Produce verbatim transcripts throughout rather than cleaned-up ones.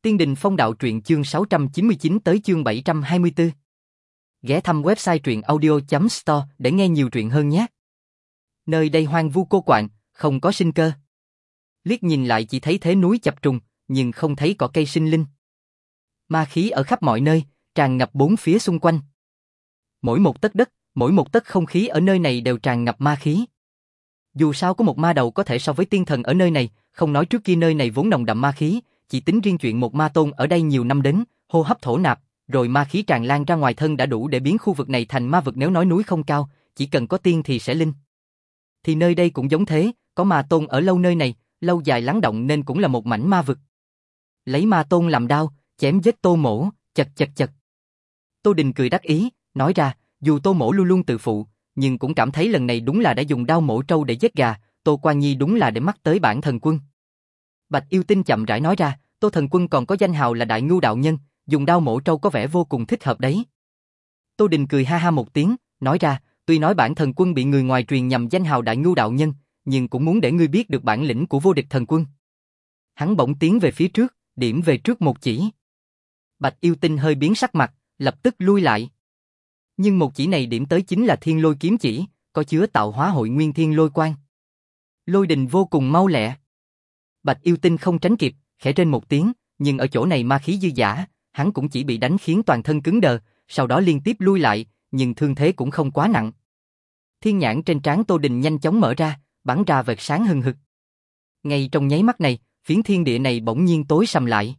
Tiên Đình Phong Đạo Truyện chương sáu trăm chín mươi chín tới chương bảy trăm hai mươi tư. Ghé thăm website truyện audio chấm store để nghe nhiều truyện hơn nhé. Nơi đây hoang vu cô quạnh, không có sinh cơ. Liếc nhìn lại chỉ thấy thế núi chập trùng, nhưng không thấy cỏ cây sinh linh. Ma khí ở khắp mọi nơi, tràn ngập bốn phía xung quanh. Mỗi một tấc đất, mỗi một tấc không khí ở nơi này đều tràn ngập ma khí. Dù sao có một ma đầu có thể so với tiên thần ở nơi này, không nói trước kia nơi này vốn nồng đậm ma khí, chỉ tính riêng chuyện một ma tôn ở đây nhiều năm đến, hô hấp thổ nạp, rồi ma khí tràn lan ra ngoài thân đã đủ để biến khu vực này thành ma vực. Nếu nói núi không cao, chỉ cần có tiên thì sẽ linh. Thì nơi đây cũng giống thế, có ma tôn ở lâu nơi này, lâu dài lắng động nên cũng là một mảnh ma vực. Lấy ma tôn làm đao, chém giết Tô Mỗ, chật chật chật. Tô Đình cười đắc ý, nói ra, dù Tô Mỗ luôn luôn tự phụ, nhưng cũng cảm thấy lần này đúng là đã dùng đao mổ trâu để giết gà, Tô Quan Nhi đúng là để mắt tới bản thần quân. Bạch Yêu Tinh chậm rãi nói ra, Tô thần quân còn có danh hào là Đại Ngưu đạo nhân, dùng đao mổ trâu có vẻ vô cùng thích hợp đấy. Tô Đình cười ha ha một tiếng, nói ra, tuy nói bản thần quân bị người ngoài truyền nhầm danh hào Đại Ngưu đạo nhân, nhưng cũng muốn để ngươi biết được bản lĩnh của vô địch thần quân. Hắn bỗng tiến về phía trước, điểm về trước một chỉ. Bạch Yêu Tinh hơi biến sắc mặt, lập tức lui lại. Nhưng một chỉ này điểm tới chính là Thiên Lôi kiếm chỉ, có chứa tạo hóa hội nguyên thiên lôi quang. Lôi đình vô cùng mau lẹ. Bạch Yêu Tinh không tránh kịp, khẽ trên một tiếng, nhưng ở chỗ này ma khí dư dả, hắn cũng chỉ bị đánh khiến toàn thân cứng đờ, sau đó liên tiếp lui lại, nhưng thương thế cũng không quá nặng. Thiên nhãn trên trán Tô Đình nhanh chóng mở ra, bắn ra vệt sáng hừng hực. Ngay trong nháy mắt này, phiến thiên địa này bỗng nhiên tối sầm lại.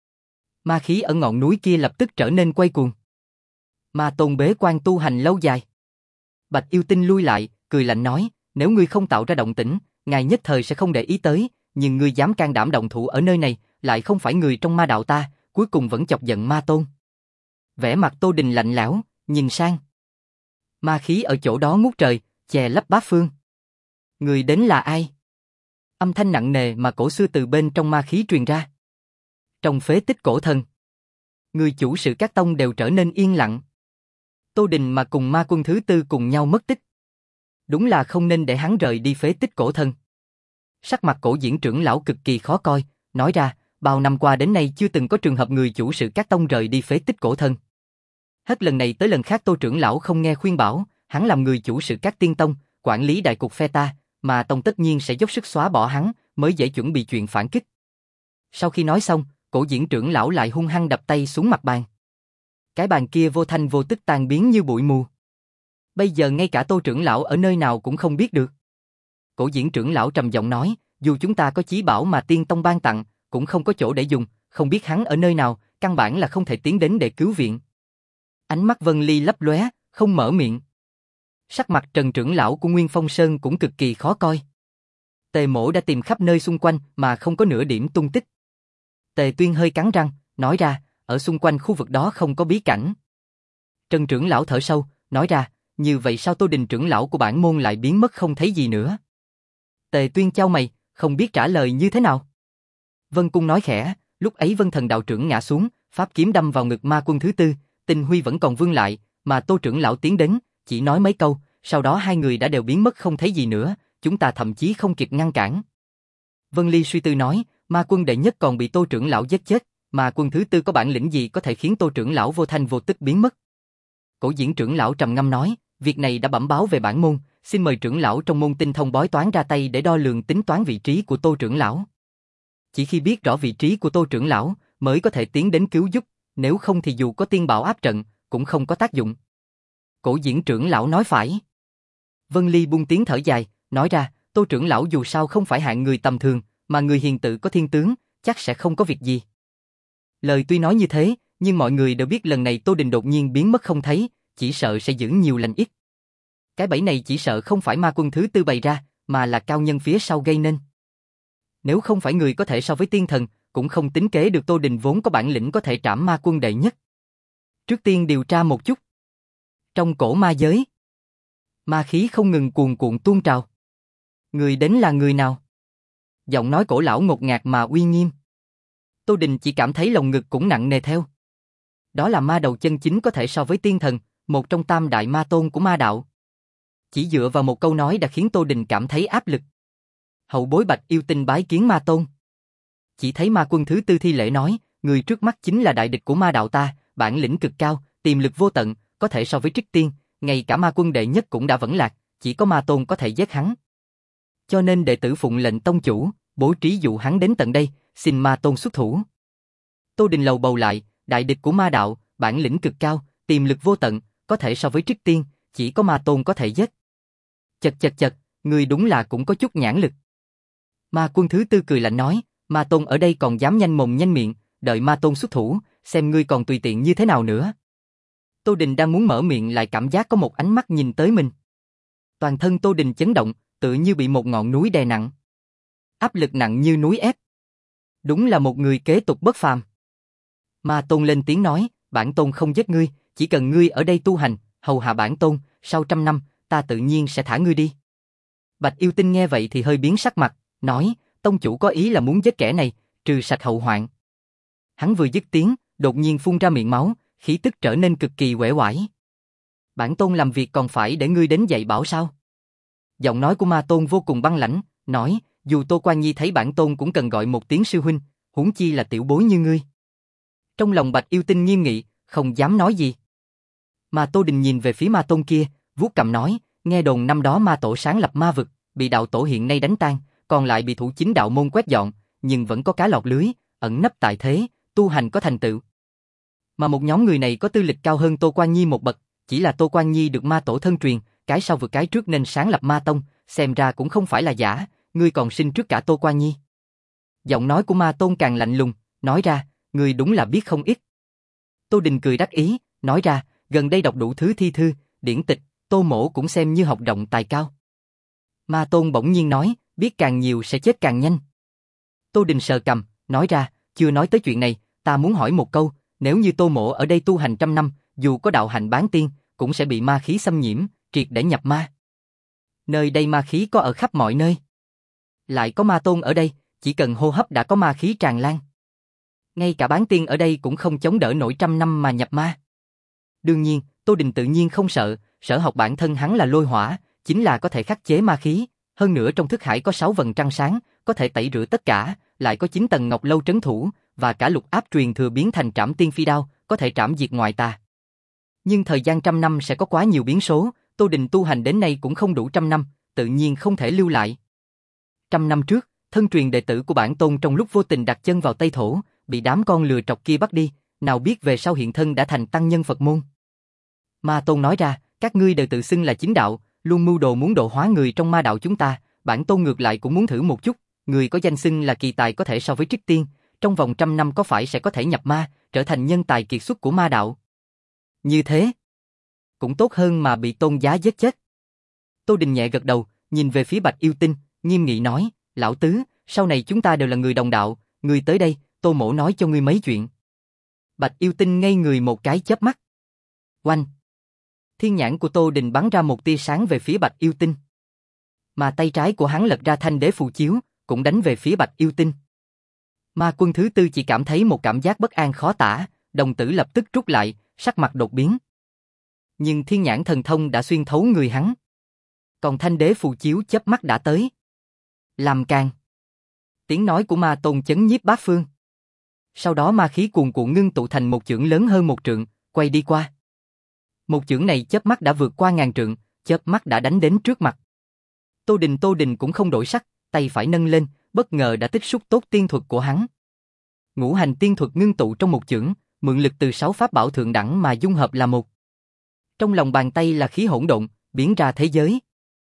Ma khí ở ngọn núi kia lập tức trở nên quay cuồng. Ma tôn bế quan tu hành lâu dài. Bạch Yêu Tinh lui lại, cười lạnh nói, nếu ngươi không tạo ra động tĩnh, ngài nhất thời sẽ không để ý tới, nhưng ngươi dám can đảm động thủ ở nơi này, lại không phải người trong ma đạo ta, cuối cùng vẫn chọc giận ma tôn. Vẻ mặt Tô Đình lạnh lẽo, nhìn sang. Ma khí ở chỗ đó ngút trời, che lấp bát phương. Người đến là ai? Âm thanh nặng nề mà cổ xưa từ bên trong ma khí truyền ra. Trong phế tích cổ thần, người chủ sự các tông đều trở nên yên lặng. Tô Đình mà cùng ma quân thứ tư cùng nhau mất tích. Đúng là không nên để hắn rời đi phế tích cổ thần. Sắc mặt Cổ Diễn trưởng lão cực kỳ khó coi, nói ra, bao năm qua đến nay chưa từng có trường hợp người chủ sự các tông rời đi phế tích cổ thần. Hết lần này tới lần khác Tô trưởng lão không nghe khuyên bảo, hắn làm người chủ sự các tiên tông, quản lý đại cục phe ta, mà tông tất nhiên sẽ dốc sức xóa bỏ hắn, mới dễ chuẩn bị chuyện phản kích. Sau khi nói xong, Cổ Diễn trưởng lão lại hung hăng đập tay xuống mặt bàn. Cái bàn kia vô thanh vô tức tan biến như bụi mù. Bây giờ ngay cả Tô trưởng lão ở nơi nào cũng không biết được. Cổ Diễn trưởng lão trầm giọng nói, dù chúng ta có chí bảo mà tiên tông ban tặng, cũng không có chỗ để dùng, không biết hắn ở nơi nào, căn bản là không thể tiến đến để cứu viện. Ánh mắt Vân Ly lấp lóe, không mở miệng. Sắc mặt Trần trưởng lão của Nguyên Phong Sơn cũng cực kỳ khó coi. Tề Mỗ đã tìm khắp nơi xung quanh mà không có nửa điểm tung tích. Tề Tuyên hơi cắn răng, nói ra, ở xung quanh khu vực đó không có bí cảnh. Trần trưởng lão thở sâu, nói ra, như vậy sao Tô Đình trưởng lão của bản môn lại biến mất không thấy gì nữa? Tề Tuyên chau mày, không biết trả lời như thế nào. Vân Cung nói khẽ, lúc ấy Vân Thần đạo trưởng ngã xuống, pháp kiếm đâm vào ngực ma quân thứ tư, tinh huy vẫn còn vương lại, mà Tô trưởng lão tiến đến, chỉ nói mấy câu, sau đó hai người đã đều biến mất không thấy gì nữa, chúng ta thậm chí không kịp ngăn cản. Vân Ly suy tư nói, ma quân đệ nhất còn bị Tô trưởng lão giết chết, mà quân thứ tư có bản lĩnh gì có thể khiến Tô trưởng lão vô thanh vô tức biến mất? Cổ Diễn trưởng lão trầm ngâm nói, việc này đã bẩm báo về bản môn, xin mời trưởng lão trong môn tinh thông bói toán ra tay để đo lường tính toán vị trí của Tô trưởng lão. Chỉ khi biết rõ vị trí của Tô trưởng lão mới có thể tiến đến cứu giúp, nếu không thì dù có tiên bảo áp trận cũng không có tác dụng. Cổ Diễn trưởng lão nói phải. Vân Ly buông tiếng thở dài, nói ra, Tô trưởng lão dù sao không phải hạng người tầm thường, mà người hiền tự có thiên tướng, chắc sẽ không có việc gì. Lời tuy nói như thế, nhưng mọi người đều biết lần này Tô Đình đột nhiên biến mất không thấy, chỉ sợ sẽ giữ nhiều lành ít. Cái bẫy này chỉ sợ không phải ma quân thứ tư bày ra, mà là cao nhân phía sau gây nên. Nếu không phải người có thể so với tiên thần, cũng không tính kế được Tô Đình vốn có bản lĩnh có thể trảm ma quân đệ nhất. Trước tiên điều tra một chút. Trong cổ ma giới, ma khí không ngừng cuồn cuộn tuôn trào. Người đến là người nào? Giọng nói cổ lão ngột ngạt mà uy nghiêm. Tô Đình chỉ cảm thấy lồng ngực cũng nặng nề theo. Đó là ma đầu chân chính có thể so với tiên thần, một trong tam đại ma tôn của ma đạo. Chỉ dựa vào một câu nói đã khiến Tô Đình cảm thấy áp lực. Hậu bối Bạch Yêu Tinh bái kiến ma tôn. Chỉ thấy ma quân thứ tư thi lễ nói, người trước mắt chính là đại địch của ma đạo ta, bản lĩnh cực cao, tiềm lực vô tận, có thể so với Trích Tiên, ngay cả ma quân đệ nhất cũng đã vẫn lạc, chỉ có ma tôn có thể giết hắn. Cho nên đệ tử phụng lệnh tông chủ, bố trí dụ hắn đến tận đây, xin ma tôn xuất thủ. Tô Đình lầu bầu lại, đại địch của ma đạo, bản lĩnh cực cao, tiềm lực vô tận, có thể so với Trích Tiên, chỉ có ma tôn có thể giết. Chật chật chật, người đúng là cũng có chút nhãn lực. Ma quân thứ tư cười lạnh nói, ma tôn ở đây còn dám nhanh mồm nhanh miệng, đợi ma tôn xuất thủ, xem ngươi còn tùy tiện như thế nào nữa. Tô Đình đang muốn mở miệng lại cảm giác có một ánh mắt nhìn tới mình. Toàn thân Tô Đình chấn động, tự như bị một ngọn núi đè nặng. Áp lực nặng như núi ép. Đúng là một người kế tục bất phàm. Ma tôn lên tiếng nói, bản tôn không giết ngươi, chỉ cần ngươi ở đây tu hành, hầu hạ bản tôn, sau trăm năm, ta tự nhiên sẽ thả ngươi đi. Bạch Yêu Tinh nghe vậy thì hơi biến sắc mặt, nói, tông chủ có ý là muốn giết kẻ này, trừ sạch hậu hoạn. Hắn vừa dứt tiếng, đột nhiên phun ra miệng máu, khí tức trở nên cực kỳ uể oải. Bản tôn làm việc còn phải để ngươi đến dạy bảo sao? Giọng nói của ma tôn vô cùng băng lãnh, nói, dù Tô Quan Nhi thấy bản tôn cũng cần gọi một tiếng sư huynh, huống chi là tiểu bối như ngươi. Trong lòng Bạch Yêu Tinh nghiêm nghị, không dám nói gì. Mà Tô Đình nhìn về phía ma tôn kia, vuốt cằm nói, nghe đồn năm đó ma tổ sáng lập ma vực, bị đạo tổ hiện nay đánh tan, còn lại bị thủ chính đạo môn quét dọn, nhưng vẫn có cá lọt lưới, ẩn nấp tại thế, tu hành có thành tựu. Mà một nhóm người này có tư lịch cao hơn Tô Quan Nhi một bậc, chỉ là Tô Quan Nhi được ma tổ thân truyền, cái sau vượt cái trước nên sáng lập ma tông, xem ra cũng không phải là giả, ngươi còn sinh trước cả Tô Quan Nhi. Giọng nói của ma tôn càng lạnh lùng, nói ra, ngươi đúng là biết không ít. Tô Đình cười đắc ý, nói ra, gần đây đọc đủ thứ thi thư, điển tịch, Tô mỗ cũng xem như học rộng tài cao. Ma tôn bỗng nhiên nói, biết càng nhiều sẽ chết càng nhanh. Tô Đình sờ cằm, nói ra, chưa nói tới chuyện này, ta muốn hỏi một câu, nếu như Tô mỗ ở đây tu hành trăm năm, dù có đạo hạnh bán tiên, cũng sẽ bị ma khí xâm nhiễm, triệt để nhập ma. Nơi đây ma khí có ở khắp mọi nơi. Lại có ma tôn ở đây, chỉ cần hô hấp đã có ma khí tràn lan. Ngay cả bán tiên ở đây cũng không chống đỡ nổi trăm năm mà nhập ma. Đương nhiên, Tô Đình tự nhiên không sợ, sở học bản thân hắn là lôi hỏa, chính là có thể khắc chế ma khí. Hơn nữa trong thức hải có sáu vầng trăng sáng, có thể tẩy rửa tất cả, lại có chín tầng ngọc lâu trấn thủ, và cả lục áp truyền thừa biến thành trảm tiên phi đao, có thể trảm diệt ngoại tà. Nhưng thời gian trăm năm sẽ có quá nhiều biến số, Tô Đình tu hành đến nay cũng không đủ trăm năm, tự nhiên không thể lưu lại. Trăm năm trước, thân truyền đệ tử của bản tôn trong lúc vô tình đặt chân vào Tây Thổ, bị đám con lừa trọc kia bắt đi, nào biết về sau hiện thân đã thành tăng nhân Phật môn. Ma tôn nói ra, các ngươi đều tự xưng là chính đạo, luôn mưu đồ muốn độ hóa người trong ma đạo chúng ta, bản tôn ngược lại cũng muốn thử một chút, người có danh xưng là kỳ tài có thể so với Trích Tiên, trong vòng trăm năm có phải sẽ có thể nhập ma, trở thành nhân tài kiệt xuất của ma đạo. Như thế, cũng tốt hơn mà bị tôn giá giết chết. Tô Đình nhẹ gật đầu, nhìn về phía Bạch Yêu Tinh, nghiêm nghị nói, lão tứ, sau này chúng ta đều là người đồng đạo, ngươi tới đây, Tô mỗ nói cho ngươi mấy chuyện. Bạch Yêu Tinh ngây người một cái chớp mắt. Oanh! Thiên nhãn của Tô Đình bắn ra một tia sáng về phía Bạch Yêu Tinh. Mà tay trái của hắn lật ra thanh đế phù chiếu, cũng đánh về phía Bạch Yêu Tinh. Ma quân thứ tư chỉ cảm thấy một cảm giác bất an khó tả, đồng tử lập tức rút lại, sắc mặt đột biến. Nhưng thiên nhãn thần thông đã xuyên thấu người hắn. Còn thanh đế phù chiếu chớp mắt đã tới. Làm càng. Tiếng nói của ma tôn chấn nhiếp bát phương. Sau đó ma khí cuồn cuộn ngưng tụ thành một chưởng lớn hơn một trượng, quay đi qua. Một chưởng này chớp mắt đã vượt qua ngàn trượng, chớp mắt đã đánh đến trước mặt. Tô Đình Tô Đình cũng không đổi sắc, tay phải nâng lên, bất ngờ đã tích xúc tốt tiên thuật của hắn. Ngũ hành tiên thuật ngưng tụ trong một chưởng, mượn lực từ sáu pháp bảo thượng đẳng mà dung hợp là một. Trong lòng bàn tay là khí hỗn độn, biến ra thế giới.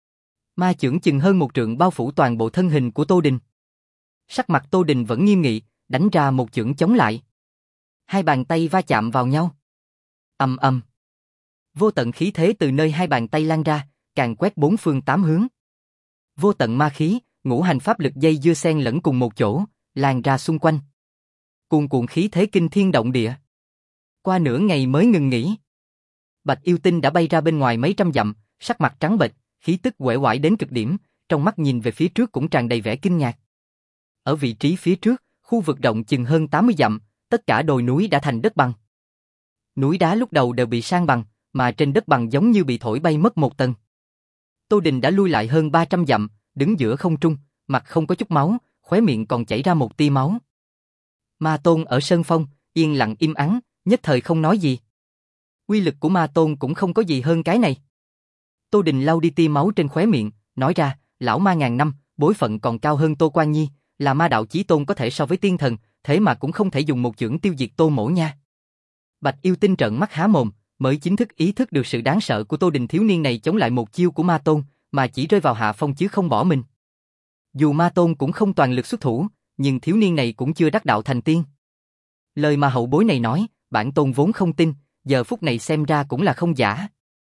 Ma chưởng chừng hơn một trượng bao phủ toàn bộ thân hình của Tô Đình. Sắc mặt Tô Đình vẫn nghiêm nghị, đánh ra một chưởng chống lại. Hai bàn tay va chạm vào nhau. Ầm ầm. Vô tận khí thế từ nơi hai bàn tay lan ra, càng quét bốn phương tám hướng. Vô tận ma khí, ngũ hành pháp lực dây dưa xen lẫn cùng một chỗ, lan ra xung quanh. Cuồn cuộn khí thế kinh thiên động địa. Qua nửa ngày mới ngừng nghỉ. Bạch Yêu Tinh đã bay ra bên ngoài mấy trăm dặm, sắc mặt trắng bệch, khí tức uể oải đến cực điểm, trong mắt nhìn về phía trước cũng tràn đầy vẻ kinh ngạc. Ở vị trí phía trước, khu vực rộng chừng hơn tám mươi dặm, tất cả đồi núi đã thành đất bằng. Núi đá lúc đầu đều bị san bằng, mà trên đất bằng giống như bị thổi bay mất một tầng. Tô Đình đã lui lại hơn ba trăm dặm, đứng giữa không trung, mặt không có chút máu, khóe miệng còn chảy ra một tia máu. Ma Tôn ở Sơn Phong, yên lặng im ắng, nhất thời không nói gì. Uy lực của Ma Tôn cũng không có gì hơn cái này. Tô Đình lau đi tia máu trên khóe miệng, nói ra, lão ma ngàn năm, bối phận còn cao hơn Tô Quan Nhi, là ma đạo chí tôn có thể so với tiên thần, thế mà cũng không thể dùng một chưởng tiêu diệt Tô Mỗ nha. Bạch Yêu Tinh trợn mắt há mồm, mới chính thức ý thức được sự đáng sợ của Tô Đình thiếu niên này chống lại một chiêu của Ma Tôn, mà chỉ rơi vào hạ phong chứ không bỏ mình. Dù Ma Tôn cũng không toàn lực xuất thủ, nhưng thiếu niên này cũng chưa đắc đạo thành tiên. Lời mà hậu bối này nói, bản tôn vốn không tin, giờ phút này xem ra cũng là không giả.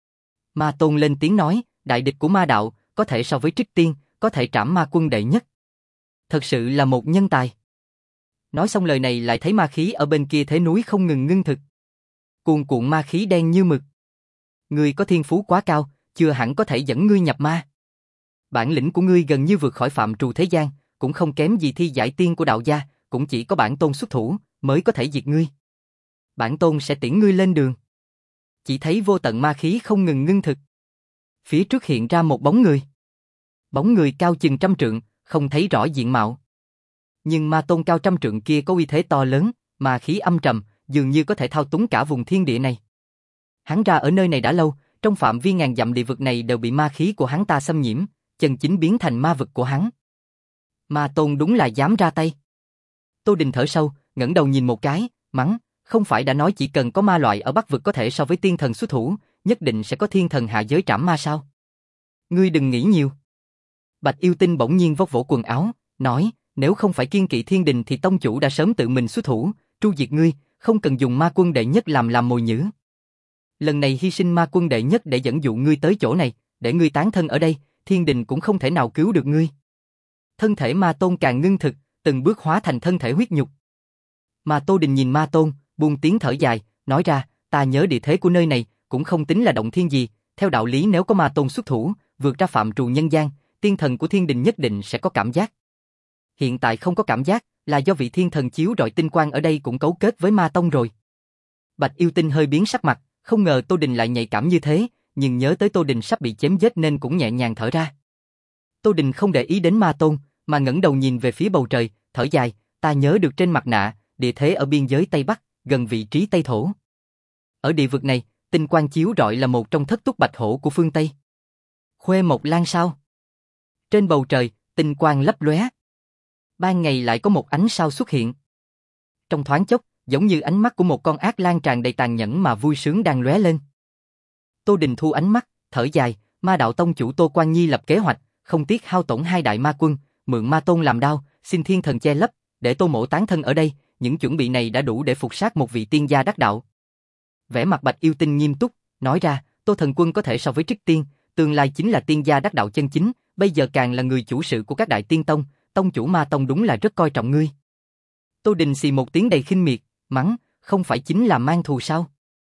Ma Tôn lên tiếng nói, đại địch của ma đạo, có thể so với Trích Tiên, có thể trảm ma quân đệ nhất. Thật sự là một nhân tài. Nói xong lời này lại thấy ma khí ở bên kia thế núi không ngừng ngưng thực. Cuồn cuộn ma khí đen như mực. Ngươi có thiên phú quá cao, chưa hẳn có thể dẫn ngươi nhập ma. Bản lĩnh của ngươi gần như vượt khỏi phạm trù thế gian, cũng không kém gì thi giải tiên của đạo gia, cũng chỉ có bản tôn xuất thủ, mới có thể diệt ngươi. Bản tôn sẽ tiễn ngươi lên đường. Chỉ thấy vô tận ma khí không ngừng ngưng thực. Phía trước hiện ra một bóng người. Bóng người cao chừng trăm trượng, không thấy rõ diện mạo. Nhưng ma tôn cao trăm trượng kia có uy thế to lớn, ma khí âm trầm, dường như có thể thao túng cả vùng thiên địa này. Hắn ra ở nơi này đã lâu, trong phạm vi ngàn dặm địa vực này đều bị ma khí của hắn ta xâm nhiễm, chân chính biến thành ma vực của hắn. Ma tôn đúng là dám ra tay. Tô Đình thở sâu, ngẩng đầu nhìn một cái, mắng, không phải đã nói chỉ cần có ma loại ở Bắc vực có thể so với tiên thần xuất thủ, nhất định sẽ có thiên thần hạ giới trảm ma sao? Ngươi đừng nghĩ nhiều. Bạch Yêu Tinh bỗng nhiên vốc vỗ quần áo, nói, nếu không phải kiên kỵ thiên đình thì tông chủ đã sớm tự mình xuất thủ, tru diệt ngươi, không cần dùng ma quân đệ nhất làm làm mồi nhử. Lần này hy sinh ma quân đệ nhất để dẫn dụ ngươi tới chỗ này, để ngươi tán thân ở đây, thiên đình cũng không thể nào cứu được ngươi. Thân thể ma tôn càng ngưng thực, từng bước hóa thành thân thể huyết nhục. Mà Tô Đình nhìn ma tôn, buông tiếng thở dài, nói ra, ta nhớ địa thế của nơi này, cũng không tính là động thiên gì, theo đạo lý nếu có ma tôn xuất thủ, vượt ra phạm trù nhân gian, tiên thần của thiên đình nhất định sẽ có cảm giác. Hiện tại không có cảm giác, là do vị thiên thần chiếu rọi tinh quang ở đây cũng cấu kết với ma tông rồi. Bạch Yêu Tinh hơi biến sắc mặt, không ngờ Tô Đình lại nhạy cảm như thế, nhưng nhớ tới Tô Đình sắp bị chém giết nên cũng nhẹ nhàng thở ra. Tô Đình không để ý đến ma tôn, mà ngẩng đầu nhìn về phía bầu trời, thở dài, ta nhớ được trên mặt nạ, địa thế ở biên giới Tây Bắc, gần vị trí Tây Thổ. Ở địa vực này, tinh quang chiếu rọi là một trong thất túc bạch hổ của phương Tây. Khuê Mộc Lan sao? Trên bầu trời, tinh quang lấp lóe. Ban ngày lại có một ánh sao xuất hiện. Trong thoáng chốc, giống như ánh mắt của một con ác lang tràn đầy tàn nhẫn mà vui sướng đang lóe lên. Tô Đình thu ánh mắt, thở dài, ma đạo tông chủ Tô Quan Nhi lập kế hoạch, không tiếc hao tổn hai đại ma quân, mượn ma tôn làm đao, xin thiên thần che lấp, để Tô Mỗ tán thân ở đây, những chuẩn bị này đã đủ để phục sát một vị tiên gia đắc đạo. Vẻ mặt Bạch Yêu Tinh nghiêm túc, nói ra, Tô thần quân có thể so với Trích Tiên, tương lai chính là tiên gia đắc đạo chân chính, bây giờ càng là người chủ sự của các đại tiên tông, tông chủ ma tông đúng là rất coi trọng ngươi. Tô Đình xì một tiếng đầy khinh miệt, mắng, không phải chính là mang thù sao?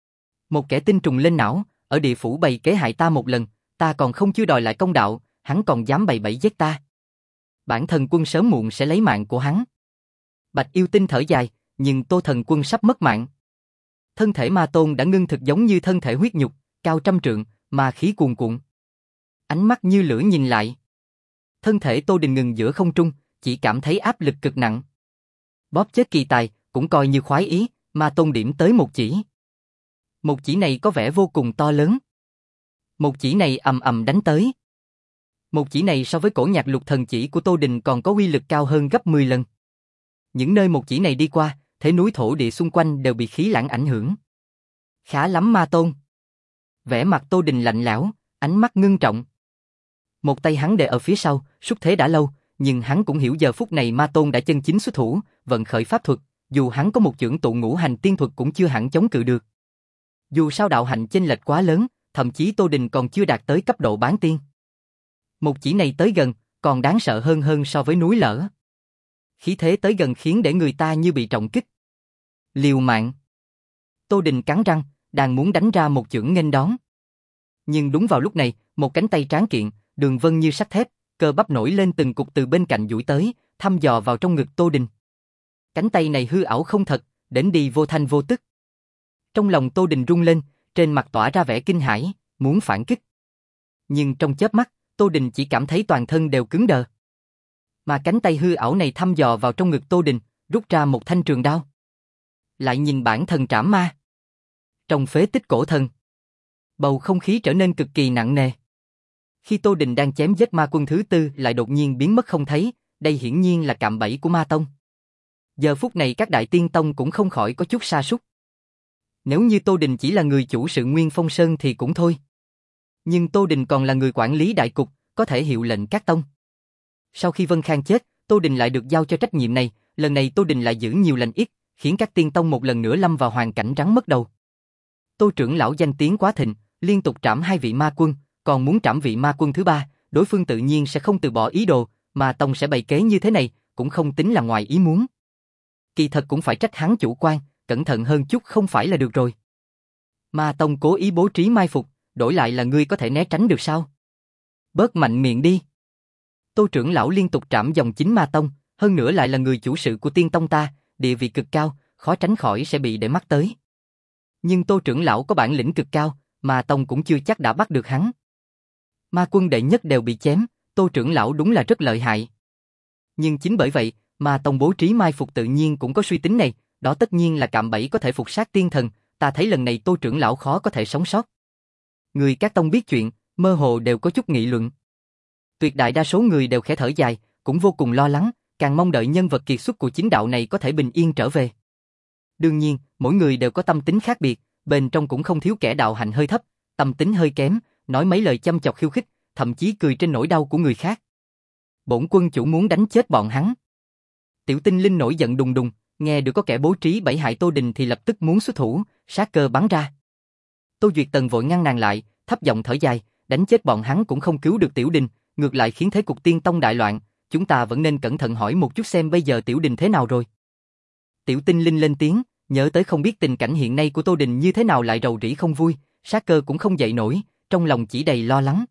Một kẻ tinh trùng lên não, ở địa phủ bày kế hại ta một lần, ta còn không chưa đòi lại công đạo, hắn còn dám bày bẫy giết ta. Bản thần quân sớm muộn sẽ lấy mạng của hắn. Bạch Yêu Tinh thở dài, nhưng Tô thần quân sắp mất mạng. Thân thể ma tôn đã ngưng thực giống như thân thể huyết nhục, cao trăm trượng, ma khí cuồn cuộn. Ánh mắt như lửa nhìn lại. Thân thể Tô Đình ngừng giữa không trung, chỉ cảm thấy áp lực cực nặng. Bóp chết kỳ tài, cũng coi như khoái ý, ma tôn điểm tới một chỉ. Một chỉ này có vẻ vô cùng to lớn. Một chỉ này ầm ầm đánh tới. Một chỉ này so với cổ nhạc lục thần chỉ của Tô Đình còn có uy lực cao hơn gấp mười lần. Những nơi một chỉ này đi qua, thế núi thổ địa xung quanh đều bị khí lãng ảnh hưởng. Khá lắm ma tôn. Vẻ mặt Tô Đình lạnh lẽo, ánh mắt ngưng trọng. Một tay hắn đè ở phía sau, xúc thế đã lâu, nhưng hắn cũng hiểu giờ phút này ma tôn đã chân chính xuất thủ, vận khởi pháp thuật, dù hắn có một chưởng tụ ngũ hành tiên thuật cũng chưa hẳn chống cự được. Dù sao đạo hạnh chênh lệch quá lớn, thậm chí Tô Đình còn chưa đạt tới cấp độ bán tiên. Một chỉ này tới gần, còn đáng sợ hơn hơn so với núi lở. Khí thế tới gần khiến để người ta như bị trọng kích. Liều mạng. Tô Đình cắn răng, đang muốn đánh ra một chưởng nghênh đón. Nhưng đúng vào lúc này, một cánh tay tráng kiện, đường vân như sắt thép, cơ bắp nổi lên từng cục từ bên cạnh duỗi tới, thăm dò vào trong ngực Tô Đình. Cánh tay này hư ảo không thật, đến đi vô thanh vô tức. Trong lòng Tô Đình rung lên, trên mặt tỏa ra vẻ kinh hãi, muốn phản kích. Nhưng trong chớp mắt, Tô Đình chỉ cảm thấy toàn thân đều cứng đờ. Mà cánh tay hư ảo này thăm dò vào trong ngực Tô Đình, rút ra một thanh trường đao. Lại nhìn bản thần trảm ma. Trong phế tích cổ thần, bầu không khí trở nên cực kỳ nặng nề. Khi Tô Đình đang chém giết ma quân thứ tư lại đột nhiên biến mất không thấy, đây hiển nhiên là cạm bẫy của ma tông. Giờ phút này các đại tiên tông cũng không khỏi có chút sa sút. Nếu như Tô Đình chỉ là người chủ sự Nguyên Phong Sơn thì cũng thôi. Nhưng Tô Đình còn là người quản lý đại cục, có thể hiệu lệnh các tông. Sau khi Vân Khang chết, Tô Đình lại được giao cho trách nhiệm này, lần này Tô Đình lại giữ nhiều lành ít, khiến các tiên tông một lần nữa lâm vào hoàn cảnh rắn mất đầu. Tô trưởng lão danh tiếng quá thịnh, liên tục trảm hai vị ma quân, còn muốn trảm vị ma quân thứ ba, đối phương tự nhiên sẽ không từ bỏ ý đồ, mà tông sẽ bày kế như thế này, cũng không tính là ngoài ý muốn. Kỳ thật cũng phải trách hắn chủ quan, cẩn thận hơn chút không phải là được rồi. Ma tông cố ý bố trí mai phục, đổi lại là ngươi có thể né tránh được sao? Bớt mạnh miệng đi. Tô trưởng lão liên tục trảm dòng chính ma tông, hơn nữa lại là người chủ sự của tiên tông ta, địa vị cực cao, khó tránh khỏi sẽ bị để mắt tới. Nhưng Tô trưởng lão có bản lĩnh cực cao, mà tông cũng chưa chắc đã bắt được hắn. Ma quân đệ nhất đều bị chém, Tô trưởng lão đúng là rất lợi hại. Nhưng chính bởi vậy, mà tông bố trí mai phục tự nhiên cũng có suy tính này, đó tất nhiên là cạm bẫy có thể phục sát tiên thần, ta thấy lần này Tô trưởng lão khó có thể sống sót. Người các tông biết chuyện, mơ hồ đều có chút nghị luận. Tuyệt đại đa số người đều khẽ thở dài, cũng vô cùng lo lắng, càng mong đợi nhân vật kiệt xuất của chính đạo này có thể bình yên trở về. Đương nhiên, mỗi người đều có tâm tính khác biệt, bên trong cũng không thiếu kẻ đạo hạnh hơi thấp, tâm tính hơi kém, nói mấy lời châm chọc khiêu khích, thậm chí cười trên nỗi đau của người khác. Bổn quân chủ muốn đánh chết bọn hắn. Tiểu Tinh Linh nổi giận đùng đùng, nghe được có kẻ bố trí bẫy hại Tô Đình thì lập tức muốn xuất thủ, sát cơ bắn ra. Tô Duyệt Tần vội ngăn nàng lại, thấp giọng thở dài, đánh chết bọn hắn cũng không cứu được Tiểu Đình, ngược lại khiến thế cục tiên tông đại loạn, chúng ta vẫn nên cẩn thận hỏi một chút xem bây giờ Tiểu Đình thế nào rồi. Tiểu Tinh Linh lên tiếng, nhớ tới không biết tình cảnh hiện nay của Tô Đình như thế nào lại rầu rĩ không vui, sát cơ cũng không dậy nổi, trong lòng chỉ đầy lo lắng.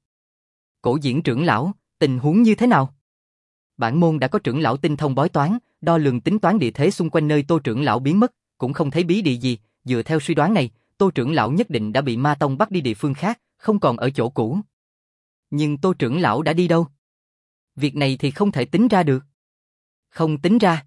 Cổ Diễn trưởng lão, tình huống như thế nào? Bản môn đã có trưởng lão tinh thông bói toán, đo lường tính toán địa thế xung quanh nơi Tô trưởng lão biến mất, cũng không thấy bí địa gì, dựa theo suy đoán này, Tô trưởng lão nhất định đã bị ma tông bắt đi địa phương khác, không còn ở chỗ cũ. Nhưng Tô trưởng lão đã đi đâu? Việc này thì không thể tính ra được. Không tính ra.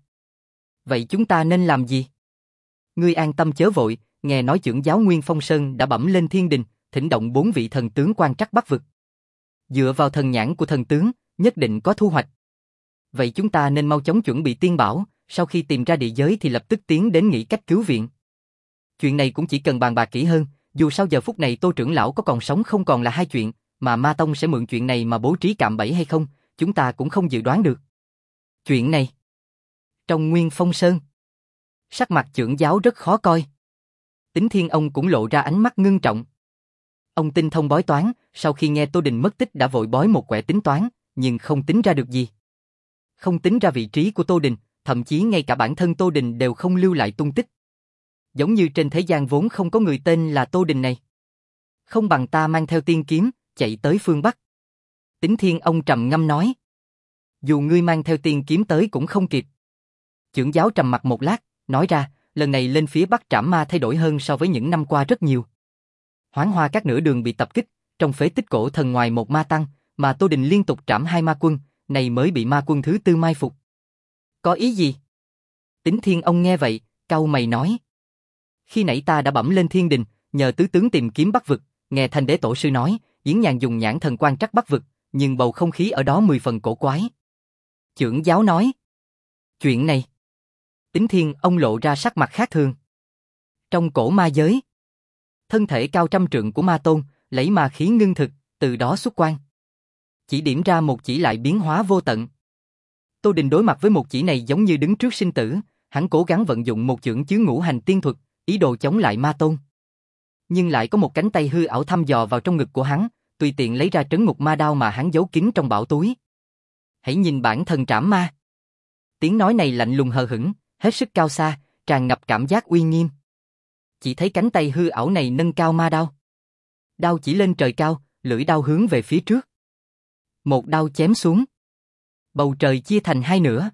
Vậy chúng ta nên làm gì? Ngươi an tâm chớ vội, nghe nói trưởng giáo Nguyên Phong Sơn đã bẩm lên thiên đình, thỉnh động bốn vị thần tướng quan trắc Bắc vực. Dựa vào thần nhãn của thần tướng, nhất định có thu hoạch. Vậy chúng ta nên mau chóng chuẩn bị tiên bảo, sau khi tìm ra địa giới thì lập tức tiến đến nghĩ cách cứu viện. Chuyện này cũng chỉ cần bàn bạc kỹ hơn, dù sao giờ phút này Tô trưởng lão có còn sống không còn là hai chuyện, mà Ma Tông sẽ mượn chuyện này mà bố trí cạm bẫy hay không, chúng ta cũng không dự đoán được. Chuyện này, trong Nguyên Phong Sơn, sắc mặt trưởng giáo rất khó coi. Tính Thiên ông cũng lộ ra ánh mắt ngưng trọng. Ông tinh thông bói toán, sau khi nghe Tô Đình mất tích đã vội bói một quẻ tính toán, nhưng không tính ra được gì. Không tính ra vị trí của Tô Đình, thậm chí ngay cả bản thân Tô Đình đều không lưu lại tung tích. Giống như trên thế gian vốn không có người tên là Tô Đình này. Không bằng ta mang theo tiên kiếm, chạy tới phương Bắc. Tính Thiên ông trầm ngâm nói. Dù ngươi mang theo tiên kiếm tới cũng không kịp. Trưởng giáo trầm mặt một lát, nói ra, lần này lên phía Bắc trảm ma thay đổi hơn so với những năm qua rất nhiều. Hoán Hoa các nửa đường bị tập kích, trong phế tích cổ thần ngoài một ma tăng, mà Tô Đình liên tục trảm hai ma quân, này mới bị ma quân thứ tư mai phục. Có ý gì? Tính Thiên ông nghe vậy, cau mày nói. Khi nãy ta đã bẩm lên thiên đình, nhờ tứ tướng tìm kiếm Bắc vực, nghe Thanh Đế tổ sư nói, Yến Nhàn dùng nhãn thần quan trắc Bắc vực, nhưng bầu không khí ở đó mười phần cổ quái. Trưởng giáo nói. Chuyện này. Tính Thiên ông lộ ra sắc mặt khác thường. Trong cổ ma giới, thân thể cao trăm trượng của ma tôn, lấy ma khí ngưng thực, từ đó xuất quan. Chỉ điểm ra một chỉ lại biến hóa vô tận. Tô Đình đối mặt với một chỉ này giống như đứng trước sinh tử, hắn cố gắng vận dụng một chưởng chứa ngũ hành tiên thuật, ý đồ chống lại ma tôn. Nhưng lại có một cánh tay hư ảo thăm dò vào trong ngực của hắn, tùy tiện lấy ra trấn ngục ma đao mà hắn giấu kín trong bảo túi. Hãy nhìn bản thần trảm ma. Tiếng nói này lạnh lùng hờ hững, hết sức cao xa, tràn ngập cảm giác uy nghiêm. Chỉ thấy cánh tay hư ảo này nâng cao ma đao. Đao chỉ lên trời cao, lưỡi đao hướng về phía trước. Một đao chém xuống. Bầu trời chia thành hai nửa.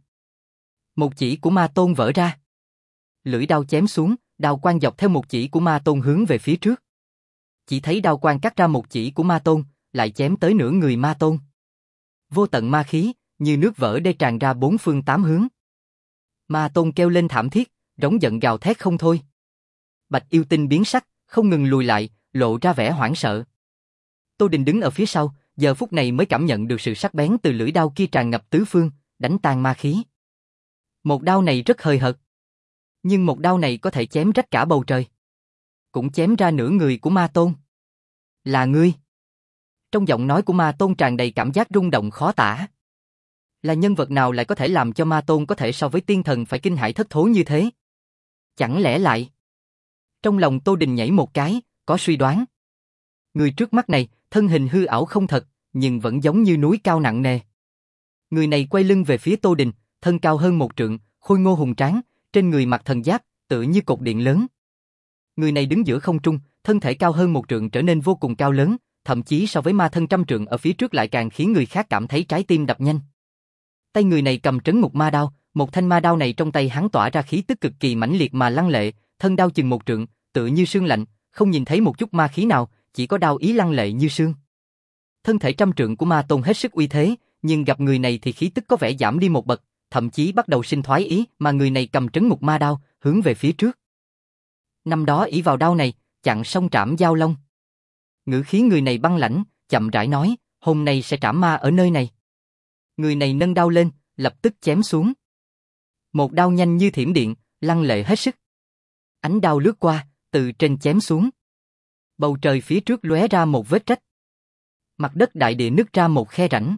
Một chỉ của ma tôn vỡ ra. Lưỡi đao chém xuống, đao quang dọc theo một chỉ của ma tôn hướng về phía trước. Chỉ thấy đao quang cắt ra một chỉ của ma tôn, lại chém tới nửa người ma tôn. Vô tận ma khí, như nước vỡ đê tràn ra bốn phương tám hướng. Ma Tôn kêu lên thảm thiết, rống giận gào thét không thôi. Bạch Yêu Tinh biến sắc, không ngừng lùi lại, lộ ra vẻ hoảng sợ. Tô Đình đứng ở phía sau, giờ phút này mới cảm nhận được sự sắc bén từ lưỡi đao kia tràn ngập tứ phương, đánh tan ma khí. Một đao này rất hời hợt, nhưng một đao này có thể chém rách cả bầu trời. Cũng chém ra nửa người của Ma Tôn. Là ngươi. Trong giọng nói của Ma Tôn tràn đầy cảm giác rung động khó tả. Là nhân vật nào lại có thể làm cho Ma Tôn có thể so với tiên thần phải kinh hãi thất thố như thế? Chẳng lẽ lại... Trong lòng Tô Đình nhảy một cái, có suy đoán. Người trước mắt này, thân hình hư ảo không thật, nhưng vẫn giống như núi cao nặng nề. Người này quay lưng về phía Tô Đình, thân cao hơn một trượng, khôi ngô hùng tráng, trên người mặc thần giáp, tựa như cột điện lớn. Người này đứng giữa không trung, thân thể cao hơn một trượng trở nên vô cùng cao lớn, thậm chí so với ma thân trăm trượng ở phía trước lại càng khiến người khác cảm thấy trái tim đập nhanh. Tay người này cầm trấn ngục ma đao, một thanh ma đao này trong tay hắn tỏa ra khí tức cực kỳ mãnh liệt mà lăng lệ, thân đao chừng một trượng, tựa như sương lạnh, không nhìn thấy một chút ma khí nào, chỉ có đao ý lăng lệ như sương. Thân thể trăm trượng của Ma Tôn hết sức uy thế, nhưng gặp người này thì khí tức có vẻ giảm đi một bậc, thậm chí bắt đầu sinh thoái ý, mà người này cầm trấn ngục ma đao, hướng về phía trước. Năm đó ỷ vào đao này, chặn sông trảm giao long. Ngữ khí người này băng lãnh, chậm rãi nói, hôm nay sẽ trảm ma ở nơi này. Người này nâng đao lên, lập tức chém xuống. Một đao nhanh như thiểm điện, lăng lệ hết sức. Ánh đao lướt qua, từ trên chém xuống. Bầu trời phía trước lóe ra một vết rách. Mặt đất đại địa nứt ra một khe rãnh.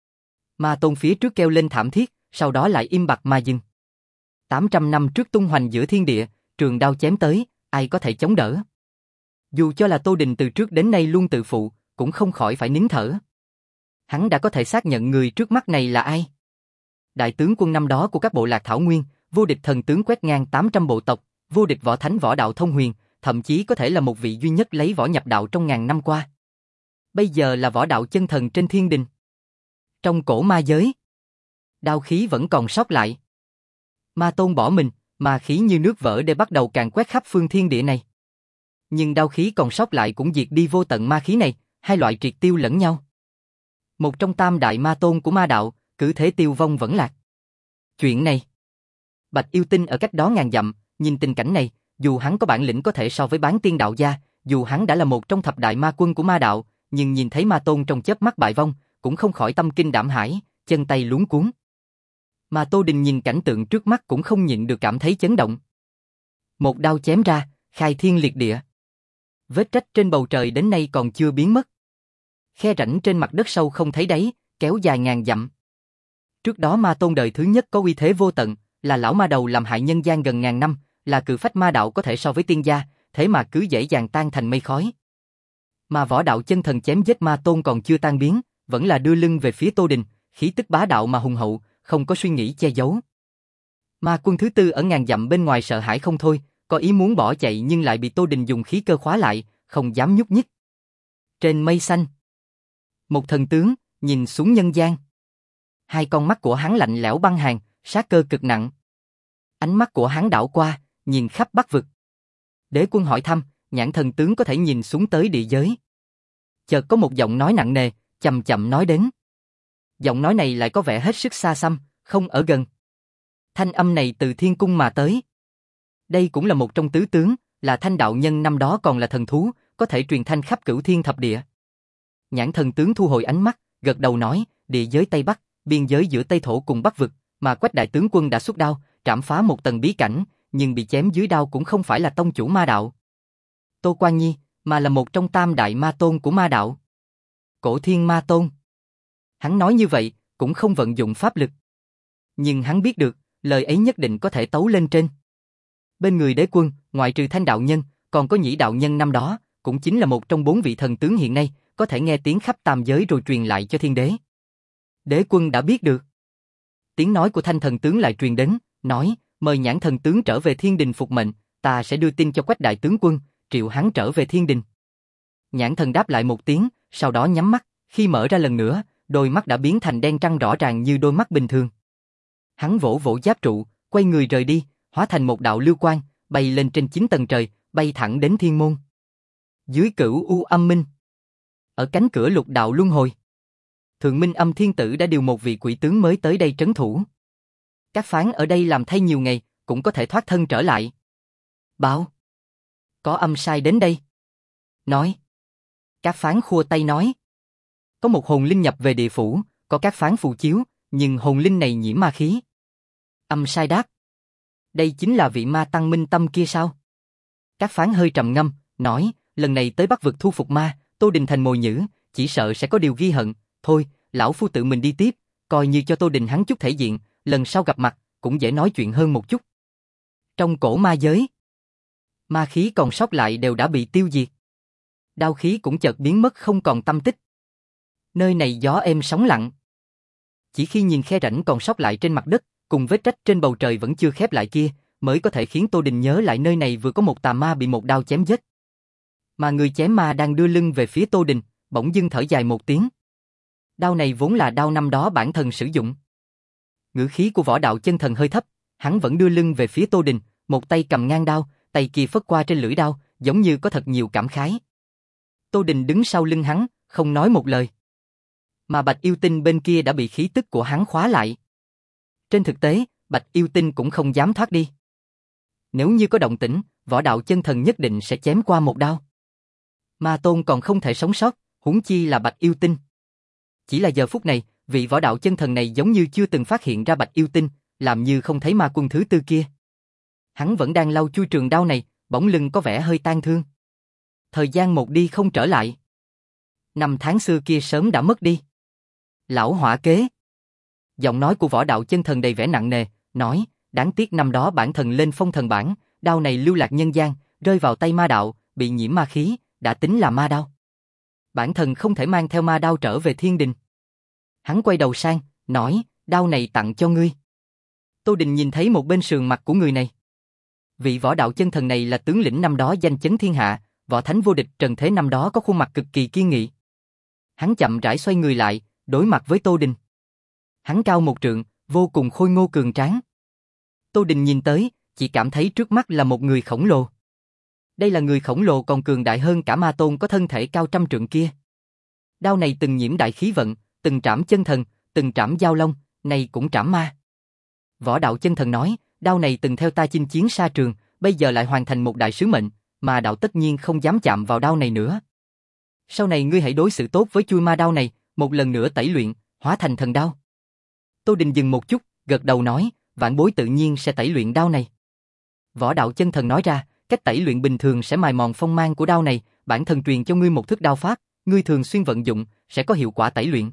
Ma Tôn phía trước kêu lên thảm thiết, sau đó lại im bặt mà dừng. tám trăm năm trước tung hoành giữa thiên địa, trường đao chém tới, ai có thể chống đỡ. Dù cho là Tô Đình từ trước đến nay luôn tự phụ, cũng không khỏi phải nín thở. Hắn đã có thể xác nhận người trước mắt này là ai. Đại tướng quân năm đó của các bộ lạc Thảo Nguyên, vô địch thần tướng quét ngang tám trăm bộ tộc, vô địch võ thánh võ đạo thông huyền, thậm chí có thể là một vị duy nhất lấy võ nhập đạo trong ngàn năm qua. Bây giờ là võ đạo chân thần trên thiên đình. Trong cổ ma giới, đao khí vẫn còn sót lại. Ma Tôn bỏ mình, ma khí như nước vỡ để bắt đầu càn quét khắp phương thiên địa này. Nhưng đao khí còn sót lại cũng diệt đi vô tận ma khí này, hai loại triệt tiêu lẫn nhau. Một trong tam đại ma tôn của ma đạo, cứ thế tiêu vong vẫn lạc. Chuyện này, Bạch Yêu Tinh ở cách đó ngàn dặm, nhìn tình cảnh này, dù hắn có bản lĩnh có thể so với bán tiên đạo gia, dù hắn đã là một trong thập đại ma quân của ma đạo, nhưng nhìn thấy ma tôn trong chớp mắt bại vong, cũng không khỏi tâm kinh đảm hải, chân tay luống cuống. Mà Tô Đình nhìn cảnh tượng trước mắt cũng không nhịn được cảm thấy chấn động. Một đao chém ra, khai thiên liệt địa. Vết rách trên bầu trời đến nay còn chưa biến mất. Khe rãnh trên mặt đất sâu không thấy đáy, kéo dài ngàn dặm. Trước đó ma tôn đời thứ nhất có uy thế vô tận, là lão ma đầu làm hại nhân gian gần ngàn năm, là cự phách ma đạo có thể so với tiên gia, thế mà cứ dễ dàng tan thành mây khói. Mà võ đạo chân thần chém giết ma tôn còn chưa tan biến, vẫn là đưa lưng về phía Tô Đình, khí tức bá đạo mà hùng hậu, không có suy nghĩ che giấu. Ma quân thứ tư ở ngàn dặm bên ngoài sợ hãi không thôi, có ý muốn bỏ chạy nhưng lại bị Tô Đình dùng khí cơ khóa lại, không dám nhúc nhích. Trên mây xanh, một thần tướng nhìn xuống nhân gian. Hai con mắt của hắn lạnh lẽo băng hàn, sát cơ cực nặng. Ánh mắt của hắn đảo qua, nhìn khắp Bắc vực. Đế quân hỏi thăm, nhãn thần tướng có thể nhìn xuống tới địa giới. Chợt có một giọng nói nặng nề, chậm chậm nói đến. Giọng nói này lại có vẻ hết sức xa xăm, không ở gần. Thanh âm này từ thiên cung mà tới. Đây cũng là một trong tứ tướng, là thanh đạo nhân năm đó còn là thần thú, có thể truyền thanh khắp cửu thiên thập địa. Nhãn thần tướng thu hồi ánh mắt, gật đầu nói, địa giới Tây Bắc, biên giới giữa Tây Thổ cùng Bắc vực, mà Quách đại tướng quân đã xuất đao, trảm phá một tầng bí cảnh, nhưng bị chém dưới đao cũng không phải là tông chủ ma đạo Tô Quan Nhi, mà là một trong tam đại ma tôn của ma đạo. Cổ Thiên Ma Tôn. Hắn nói như vậy, cũng không vận dụng pháp lực. Nhưng hắn biết được, lời ấy nhất định có thể tấu lên trên. Bên người đế quân, ngoại trừ thanh đạo nhân, còn có nhĩ đạo nhân năm đó, cũng chính là một trong bốn vị thần tướng hiện nay, có thể nghe tiếng khắp tam giới rồi truyền lại cho thiên đế. Đế quân đã biết được. Tiếng nói của thanh thần tướng lại truyền đến, nói, mời nhãn thần tướng trở về thiên đình phục mệnh, ta sẽ đưa tin cho Quách đại tướng quân, triệu hắn trở về thiên đình. Nhãn thần đáp lại một tiếng, sau đó nhắm mắt, khi mở ra lần nữa, đôi mắt đã biến thành đen trăng rõ ràng như đôi mắt bình thường. Hắn vỗ vỗ giáp trụ, quay người rời đi, hóa thành một đạo lưu quang, bay lên trên chín tầng trời, bay thẳng đến thiên môn. Dưới cửu u âm minh, ở cánh cửa lục đạo luân hồi, Thượng Minh Âm Thiên Tử đã điều một vị quỷ tướng mới tới đây trấn thủ. Các phán ở đây làm thay nhiều ngày, cũng có thể thoát thân trở lại. Báo. Có âm sai đến đây. Nói. Các phán khua tay nói. Có một hồn linh nhập về địa phủ, có các phán phù chiếu, nhưng hồn linh này nhiễm ma khí. Âm sai đáp. Đây chính là vị ma tăng minh tâm kia sao? Các phán hơi trầm ngâm, nói, lần này tới Bắc vực thu phục ma, Tô Đình thành mồi nhử, chỉ sợ sẽ có điều ghi hận, thôi, lão phu tự mình đi tiếp, coi như cho Tô Đình hắn chút thể diện, lần sau gặp mặt, cũng dễ nói chuyện hơn một chút. Trong cổ ma giới, ma khí còn sót lại đều đã bị tiêu diệt. Đao khí cũng chợt biến mất không còn tâm tích. Nơi này gió êm sóng lặng. Chỉ khi nhìn khe rãnh còn sót lại trên mặt đất, cùng vết rách trên bầu trời vẫn chưa khép lại kia, mới có thể khiến Tô Đình nhớ lại nơi này vừa có một tà ma bị một đao chém chết. Mà người chém ma đang đưa lưng về phía Tô Đình, bỗng dưng thở dài một tiếng. Đao này vốn là đao năm đó bản thân sử dụng. Ngữ khí của Võ Đạo Chân Thần hơi thấp, hắn vẫn đưa lưng về phía Tô Đình, một tay cầm ngang đao, tay kia phất qua trên lưỡi đao, giống như có thật nhiều cảm khái. Tô Đình đứng sau lưng hắn, không nói một lời. Mà Bạch Yêu Tinh bên kia đã bị khí tức của hắn khóa lại. Trên thực tế, Bạch Yêu Tinh cũng không dám thoát đi. Nếu như có động tĩnh, Võ Đạo Chân Thần nhất định sẽ chém qua một đao. Ma Tôn còn không thể sống sót, huống chi là Bạch Yêu Tinh. Chỉ là giờ phút này, vị Võ Đạo Chân Thần này giống như chưa từng phát hiện ra Bạch Yêu Tinh, làm như không thấy ma quân thứ tư kia. Hắn vẫn đang lau chui trường đao này, bỗng lưng có vẻ hơi tang thương. Thời gian một đi không trở lại. Năm tháng xưa kia sớm đã mất đi. Lão hỏa kế. Giọng nói của Võ Đạo Chân Thần đầy vẻ nặng nề, nói, đáng tiếc năm đó bản thần lên phong thần bảng, đao này lưu lạc nhân gian, rơi vào tay ma đạo, bị nhiễm ma khí, đã tính là ma đao. Bản thần không thể mang theo ma đao trở về thiên đình. Hắn quay đầu sang, nói, đao này tặng cho ngươi. Tô Đình nhìn thấy một bên sườn mặt của người này. Vị Võ Đạo Chân Thần này là tướng lĩnh năm đó danh chấn thiên hạ, võ thánh vô địch trần thế năm đó có khuôn mặt cực kỳ kiên nghị. Hắn chậm rãi xoay người lại, đối mặt với Tô Đình. Hắn cao một trượng, vô cùng khôi ngô cường tráng. Tô Đình nhìn tới, chỉ cảm thấy trước mắt là một người khổng lồ. Đây là người khổng lồ còn cường đại hơn cả ma tôn có thân thể cao trăm trượng kia. Đao này từng nhiễm đại khí vận, từng trảm chân thần, từng trảm giao long, này cũng trảm ma. Võ Đạo Chân Thần nói, đao này từng theo ta chinh chiến xa trường, bây giờ lại hoàn thành một đại sứ mệnh, mà đạo tất nhiên không dám chạm vào đao này nữa. Sau này ngươi hãy đối xử tốt với chui ma đao này, một lần nữa tẩy luyện, hóa thành thần đao. Tô Đình dừng một chút, gật đầu nói, vạn bối tự nhiên sẽ tẩy luyện đao này. Võ Đạo Chân Thần nói ra, cách tẩy luyện bình thường sẽ mài mòn phong mang của đao này, bản thần truyền cho ngươi một thức đao pháp, ngươi thường xuyên vận dụng, sẽ có hiệu quả tẩy luyện.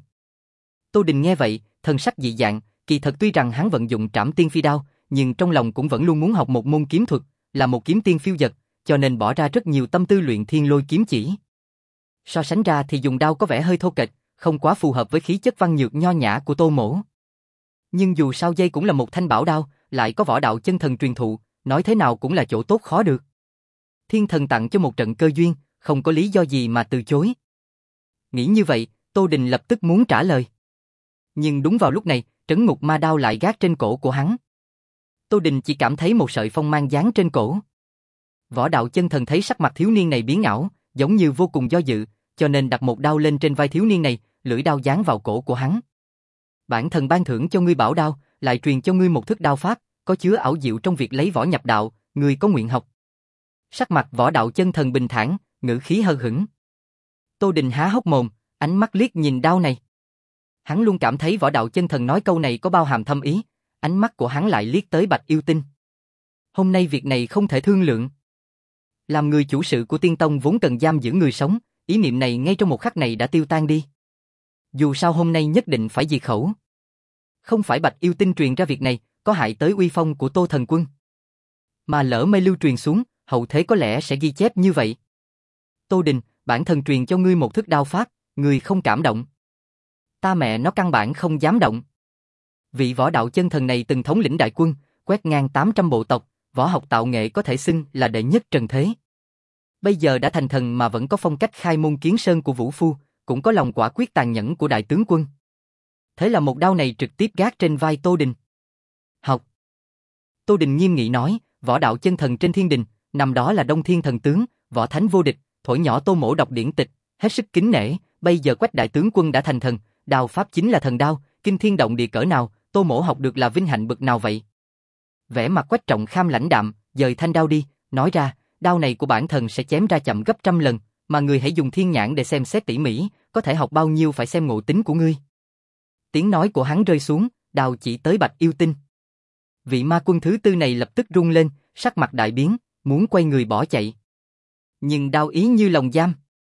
Tô Đình nghe vậy, thần sắc dị dạng, kỳ thật tuy rằng hắn vận dụng Trảm Tiên Phi đao, nhưng trong lòng cũng vẫn luôn muốn học một môn kiếm thuật, là một kiếm tiên phiêu dật, cho nên bỏ ra rất nhiều tâm tư luyện Thiên Lôi kiếm chỉ. So sánh ra thì dùng đao có vẻ hơi thô kệch, không quá phù hợp với khí chất văn nhược nho nhã của Tô Mỗ. Nhưng dù sao dây cũng là một thanh bảo đao, lại có Võ Đạo Chân Thần truyền thụ, nói thế nào cũng là chỗ tốt khó được. Thiên thần tặng cho một trận cơ duyên, không có lý do gì mà từ chối. Nghĩ như vậy, Tô Đình lập tức muốn trả lời. Nhưng đúng vào lúc này, trấn ngục ma đao lại gác trên cổ của hắn. Tô Đình chỉ cảm thấy một sợi phong mang dán trên cổ. Võ Đạo Chân Thần thấy sắc mặt thiếu niên này biến ảo, giống như vô cùng do dự, cho nên đặt một đao lên trên vai thiếu niên này, lưỡi đao dán vào cổ của hắn. Bản thần ban thưởng cho ngươi bảo đao, lại truyền cho ngươi một thức đao pháp, có chứa ảo diệu trong việc lấy võ nhập đạo, ngươi có nguyện học. Sắc mặt Võ Đạo Chân Thần bình thản, ngữ khí hờ hững. Tô Đình há hốc mồm, ánh mắt liếc nhìn đao này. Hắn luôn cảm thấy Võ Đạo Chân Thần nói câu này có bao hàm thâm ý, ánh mắt của hắn lại liếc tới Bạch Yêu Tinh. Hôm nay việc này không thể thương lượng. Làm người chủ sự của Tiên Tông vốn cần giam giữ người sống, ý niệm này ngay trong một khắc này đã tiêu tan đi. Dù sao hôm nay nhất định phải diệt khẩu. Không phải Bạch Yêu Tinh truyền ra việc này, có hại tới uy phong của Tô Thần Quân. Mà lỡ mây lưu truyền xuống, hậu thế có lẽ sẽ ghi chép như vậy. Tô Đình, bản thần truyền cho ngươi một thức đao pháp, ngươi không cảm động. Ta mẹ nó căn bản không dám động. Vị Võ Đạo Chân Thần này từng thống lĩnh đại quân, quét ngang tám trăm bộ tộc, võ học tạo nghệ có thể xưng là đệ nhất trần thế. Bây giờ đã thành thần mà vẫn có phong cách khai môn kiến sơn của Vũ Phu, cũng có lòng quả quyết tàn nhẫn của đại tướng quân. Thế là một đao này trực tiếp gác trên vai Tô Đình. Học. Tô Đình nghiêm nghị nói, Võ Đạo Chân Thần trên thiên đình, năm đó là Đông Thiên Thần Tướng, võ thánh vô địch, thổi nhỏ Tô Mỗ đọc điển tịch, hết sức kính nể, bây giờ Quách đại tướng quân đã thành thần, đao pháp chính là thần đao, kinh thiên động địa cỡ nào, Tô Mỗ học được là vinh hạnh bực nào vậy? Vẻ mặt Quách Trọng Kham lãnh đạm, dời thanh đao đi, nói ra, đao này của bản thần sẽ chém ra chậm gấp trăm lần, mà người hãy dùng thiên nhãn để xem xét tỉ mỉ, có thể học bao nhiêu phải xem ngộ tính của ngươi. Tiếng nói của hắn rơi xuống, đao chỉ tới Bạch Yêu Tinh. Vị ma quân thứ tư này lập tức run lên, sắc mặt đại biến, muốn quay người bỏ chạy. Nhưng đao ý như lồng giam.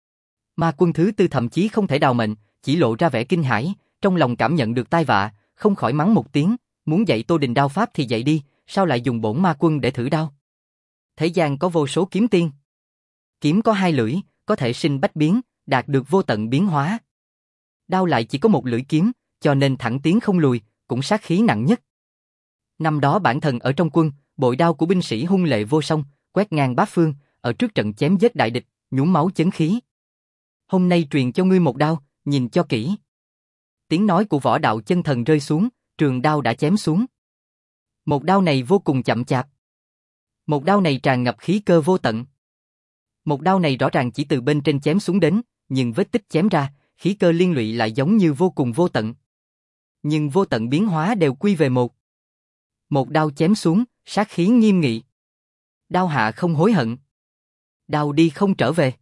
Ma quân thứ tư thậm chí không thể đào mệnh, chỉ lộ ra vẻ kinh hãi, trong lòng cảm nhận được tai vạ, không khỏi mắng một tiếng, muốn dạy Tô Đình đao pháp thì dạy đi, sao lại dùng bổn ma quân để thử đao? Thế gian có vô số kiếm tiên. Kiếm có hai lưỡi, có thể sinh bách biến, đạt được vô tận biến hóa. Đao lại chỉ có một lưỡi kiếm, cho nên thẳng tiến không lùi, cũng sát khí nặng nhất. Năm đó bản thần ở trong quân, bội đao của binh sĩ hung lệ vô song, quét ngang bát phương, ở trước trận chém giết đại địch, nhuốm máu chấn khí. Hôm nay truyền cho ngươi một đao, nhìn cho kỹ. Tiếng nói của võ đạo chân thần rơi xuống, trường đao đã chém xuống. Một đao này vô cùng chậm chạp. Một đao này tràn ngập khí cơ vô tận. Một đao này rõ ràng chỉ từ bên trên chém xuống đến, nhưng vết tích chém ra, khí cơ liên lụy lại giống như vô cùng vô tận. Nhưng vô tận biến hóa đều quy về một. Một đao chém xuống, sát khí nghiêm nghị. Đao hạ không hối hận. Đao đi không trở về.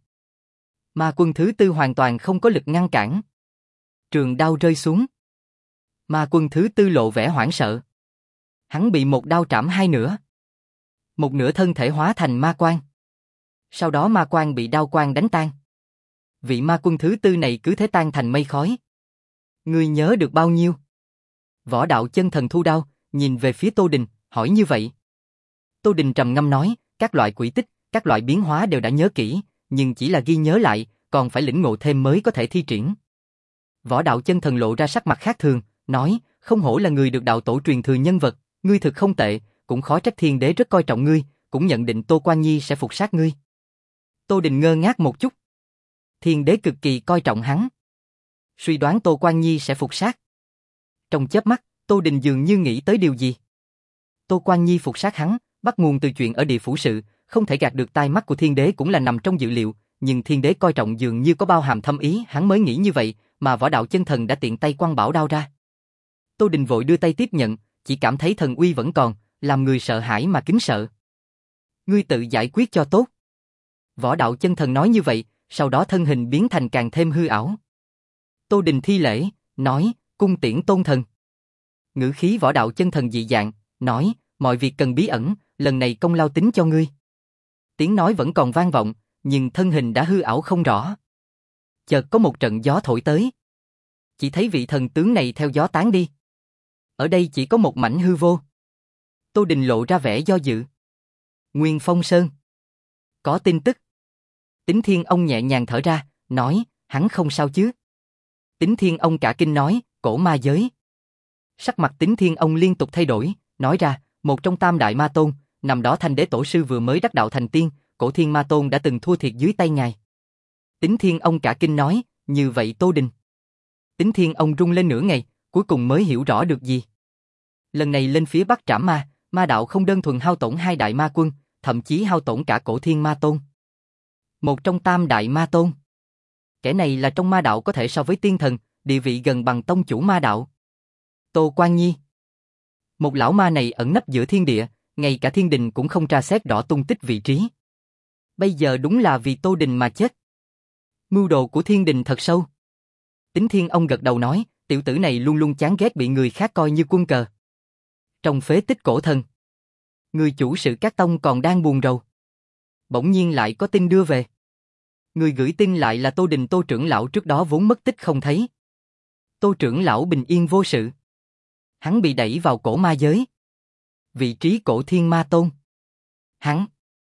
Ma quân thứ tư hoàn toàn không có lực ngăn cản. Trường đao rơi xuống. Ma quân thứ tư lộ vẻ hoảng sợ. Hắn bị một đao trảm hai nửa. Một nửa thân thể hóa thành ma quan. Sau đó ma quan bị đao quan đánh tan. Vị ma quân thứ tư này cứ thế tan thành mây khói. Ngươi nhớ được bao nhiêu? Võ đạo chân thần thu đao, nhìn về phía Tô Đình, hỏi như vậy. Tô Đình trầm ngâm nói, các loại quỷ tích, các loại biến hóa đều đã nhớ kỹ, nhưng chỉ là ghi nhớ lại, còn phải lĩnh ngộ thêm mới có thể thi triển. Võ đạo chân thần lộ ra sắc mặt khác thường, nói, không hổ là người được đạo tổ truyền thừa nhân vật, ngươi thực không tệ, cũng khó trách thiên đế rất coi trọng ngươi, cũng nhận định Tô Quan Nhi sẽ phục sát ngươi. Tô Đình ngơ ngác một chút. Thiên đế cực kỳ coi trọng hắn. Suy đoán Tô Quan Nhi sẽ phục sát. Trong chớp mắt, Tô Đình dường như nghĩ tới điều gì. Tô Quan Nhi phục sát hắn, bắt nguồn từ chuyện ở địa phủ sự, không thể gạt được tai mắt của thiên đế cũng là nằm trong dự liệu, nhưng thiên đế coi trọng dường như có bao hàm thâm ý, hắn mới nghĩ như vậy, mà võ đạo chân thần đã tiện tay quăng bảo đao ra. Tô Đình vội đưa tay tiếp nhận, chỉ cảm thấy thần uy vẫn còn, làm người sợ hãi mà kính sợ. Ngươi tự giải quyết cho tốt. Võ đạo chân thần nói như vậy, sau đó thân hình biến thành càng thêm hư ảo. Tô Đình thi lễ, nói, cung tiễn tôn thần. Ngữ khí võ đạo chân thần dị dạng, nói, mọi việc cần bí ẩn, lần này công lao tính cho ngươi. Tiếng nói vẫn còn vang vọng, nhưng thân hình đã hư ảo không rõ. Chợt có một trận gió thổi tới. Chỉ thấy vị thần tướng này theo gió tán đi. Ở đây chỉ có một mảnh hư vô. Tô Đình lộ ra vẻ do dự. Nguyên Phong Sơn. Có tin tức. Tính Thiên Ông nhẹ nhàng thở ra, nói, hắn không sao chứ. Tính Thiên Ông cả kinh nói, cổ ma giới. Sắc mặt Tính Thiên Ông liên tục thay đổi, nói ra, một trong tam đại ma tôn, năm đó Thanh Đế Tổ Sư vừa mới đắc đạo thành tiên, cổ Thiên Ma Tôn đã từng thua thiệt dưới tay ngài. Tính Thiên Ông cả kinh nói, như vậy Tô Đình. Tính Thiên Ông rung lên nửa ngày, cuối cùng mới hiểu rõ được gì. Lần này lên phía Bắc trảm ma, ma đạo không đơn thuần hao tổn hai đại ma quân, thậm chí hao tổn cả cổ Thiên Ma Tôn. Một trong tam đại ma tôn. Kẻ này là trong ma đạo có thể so với tiên thần, địa vị gần bằng tông chủ ma đạo. Tô Quan Nhi. Một lão ma này ẩn nấp giữa thiên địa, ngay cả thiên đình cũng không tra xét rõ tung tích vị trí. Bây giờ đúng là vì Tô Đình mà chết. Mưu đồ của thiên đình thật sâu. Tính Thiên Ông gật đầu nói, tiểu tử này luôn luôn chán ghét bị người khác coi như quân cờ. Trong phế tích cổ thần, người chủ sự các tông còn đang buồn rầu. Bỗng nhiên lại có tin đưa về. Người gửi tin lại là Tô Đình Tô trưởng lão trước đó vốn mất tích không thấy. Tô trưởng lão bình yên vô sự. Hắn bị đẩy vào cổ ma giới. Vị trí cổ Thiên Ma Tôn. Hắn.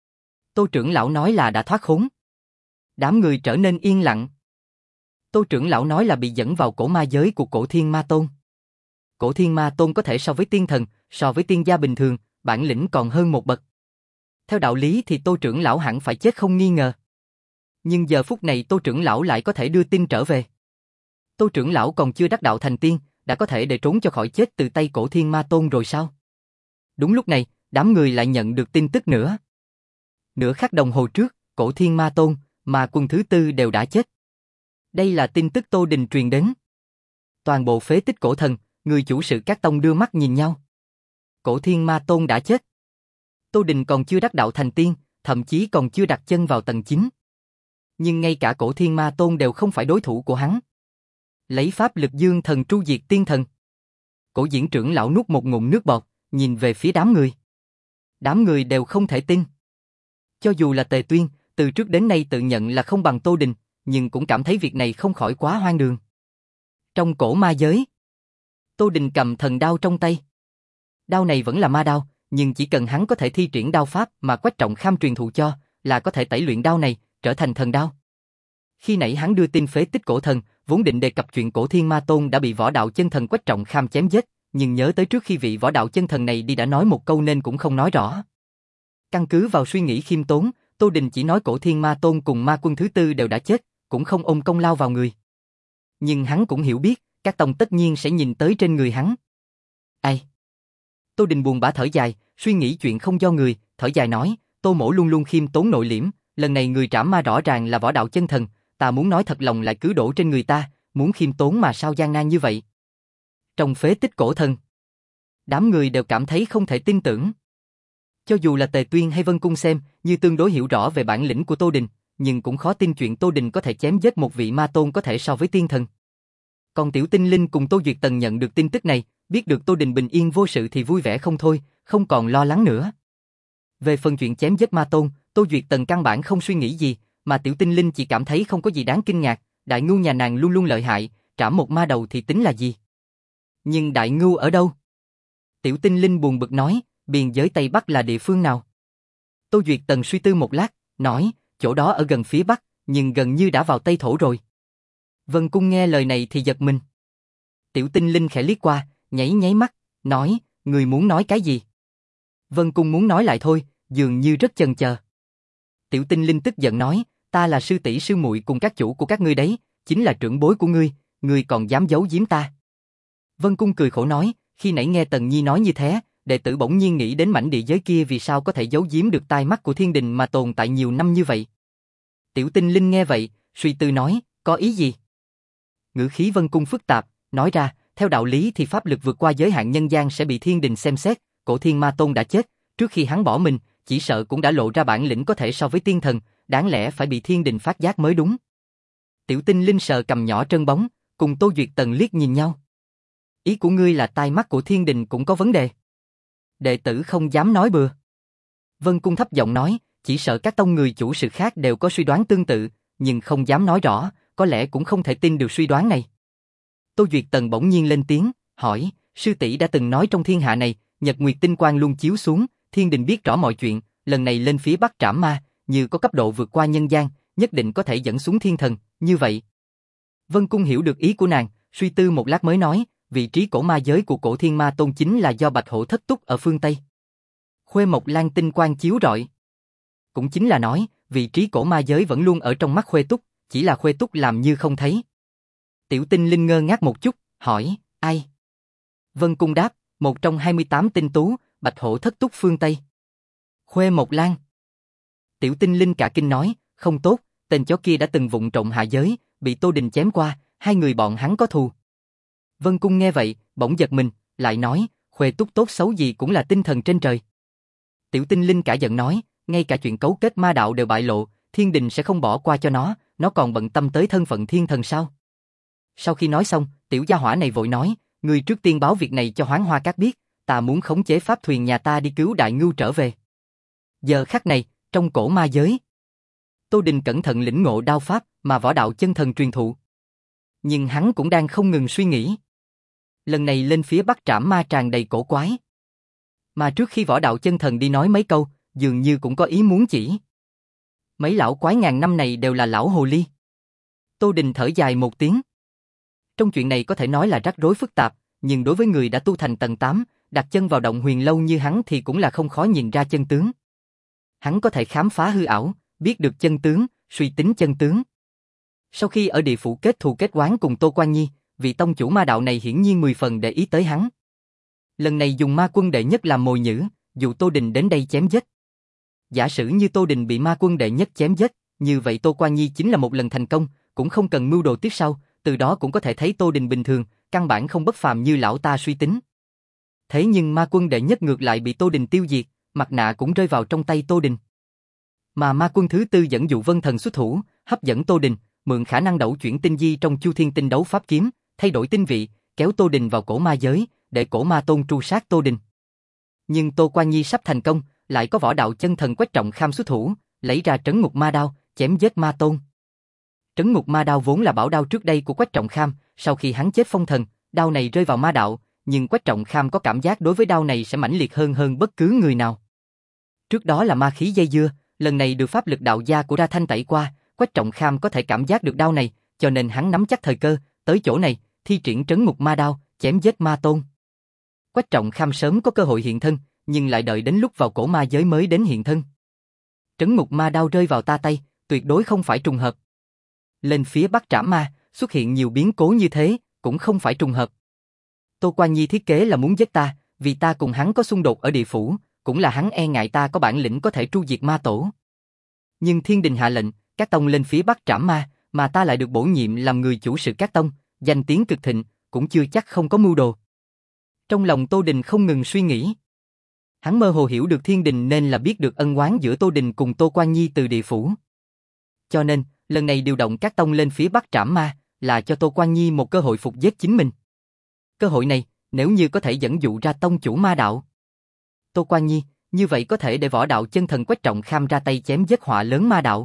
Tô trưởng lão nói là đã thoát khốn. Đám người trở nên yên lặng. Tô trưởng lão nói là bị dẫn vào cổ ma giới của cổ Thiên Ma Tôn. Cổ Thiên Ma Tôn có thể so với tiên thần, so với tiên gia bình thường, bản lĩnh còn hơn một bậc. Theo đạo lý thì Tô trưởng lão hẳn phải chết không nghi ngờ. Nhưng giờ phút này Tô trưởng lão lại có thể đưa tin trở về. Tô trưởng lão còn chưa đắc đạo thành tiên, đã có thể để trốn cho khỏi chết từ tay cổ Thiên Ma Tôn rồi sao? Đúng lúc này, đám người lại nhận được tin tức nữa. Nửa khắc đồng hồ trước, cổ Thiên Ma Tôn, mà quân thứ tư đều đã chết. Đây là tin tức Tô Đình truyền đến. Toàn bộ phế tích cổ thần, Người chủ sự các tông đưa mắt nhìn nhau. Cổ Thiên Ma Tôn đã chết. Tô Đình còn chưa đắc đạo thành tiên, thậm chí còn chưa đặt chân vào tầng chín. Nhưng ngay cả Cổ Thiên Ma Tôn đều không phải đối thủ của hắn. Lấy pháp lực dương thần tru diệt tiên thần. Cổ diễn trưởng lão nuốt một ngụm nước bọt, nhìn về phía đám người. Đám người đều không thể tin. Cho dù là Tề Tuyên, từ trước đến nay tự nhận là không bằng Tô Đình, nhưng cũng cảm thấy việc này không khỏi quá hoang đường. Trong cổ ma giới, Tô Đình cầm thần đao trong tay. Đao này vẫn là ma đao, nhưng chỉ cần hắn có thể thi triển đao pháp mà Quách Trọng Kham truyền thụ cho, là có thể tẩy luyện đao này, trở thành thần đao. Khi nãy hắn đưa tin phế tích cổ thần, vốn định đề cập chuyện Cổ Thiên Ma Tôn đã bị võ đạo chân thần Quách Trọng Kham chém giết, nhưng nhớ tới trước khi vị võ đạo chân thần này đi đã nói một câu nên cũng không nói rõ. Căn cứ vào suy nghĩ khiêm tốn, Tô Đình chỉ nói Cổ Thiên Ma Tôn cùng Ma Quân thứ tư đều đã chết, cũng không ôm công lao vào người. Nhưng hắn cũng hiểu biết, các tông tất nhiên sẽ nhìn tới trên người hắn. Ai? Tô Đình buồn bã thở dài, suy nghĩ chuyện không do người, thở dài nói, Tô Mỗ luôn luôn khiêm tốn nội liễm, lần này người trảm ma rõ ràng là võ đạo chân thần, ta muốn nói thật lòng lại cứ đổ trên người ta, muốn khiêm tốn mà sao gian nan như vậy. Trong phế tích cổ thần, đám người đều cảm thấy không thể tin tưởng. Cho dù là Tề Tuyên hay Vân Cung xem, như tương đối hiểu rõ về bản lĩnh của Tô Đình, nhưng cũng khó tin chuyện Tô Đình có thể chém giết một vị ma tôn có thể so với tiên thần. Còn Tiểu Tinh Linh cùng Tô Duyệt Tần nhận được tin tức này, biết được Tô Đình bình yên vô sự thì vui vẻ không thôi, không còn lo lắng nữa. Về phần chuyện chém giết ma tôn, Tô Duyệt Tần căn bản không suy nghĩ gì, mà Tiểu Tinh Linh chỉ cảm thấy không có gì đáng kinh ngạc, Đại Ngưu nhà nàng luôn luôn lợi hại, trảm một ma đầu thì tính là gì. Nhưng Đại Ngưu ở đâu? Tiểu Tinh Linh buồn bực nói, biên giới Tây Bắc là địa phương nào? Tô Duyệt Tần suy tư một lát, nói, chỗ đó ở gần phía Bắc, nhưng gần như đã vào Tây Thổ rồi. Vân Cung nghe lời này thì giật mình. Tiểu Tinh Linh khẽ liếc qua, nháy nháy mắt, nói, người muốn nói cái gì? Vân Cung muốn nói lại thôi, dường như rất chần chờ. Tiểu Tinh Linh tức giận nói, ta là sư tỷ sư muội cùng các chủ của các ngươi đấy, chính là trưởng bối của ngươi, ngươi còn dám giấu giếm ta. Vân Cung cười khổ nói, khi nãy nghe Tần Nhi nói như thế, đệ tử bỗng nhiên nghĩ đến mảnh địa giới kia vì sao có thể giấu giếm được tai mắt của thiên đình mà tồn tại nhiều năm như vậy. Tiểu Tinh Linh nghe vậy, suy tư nói, có ý gì? Ngữ khí Vân Cung phức tạp, nói ra, theo đạo lý thì pháp lực vượt qua giới hạn nhân gian sẽ bị thiên đình xem xét, Cổ Thiên Ma Tôn đã chết, trước khi hắn bỏ mình, chỉ sợ cũng đã lộ ra bản lĩnh có thể so với tiên thần, đáng lẽ phải bị thiên đình phát giác mới đúng. Tiểu Tinh Linh sờ cầm nhỏ trơn bóng, cùng Tô Duyệt Tần liếc nhìn nhau. Ý của ngươi là tai mắt của thiên đình cũng có vấn đề? Đệ tử không dám nói bừa. Vân Cung thấp giọng nói, chỉ sợ các tông người chủ sự khác đều có suy đoán tương tự, nhưng không dám nói rõ, có lẽ cũng không thể tin được suy đoán này. Tô Duyệt Tần bỗng nhiên lên tiếng, hỏi, sư tỷ đã từng nói trong thiên hạ này, nhật nguyệt tinh quang luôn chiếu xuống, thiên đình biết rõ mọi chuyện, lần này lên phía Bắc trảm ma, như có cấp độ vượt qua nhân gian, nhất định có thể dẫn xuống thiên thần, như vậy. Vân Cung hiểu được ý của nàng, suy tư một lát mới nói, vị trí cổ ma giới của Cổ Thiên Ma Tôn chính là do Bạch Hổ thất túc ở phương Tây. Khuê Mộc Lan tinh quang chiếu rọi. Cũng chính là nói, vị trí cổ ma giới vẫn luôn ở trong mắt Khuê Túc, chỉ là Khuê Túc làm như không thấy. Tiểu Tinh Linh ngơ ngác một chút, hỏi, ai? Vân Cung đáp, một trong hai mươi tám tinh tú, Bạch Hổ thất túc phương Tây. Khuê Mộc Lan. Tiểu Tinh Linh cả kinh nói, không tốt, tên chó kia đã từng vụng trộm hạ giới, bị Tô Đình chém qua, hai người bọn hắn có thù. Vân Cung nghe vậy, bỗng giật mình, lại nói, Khuê Túc tốt xấu gì cũng là tinh thần trên trời. Tiểu Tinh Linh cả giận nói, ngay cả chuyện cấu kết ma đạo đều bại lộ, thiên đình sẽ không bỏ qua cho nó, nó còn bận tâm tới thân phận thiên thần sao? Sau khi nói xong, tiểu gia hỏa này vội nói, người trước tiên báo việc này cho Hoáng Hoa Các biết, ta muốn khống chế pháp thuyền nhà ta đi cứu Đại Ngưu trở về. Giờ khắc này, trong cổ ma giới, Tô Đình cẩn thận lĩnh ngộ đao pháp mà võ đạo chân thần truyền thụ. Nhưng hắn cũng đang không ngừng suy nghĩ. Lần này lên phía Bắc trảm ma tràn đầy cổ quái. Mà trước khi võ đạo chân thần đi nói mấy câu, dường như cũng có ý muốn chỉ. Mấy lão quái ngàn năm này đều là lão hồ ly. Tô Đình thở dài một tiếng. Trong chuyện này có thể nói là rắc rối phức tạp, nhưng đối với người đã tu thành tầng tám, đặt chân vào động huyền lâu như hắn thì cũng là không khó nhìn ra chân tướng. Hắn có thể khám phá hư ảo, biết được chân tướng, suy tính chân tướng. Sau khi ở địa phủ kết thù kết oán cùng Tô Quan Nhi, vị tông chủ ma đạo này hiển nhiên mười phần để ý tới hắn. Lần này dùng ma quân đệ nhất làm mồi nhử, dụ Tô Đình đến đây chém giết. Giả sử như Tô Đình bị ma quân đệ nhất chém giết, như vậy Tô Quan Nhi chính là một lần thành công, cũng không cần mưu đồ tiếp sau, từ đó cũng có thể thấy Tô Đình bình thường, căn bản không bất phàm như lão ta suy tính. Thế nhưng ma quân đệ nhất ngược lại bị Tô Đình tiêu diệt, mặt nạ cũng rơi vào trong tay Tô Đình. Mà ma quân thứ tư dẫn dụ Vân Thần xuất thủ, hấp dẫn Tô Đình, mượn khả năng đẩu chuyển tinh di trong Chu Thiên Tinh Đấu Pháp Kiếm, thay đổi tinh vị, kéo Tô Đình vào cổ ma giới, để cổ ma tôn tru sát Tô Đình. Nhưng Tô Quan Nhi sắp thành công, lại có võ đạo chân thần Quách Trọng Kham xuất thủ, lấy ra trấn ngục ma đao, chém giết ma tôn. Trấn ngục ma đao vốn là bảo đao trước đây của Quách Trọng Kham, sau khi hắn chết phong thần, đao này rơi vào ma đạo, nhưng Quách Trọng Kham có cảm giác đối với đao này sẽ mãnh liệt hơn hơn bất cứ người nào. Trước đó là ma khí dây dưa, lần này được pháp lực đạo gia của Ra Thanh tẩy qua, Quách Trọng Kham có thể cảm giác được đao này, cho nên hắn nắm chắc thời cơ, tới chỗ này, thi triển trấn ngục ma đao, chém giết ma tôn. Quách Trọng Kham sớm có cơ hội hiện thân, nhưng lại đợi đến lúc vào cổ ma giới mới đến hiện thân. Trấn ngục ma đao rơi vào ta tay, tuyệt đối không phải trùng hợp. Lên phía Bắc Trảm Ma, xuất hiện nhiều biến cố như thế, cũng không phải trùng hợp. Tô Quan Nhi thiết kế là muốn giết ta, vì ta cùng hắn có xung đột ở địa phủ, cũng là hắn e ngại ta có bản lĩnh có thể tru diệt ma tổ. Nhưng thiên đình hạ lệnh, các tông lên phía Bắc Trảm Ma, mà ta lại được bổ nhiệm làm người chủ sự các tông, danh tiếng cực thịnh, cũng chưa chắc không có mưu đồ. Trong lòng Tô Đình không ngừng suy nghĩ. Hắn mơ hồ hiểu được thiên đình nên là biết được ân oán giữa Tô Đình cùng Tô Quan Nhi từ địa phủ. Cho nên, lần này điều động các tông lên phía Bắc Trảm Ma, là cho Tô Quan Nhi một cơ hội phục giết chính mình. Cơ hội này, nếu như có thể dẫn dụ ra tông chủ ma đạo Tô Quan Nhi, như vậy có thể để võ đạo chân thần Quách Trọng Kham ra tay chém giết họa lớn ma đạo.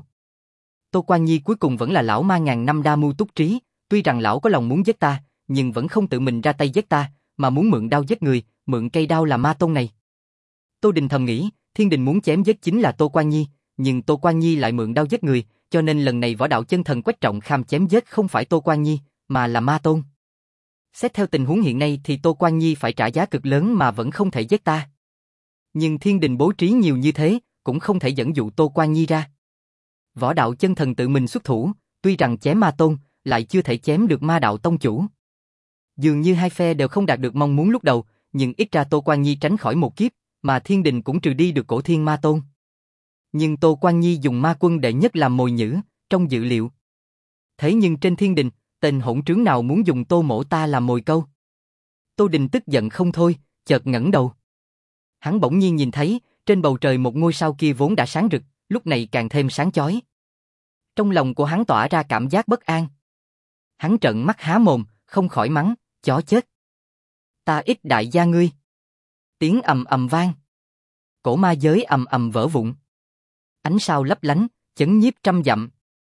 Tô Quan Nhi cuối cùng vẫn là lão ma ngàn năm đa mưu túc trí, tuy rằng lão có lòng muốn giết ta, nhưng vẫn không tự mình ra tay giết ta, mà muốn mượn đao giết người, mượn cây đao là ma tôn này. Tô Đình thầm nghĩ, thiên đình muốn chém giết chính là Tô Quan Nhi, nhưng Tô Quan Nhi lại mượn đao giết người, cho nên lần này võ đạo chân thần Quách Trọng Kham chém giết không phải Tô Quan Nhi, mà là ma tôn. Xét theo tình huống hiện nay thì Tô Quan Nhi phải trả giá cực lớn mà vẫn không thể giết ta. Nhưng thiên đình bố trí nhiều như thế, cũng không thể dẫn dụ Tô Quan Nhi ra. Võ đạo chân thần tự mình xuất thủ, tuy rằng chém ma tôn, lại chưa thể chém được ma đạo tông chủ. Dường như hai phe đều không đạt được mong muốn lúc đầu, nhưng ít ra Tô Quan Nhi tránh khỏi một kiếp, mà thiên đình cũng trừ đi được cổ thiên ma tôn. Nhưng Tô Quan Nhi dùng ma quân đệ nhất làm mồi nhử, trong dự liệu. Thế nhưng trên thiên đình, tên hỗn trướng nào muốn dùng Tô mỗ ta làm mồi câu? Tô Đình tức giận không thôi, chợt ngẩng đầu. Hắn bỗng nhiên nhìn thấy, trên bầu trời một ngôi sao kia vốn đã sáng rực, lúc này càng thêm sáng chói. Trong lòng của hắn tỏa ra cảm giác bất an. Hắn trợn mắt há mồm, không khỏi mắng, chó chết. Ta ít đại gia ngươi. Tiếng ầm ầm vang. Cổ ma giới ầm ầm vỡ vụn. Ánh sao lấp lánh, chấn nhiếp trăm dặm.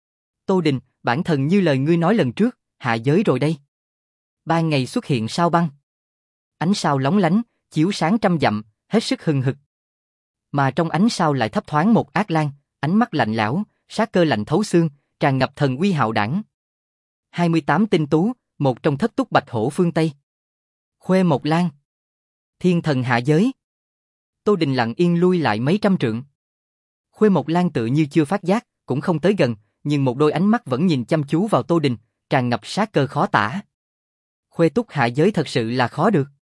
Tô Đình, bản thân như lời ngươi nói lần trước, hạ giới rồi đây. Ban ngày xuất hiện sao băng. Ánh sao lóng lánh, chiếu sáng trăm dặm, hết sức hừng hực. Mà trong ánh sao lại thấp thoáng một ác lang, ánh mắt lạnh lẽo, sát cơ lạnh thấu xương, tràn ngập thần uy hạo đảng. hai mươi tám tinh tú, một trong thất túc bạch hổ phương Tây. Khuê Mộc Lan. Thiên thần hạ giới. Tô Đình lặng yên lui lại mấy trăm trượng. Khuê Mộc Lan tự như chưa phát giác, cũng không tới gần, nhưng một đôi ánh mắt vẫn nhìn chăm chú vào Tô Đình, tràn ngập sát cơ khó tả. Khuê túc hạ giới thật sự là khó được.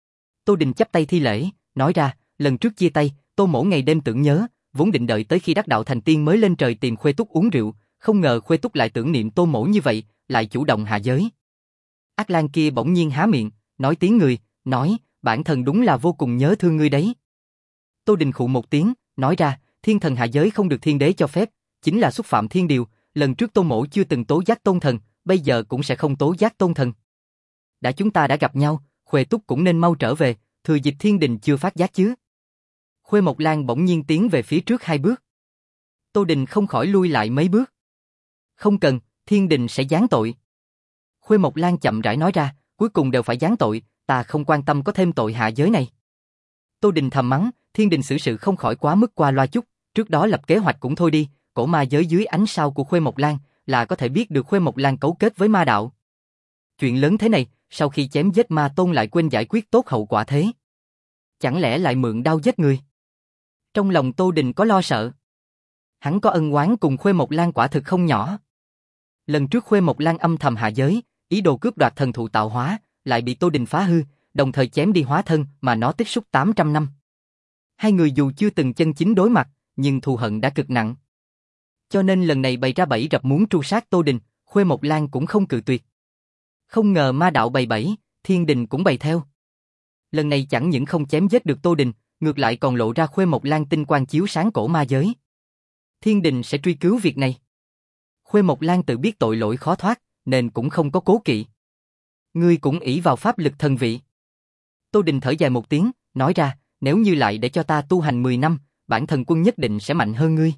Tô Đình chắp tay thi lễ, nói ra, lần trước chia tay, Tô mỗ ngày đêm tưởng nhớ, vốn định đợi tới khi đắc đạo thành tiên mới lên trời tìm Khuê túc uống rượu, không ngờ Khuê túc lại tưởng niệm Tô mỗ như vậy, lại chủ động hạ giới. Ác lang kia bỗng nhiên há miệng, nói tiếng người, nói, bản thân đúng là vô cùng nhớ thương ngươi đấy. Tô Đình khụ một tiếng, nói ra, thiên thần hạ giới không được thiên đế cho phép, chính là xúc phạm thiên điều, lần trước Tô mỗ chưa từng tố giác tôn thần, bây giờ cũng sẽ không tố giác tôn thần. Đã chúng ta đã gặp nhau, Khuê túc cũng nên mau trở về, thừa dịp thiên đình chưa phát giác chứ. Khuê Mộc Lan bỗng nhiên tiến về phía trước hai bước. Tô Đình không khỏi lui lại mấy bước. Không cần, thiên đình sẽ giáng tội. Khuê Mộc Lan chậm rãi nói ra, cuối cùng đều phải giáng tội, ta không quan tâm có thêm tội hạ giới này. Tô Đình thầm mắng, thiên đình xử sự không khỏi quá mức qua loa chút, trước đó lập kế hoạch cũng thôi đi, cổ ma giới dưới ánh sao của Khuê Mộc Lan, là có thể biết được Khuê Mộc Lan cấu kết với ma đạo. Chuyện lớn thế này, sau khi chém giết ma tôn lại quên giải quyết tốt hậu quả thế. Chẳng lẽ lại mượn đao giết người? Trong lòng Tô Đình có lo sợ. Hắn có ân oán cùng Khuê Mộc Lan quả thực không nhỏ. Lần trước Khuê Mộc Lan âm thầm hạ giới, ý đồ cướp đoạt thần thụ tạo hóa, lại bị Tô Đình phá hư, đồng thời chém đi hóa thân mà nó tích xúc tám trăm năm. Hai người dù chưa từng chân chính đối mặt, nhưng thù hận đã cực nặng. Cho nên lần này bày ra bẫy rập muốn tru sát Tô Đình, Khuê Mộc Lan cũng không cự tuyệt. Không ngờ ma đạo bày bẫy, Thiên Đình cũng bày theo. Lần này chẳng những không chém giết được Tô Đình, ngược lại còn lộ ra Khuê Mộc Lan tinh quang chiếu sáng cổ ma giới. Thiên Đình sẽ truy cứu việc này. Khuê Mộc Lan tự biết tội lỗi khó thoát, nên cũng không có cố kỵ. Ngươi cũng ỷ vào pháp lực thần vị. Tô Đình thở dài một tiếng, nói ra, nếu như lại để cho ta tu hành mười năm, bản thần quân nhất định sẽ mạnh hơn ngươi.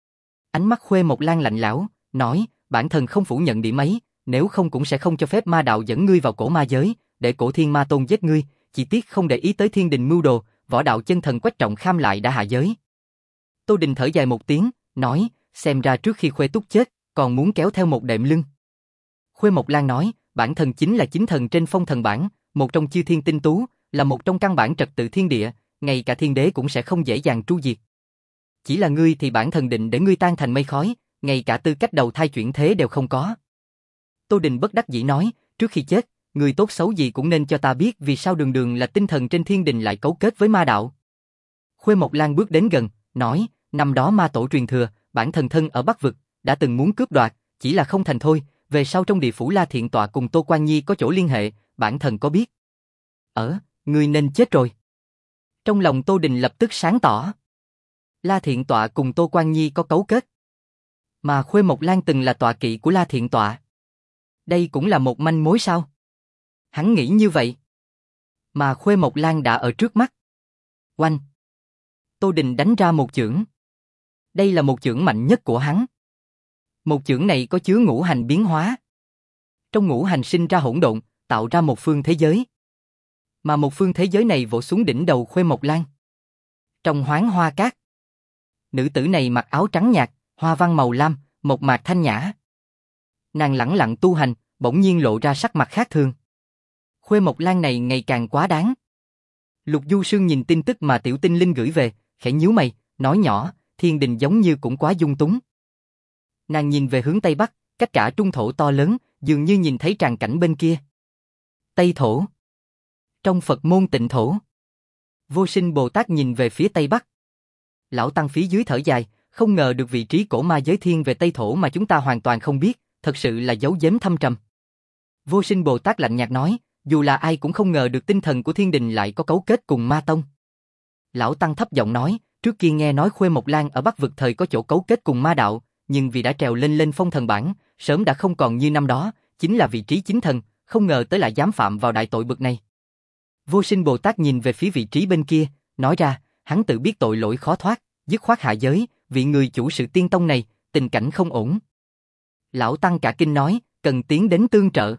Ánh mắt Khuê Mộc Lan lạnh lẽo, nói, bản thần không phủ nhận điểm ấy, nếu không cũng sẽ không cho phép ma đạo dẫn ngươi vào cổ ma giới, để cổ thiên ma tôn giết ngươi, chỉ tiếc không để ý tới Thiên Đình mưu đồ, võ đạo chân thần Quách Trọng Kham lại đã hạ giới. Tô Đình thở dài một tiếng, nói, xem ra trước khi Khuê Túc chết, còn muốn kéo theo một đệm lưng. Khuê Mộc Lan nói, bản thần chính là chính thần trên phong thần bảng, một trong chư thiên tinh tú, là một trong căn bản trật tự thiên địa, ngay cả thiên đế cũng sẽ không dễ dàng tru diệt. Chỉ là ngươi thì bản thần định để ngươi tan thành mây khói, ngay cả tư cách đầu thai chuyển thế đều không có. Tô Đình bất đắc dĩ nói, trước khi chết, người tốt xấu gì cũng nên cho ta biết vì sao đường đường là tinh thần trên thiên đình lại cấu kết với ma đạo. Khuê Mộc Lan bước đến gần, nói, năm đó ma tổ truyền thừa, bản thần thân ở Bắc Vực, đã từng muốn cướp đoạt, chỉ là không thành thôi, về sau trong địa phủ La Thiện Tọa cùng Tô Quan Nhi có chỗ liên hệ, bản thần có biết. Ở, ngươi nên chết rồi. Trong lòng Tô Đình lập tức sáng tỏ. La Thiện Tọa cùng Tô Quan Nhi có cấu kết. Mà Khuê Mộc Lan từng là tọa kỵ của La Thiện Tọa. Đây cũng là một manh mối sao? Hắn nghĩ như vậy. Mà Khuê Mộc Lan đã ở trước mắt. Oanh! Tô Đình đánh ra một chưởng. Đây là một chưởng mạnh nhất của hắn. Một chưởng này có chứa ngũ hành biến hóa. Trong ngũ hành sinh ra hỗn độn, tạo ra một phương thế giới. Mà một phương thế giới này vỗ xuống đỉnh đầu Khuê Mộc Lan. Trong Hoáng Hoa Cát, nữ tử này mặc áo trắng nhạt, hoa văn màu lam, mộc mạc thanh nhã. Nàng lẳng lặng tu hành, bỗng nhiên lộ ra sắc mặt khác thường. Khuê Mộc Lan này ngày càng quá đáng. Lục Du Sương nhìn tin tức mà Tiểu Tinh Linh gửi về, khẽ nhíu mày, nói nhỏ, Thiên Đình giống như cũng quá dung túng. Nàng nhìn về hướng Tây Bắc, cách cả trung thổ to lớn, dường như nhìn thấy tràng cảnh bên kia. Tây thổ. Trong Phật môn Tịnh thổ. Vô Sinh Bồ Tát nhìn về phía Tây Bắc. Lão Tăng phía dưới thở dài, không ngờ được vị trí cổ ma giới thiên về Tây thổ mà chúng ta hoàn toàn không biết, thật sự là dấu giếm thâm trầm. Vô Sinh Bồ Tát lạnh nhạt nói, dù là ai cũng không ngờ được tinh thần của Thiên Đình lại có cấu kết cùng ma tông. Lão Tăng thấp giọng nói, trước kia nghe nói Khuê Mộc Lan ở Bắc Vực thời có chỗ cấu kết cùng ma đạo, nhưng vì đã trèo lên lên phong thần bảng, sớm đã không còn như năm đó, chính là vị trí chính thần, không ngờ tới lại dám phạm vào đại tội bực này. Vô Sinh Bồ Tát nhìn về phía vị trí bên kia, nói ra, hắn tự biết tội lỗi khó thoát, dứt khoát hạ giới, vị người chủ sự tiên tông này, tình cảnh không ổn. Lão Tăng cả kinh nói, cần tiến đến tương trợ.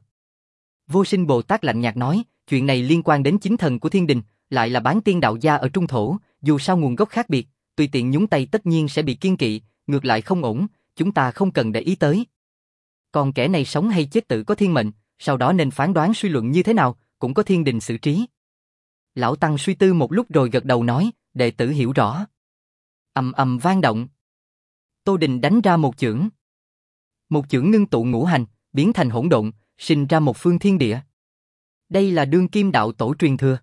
Vô Sinh Bồ Tát lạnh nhạt nói, chuyện này liên quan đến chính thần của Thiên Đình, lại là bán tiên đạo gia ở Trung Thổ, dù sao nguồn gốc khác biệt, tùy tiện nhúng tay tất nhiên sẽ bị kiêng kỵ, ngược lại không ổn, chúng ta không cần để ý tới. Còn kẻ này sống hay chết tự có thiên mệnh, sau đó nên phán đoán suy luận như thế nào, cũng có Thiên Đình xử trí. Lão Tăng suy tư một lúc rồi gật đầu nói, đệ tử hiểu rõ. Ầm ầm vang động. Tô Đình đánh ra một chưởng. Một chưởng ngưng tụ ngũ hành, biến thành hỗn độn, sinh ra một phương thiên địa. Đây là đương kim đạo tổ truyền thừa.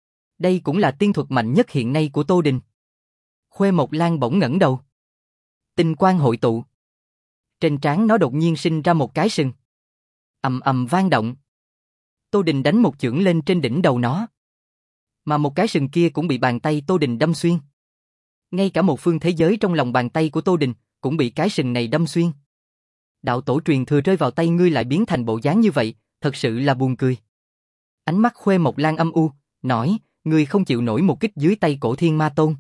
Đây cũng là tiên thuật mạnh nhất hiện nay của Tô Đình. Khuê Mộc Lan bỗng ngẩng đầu. Tinh quang hội tụ. Trên trán nó đột nhiên sinh ra một cái sừng. Ầm ầm vang động. Tô Đình đánh một chưởng lên trên đỉnh đầu nó. Mà một cái sừng kia cũng bị bàn tay Tô Đình đâm xuyên. Ngay cả một phương thế giới trong lòng bàn tay của Tô Đình cũng bị cái sừng này đâm xuyên. Đạo tổ truyền thừa rơi vào tay ngươi lại biến thành bộ dáng như vậy, thật sự là buồn cười. Ánh mắt Khuê Mộc Lan âm u, nói, ngươi không chịu nổi một kích dưới tay cổ thiên ma tôn.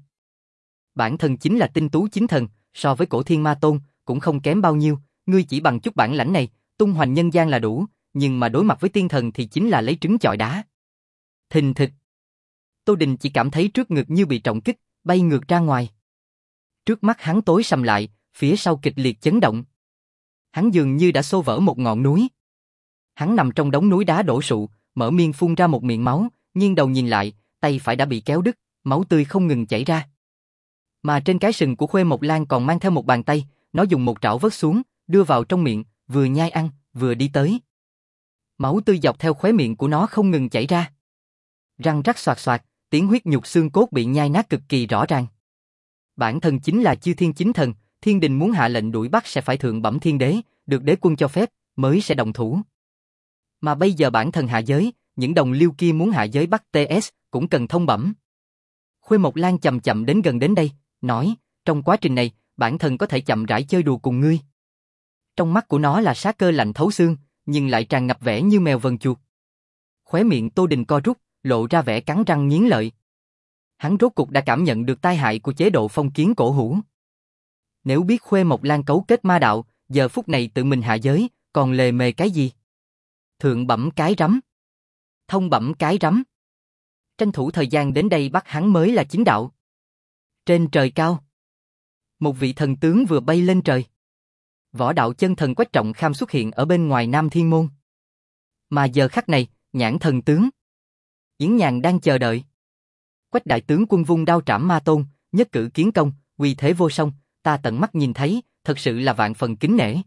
Bản thân chính là tinh tú chính thần, so với cổ thiên ma tôn, cũng không kém bao nhiêu, ngươi chỉ bằng chút bản lãnh này, tung hoành nhân gian là đủ, nhưng mà đối mặt với tiên thần thì chính là lấy trứng chọi đá. Thình thịch. Tô Đình chỉ cảm thấy trước ngực như bị trọng kích, bay ngược ra ngoài. Trước mắt hắn tối sầm lại, phía sau kịch liệt chấn động. Hắn dường như đã xô vỡ một ngọn núi. Hắn nằm trong đống núi đá đổ sụ, mở miệng phun ra một miệng máu, nghiêng đầu nhìn lại, tay phải đã bị kéo đứt, máu tươi không ngừng chảy ra. Mà trên cái sừng của Khuê Mộc Lan còn mang theo một bàn tay, nó dùng một trảo vớt xuống, đưa vào trong miệng, vừa nhai ăn, vừa đi tới. Máu tươi dọc theo khóe miệng của nó không ngừng chảy ra. Răng rắc xoạt xoạt, tiếng huyết nhục xương cốt bị nhai nát cực kỳ rõ ràng. Bản thân chính là chư thiên chính thần, Thiên Đình muốn hạ lệnh đuổi bắt sẽ phải thượng bẩm thiên đế, được đế quân cho phép, mới sẽ động thủ. Mà bây giờ bản thân hạ giới, những đồng liêu kia muốn hạ giới bắt tê ét cũng cần thông bẩm. Khuê Mộc Lan chậm chậm đến gần đến đây, nói, trong quá trình này, bản thân có thể chậm rãi chơi đùa cùng ngươi. Trong mắt của nó là sát cơ lạnh thấu xương, nhưng lại tràn ngập vẻ như mèo vần chuột. Khóe miệng Tô Đình co rút, lộ ra vẻ cắn răng nghiến lợi. Hắn rốt cục đã cảm nhận được tai hại của chế độ phong kiến cổ hủ. Nếu biết Khuê Mộc Lan cấu kết ma đạo, giờ phút này tự mình hạ giới, còn lề mề cái gì? Thượng bẩm cái rắm. Thông bẩm cái rắm. Tranh thủ thời gian đến đây bắt hắn mới là chính đạo. Trên trời cao, một vị thần tướng vừa bay lên trời. Võ đạo chân thần Quách Trọng Kham xuất hiện ở bên ngoài Nam Thiên Môn. Mà giờ khắc này, Nhãn thần tướng Yến Nhàn đang chờ đợi. Quách đại tướng quân vung đao trảm ma tôn, nhất cử kiến công, uy thế vô song, ta tận mắt nhìn thấy, thật sự là vạn phần kính nể.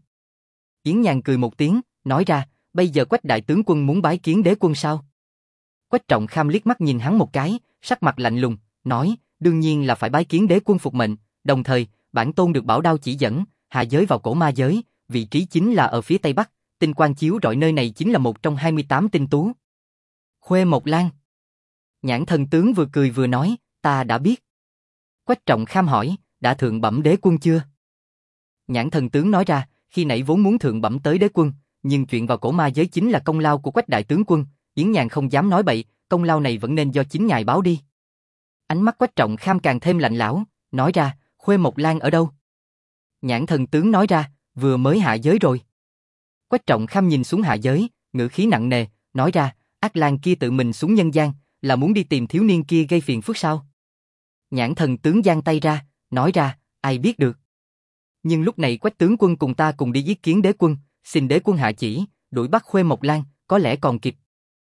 Yến Nhàn cười một tiếng, nói ra, bây giờ Quách đại tướng quân muốn bái kiến đế quân sao? Quách Trọng Kham liếc mắt nhìn hắn một cái, sắc mặt lạnh lùng, nói, đương nhiên là phải bái kiến đế quân phục mệnh, đồng thời, bản tôn được bảo đao chỉ dẫn, hạ giới vào cổ ma giới, vị trí chính là ở phía tây bắc, tinh quang chiếu rọi nơi này chính là một trong hai mươi tám tinh tú. Khuê Mộc Lan. Nhãn thần tướng vừa cười vừa nói, ta đã biết. Quách Trọng Kham hỏi, đã thượng bẩm đế quân chưa? Nhãn thần tướng nói ra, khi nãy vốn muốn thượng bẩm tới đế quân, nhưng chuyện vào cổ ma giới chính là công lao của Quách đại tướng quân, Yến Nhàn không dám nói bậy, công lao này vẫn nên do chính ngài báo đi. Ánh mắt Quách Trọng Kham càng thêm lạnh lẽo, nói ra, Khuê Mộc Lan ở đâu? Nhãn thần tướng nói ra, vừa mới hạ giới rồi. Quách Trọng Kham nhìn xuống hạ giới, ngữ khí nặng nề, nói ra, Ác Lan kia tự mình xuống nhân gian, là muốn đi tìm thiếu niên kia gây phiền phức sao? Nhãn thần tướng giang tay ra, nói ra, ai biết được. Nhưng lúc này Quách tướng quân cùng ta cùng đi giết kiến đế quân, xin đế quân hạ chỉ, đuổi bắt Khuê Mộc Lan, có lẽ còn kịp.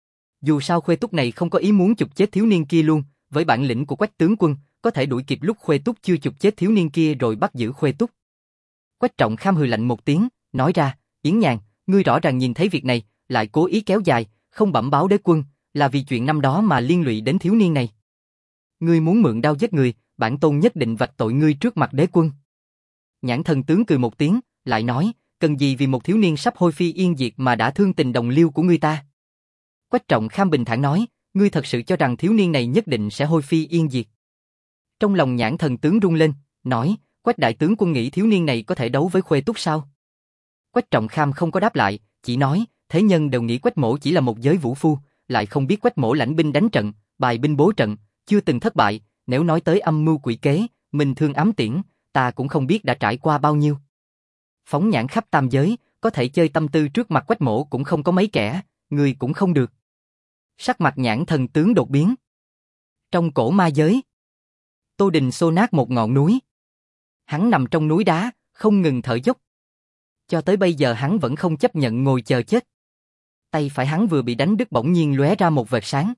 Dù sao Khuê Túc này không có ý muốn chụp chết thiếu niên kia luôn, với bản lĩnh của Quách tướng quân, có thể đuổi kịp lúc Khuê Túc chưa chụp chết thiếu niên kia rồi bắt giữ Khuê Túc. Quách Trọng Kham hừ lạnh một tiếng, nói ra, Yến Nhàn, ngươi rõ ràng nhìn thấy việc này, lại cố ý kéo dài, không bẩm báo đế quân, là vì chuyện năm đó mà liên lụy đến thiếu niên này. Ngươi muốn mượn đao giết người, bản tôn nhất định vạch tội ngươi trước mặt đế quân. Nhãn thần tướng cười một tiếng, lại nói, cần gì vì một thiếu niên sắp hôi phi yên diệt mà đã thương tình đồng liêu của ngươi ta? Quách Trọng Kham bình thản nói, ngươi thật sự cho rằng thiếu niên này nhất định sẽ hôi phi yên diệt? Trong lòng nhãn thần tướng rung lên, nói, Quách đại tướng quân nghĩ thiếu niên này có thể đấu với Khuê Túc sao? Quách Trọng Kham không có đáp lại, chỉ nói, thế nhân đều nghĩ Quách mỗ chỉ là một giới vũ phu, lại không biết Quách mỗ lãnh binh đánh trận, bài binh bố trận, chưa từng thất bại, nếu nói tới âm mưu quỷ kế, minh thương ám tiễn, ta cũng không biết đã trải qua bao nhiêu. Phóng nhãn khắp tam giới, có thể chơi tâm tư trước mặt Quách mỗ cũng không có mấy kẻ, người cũng không được. Sắc mặt nhãn thần tướng đột biến. Trong cổ ma giới, Tô Đình xô nát một ngọn núi. Hắn nằm trong núi đá, không ngừng thở dốc. Cho tới bây giờ hắn vẫn không chấp nhận ngồi chờ chết. Tay phải hắn vừa bị đánh đứt bỗng nhiên lóe ra một vệt sáng.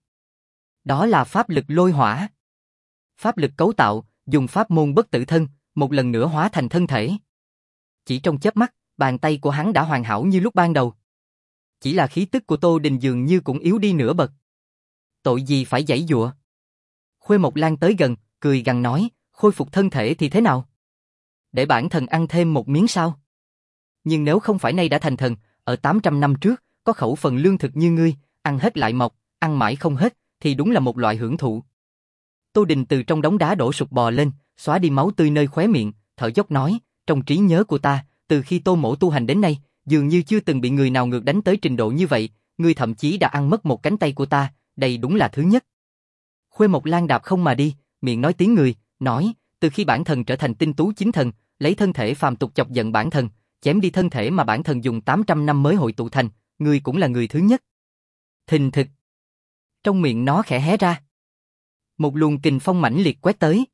Đó là pháp lực lôi hỏa. Pháp lực cấu tạo, dùng pháp môn bất tử thân, một lần nữa hóa thành thân thể. Chỉ trong chớp mắt, bàn tay của hắn đã hoàn hảo như lúc ban đầu. Chỉ là khí tức của Tô Đình dường như cũng yếu đi nửa bậc. Tội gì phải giãy giụa? Khuê Mộc Lan tới gần, cười gằn nói, khôi phục thân thể thì thế nào? Để bản thần ăn thêm một miếng sao? Nhưng nếu không phải nay đã thành thần, ở tám trăm năm trước, có khẩu phần lương thực như ngươi, ăn hết lại mọc, ăn mãi không hết, thì đúng là một loại hưởng thụ. Tô Đình từ trong đống đá đổ sụp bò lên, xóa đi máu tươi nơi khóe miệng, thở dốc nói, trong trí nhớ của ta, từ khi Tô mỗ tu hành đến nay, dường như chưa từng bị người nào ngược đánh tới trình độ như vậy, ngươi thậm chí đã ăn mất một cánh tay của ta, đây đúng là thứ nhất. Khuê Mộc Lan đạp không mà đi, miệng nói tiếng người, nói, từ khi bản thần trở thành tinh tú chính thần, lấy thân thể phàm tục chọc giận bản thần, chém đi thân thể mà bản thần dùng tám trăm năm mới hội tụ thành, ngươi cũng là người thứ nhất. Thình thịch. Trong miệng nó khẽ hé ra. Một luồng kình phong mãnh liệt quét tới.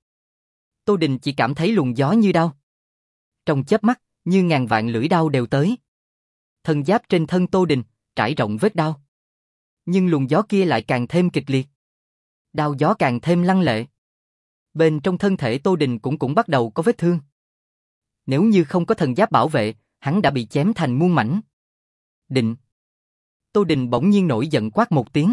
Tô Đình chỉ cảm thấy luồng gió như đau. Trong chớp mắt, như ngàn vạn lưỡi đao đều tới. Thân giáp trên thân Tô Đình, trải rộng vết đao. Nhưng luồng gió kia lại càng thêm kịch liệt. Đao gió càng thêm lăng lệ. Bên trong thân thể Tô Đình cũng cũng bắt đầu có vết thương. Nếu như không có thần giáp bảo vệ, hắn đã bị chém thành muôn mảnh. Định. Tô Đình bỗng nhiên nổi giận quát một tiếng.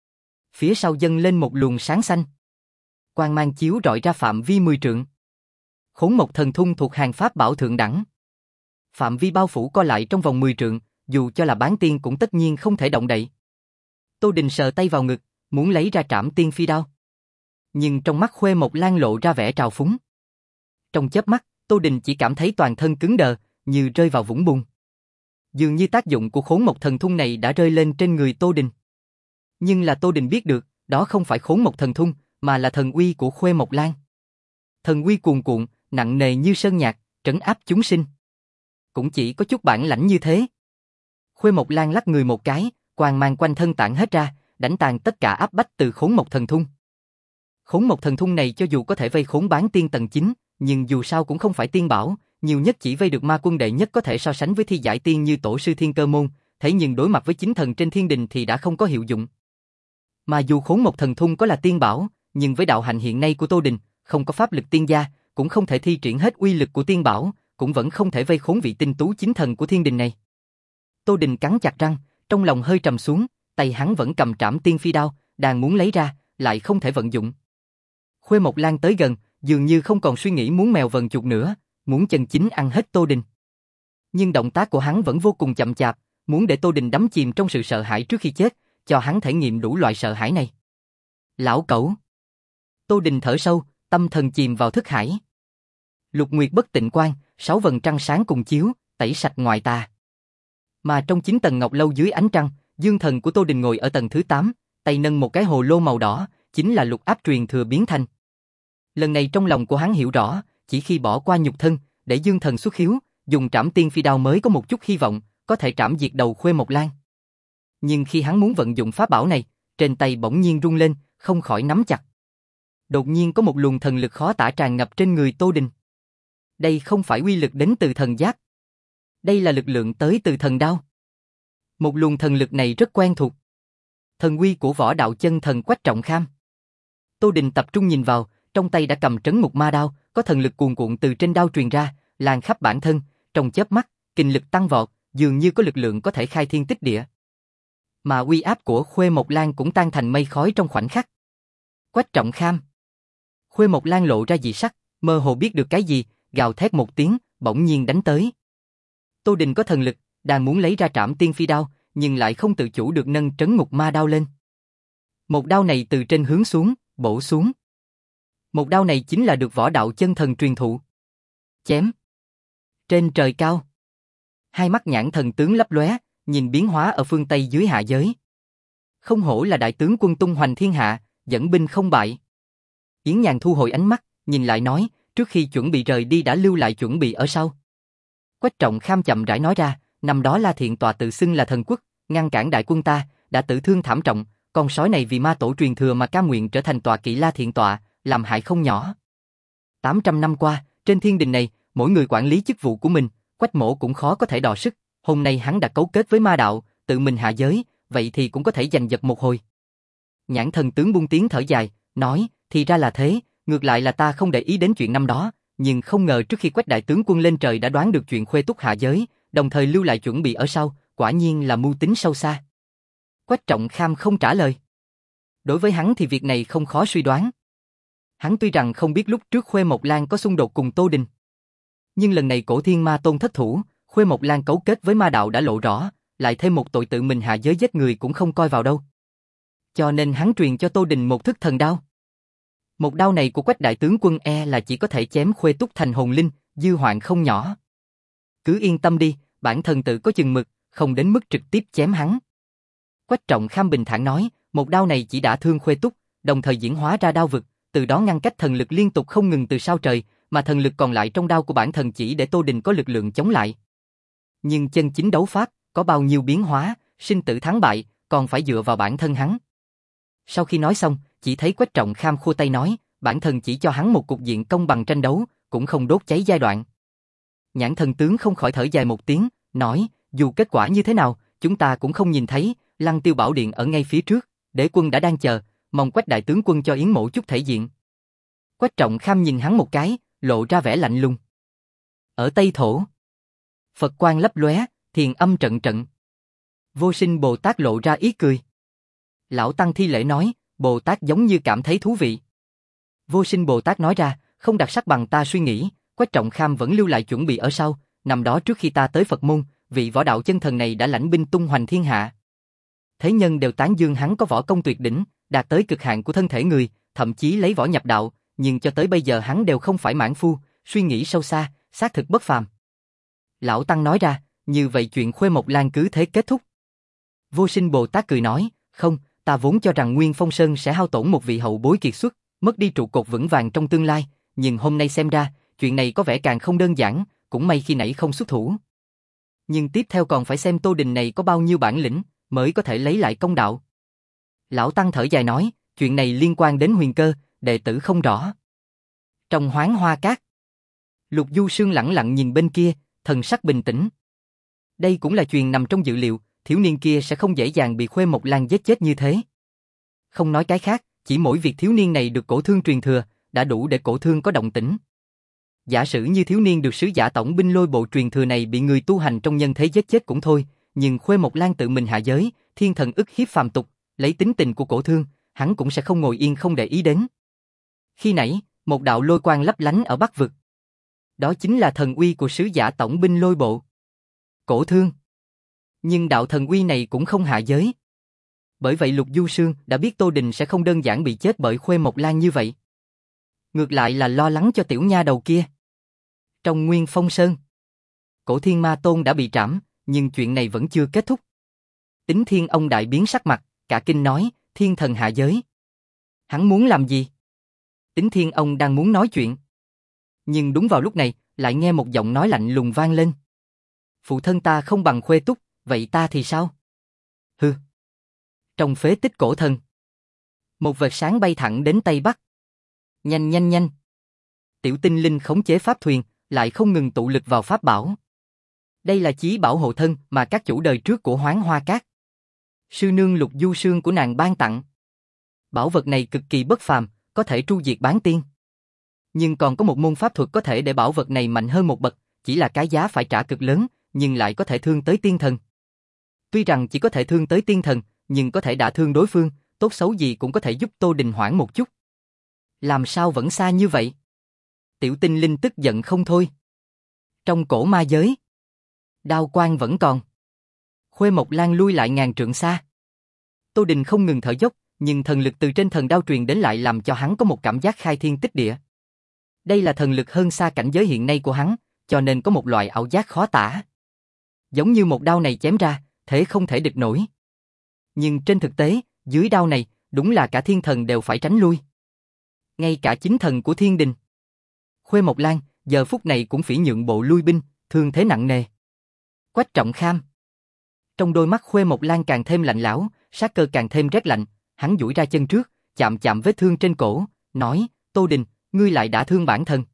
Phía sau dâng lên một luồng sáng xanh. Quang mang chiếu rọi ra phạm vi mười trượng. Khốn Mộc Thần Thung thuộc hàng pháp bảo thượng đẳng. Phạm vi bao phủ co lại trong vòng mười trượng, dù cho là bán tiên cũng tất nhiên không thể động đậy. Tô Đình sờ tay vào ngực, muốn lấy ra Trảm Tiên Phi đao. Nhưng trong mắt Khuê Mộc Lan lộ ra vẻ trào phúng. Trong chớp mắt, Tô Đình chỉ cảm thấy toàn thân cứng đờ, như rơi vào vũng bùn. Dường như tác dụng của Khốn Mộc Thần Thung này đã rơi lên trên người Tô Đình. Nhưng là Tô Đình biết được, đó không phải Khốn Mộc Thần Thung, mà là thần uy của Khuê Mộc Lan. Thần uy cuồn cuộn, nặng nề như sơn nhạc, trấn áp chúng sinh. Cũng chỉ có chút bản lãnh như thế. Khuê Mộc Lan lắc người một cái, quang mang quanh thân tản hết ra, đánh tàn tất cả áp bách từ Khốn Mộc Thần Thung. Khốn Mộc Thần Thung này cho dù có thể vây khốn bán tiên tầng chín, nhưng dù sao cũng không phải tiên bảo, nhiều nhất chỉ vây được ma quân đệ nhất có thể so sánh với thi giải tiên như tổ sư Thiên Cơ Môn, thế nhưng đối mặt với chính thần trên thiên đình thì đã không có hiệu dụng. Mà dù Khốn Mộc Thần Thung có là tiên bảo, nhưng với đạo hạnh hiện nay của Tô Đình, không có pháp lực tiên gia, cũng không thể thi triển hết uy lực của tiên bảo, cũng vẫn không thể vây khốn vị tinh tú chính thần của thiên đình này. Tô Đình cắn chặt răng, trong lòng hơi trầm xuống, tay hắn vẫn cầm Trảm Tiên Phi đao, đang muốn lấy ra, lại không thể vận dụng. Khuê Mộc Lan tới gần, dường như không còn suy nghĩ muốn mèo vần chuột nữa, muốn chân chính ăn hết Tô Đình. Nhưng động tác của hắn vẫn vô cùng chậm chạp, muốn để Tô Đình đắm chìm trong sự sợ hãi trước khi chết, cho hắn thể nghiệm đủ loại sợ hãi này. Lão cẩu. Tô Đình thở sâu, tâm thần chìm vào thức hải. Lục Nguyệt bất tịnh quang, sáu vầng trăng sáng cùng chiếu, tẩy sạch ngoại tà. Mà trong chín tầng ngọc lâu dưới ánh trăng, dương thần của Tô Đình ngồi ở tầng thứ tám, tay nâng một cái hồ lô màu đỏ, chính là lục áp truyền thừa biến thành. Lần này trong lòng của hắn hiểu rõ, chỉ khi bỏ qua nhục thân, để dương thần xuất hiếu, dùng Trảm Tiên Phi đao mới có một chút hy vọng, có thể trảm diệt đầu Khuê Mộc Lan. Nhưng khi hắn muốn vận dụng pháp bảo này, trên tay bỗng nhiên rung lên, không khỏi nắm chặt. Đột nhiên có một luồng thần lực khó tả tràn ngập trên người Tô Đình. Đây không phải uy lực đến từ thần giác. Đây là lực lượng tới từ thần đao. Một luồng thần lực này rất quen thuộc. Thần uy của võ đạo chân thần Quách Trọng Kham. Tô Đình tập trung nhìn vào, trong tay đã cầm trấn ngục ma đao, có thần lực cuồn cuộn từ trên đao truyền ra, lan khắp bản thân, trong chớp mắt, kinh lực tăng vọt, dường như có lực lượng có thể khai thiên tích địa. Mà uy áp của Khuê Mộc Lan cũng tan thành mây khói trong khoảnh khắc. Quách Trọng Kham. Khuê Mộc Lan lộ ra dị sắc, mơ hồ biết được cái gì, gào thét một tiếng, bỗng nhiên đánh tới. Tô Đình có thần lực, đang muốn lấy ra Trảm Tiên Phi đao, nhưng lại không tự chủ được nâng trấn ngục ma đao lên. Một đao này từ trên hướng xuống, bổ xuống. Một đao này chính là được võ đạo chân thần truyền thụ. Chém. Trên trời cao. Hai mắt nhãn thần tướng lấp lóe, nhìn biến hóa ở phương Tây dưới hạ giới. Không hổ là đại tướng quân tung hoành thiên hạ, dẫn binh không bại. Yến Nhàn thu hồi ánh mắt, nhìn lại nói, trước khi chuẩn bị rời đi đã lưu lại chuẩn bị ở sau. Quách Trọng Kham chậm rãi nói ra, năm đó La Thiện Tọa tự xưng là thần quốc, ngăn cản đại quân ta, đã tử thương thảm trọng, con sói này vì ma tổ truyền thừa mà cam nguyện trở thành tọa kỵ La Thiện Tọa, làm hại không nhỏ. tám trăm năm qua, trên thiên đình này, mỗi người quản lý chức vụ của mình, Quách Mỗ cũng khó có thể đọ sức, hôm nay hắn đã cấu kết với ma đạo, tự mình hạ giới, vậy thì cũng có thể giành giật một hồi. Nhãn thần tướng buông tiếng thở dài, nói, thì ra là thế, ngược lại là ta không để ý đến chuyện năm đó, nhưng không ngờ trước khi Quách đại tướng quân lên trời đã đoán được chuyện Khuê Túc hạ giới, đồng thời lưu lại chuẩn bị ở sau, quả nhiên là mưu tính sâu xa. Quách Trọng Kham không trả lời. Đối với hắn thì việc này không khó suy đoán. Hắn tuy rằng không biết lúc trước Khuê Mộc Lan có xung đột cùng Tô Đình, nhưng lần này Cổ Thiên Ma Tôn thất thủ, Khuê Mộc Lan cấu kết với ma đạo đã lộ rõ, lại thêm một tội tự mình hạ giới giết người cũng không coi vào đâu. Cho nên hắn truyền cho Tô Đình một thức thần đao. Một đao này của Quách đại tướng quân e là chỉ có thể chém Khuê Túc thành hồn linh, dư hoạn không nhỏ. Cứ yên tâm đi, bản thân tự có chừng mực, không đến mức trực tiếp chém hắn. Quách Trọng Kham bình thản nói, một đao này chỉ đã thương Khuê Túc, đồng thời diễn hóa ra đao vực, từ đó ngăn cách thần lực liên tục không ngừng từ sao trời, mà thần lực còn lại trong đao của bản thân chỉ để Tô Đình có lực lượng chống lại. Nhưng chân chính đấu pháp, có bao nhiêu biến hóa, sinh tử thắng bại, còn phải dựa vào bản thân hắn. Sau khi nói xong, chỉ thấy Quách Trọng Kham khua tay nói, bản thân chỉ cho hắn một cục diện công bằng tranh đấu, cũng không đốt cháy giai đoạn. Nhãn thần tướng không khỏi thở dài một tiếng, nói, dù kết quả như thế nào, chúng ta cũng không nhìn thấy, Lăng Tiêu Bảo Điện ở ngay phía trước, đế quân đã đang chờ, mong Quách đại tướng quân cho Yến Mỗ chút thể diện. Quách Trọng Kham nhìn hắn một cái, lộ ra vẻ lạnh lùng. Ở Tây Thổ, Phật quang lấp lóe, thiền âm trận trận. Vô Sinh Bồ Tát lộ ra ý cười. Lão Tăng thi lễ nói, Bồ Tát giống như cảm thấy thú vị. Vô Sinh Bồ Tát nói ra, không đặc sắc bằng ta suy nghĩ, Quách Trọng Kham vẫn lưu lại chuẩn bị ở sau, năm đó trước khi ta tới Phật môn, vị võ đạo chân thần này đã lãnh binh tung hoành thiên hạ. thế nhân đều tán dương hắn có võ công tuyệt đỉnh, đạt tới cực hạn của thân thể người, thậm chí lấy võ nhập đạo, nhưng cho tới bây giờ hắn đều không phải mãn phu, suy nghĩ sâu xa, xác thực bất phàm. Lão Tăng nói ra, như vậy chuyện Khuê Mộc Lan cứ thế kết thúc. Vô Sinh Bồ Tát cười nói, không, ta vốn cho rằng Nguyên Phong Sơn sẽ hao tổn một vị hậu bối kiệt xuất, mất đi trụ cột vững vàng trong tương lai, nhưng hôm nay xem ra, chuyện này có vẻ càng không đơn giản, cũng may khi nãy không xuất thủ. Nhưng tiếp theo còn phải xem Tô Đình này có bao nhiêu bản lĩnh, mới có thể lấy lại công đạo. Lão Tăng thở dài nói, chuyện này liên quan đến huyền cơ, đệ tử không rõ. Trong Hoáng Hoa Cát, Lục Du Sương lẳng lặng nhìn bên kia, thần sắc bình tĩnh. Đây cũng là chuyện nằm trong dự liệu, thiếu niên kia sẽ không dễ dàng bị Khuê Mộc Lan giết chết như thế. Không nói cái khác, chỉ mỗi việc thiếu niên này được Cổ Thương truyền thừa, đã đủ để Cổ Thương có động tĩnh. Giả sử như thiếu niên được sứ giả tổng binh Lôi Bộ truyền thừa này bị người tu hành trong nhân thế giết chết cũng thôi, nhưng Khuê Mộc Lan tự mình hạ giới, thiên thần ức hiếp phàm tục, lấy tính tình của Cổ Thương, hắn cũng sẽ không ngồi yên không để ý đến. Khi nãy, một đạo lôi quang lấp lánh ở Bắc vực. Đó chính là thần uy của sứ giả tổng binh Lôi Bộ. Cổ Thương. Nhưng đạo thần uy này cũng không hạ giới. Bởi vậy Lục Du Sương đã biết Tô Đình sẽ không đơn giản bị chết bởi Khuê Mộc Lan như vậy. Ngược lại là lo lắng cho tiểu nha đầu kia. Trong Nguyên Phong Sơn, Cổ Thiên Ma Tôn đã bị trảm, nhưng chuyện này vẫn chưa kết thúc. Tính Thiên ông đại biến sắc mặt, cả kinh nói, thiên thần hạ giới. Hắn muốn làm gì? Tính Thiên ông đang muốn nói chuyện. Nhưng đúng vào lúc này, lại nghe một giọng nói lạnh lùng vang lên. Phụ thân ta không bằng Khuê Túc, vậy ta thì sao? Hừ. Trong phế tích cổ thần, một vệt sáng bay thẳng đến Tây Bắc. Nhanh nhanh nhanh. Tiểu tinh linh khống chế pháp thuyền, lại không ngừng tụ lực vào pháp bảo. Đây là chí bảo hộ thân mà các chủ đời trước của Hoáng Hoa Cát, sư nương Lục Du Sương của nàng ban tặng. Bảo vật này cực kỳ bất phàm, có thể tru diệt bán tiên. Nhưng còn có một môn pháp thuật có thể để bảo vật này mạnh hơn một bậc, chỉ là cái giá phải trả cực lớn, nhưng lại có thể thương tới tiên thần. Tuy rằng chỉ có thể thương tới tiên thần, nhưng có thể đả thương đối phương, tốt xấu gì cũng có thể giúp Tô Đình hoãn một chút. Làm sao vẫn xa như vậy? Tiểu tinh linh tức giận không thôi. Trong cổ ma giới, đao quang vẫn còn. Khuê Mộc Lan lui lại ngàn trượng xa. Tô Đình không ngừng thở dốc, nhưng thần lực từ trên thần đao truyền đến lại làm cho hắn có một cảm giác khai thiên tích địa. Đây là thần lực hơn xa cảnh giới hiện nay của hắn, cho nên có một loại ảo giác khó tả. Giống như một đao này chém ra, thế không thể địch nổi. Nhưng trên thực tế, dưới đao này, đúng là cả thiên thần đều phải tránh lui. Ngay cả chính thần của thiên đình, Khuê Mộc Lan, giờ phút này cũng phỉ nhượng bộ lui binh, thương thế nặng nề. Quách Trọng Kham. Trong đôi mắt Khuê Mộc Lan càng thêm lạnh lẽo, sát cơ càng thêm rét lạnh, hắn duỗi ra chân trước, chạm chạm vết thương trên cổ, nói, Tô Đình, ngươi lại đã thương bản thân.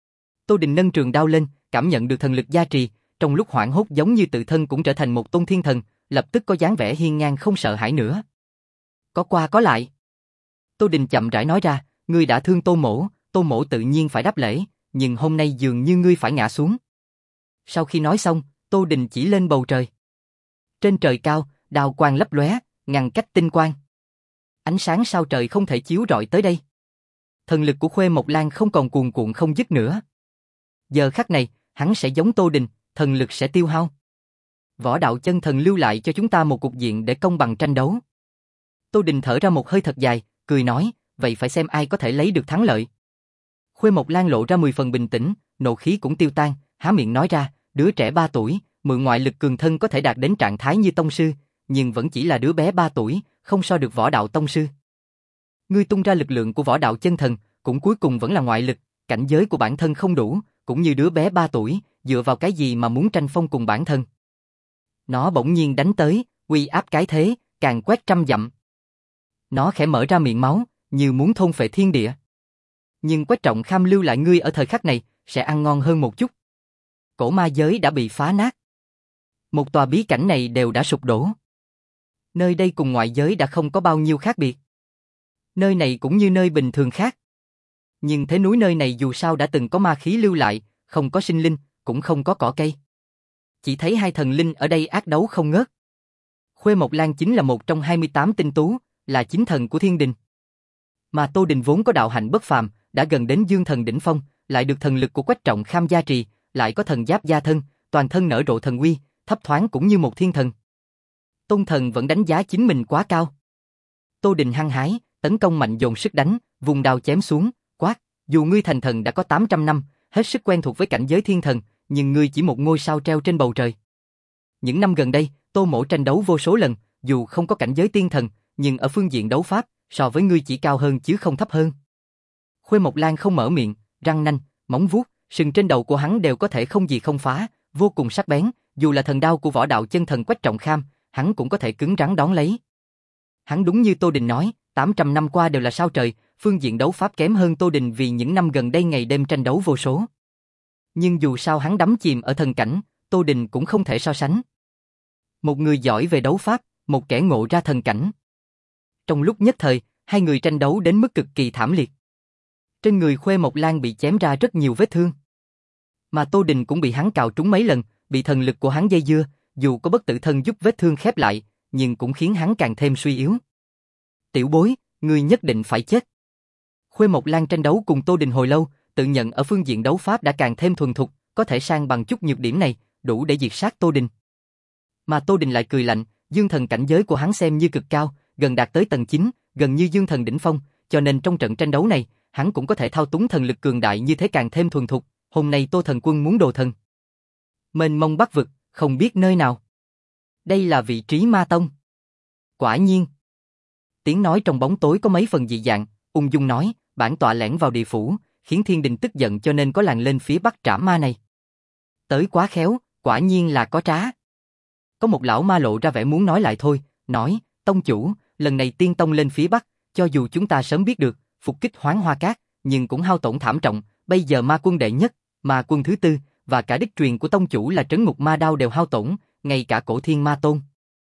Tô Đình nâng trường đao lên, cảm nhận được thần lực gia trì, trong lúc hoảng hốt giống như tự thân cũng trở thành một tôn thiên thần, lập tức có dáng vẻ hiên ngang không sợ hãi nữa. Có qua có lại. Tô Đình chậm rãi nói ra, ngươi đã thương Tô Mỗ, Tô Mỗ tự nhiên phải đáp lễ, nhưng hôm nay dường như ngươi phải ngã xuống. Sau khi nói xong, Tô Đình chỉ lên bầu trời. Trên trời cao, đao quang lấp lóe, ngăn cách tinh quang. Ánh sáng sao trời không thể chiếu rọi tới đây. Thần lực của Khuê Mộc Lan không còn cuồn cuộn không dứt nữa. Giờ khắc này, hắn sẽ giống Tô Đình, thần lực sẽ tiêu hao. Võ đạo chân thần lưu lại cho chúng ta một cục diện để công bằng tranh đấu. Tô Đình thở ra một hơi thật dài, cười nói, vậy phải xem ai có thể lấy được thắng lợi. Khuê Mộc Lan lộ ra mười phần bình tĩnh, nộ khí cũng tiêu tan, há miệng nói ra, đứa trẻ ba tuổi, mượn ngoại lực cường thân có thể đạt đến trạng thái như tông sư, nhưng vẫn chỉ là đứa bé ba tuổi, không so được võ đạo tông sư. Ngươi tung ra lực lượng của võ đạo chân thần, cũng cuối cùng vẫn là ngoại lực, cảnh giới của bản thân không đủ, cũng như đứa bé ba tuổi, dựa vào cái gì mà muốn tranh phong cùng bản thân. Nó bỗng nhiên đánh tới, uy áp cái thế, càng quét trăm dặm. Nó khẽ mở ra miệng máu, như muốn thôn phệ thiên địa. Nhưng Quách Trọng Kham lưu lại ngươi ở thời khắc này, sẽ ăn ngon hơn một chút. Cổ ma giới đã bị phá nát. Một tòa bí cảnh này đều đã sụp đổ. Nơi đây cùng ngoại giới đã không có bao nhiêu khác biệt. Nơi này cũng như nơi bình thường khác. Nhưng thế núi nơi này dù sao đã từng có ma khí lưu lại, không có sinh linh, cũng không có cỏ cây. Chỉ thấy hai thần linh ở đây ác đấu không ngớt. Khuê Mộc Lan chính là một trong hai mươi tám tinh tú, là chính thần của thiên đình. Mà Tô Đình vốn có đạo hạnh bất phàm, đã gần đến dương thần đỉnh phong, lại được thần lực của Quách Trọng Kham gia trì, lại có thần giáp gia thân, toàn thân nở rộ thần uy, thấp thoáng cũng như một thiên thần. Tôn Thần vẫn đánh giá chính mình quá cao. Tô Đình hăng hái, tấn công mạnh dồn sức đánh, vùng đao chém xuống, quát, dù ngươi thành thần đã có tám trăm năm, hết sức quen thuộc với cảnh giới thiên thần, nhưng ngươi chỉ một ngôi sao treo trên bầu trời. Những năm gần đây, Tô Mỗ tranh đấu vô số lần, dù không có cảnh giới tiên thần, nhưng ở phương diện đấu pháp, so với ngươi chỉ cao hơn chứ không thấp hơn. Khuê Mộc Lan không mở miệng, răng nanh, móng vuốt, sừng trên đầu của hắn đều có thể không gì không phá, vô cùng sắc bén, dù là thần đao của võ đạo chân thần Quách Trọng Kham, hắn cũng có thể cứng rắn đón lấy. Hắn đúng như Tô Đình nói, tám trăm năm qua đều là sao trời, phương diện đấu pháp kém hơn Tô Đình vì những năm gần đây ngày đêm tranh đấu vô số. Nhưng dù sao hắn đắm chìm ở thần cảnh, Tô Đình cũng không thể so sánh. Một người giỏi về đấu pháp, một kẻ ngộ ra thần cảnh. Trong lúc nhất thời, hai người tranh đấu đến mức cực kỳ thảm liệt. Trên người Khuê Mộc Lan bị chém ra rất nhiều vết thương. Mà Tô Đình cũng bị hắn cào trúng mấy lần, bị thần lực của hắn dây dưa, dù có bất tử thân giúp vết thương khép lại, nhưng cũng khiến hắn càng thêm suy yếu. Tiểu bối, ngươi nhất định phải chết. Khuê Mộc Lan tranh đấu cùng Tô Đình hồi lâu, tự nhận ở phương diện đấu pháp đã càng thêm thuần thục, có thể sang bằng chút nhược điểm này, đủ để diệt sát Tô Đình. Mà Tô Đình lại cười lạnh, dương thần cảnh giới của hắn xem như cực cao, gần đạt tới tầng chín, gần như dương thần đỉnh phong, cho nên trong trận tranh đấu này, hắn cũng có thể thao túng thần lực cường đại như thế càng thêm thuần thục. Hôm nay Tô Thần Quân muốn đồ thần. Mênh mông bắc vực, không biết nơi nào. Đây là vị trí ma tông. Quả nhiên. Tiếng nói trong bóng tối có mấy phần dị dạng, ung dung nói, bản tọa lẻn vào địa phủ, khiến thiên đình tức giận cho nên có làng lên phía bắc trảm ma này. Tới quá khéo, quả nhiên là có trá. Có một lão ma lộ ra vẻ muốn nói lại thôi, nói, tông chủ, lần này tiên tông lên phía bắc, cho dù chúng ta sớm biết được, phục kích Hoán Hoa Cát, nhưng cũng hao tổn thảm trọng, bây giờ ma quân đệ nhất, ma quân thứ tư, và cả đích truyền của tông chủ là trấn ngục ma đao đều hao tổn, ngay cả cổ thiên ma tôn.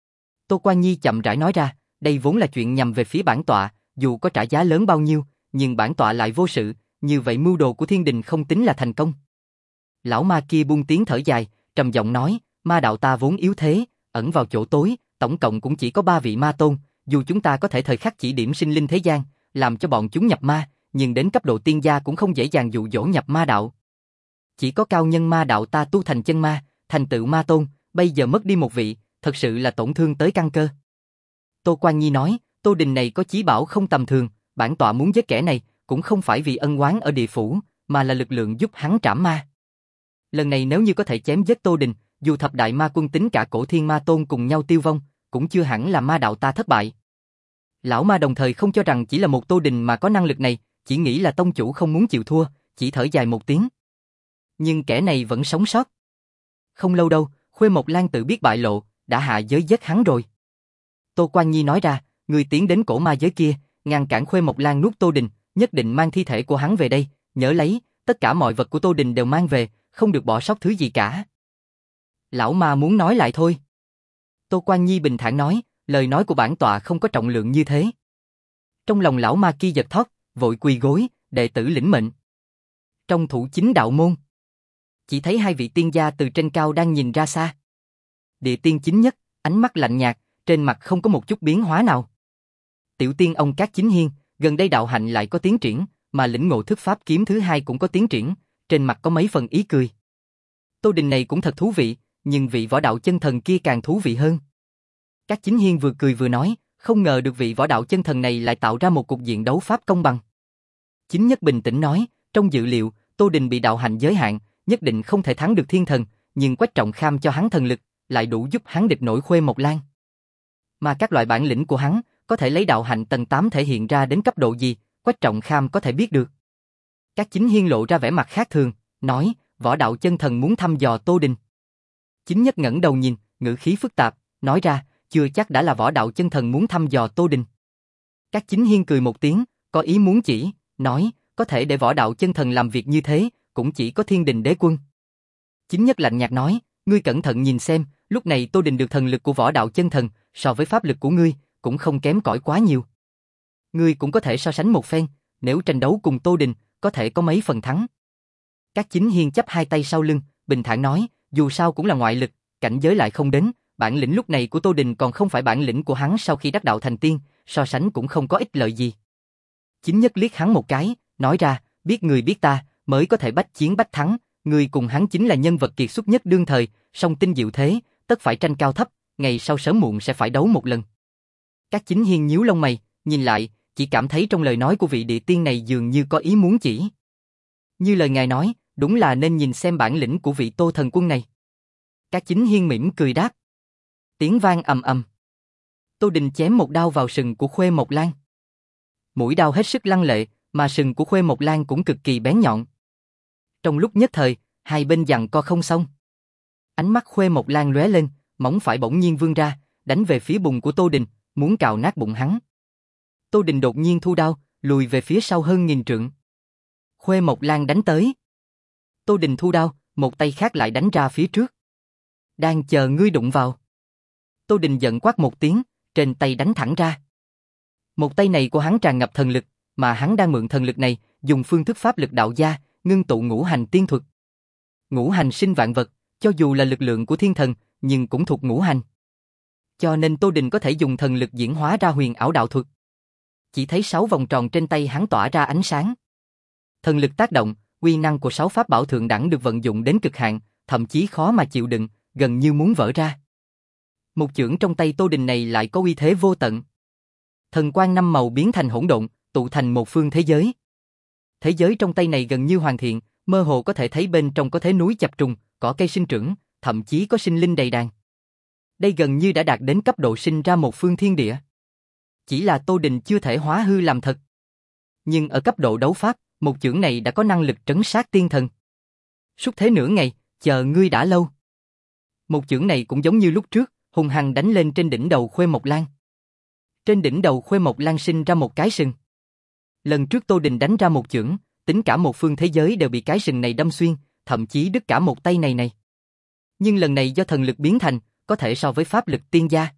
Tô Quan Nhi chậm rãi nói ra, đây vốn là chuyện nhằm về phía bản tọa, dù có trả giá lớn bao nhiêu, nhưng bản tọa lại vô sự, như vậy mưu đồ của thiên đình không tính là thành công. Lão ma kia buông tiếng thở dài, trầm giọng nói, ma đạo ta vốn yếu thế, ẩn vào chỗ tối, tổng cộng cũng chỉ có ba vị ma tôn, dù chúng ta có thể thời khắc chỉ điểm sinh linh thế gian, làm cho bọn chúng nhập ma, nhưng đến cấp độ tiên gia cũng không dễ dàng dụ dỗ nhập ma đạo. Chỉ có cao nhân ma đạo ta tu thành chân ma, thành tựu ma tôn, bây giờ mất đi một vị, thật sự là tổn thương tới căn cơ. Tô Quan Nhi nói, Tô Đình này có chí bảo không tầm thường, bản tọa muốn giết kẻ này, cũng không phải vì ân oán ở địa phủ, mà là lực lượng giúp hắn trảm ma. Lần này nếu như có thể chém giết Tô Đình, dù thập đại ma quân tính cả cổ thiên ma tôn cùng nhau tiêu vong, cũng chưa hẳn là ma đạo ta thất bại. Lão ma đồng thời không cho rằng chỉ là một Tô Đình mà có năng lực này, chỉ nghĩ là tông chủ không muốn chịu thua, chỉ thở dài một tiếng. Nhưng kẻ này vẫn sống sót. Không lâu đâu, Khuê Mộc Lan tự biết bại lộ, đã hạ giới giết hắn rồi. Tô Quan Nhi nói ra, người tiến đến cổ ma giới kia, ngăn cản Khuê Mộc Lan nuốt Tô Đình, nhất định mang thi thể của hắn về đây, nhớ lấy, tất cả mọi vật của Tô Đình đều mang về, không được bỏ sót thứ gì cả. Lão ma muốn nói lại thôi. Tô Quan Nhi bình thản nói, lời nói của bản tọa không có trọng lượng như thế. Trong lòng lão ma kia giật thót, vội quỳ gối, đệ tử lĩnh mệnh. Trong thủ chính đạo môn, chỉ thấy hai vị tiên gia từ trên cao đang nhìn ra xa. Địa tiên chính nhất, ánh mắt lạnh nhạt, trên mặt không có một chút biến hóa nào. Tiểu tiên ông Cát Chính Hiên, gần đây đạo hạnh lại có tiến triển, mà lĩnh ngộ thức pháp kiếm thứ hai cũng có tiến triển, trên mặt có mấy phần ý cười. Tô Đình này cũng thật thú vị, nhưng vị võ đạo chân thần kia càng thú vị hơn. Cát Chính Hiên vừa cười vừa nói, không ngờ được vị võ đạo chân thần này lại tạo ra một cục diện đấu pháp công bằng. Chính nhất bình tĩnh nói, trong dự liệu, Tô Đình bị đạo hạnh giới hạn, nhất định không thể thắng được thiên thần, nhưng Quách Trọng Kham cho hắn thần lực, lại đủ giúp hắn địch nổi Khuê Mộc Lan. Mà các loại bản lĩnh của hắn, có thể lấy đạo hạnh tầng tám thể hiện ra đến cấp độ gì, Quách Trọng Kham có thể biết được. Các Chính Hiên lộ ra vẻ mặt khác thường, nói, võ đạo chân thần muốn thăm dò Tô Đình. Chính nhất ngẩng đầu nhìn, ngữ khí phức tạp, nói ra, chưa chắc đã là võ đạo chân thần muốn thăm dò Tô Đình. Các Chính Hiên cười một tiếng, có ý muốn chỉ, nói, có thể để võ đạo chân thần làm việc như thế, cũng chỉ có thiên đình đế quân. Chính nhất lạnh nhạt nói, ngươi cẩn thận nhìn xem, lúc này Tô Đình được thần lực của võ đạo chân thần, so với pháp lực của ngươi, cũng không kém cỏi quá nhiều. Ngươi cũng có thể so sánh một phen, nếu tranh đấu cùng Tô Đình, có thể có mấy phần thắng. Các Chính Hiên chắp hai tay sau lưng, bình thản nói, dù sao cũng là ngoại lực, cảnh giới lại không đến, bản lĩnh lúc này của Tô Đình còn không phải bản lĩnh của hắn sau khi đắc đạo thành tiên, so sánh cũng không có ích lợi gì. Chính nhất liếc hắn một cái, nói ra, biết người biết ta, mới có thể bách chiến bách thắng, người cùng hắn chính là nhân vật kiệt xuất nhất đương thời, song tinh diệu thế, tất phải tranh cao thấp, ngày sau sớm muộn sẽ phải đấu một lần. Các chính hiên nhíu lông mày, nhìn lại, chỉ cảm thấy trong lời nói của vị địa tiên này dường như có ý muốn chỉ. Như lời ngài nói, đúng là nên nhìn xem bản lĩnh của vị Tô thần quân này. Các chính hiên mỉm cười đáp. Tiếng vang ầm ầm. Tô Đình chém một đao vào sừng của Khuê Mộc Lan. Mũi đao hết sức lăng lệ, mà sừng của Khuê Mộc Lan cũng cực kỳ bén nhọn. Trong lúc nhất thời, hai bên giằng co không xong. Ánh mắt Khuê Mộc Lan lóe lên, móng phải bỗng nhiên vươn ra, đánh về phía bụng của Tô Đình, muốn cào nát bụng hắn. Tô Đình đột nhiên thu đao, lùi về phía sau hơn nghìn trượng. Khuê Mộc Lan đánh tới. Tô Đình thu đao, một tay khác lại đánh ra phía trước. Đang chờ ngươi đụng vào. Tô Đình giận quát một tiếng, trên tay đánh thẳng ra. Một tay này của hắn tràn ngập thần lực, mà hắn đang mượn thần lực này, dùng phương thức pháp lực đạo gia, ngưng tụ ngũ hành tiên thuật. Ngũ hành sinh vạn vật, cho dù là lực lượng của thiên thần, nhưng cũng thuộc ngũ hành. Cho nên Tô Đình có thể dùng thần lực diễn hóa ra huyền ảo đạo thuật. Chỉ thấy sáu vòng tròn trên tay hắn tỏa ra ánh sáng. Thần lực tác động, uy năng của sáu pháp bảo thượng đẳng được vận dụng đến cực hạn, thậm chí khó mà chịu đựng, gần như muốn vỡ ra. Một chưởng trong tay Tô Đình này lại có uy thế vô tận. Thần quang năm màu biến thành hỗn độn, tụ thành một phương thế giới. Thế giới trong tay này gần như hoàn thiện, mơ hồ có thể thấy bên trong có thế núi chập trùng, cỏ cây sinh trưởng, thậm chí có sinh linh đầy đàn. Đây gần như đã đạt đến cấp độ sinh ra một phương thiên địa. Chỉ là Tô Đình chưa thể hóa hư làm thật. Nhưng ở cấp độ đấu pháp, một chưởng này đã có năng lực trấn sát tiên thần. Suốt thế nửa ngày, chờ ngươi đã lâu. Một chưởng này cũng giống như lúc trước, hung hăng đánh lên trên đỉnh đầu Khuê Mộc Lan. Trên đỉnh đầu Khuê Mộc Lan sinh ra một cái sừng. Lần trước Tô Đình đánh ra một chưởng, tính cả một phương thế giới đều bị cái sừng này đâm xuyên, thậm chí đứt cả một tay này này. Nhưng lần này do thần lực biến thành, có thể so với pháp lực tiên gia.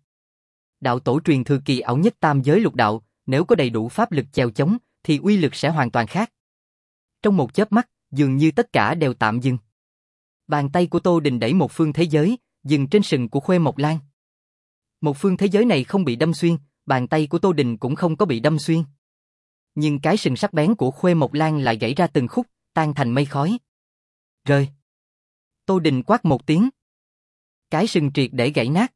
Đạo tổ truyền thừa kỳ ảo nhất tam giới lục đạo, nếu có đầy đủ pháp lực chèo chống, thì uy lực sẽ hoàn toàn khác. Trong một chớp mắt, dường như tất cả đều tạm dừng. Bàn tay của Tô Đình đẩy một phương thế giới, dừng trên sừng của Khuê Mộc Lan. Một phương thế giới này không bị đâm xuyên, bàn tay của Tô Đình cũng không có bị đâm xuyên. Nhưng cái sừng sắc bén của Khuê Mộc Lan lại gãy ra từng khúc, tan thành mây khói. Rơi. Tô Đình quát một tiếng. Cái sừng triệt để gãy nát.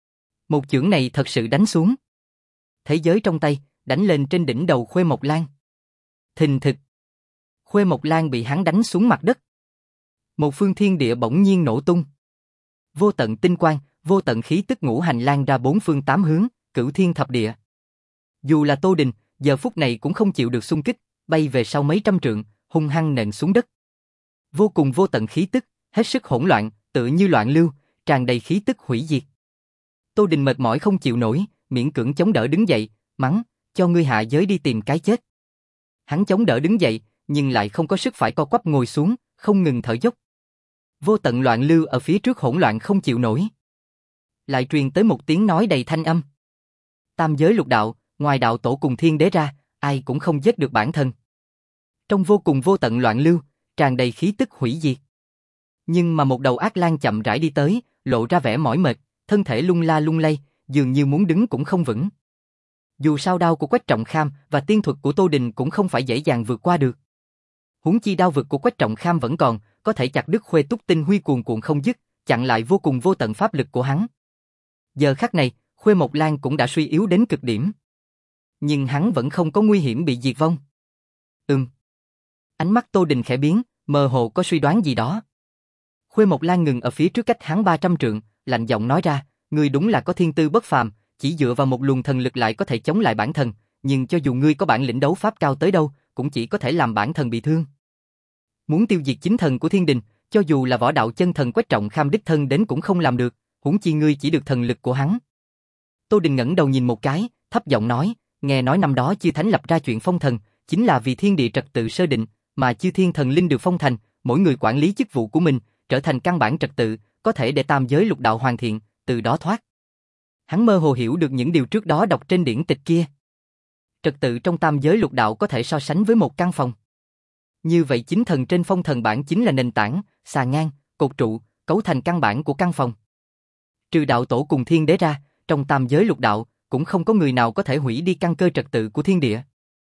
Một chưởng này thật sự đánh xuống. Thế giới trong tay, đánh lên trên đỉnh đầu Khuê Mộc Lan. Thình thịch. Khuê Mộc Lan bị hắn đánh xuống mặt đất. Một phương thiên địa bỗng nhiên nổ tung. Vô tận tinh quang, vô tận khí tức ngũ hành lan ra bốn phương tám hướng, cửu thiên thập địa. Dù là Tô Đình, giờ phút này cũng không chịu được xung kích, bay về sau mấy trăm trượng, hung hăng nện xuống đất. Vô cùng vô tận khí tức, hết sức hỗn loạn, tựa như loạn lưu, tràn đầy khí tức hủy diệt. Tô Đình mệt mỏi không chịu nổi, miễn cưỡng chống đỡ đứng dậy, mắng, cho ngươi hạ giới đi tìm cái chết. Hắn chống đỡ đứng dậy, nhưng lại không có sức phải co quắp ngồi xuống, không ngừng thở dốc. Vô tận loạn lưu ở phía trước hỗn loạn không chịu nổi. Lại truyền tới một tiếng nói đầy thanh âm. Tam giới lục đạo, ngoài đạo tổ cùng thiên đế ra, ai cũng không giết được bản thân. Trong vô cùng vô tận loạn lưu, tràn đầy khí tức hủy diệt. Nhưng mà một đầu ác lang chậm rãi đi tới, lộ ra vẻ mỏi mệt, thân thể lung la lung lay, dường như muốn đứng cũng không vững. Dù sao đao của Quách Trọng Kham và tiên thuật của Tô Đình cũng không phải dễ dàng vượt qua được. Huống chi đao vực của Quách Trọng Kham vẫn còn, có thể chặt đứt Khuê Túc tinh huy cuồn cuộn không dứt, chặn lại vô cùng vô tận pháp lực của hắn. Giờ khắc này, Khuê Mộc Lan cũng đã suy yếu đến cực điểm. Nhưng hắn vẫn không có nguy hiểm bị diệt vong. Ừm. Ánh mắt Tô Đình khẽ biến, mơ hồ có suy đoán gì đó. Khuê Mộc Lan ngừng ở phía trước cách hắn ba trăm trượng, lạnh giọng nói ra, ngươi đúng là có thiên tư bất phàm, chỉ dựa vào một luồng thần lực lại có thể chống lại bản thân, nhưng cho dù ngươi có bản lĩnh đấu pháp cao tới đâu, cũng chỉ có thể làm bản thân bị thương. Muốn tiêu diệt chính thần của thiên đình, cho dù là võ đạo chân thần Quách Trọng Kham đích thân đến cũng không làm được, huống chi ngươi chỉ được thần lực của hắn. Tô Đình ngẩng đầu nhìn một cái, thấp giọng nói, nghe nói năm đó chư thánh lập ra chuyện phong thần, chính là vì thiên địa trật tự sơ định, mà chư thiên thần linh được phong thành, mỗi người quản lý chức vụ của mình, trở thành căn bản trật tự, có thể để tam giới lục đạo hoàn thiện, từ đó thoát. Hắn mơ hồ hiểu được những điều trước đó đọc trên điển tịch kia. Trật tự trong tam giới lục đạo có thể so sánh với một căn phòng. Như vậy chính thần trên phong thần bản chính là nền tảng, xà ngang, cột trụ, cấu thành căn bản của căn phòng. Trừ đạo tổ cùng thiên đế ra, trong tam giới lục đạo, cũng không có người nào có thể hủy đi căn cơ trật tự của thiên địa.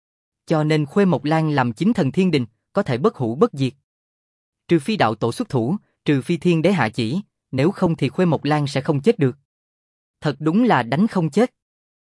Cho nên Khuê Mộc Lan làm chính thần thiên đình, có thể bất hủ bất diệt. Trừ phi đạo tổ xuất thủ, trừ phi thiên đế hạ chỉ, nếu không thì Khuê Mộc Lan sẽ không chết được. Thật đúng là đánh không chết.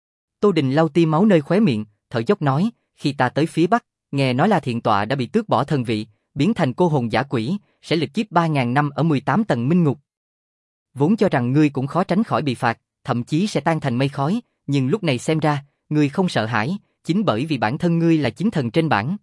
Tô Đình lau tia máu nơi khóe miệng, thở dốc nói, khi ta tới phía Bắc, nghe nói La Thiện Tọa đã bị tước bỏ thần vị, biến thành cô hồn dã quỷ, sẽ lịch kiếp ba ngàn năm ở mười tám tầng minh ngục. Vốn cho rằng ngươi cũng khó tránh khỏi bị phạt, thậm chí sẽ tan thành mây khói, nhưng lúc này xem ra, ngươi không sợ hãi, chính bởi vì bản thân ngươi là chính thần trên bảng.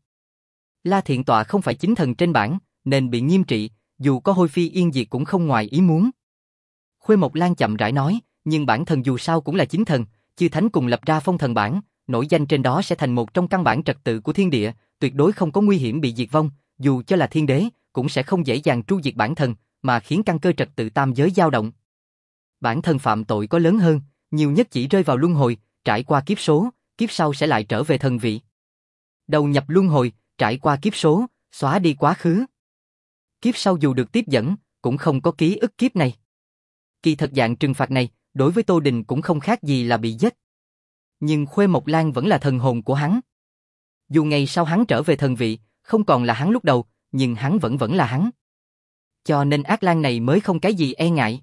La Thiện Tọa không phải chính thần trên bảng, nên bị nghiêm trị, dù có hôi phi yên diệt cũng không ngoài ý muốn. Khuê Mộc Lan chậm rãi nói, nhưng bản thần dù sao cũng là chính thần, chư thánh cùng lập ra phong thần bảng, nổi danh trên đó sẽ thành một trong căn bản trật tự của thiên địa, tuyệt đối không có nguy hiểm bị diệt vong, dù cho là thiên đế, cũng sẽ không dễ dàng tru diệt bản thần, mà khiến căn cơ trật tự tam giới dao động. Bản thân phạm tội có lớn hơn, nhiều nhất chỉ rơi vào luân hồi, trải qua kiếp số, kiếp sau sẽ lại trở về thần vị. Đầu nhập luân hồi, trải qua kiếp số, xóa đi quá khứ. Kiếp sau dù được tiếp dẫn, cũng không có ký ức kiếp này. Kỳ thật dạng trừng phạt này, đối với Tô Đình cũng không khác gì là bị giết. Nhưng Khuê Mộc Lan vẫn là thần hồn của hắn. Dù ngày sau hắn trở về thần vị, không còn là hắn lúc đầu, nhưng hắn vẫn vẫn là hắn. Cho nên ác lang này mới không cái gì e ngại.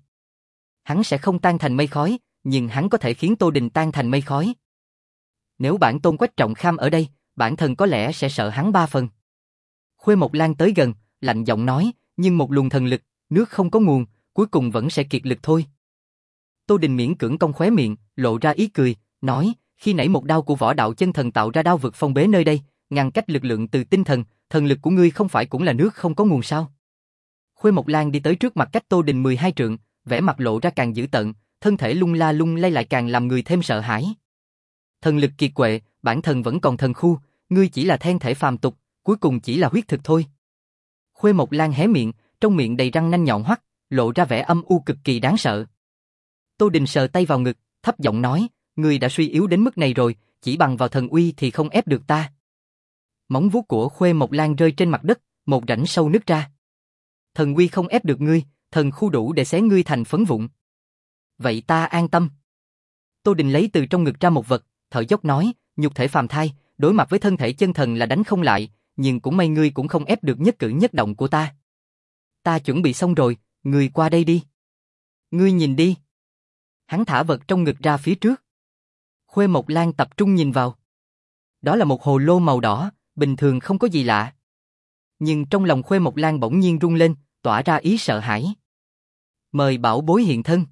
Hắn sẽ không tan thành mây khói, nhưng hắn có thể khiến Tô Đình tan thành mây khói. Nếu bản tôn Quách Trọng Kham ở đây, bản thân có lẽ sẽ sợ hắn ba phần. Khuê Mộc Lan tới gần, lạnh giọng nói, nhưng một luồng thần lực, nước không có nguồn, cuối cùng vẫn sẽ kiệt lực thôi. Tô Đình miễn cưỡng cong khóe miệng, lộ ra ý cười, nói, khi nãy một đao của võ đạo chân thần tạo ra đao vực phong bế nơi đây, ngăn cách lực lượng từ tinh thần, thần lực của ngươi không phải cũng là nước không có nguồn sao? Khuê Mộc Lan đi tới trước mặt cách Tô Đình mười hai trượng, vẻ mặt lộ ra càng dữ tợn, thân thể lung la lung lay lại càng làm người thêm sợ hãi. Thần lực kiệt quệ, bản thân vẫn còn thần khu, ngươi chỉ là thiên thể phàm tục, cuối cùng chỉ là huyết thực thôi. Khuê Mộc Lan hé miệng, trong miệng đầy răng nanh nhọn hoắt, lộ ra vẻ âm u cực kỳ đáng sợ. Tô Đình sờ tay vào ngực, thấp giọng nói, ngươi đã suy yếu đến mức này rồi, chỉ bằng vào thần uy thì không ép được ta. Móng vuốt của Khuê Mộc Lan rơi trên mặt đất, một rãnh sâu nứt ra. Thần uy không ép được ngươi, thần khu đủ để xé ngươi thành phấn vụn. Vậy ta an tâm. Tô Đình lấy từ trong ngực ra một vật, thở dốc nói, nhục thể phàm thai, đối mặt với thân thể chân thần là đánh không lại, nhưng cũng may ngươi cũng không ép được nhất cử nhất động của ta. Ta chuẩn bị xong rồi, ngươi qua đây đi. Ngươi nhìn đi. Hắn thả vật trong ngực ra phía trước. Khuê Mộc Lan tập trung nhìn vào. Đó là một hồ lô màu đỏ, bình thường không có gì lạ. Nhưng trong lòng Khuê Mộc Lan bỗng nhiên rung lên, tỏa ra ý sợ hãi. Mời bảo bối hiện thân.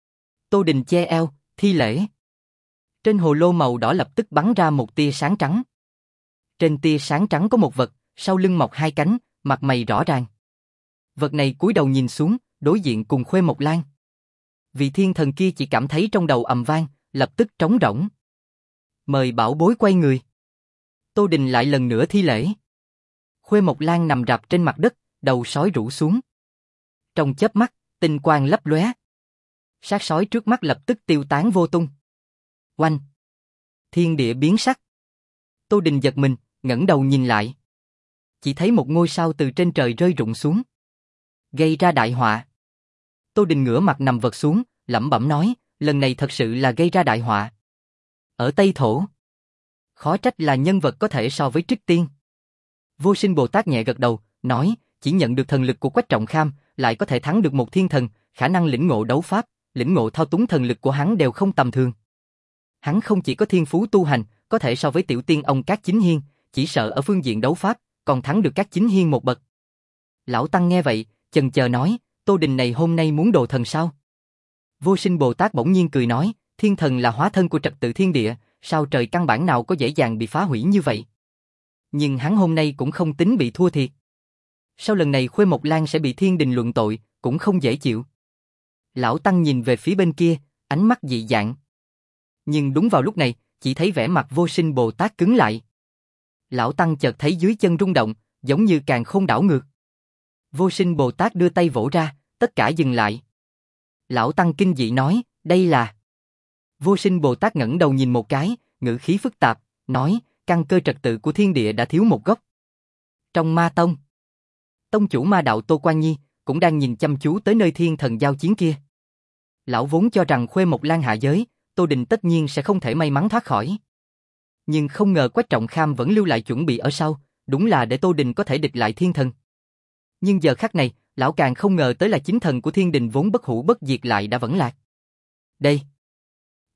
Tô Đình che eo, thi lễ. Trên hồ lô màu đỏ lập tức bắn ra một tia sáng trắng. Trên tia sáng trắng có một vật, sau lưng mọc hai cánh, mặt mày rõ ràng. Vật này cúi đầu nhìn xuống, đối diện cùng Khuê Mộc Lan. Vị thiên thần kia chỉ cảm thấy trong đầu ầm vang, lập tức trống rỗng. Mời bảo bối quay người. Tô Đình lại lần nữa thi lễ. Khuê Mộc Lan nằm rạp trên mặt đất, đầu sói rũ xuống. Trong chớp mắt, tinh quang lấp lóe. Xác sói trước mắt lập tức tiêu tán vô tung. Oanh! Thiên địa biến sắc. Tô Đình giật mình, ngẩng đầu nhìn lại. Chỉ thấy một ngôi sao từ trên trời rơi rụng xuống. Gây ra đại họa. Tô Đình ngửa mặt nằm vật xuống, lẩm bẩm nói, lần này thật sự là gây ra đại họa. Ở Tây Thổ. Khó trách là nhân vật có thể so với Trích Tiên. Vô Sinh Bồ Tát nhẹ gật đầu, nói, chỉ nhận được thần lực của Quách Trọng Kham, lại có thể thắng được một thiên thần, khả năng lĩnh ngộ đấu pháp, lĩnh ngộ thao túng thần lực của hắn đều không tầm thường. Hắn không chỉ có thiên phú tu hành, có thể so với tiểu tiên ông Cát Chính Hiên, chỉ sợ ở phương diện đấu pháp, còn thắng được Cát Chính Hiên một bậc. Lão Tăng nghe vậy, chần chờ nói, Tô Đình này hôm nay muốn đồ thần sao? Vô Sinh Bồ Tát bỗng nhiên cười nói, thiên thần là hóa thân của trật tự thiên địa, sao trời căn bản nào có dễ dàng bị phá hủy như vậy? Nhưng hắn hôm nay cũng không tính bị thua thiệt. Sau lần này Khuê Mộc Lan sẽ bị thiên đình luận tội, cũng không dễ chịu. Lão Tăng nhìn về phía bên kia, ánh mắt dị dạng. Nhưng đúng vào lúc này, chỉ thấy vẻ mặt Vô Sinh Bồ Tát cứng lại. Lão Tăng chợt thấy dưới chân rung động, giống như càn khôn đảo ngược. Vô Sinh Bồ Tát đưa tay vỗ ra, tất cả dừng lại. Lão Tăng kinh dị nói, đây là... Vô Sinh Bồ Tát ngẩng đầu nhìn một cái, ngữ khí phức tạp, nói, căn cơ trật tự của thiên địa đã thiếu một góc. Trong Ma Tông, tông chủ Ma Đạo Tô Quan Nhi cũng đang nhìn chăm chú tới nơi thiên thần giao chiến kia. Lão vốn cho rằng Khuê Mộc Lan hạ giới, Tô Đình tất nhiên sẽ không thể may mắn thoát khỏi. Nhưng không ngờ Quách Trọng Kham vẫn lưu lại chuẩn bị ở sau, đúng là để Tô Đình có thể địch lại thiên thần. Nhưng giờ khắc này, lão càng không ngờ tới là chính thần của thiên đình vốn bất hủ bất diệt lại đã vẫn lạc. Đây,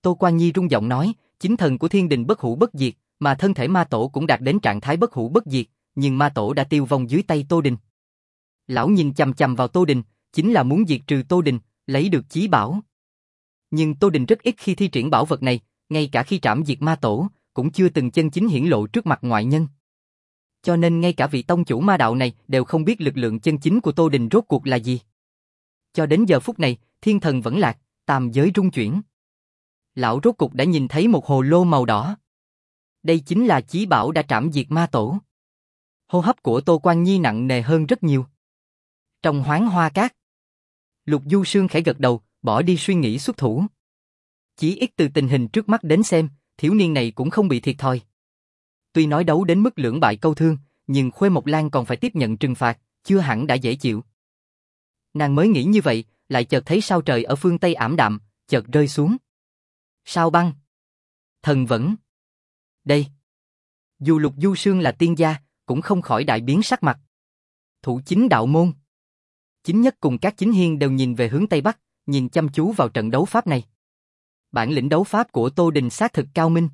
Tô Quan Nhi rung giọng nói, chính thần của thiên đình bất hủ bất diệt, mà thân thể ma tổ cũng đạt đến trạng thái bất hủ bất diệt, nhưng ma tổ đã tiêu vong dưới tay Tô Đình. Lão nhìn chằm chằm vào Tô Đình, chính là muốn diệt trừ Tô Đình, lấy được chí bảo. Nhưng Tô Đình rất ít khi thi triển bảo vật này, ngay cả khi trảm diệt ma tổ, cũng chưa từng chân chính hiển lộ trước mặt ngoại nhân. Cho nên ngay cả vị tông chủ ma đạo này đều không biết lực lượng chân chính của Tô Đình rốt cuộc là gì. Cho đến giờ phút này, thiên thần vẫn lạc, tam giới rung chuyển. Lão rốt cục đã nhìn thấy một hồ lô màu đỏ. Đây chính là chí bảo đã trảm diệt ma tổ. Hô hấp của Tô Quan Nhi nặng nề hơn rất nhiều. Trong Hoáng Hoa Cát, Lục Du Sương khẽ gật đầu, bỏ đi suy nghĩ xuất thủ. Chỉ ít từ tình hình trước mắt đến xem, thiếu niên này cũng không bị thiệt thòi. Tuy nói đấu đến mức lưỡng bại câu thương, nhưng Khuê Mộc Lan còn phải tiếp nhận trừng phạt, chưa hẳn đã dễ chịu. Nàng mới nghĩ như vậy, lại chợt thấy sao trời ở phương Tây ảm đạm, chợt rơi xuống. Sao băng, thần vẫn. Đây. Dù Lục Du Sương là tiên gia, cũng không khỏi đại biến sắc mặt. Thủ chính đạo môn. Chính Nhất cùng các chính hiên đều nhìn về hướng Tây Bắc, nhìn chăm chú vào trận đấu pháp này. Bản lĩnh đấu pháp của Tô Đình xác thực cao minh.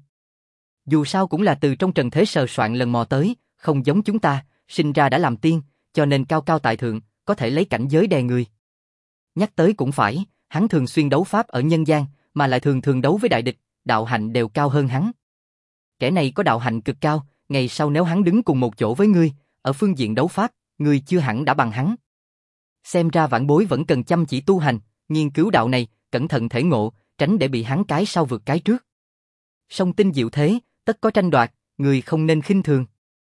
Dù sao cũng là từ trong trần thế sờ soạn lần mò tới, không giống chúng ta, sinh ra đã làm tiên, cho nên cao cao tại thượng, có thể lấy cảnh giới đè người. Nhắc tới cũng phải, hắn thường xuyên đấu pháp ở nhân gian, mà lại thường thường đấu với đại địch, đạo hạnh đều cao hơn hắn. Kẻ này có đạo hạnh cực cao, ngày sau nếu hắn đứng cùng một chỗ với ngươi, ở phương diện đấu pháp, ngươi chưa hẳn đã bằng hắn. Xem ra vãn bối vẫn cần chăm chỉ tu hành, nghiên cứu đạo này, cẩn thận thể ngộ, tránh để bị hắn cái sau vượt cái trước. Song tinh diệu thế, tất có tranh đoạt, người không nên khinh thường.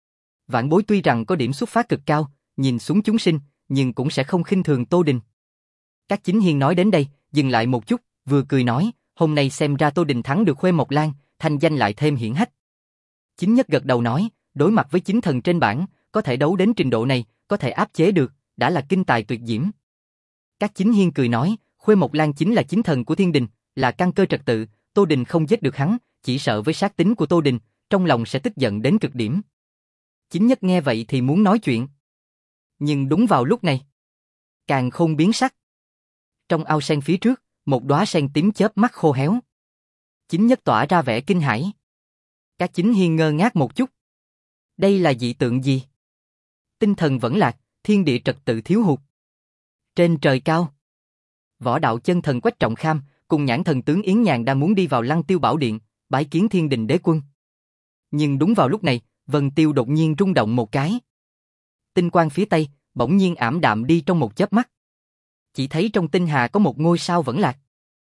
Vãn bối tuy rằng có điểm xuất phát cực cao, nhìn xuống chúng sinh, nhưng cũng sẽ không khinh thường Tô Đình. Các chính hiên nói đến đây, dừng lại một chút, vừa cười nói, hôm nay xem ra Tô Đình thắng được Khuê Mộc Lan, thanh danh lại thêm hiển hách. Chính Nhất gật đầu nói, đối mặt với chính thần trên bảng, có thể đấu đến trình độ này, có thể áp chế được, đã là kinh tài tuyệt diễm. Các chính hiên cười nói, Khuê Mộc Lan chính là chính thần của thiên đình, là căn cơ trật tự, Tô Đình không giết được hắn, chỉ sợ với sát tính của Tô Đình, trong lòng sẽ tức giận đến cực điểm. Chính Nhất nghe vậy thì muốn nói chuyện. Nhưng đúng vào lúc này, Càn Khôn biến sắc. Trong ao sen phía trước, một đóa sen tím chớp mắt khô héo. Chính Nhất tỏa ra vẻ kinh hãi. Các chính hiên ngơ ngác một chút. Đây là dị tượng gì? Tinh thần vẫn lạc, thiên địa trật tự thiếu hụt. Trên trời cao, Võ đạo chân thần Quách Trọng Kham cùng Nhãn thần tướng Yến Nhàn đang muốn đi vào Lăng Tiêu Bảo Điện, bái kiến Thiên Đình Đế Quân. Nhưng đúng vào lúc này, Vân Tiêu đột nhiên rung động một cái. Tinh quang phía tây bỗng nhiên ảm đạm đi trong một chớp mắt. Chỉ thấy trong tinh hà có một ngôi sao vẫn lạc.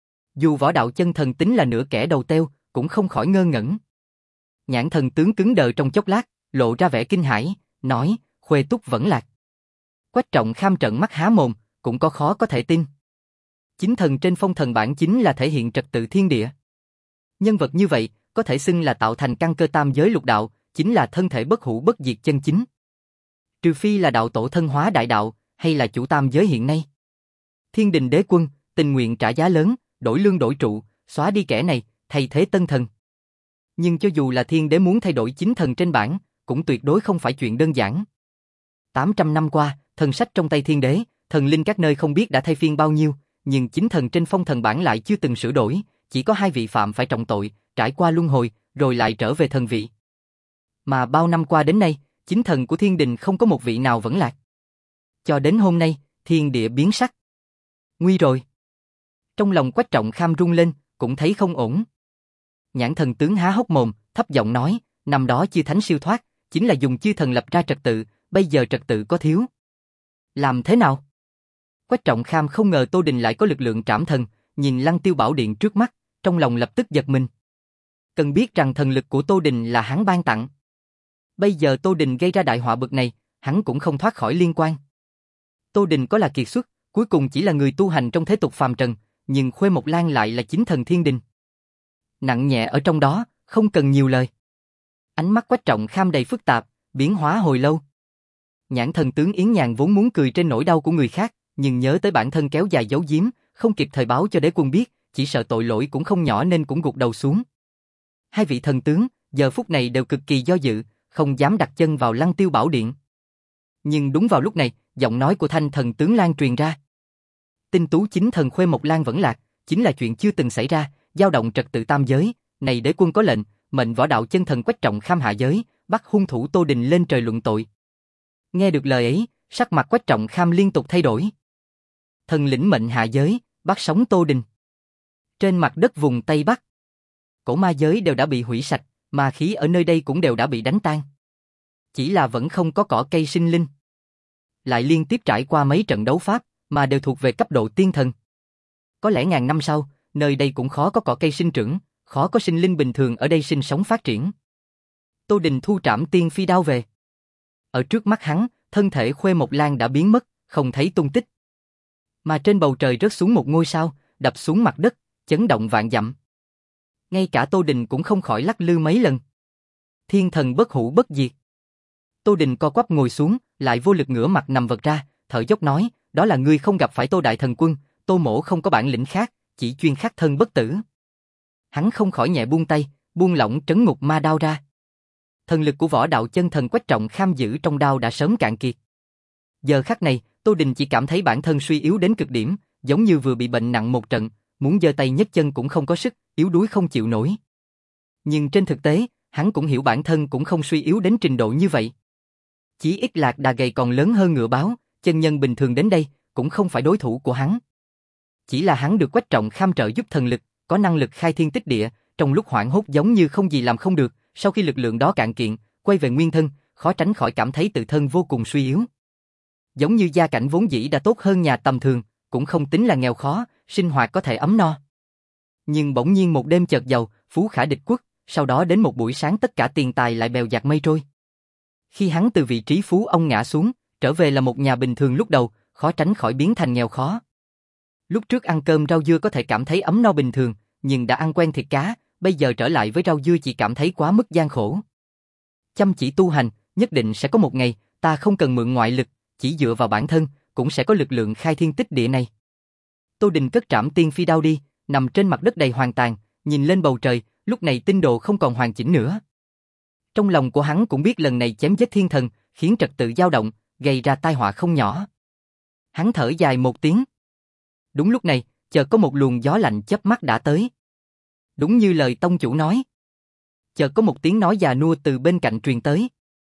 Dù võ đạo chân thần tính là nửa kẻ đầu teo, cũng không khỏi ngơ ngẩn. Nhãn thần tướng cứng đờ trong chốc lát, lộ ra vẻ kinh hãi, nói, Khuê Túc vẫn lạc. Quách Trọng Kham trợn mắt há mồm, cũng có khó có thể tin. Chính thần trên phong thần bản chính là thể hiện trật tự thiên địa. Nhân vật như vậy, có thể xưng là tạo thành căn cơ tam giới lục đạo, chính là thân thể bất hủ bất diệt chân chính. Trừ phi là đạo tổ thân hóa đại đạo, hay là chủ tam giới hiện nay. Thiên Đình Đế Quân, tình nguyện trả giá lớn, đổi lương đổi trụ, xóa đi kẻ này, thay thế tân thần. Nhưng cho dù là thiên đế muốn thay đổi chính thần trên bảng, cũng tuyệt đối không phải chuyện đơn giản. tám trăm năm qua, thần sách trong tay thiên đế, thần linh các nơi không biết đã thay phiên bao nhiêu, nhưng chính thần trên phong thần bảng lại chưa từng sửa đổi, chỉ có hai vị phạm phải trọng tội, trải qua luân hồi, rồi lại trở về thần vị. Mà bao năm qua đến nay, chính thần của thiên đình không có một vị nào vẫn lạc. Cho đến hôm nay, thiên địa biến sắc. Nguy rồi. Trong lòng Quách Trọng Kham rung lên, cũng thấy không ổn. Nhãn thần tướng há hốc mồm, thấp giọng nói, năm đó chư thánh siêu thoát, chính là dùng chư thần lập ra trật tự, bây giờ trật tự có thiếu. Làm thế nào? Quách Trọng Kham không ngờ Tô Đình lại có lực lượng trảm thần, nhìn Lăng Tiêu Bảo Điện trước mắt, trong lòng lập tức giật mình. Cần biết rằng thần lực của Tô Đình là hắn ban tặng. Bây giờ Tô Đình gây ra đại họa bực này, hắn cũng không thoát khỏi liên quan. Tô Đình có là kiệt xuất, cuối cùng chỉ là người tu hành trong thế tục phàm trần, nhưng Khuê Mộc Lan lại là chính thần thiên đình. Nặng nhẹ ở trong đó, không cần nhiều lời. Ánh mắt Quách Trọng Kham đầy phức tạp, biến hóa hồi lâu. Nhãn thần tướng Yến Nhàn vốn muốn cười trên nỗi đau của người khác, nhưng nhớ tới bản thân kéo dài giấu giếm, không kịp thời báo cho đế quân biết, chỉ sợ tội lỗi cũng không nhỏ nên cũng gục đầu xuống. Hai vị thần tướng, giờ phút này đều cực kỳ do dự, không dám đặt chân vào Lăng Tiêu Bảo Điện. Nhưng đúng vào lúc này, giọng nói của Thanh thần tướng Lan truyền ra. Tinh tú chính thần Khuê Mộc Lan vẫn lạc, chính là chuyện chưa từng xảy ra, dao động trật tự tam giới, này đế quân có lệnh, mệnh võ đạo chân thần Quách Trọng Kham hạ giới, bắt hung thủ Tô Đình lên trời luận tội. Nghe được lời ấy, sắc mặt Quách Trọng Kham liên tục thay đổi. Thần lĩnh mệnh hạ giới, bắt sống Tô Đình. Trên mặt đất vùng Tây Bắc, cổ ma giới đều đã bị hủy sạch, ma khí ở nơi đây cũng đều đã bị đánh tan. Chỉ là vẫn không có cỏ cây sinh linh. Lại liên tiếp trải qua mấy trận đấu pháp, mà đều thuộc về cấp độ tiên thần. Có lẽ ngàn năm sau, nơi đây cũng khó có cỏ cây sinh trưởng, khó có sinh linh bình thường ở đây sinh sống phát triển. Tô Đình thu trảm tiên phi đao về. Ở trước mắt hắn, thân thể Khuê Mộc Lan đã biến mất, không thấy tung tích. Mà trên bầu trời rớt xuống một ngôi sao, đập xuống mặt đất, chấn động vạn dặm. Ngay cả Tô Đình cũng không khỏi lắc lư mấy lần. Thiên thần bất hủ bất diệt. Tô Đình co quắp ngồi xuống, lại vô lực ngửa mặt nằm vật ra, thở dốc nói, đó là ngươi không gặp phải Tô Đại Thần Quân, Tô mỗ không có bản lĩnh khác, chỉ chuyên khắc thân bất tử. Hắn không khỏi nhẹ buông tay, buông lỏng trấn ngục ma đao ra. Thần lực của võ đạo chân thần Quách Trọng Kham giữ trong đao đã sớm cạn kiệt. Giờ khắc này, Tô Đình chỉ cảm thấy bản thân suy yếu đến cực điểm, giống như vừa bị bệnh nặng một trận, muốn giơ tay nhấc chân cũng không có sức, yếu đuối không chịu nổi. Nhưng trên thực tế, hắn cũng hiểu bản thân cũng không suy yếu đến trình độ như vậy. Chỉ ít lạc đà gầy còn lớn hơn ngựa báo, chân nhân bình thường đến đây cũng không phải đối thủ của hắn. Chỉ là hắn được Quách Trọng Kham trợ giúp thần lực, có năng lực khai thiên tích địa, trong lúc hoảng hốt giống như không gì làm không được, sau khi lực lượng đó cạn kiệt, quay về nguyên thân, khó tránh khỏi cảm thấy tự thân vô cùng suy yếu. Giống như gia cảnh vốn dĩ đã tốt hơn nhà tầm thường, cũng không tính là nghèo khó, sinh hoạt có thể ấm no. Nhưng bỗng nhiên một đêm chợt giàu, phú khả địch quốc, sau đó đến một buổi sáng tất cả tiền tài lại bèo dạt mây trôi. Khi hắn từ vị trí phú ông ngã xuống, trở về là một nhà bình thường lúc đầu, khó tránh khỏi biến thành nghèo khó. Lúc trước ăn cơm rau dưa có thể cảm thấy ấm no bình thường, nhưng đã ăn quen thịt cá, bây giờ trở lại với rau dưa chỉ cảm thấy quá mức gian khổ. Chăm chỉ tu hành, nhất định sẽ có một ngày, ta không cần mượn ngoại lực, chỉ dựa vào bản thân, cũng sẽ có lực lượng khai thiên tích địa này. Tô Đình cất trảm tiên phi đao đi, nằm trên mặt đất đầy hoàn tàn, nhìn lên bầu trời, lúc này tinh đồ không còn hoàn chỉnh nữa. Trong lòng của hắn cũng biết lần này chém giết thiên thần, khiến trật tự dao động, gây ra tai họa không nhỏ. Hắn thở dài một tiếng. Đúng lúc này, chợt có một luồng gió lạnh chớp mắt đã tới. Đúng như lời tông chủ nói. Chợt có một tiếng nói già nua từ bên cạnh truyền tới.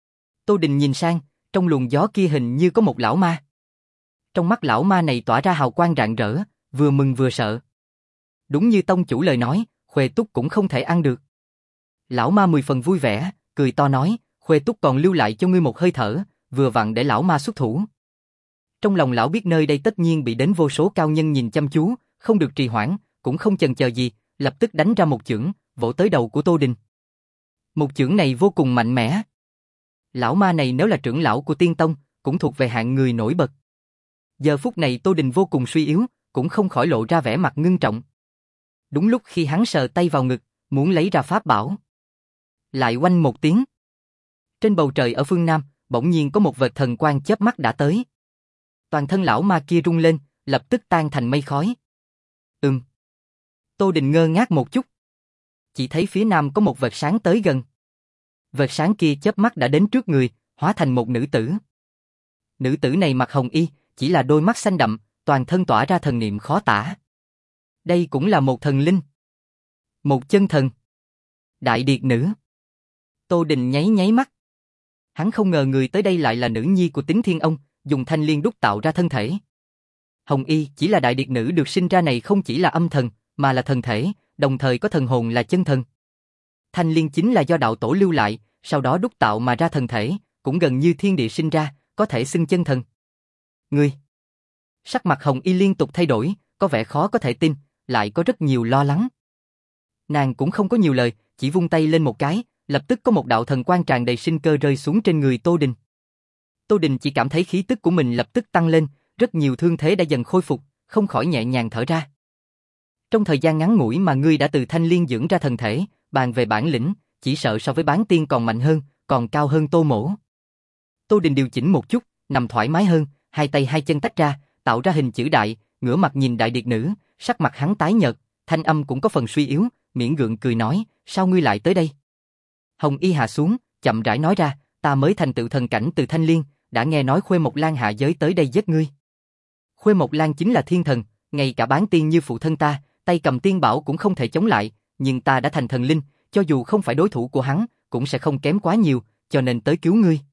Tô Đình nhìn sang, trong luồng gió kia hình như có một lão ma. Trong mắt lão ma này tỏa ra hào quang rạng rỡ, vừa mừng vừa sợ. Đúng như tông chủ lời nói, Khuê Túc cũng không thể ăn được. Lão ma mười phần vui vẻ, cười to nói, Khuê Túc còn lưu lại cho ngươi một hơi thở, vừa vặn để lão ma xuất thủ. Trong lòng lão biết nơi đây tất nhiên bị đến vô số cao nhân nhìn chăm chú, không được trì hoãn, cũng không chần chờ gì, lập tức đánh ra một chưởng, vỗ tới đầu của Tô Đình. Một chưởng này vô cùng mạnh mẽ. Lão ma này nếu là trưởng lão của Tiên Tông, cũng thuộc về hạng người nổi bật. Giờ phút này Tô Đình vô cùng suy yếu, cũng không khỏi lộ ra vẻ mặt ngưng trọng. Đúng lúc khi hắn sờ tay vào ngực, muốn lấy ra pháp bảo. Lại oanh một tiếng. Trên bầu trời ở phương Nam, bỗng nhiên có một vệt thần quang chớp mắt đã tới. Toàn thân lão ma kia rung lên, lập tức tan thành mây khói. Ừm. Tô Đình ngơ ngác một chút. Chỉ thấy phía nam có một vệt sáng tới gần. Vệt sáng kia chớp mắt đã đến trước người, hóa thành một nữ tử. Nữ tử này mặc hồng y, chỉ là đôi mắt xanh đậm, toàn thân tỏa ra thần niệm khó tả. Đây cũng là một thần linh. Một chân thần. Đại điệt nữ. Tô Đình nháy nháy mắt. Hắn không ngờ người tới đây lại là nữ nhi của Tín Thiên Ông, dùng thanh liên đúc tạo ra thân thể. Hồng y chỉ là đại điệt nữ được sinh ra này không chỉ là âm thần, mà là thần thể, đồng thời có thần hồn là chân thần. Thanh liên chính là do đạo tổ lưu lại, sau đó đúc tạo mà ra thần thể, cũng gần như thiên địa sinh ra, có thể xưng chân thần. Ngươi. Sắc mặt Hồng y liên tục thay đổi, có vẻ khó có thể tin, lại có rất nhiều lo lắng. Nàng cũng không có nhiều lời, chỉ vung tay lên một cái, lập tức có một đạo thần quang tràn đầy sinh cơ rơi xuống trên người Tô Đình. Tô Đình chỉ cảm thấy khí tức của mình lập tức tăng lên, rất nhiều thương thế đã dần khôi phục, không khỏi nhẹ nhàng thở ra. Trong thời gian ngắn ngủi mà ngươi đã từ thanh liên dưỡng ra thần thể, bàn về bản lĩnh, chỉ sợ so với bán tiên còn mạnh hơn, còn cao hơn Tô mỗ. Tô Đình điều chỉnh một chút, nằm thoải mái hơn, hai tay hai chân tách ra, tạo ra hình chữ đại, ngửa mặt nhìn đại điệt nữ, sắc mặt hắn tái nhợt, thanh âm cũng có phần suy yếu, miễn gượng cười nói, sao ngươi lại tới đây? Hồng y hạ xuống, chậm rãi nói ra, ta mới thành tựu thần cảnh từ thanh liên, đã nghe nói Khuê Mộc Lan hạ giới tới đây giết ngươi. Khuê Mộc Lan chính là thiên thần, ngay cả bán tiên như phụ thân ta, tay cầm tiên bảo cũng không thể chống lại, nhưng ta đã thành thần linh, cho dù không phải đối thủ của hắn, cũng sẽ không kém quá nhiều, cho nên tới cứu ngươi.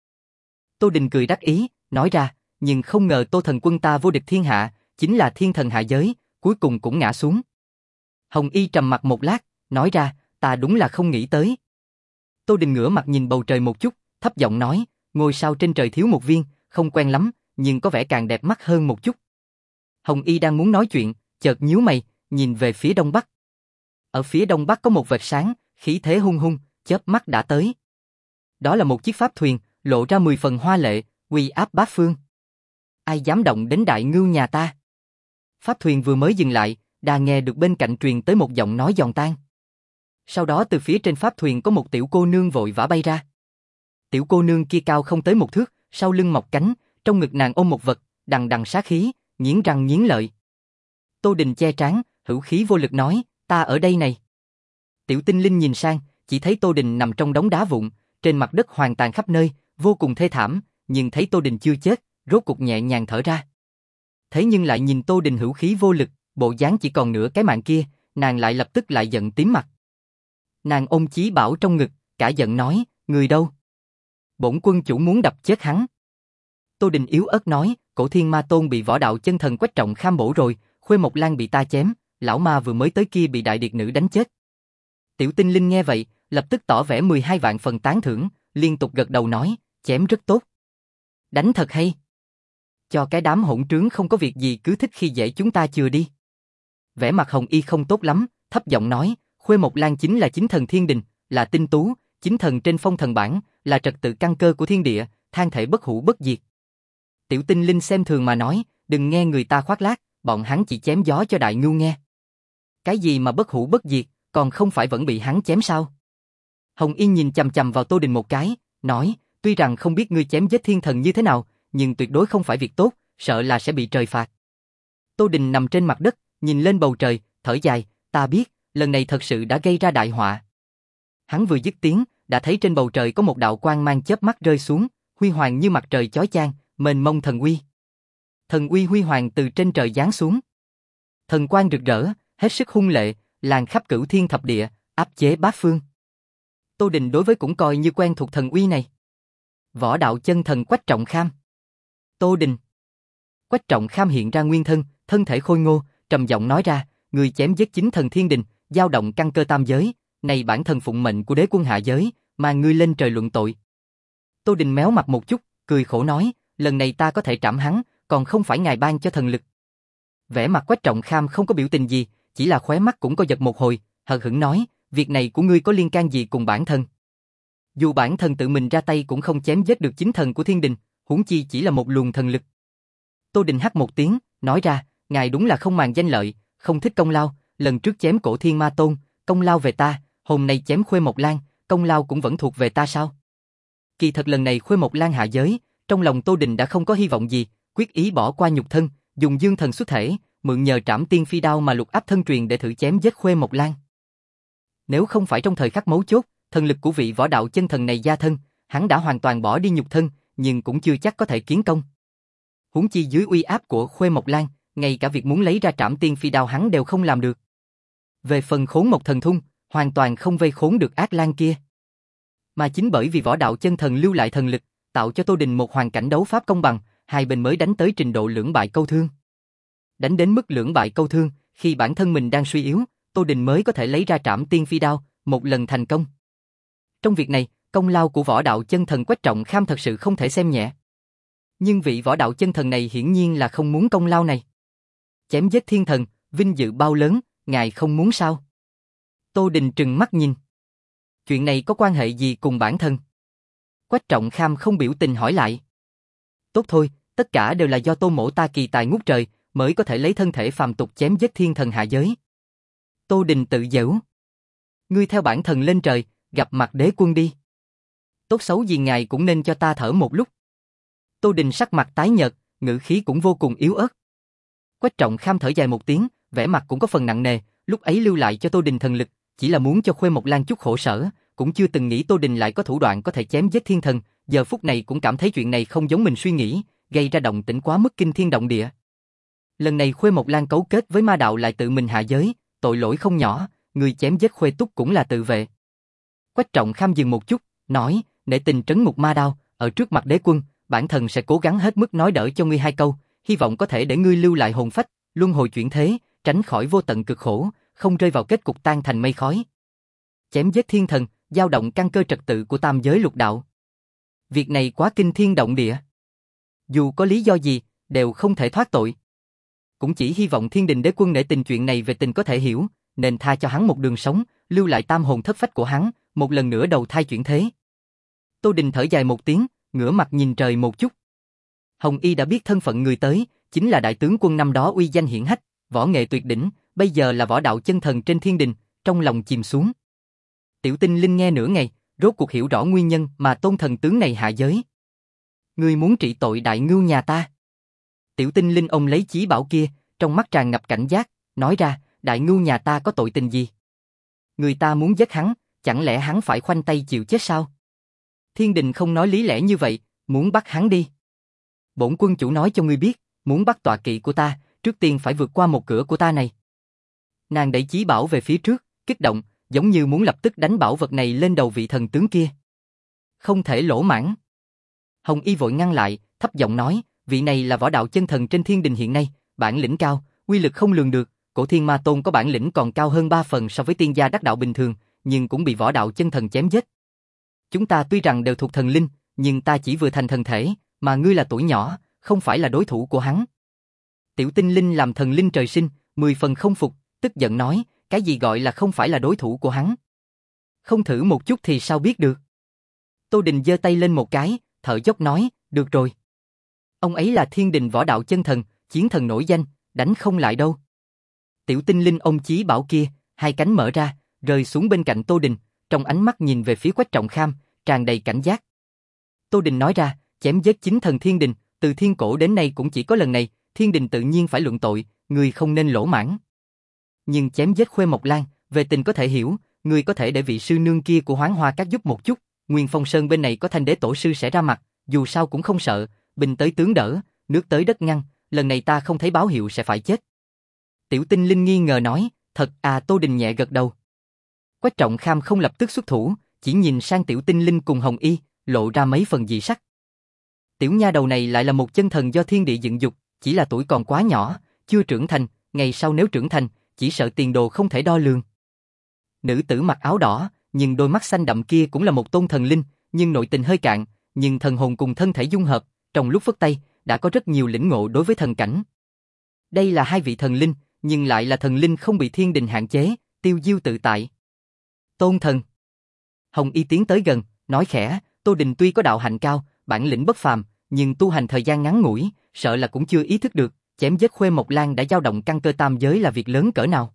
Tô Đình cười đắc ý, nói ra, nhưng không ngờ Tô thần quân ta vô địch thiên hạ, chính là thiên thần hạ giới, cuối cùng cũng ngã xuống. Hồng Y trầm mặt một lát, nói ra, ta đúng là không nghĩ tới. Tô Đình ngửa mặt nhìn bầu trời một chút, thấp giọng nói, ngôi sao trên trời thiếu một viên, không quen lắm, nhưng có vẻ càng đẹp mắt hơn một chút. Hồng Y đang muốn nói chuyện, chợt nhíu mày, nhìn về phía đông bắc. Ở phía đông bắc có một vệt sáng, khí thế hung hung, chớp mắt đã tới. Đó là một chiếc pháp thuyền, lộ ra mười phần hoa lệ, uy áp bát phương. Ai dám động đến đại ngưu nhà ta? Pháp thuyền vừa mới dừng lại, đã nghe được bên cạnh truyền tới một giọng nói giòn tan. Sau đó từ phía trên pháp thuyền có một tiểu cô nương vội vã bay ra. Tiểu cô nương kia cao không tới một thước, sau lưng mọc cánh, trong ngực nàng ôm một vật, đằng đằng sát khí, nghiến răng nghiến lợi. Tô Đình che trán, hữu khí vô lực nói, ta ở đây này. Tiểu tinh linh nhìn sang, chỉ thấy Tô Đình nằm trong đống đá vụn, trên mặt đất hoàn tàn khắp nơi, vô cùng thê thảm, nhưng thấy Tô Đình chưa chết, rốt cục nhẹ nhàng thở ra. Thế nhưng lại nhìn Tô Đình hữu khí vô lực, bộ dáng chỉ còn nửa cái mạng kia, nàng lại lập tức lại giận tím mặt. Nàng ôm chí bảo trong ngực, cả giận nói, người đâu? Bổn quân chủ muốn đập chết hắn. Tô Đình yếu ớt nói, Cổ Thiên Ma Tôn bị võ đạo chân thần Quách Trọng Kham bổ rồi, Khuê Mộc Lan bị ta chém, lão ma vừa mới tới kia bị đại điệt nữ đánh chết. Tiểu tinh linh nghe vậy, lập tức tỏ vẻ mười hai vạn phần tán thưởng, liên tục gật đầu nói, chém rất tốt. Đánh thật hay. Cho cái đám hỗn trướng không có việc gì cứ thích khi dễ chúng ta chừa đi. Vẻ mặt Hồng Y không tốt lắm, thấp giọng nói, Khuê Mộc Lan chính là chính thần thiên đình, là tinh tú, chính thần trên phong thần bảng, là trật tự căn cơ của thiên địa, than thể bất hủ bất diệt. Tiểu tinh linh xem thường mà nói, đừng nghe người ta khoác lác, bọn hắn chỉ chém gió cho đại ngưu nghe. Cái gì mà bất hủ bất diệt, còn không phải vẫn bị hắn chém sao? Hồng Y nhìn chằm chằm vào Tô Đình một cái, nói, tuy rằng không biết ngươi chém giết thiên thần như thế nào, nhưng tuyệt đối không phải việc tốt, sợ là sẽ bị trời phạt. Tô Đình nằm trên mặt đất, nhìn lên bầu trời, thở dài, ta biết, lần này thật sự đã gây ra đại họa. Hắn vừa dứt tiếng, đã thấy trên bầu trời có một đạo quang mang chớp mắt rơi xuống, huy hoàng như mặt trời chói chang, mênh mông thần uy. Thần uy huy hoàng từ trên trời giáng xuống. Thần quang rực rỡ, hết sức hung lệ, làn khắp cửu thiên thập địa, áp chế bát phương. Tô Đình đối với cũng coi như quen thuộc thần uy này. Võ đạo chân thần Quách Trọng Kham. Tô Đình. Quách Trọng Kham hiện ra nguyên thân, thân thể khôi ngô, trầm giọng nói ra, người chém giết chính thần thiên đình, dao động căn cơ tam giới, này bản thân phụng mệnh của đế quân hạ giới, mà ngươi lên trời luận tội. Tô Đình méo mặt một chút, cười khổ nói, lần này ta có thể trảm hắn, còn không phải ngài ban cho thần lực. Vẻ mặt Quách Trọng Kham không có biểu tình gì, chỉ là khóe mắt cũng co giật một hồi, hờ hững nói, việc này của ngươi có liên can gì cùng bản thân? Dù bản thân tự mình ra tay cũng không chém giết được chính thần của thiên đình, huống chi chỉ là một luồng thần lực. Tô Đình hắt một tiếng, nói ra, ngài đúng là không màng danh lợi, không thích công lao, lần trước chém Cổ Thiên Ma Tôn, công lao về ta, hôm nay chém Khuê Mộc Lan, công lao cũng vẫn thuộc về ta sao? Kỳ thật lần này Khuê Mộc Lan hạ giới, trong lòng Tô Đình đã không có hy vọng gì, quyết ý bỏ qua nhục thân, dùng dương thần xuất thể, mượn nhờ trảm tiên phi đao mà lục áp thân truyền để thử chém giết Khuê Mộc Lan. Nếu không phải trong thời khắc mấu chốt, thần lực của vị võ đạo chân thần này gia thân, hắn đã hoàn toàn bỏ đi nhục thân, nhưng cũng chưa chắc có thể kiến công. Huống chi dưới uy áp của Khuê Mộc Lan, ngay cả việc muốn lấy ra trảm tiên phi đao hắn đều không làm được. Về phần Khốn Mộc Thần Thung, hoàn toàn không vây khốn được ác lang kia. Mà chính bởi vì võ đạo chân thần lưu lại thần lực, tạo cho Tô Đình một hoàn cảnh đấu pháp công bằng, hai bên mới đánh tới trình độ lưỡng bại câu thương. Đánh đến mức lưỡng bại câu thương, khi bản thân mình đang suy yếu, Tô Đình mới có thể lấy ra trảm tiên phi đao, một lần thành công. Trong việc này, công lao của võ đạo chân thần Quách Trọng Kham thật sự không thể xem nhẹ. Nhưng vị võ đạo chân thần này hiển nhiên là không muốn công lao này. Chém giết thiên thần, vinh dự bao lớn, ngài không muốn sao? Tô Đình trừng mắt nhìn. Chuyện này có quan hệ gì cùng bản thân? Quách Trọng Kham không biểu tình hỏi lại. Tốt thôi, tất cả đều là do Tô mỗ ta kỳ tài ngút trời, mới có thể lấy thân thể phàm tục chém giết thiên thần hạ giới. Tô Đình tự giễu. Ngươi theo bản thần lên trời, gặp mặt đế quân đi. Tốt xấu gì ngài cũng nên cho ta thở một lúc. Tô Đình sắc mặt tái nhợt, ngữ khí cũng vô cùng yếu ớt. Quách Trọng Kham thở dài một tiếng, vẻ mặt cũng có phần nặng nề, lúc ấy lưu lại cho Tô Đình thần lực, chỉ là muốn cho Khuê Mộc Lan chút khổ sở, cũng chưa từng nghĩ Tô Đình lại có thủ đoạn có thể chém giết thiên thần, giờ phút này cũng cảm thấy chuyện này không giống mình suy nghĩ, gây ra động tĩnh quá mức kinh thiên động địa. Lần này Khuê Mộc Lan cấu kết với ma đạo lại tự mình hạ giới, tội lỗi không nhỏ, người chém giết Khuê Túc cũng là tự vệ. Quách Trọng Kham dừng một chút, nói, nể tình trấn ngục ma đao, ở trước mặt đế quân, bản thần sẽ cố gắng hết mức nói đỡ cho ngươi hai câu, hy vọng có thể để ngươi lưu lại hồn phách, luân hồi chuyển thế, tránh khỏi vô tận cực khổ, không rơi vào kết cục tan thành mây khói. Chém giết thiên thần, dao động căn cơ trật tự của tam giới lục đạo. Việc này quá kinh thiên động địa. Dù có lý do gì, đều không thể thoát tội. Cũng chỉ hy vọng Thiên Đình đế quân nể tình chuyện này về tình có thể hiểu, nên tha cho hắn một đường sống, lưu lại tam hồn thất phách của hắn, một lần nữa đầu thai chuyển thế. Tô Đình thở dài một tiếng, ngửa mặt nhìn trời một chút. Hồng Y đã biết thân phận người tới, chính là đại tướng quân năm đó uy danh hiển hách, võ nghệ tuyệt đỉnh, bây giờ là võ đạo chân thần trên thiên đình, trong lòng chìm xuống. Tiểu Tinh Linh nghe nửa ngày, rốt cuộc hiểu rõ nguyên nhân mà tôn thần tướng này hạ giới. Ngươi muốn trị tội đại ngưu nhà ta. Tiểu Tinh Linh ông lấy chí bảo kia, trong mắt tràn ngập cảnh giác, nói ra, đại ngưu nhà ta có tội tình gì? Người ta muốn giết hắn, chẳng lẽ hắn phải khoanh tay chịu chết sao? Thiên đình không nói lý lẽ như vậy, muốn bắt hắn đi. Bổn quân chủ nói cho ngươi biết, muốn bắt tọa kỵ của ta, trước tiên phải vượt qua một cửa của ta này. Nàng đẩy chí bảo về phía trước, kích động, giống như muốn lập tức đánh bảo vật này lên đầu vị thần tướng kia. Không thể lỗ mãng. Hồng Y vội ngăn lại, thấp giọng nói, vị này là võ đạo chân thần trên thiên đình hiện nay, bản lĩnh cao, uy lực không lường được, cổ thiên ma tôn có bản lĩnh còn cao hơn ba phần so với tiên gia đắc đạo bình thường, nhưng cũng bị võ đạo chân thần chém giết. Chúng ta tuy rằng đều thuộc thần linh, nhưng ta chỉ vừa thành thần thể, mà ngươi là tuổi nhỏ, không phải là đối thủ của hắn. Tiểu Tinh Linh làm thần linh trời sinh, mười phần không phục, tức giận nói, cái gì gọi là không phải là đối thủ của hắn? Không thử một chút thì sao biết được? Tô Đình giơ tay lên một cái, thở dốc nói, được rồi. Ông ấy là thiên đình võ đạo chân thần, chiến thần nổi danh, đánh không lại đâu. Tiểu Tinh Linh ông chí bảo kia, hai cánh mở ra, rơi xuống bên cạnh Tô Đình, trong ánh mắt nhìn về phía Quách Trọng Kham, tràn đầy cảnh giác. Tô Đình nói ra, chém giết chính thần thiên đình, từ thiên cổ đến nay cũng chỉ có lần này, thiên đình tự nhiên phải luận tội, người không nên lỗ mãng. Nhưng chém giết Khuê Mộc Lan, về tình có thể hiểu, người có thể để vị sư nương kia của Hoán Hoa Các giúp một chút, Nguyên Phong Sơn bên này có Thanh Đế tổ sư sẽ ra mặt, dù sao cũng không sợ, binh tới tướng đỡ, nước tới đất ngăn, lần này ta không thấy báo hiệu sẽ phải chết. Tiểu Tinh Linh nghi ngờ nói, thật à? Tô Đình nhẹ gật đầu. Quách Trọng Kham không lập tức xuất thủ, chỉ nhìn sang Tiểu Tinh Linh cùng Hồng Y, lộ ra mấy phần dị sắc. Tiểu nha đầu này lại là một chân thần do thiên địa dựng dục, chỉ là tuổi còn quá nhỏ, chưa trưởng thành, ngày sau nếu trưởng thành, chỉ sợ tiền đồ không thể đo lường. Nữ tử mặc áo đỏ, nhưng đôi mắt xanh đậm kia cũng là một tôn thần linh, nhưng nội tình hơi cạn, nhưng thần hồn cùng thân thể dung hợp, trong lúc phất tay, đã có rất nhiều lĩnh ngộ đối với thần cảnh. Đây là hai vị thần linh, nhưng lại là thần linh không bị thiên đình hạn chế, tiêu diêu tự tại. Tôn thần. Hồng Y tiến tới gần, nói khẽ, Tô Đình tuy có đạo hạnh cao, bản lĩnh bất phàm, nhưng tu hành thời gian ngắn ngủi, sợ là cũng chưa ý thức được, chém giết Khuê Mộc Lan đã dao động căn cơ tam giới là việc lớn cỡ nào.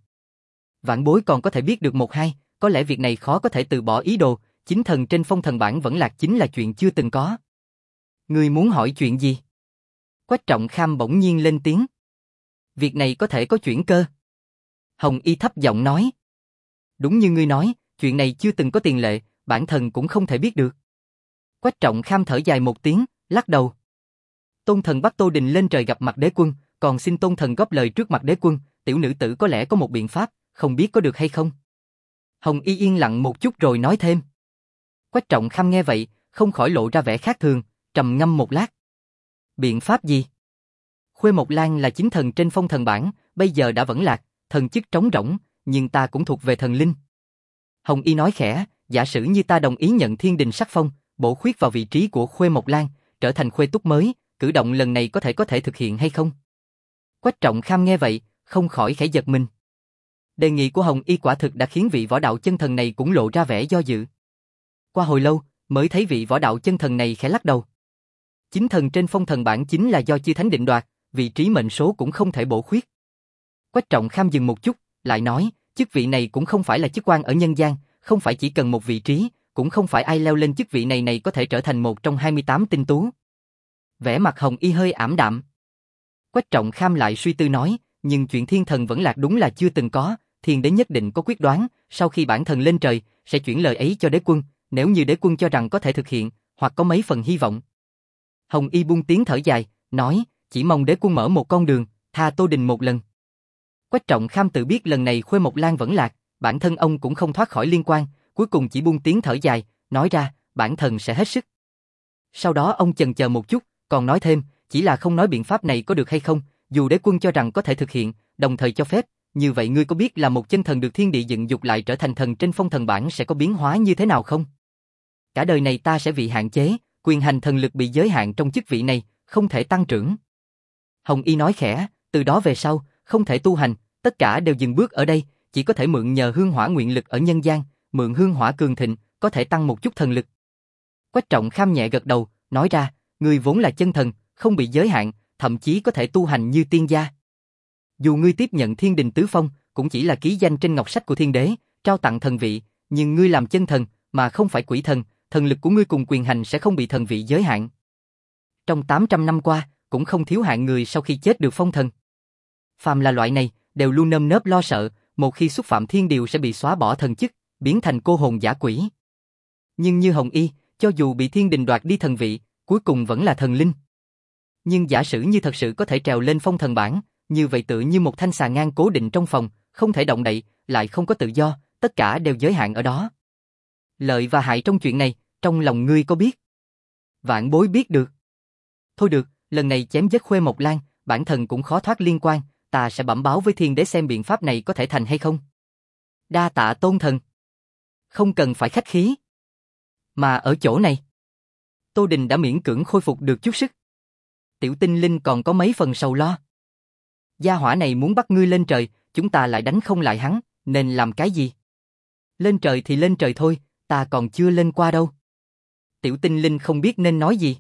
Vạn bối còn có thể biết được một hai, có lẽ việc này khó có thể từ bỏ ý đồ, chính thần trên phong thần bảng vẫn lạc chính là chuyện chưa từng có. Ngươi muốn hỏi chuyện gì? Quách Trọng Kham bỗng nhiên lên tiếng. Việc này có thể có chuyển cơ. Hồng Y thấp giọng nói. Đúng như ngươi nói, chuyện này chưa từng có tiền lệ, bản thần cũng không thể biết được. Quách Trọng Kham thở dài một tiếng, lắc đầu. Tôn thần bắt Tô Đình lên trời gặp mặt đế quân, còn xin tôn thần góp lời trước mặt đế quân, tiểu nữ tử có lẽ có một biện pháp, không biết có được hay không. Hồng Y yên lặng một chút rồi nói thêm. Quách Trọng Kham nghe vậy, không khỏi lộ ra vẻ khác thường, trầm ngâm một lát. Biện pháp gì? Khuê Mộc Lan là chính thần trên phong thần bảng, bây giờ đã vẫn lạc, thần chức trống rỗng, nhưng ta cũng thuộc về thần linh. Hồng Y nói khẽ, giả sử như ta đồng ý nhận thiên đình sắc phong, bổ khuyết vào vị trí của Khuê Mộc Lan, trở thành Khuê Túc mới, cử động lần này có thể có thể thực hiện hay không? Quách Trọng Kham nghe vậy, không khỏi khẽ giật mình. Đề nghị của Hồng Y quả thực đã khiến vị võ đạo chân thần này cũng lộ ra vẻ do dự. Qua hồi lâu, mới thấy vị võ đạo chân thần này khẽ lắc đầu. Chính thần trên phong thần bảng chính là do chư thánh định đoạt, vị trí mệnh số cũng không thể bổ khuyết. Quách Trọng Kham dừng một chút, lại nói, chức vị này cũng không phải là chức quan ở nhân gian, không phải chỉ cần một vị trí, cũng không phải ai leo lên chức vị này này có thể trở thành một trong hai mươi tám tinh tú. Vẻ mặt Hồng Y hơi ảm đạm. Quách Trọng Kham lại suy tư nói, nhưng chuyện thiên thần vẫn lạc đúng là chưa từng có, thiên đế nhất định có quyết đoán, sau khi bản thần lên trời, sẽ chuyển lời ấy cho đế quân, nếu như đế quân cho rằng có thể thực hiện, hoặc có mấy phần hy vọng. Hồng Y buông tiếng thở dài, nói, chỉ mong đế quân mở một con đường, tha Tô Đình một lần. Quách Trọng Kham tự biết lần này Khuê Mộc Lan vẫn lạc, bản thân ông cũng không thoát khỏi liên quan, cuối cùng chỉ buông tiếng thở dài, nói ra, bản thân sẽ hết sức. Sau đó ông chần chờ một chút, còn nói thêm, chỉ là không nói biện pháp này có được hay không, dù đế quân cho rằng có thể thực hiện, đồng thời cho phép, như vậy ngươi có biết là một chân thần được thiên địa dựng dục lại trở thành thần trên phong thần bảng sẽ có biến hóa như thế nào không? Cả đời này ta sẽ bị hạn chế, quyền hành thần lực bị giới hạn trong chức vị này, không thể tăng trưởng. Hồng Y nói khẽ, từ đó về sau, không thể tu hành, tất cả đều dừng bước ở đây, chỉ có thể mượn nhờ hương hỏa nguyện lực ở nhân gian, mượn hương hỏa cường thịnh, có thể tăng một chút thần lực. Quách Trọng Kham nhẹ gật đầu, nói ra, ngươi vốn là chân thần, không bị giới hạn, thậm chí có thể tu hành như tiên gia. Dù ngươi tiếp nhận thiên đình tứ phong, cũng chỉ là ký danh trên ngọc sách của thiên đế, trao tặng thần vị, nhưng ngươi làm chân thần, mà không phải quỷ thần, thần lực của ngươi cùng quyền hành sẽ không bị thần vị giới hạn. Trong tám trăm năm qua, cũng không thiếu hạng người sau khi chết được phong thần. Phàm là loại này, đều luôn nơm nớp lo sợ, một khi xúc phạm thiên điều sẽ bị xóa bỏ thần chức, biến thành cô hồn giả quỷ. Nhưng như Hồng Y, cho dù bị thiên đình đoạt đi thần vị, cuối cùng vẫn là thần linh. Nhưng giả sử như thật sự có thể trèo lên phong thần bảng, như vậy tự như một thanh xà ngang cố định trong phòng, không thể động đậy, lại không có tự do, tất cả đều giới hạn ở đó. Lợi và hại trong chuyện này, trong lòng ngươi có biết? Vạn bối biết được. Thôi được, lần này chém giết Khuê Mộc Lan, bản thân cũng khó thoát liên quan, ta sẽ bẩm báo với thiên đế xem biện pháp này có thể thành hay không. Đa tạ tôn thần. Không cần phải khách khí. Mà ở chỗ này, Tô Đình đã miễn cưỡng khôi phục được chút sức. Tiểu Tinh Linh còn có mấy phần sầu lo. Gia hỏa này muốn bắt ngươi lên trời, chúng ta lại đánh không lại hắn, nên làm cái gì? Lên trời thì lên trời thôi, ta còn chưa lên qua đâu. Tiểu Tinh Linh không biết nên nói gì.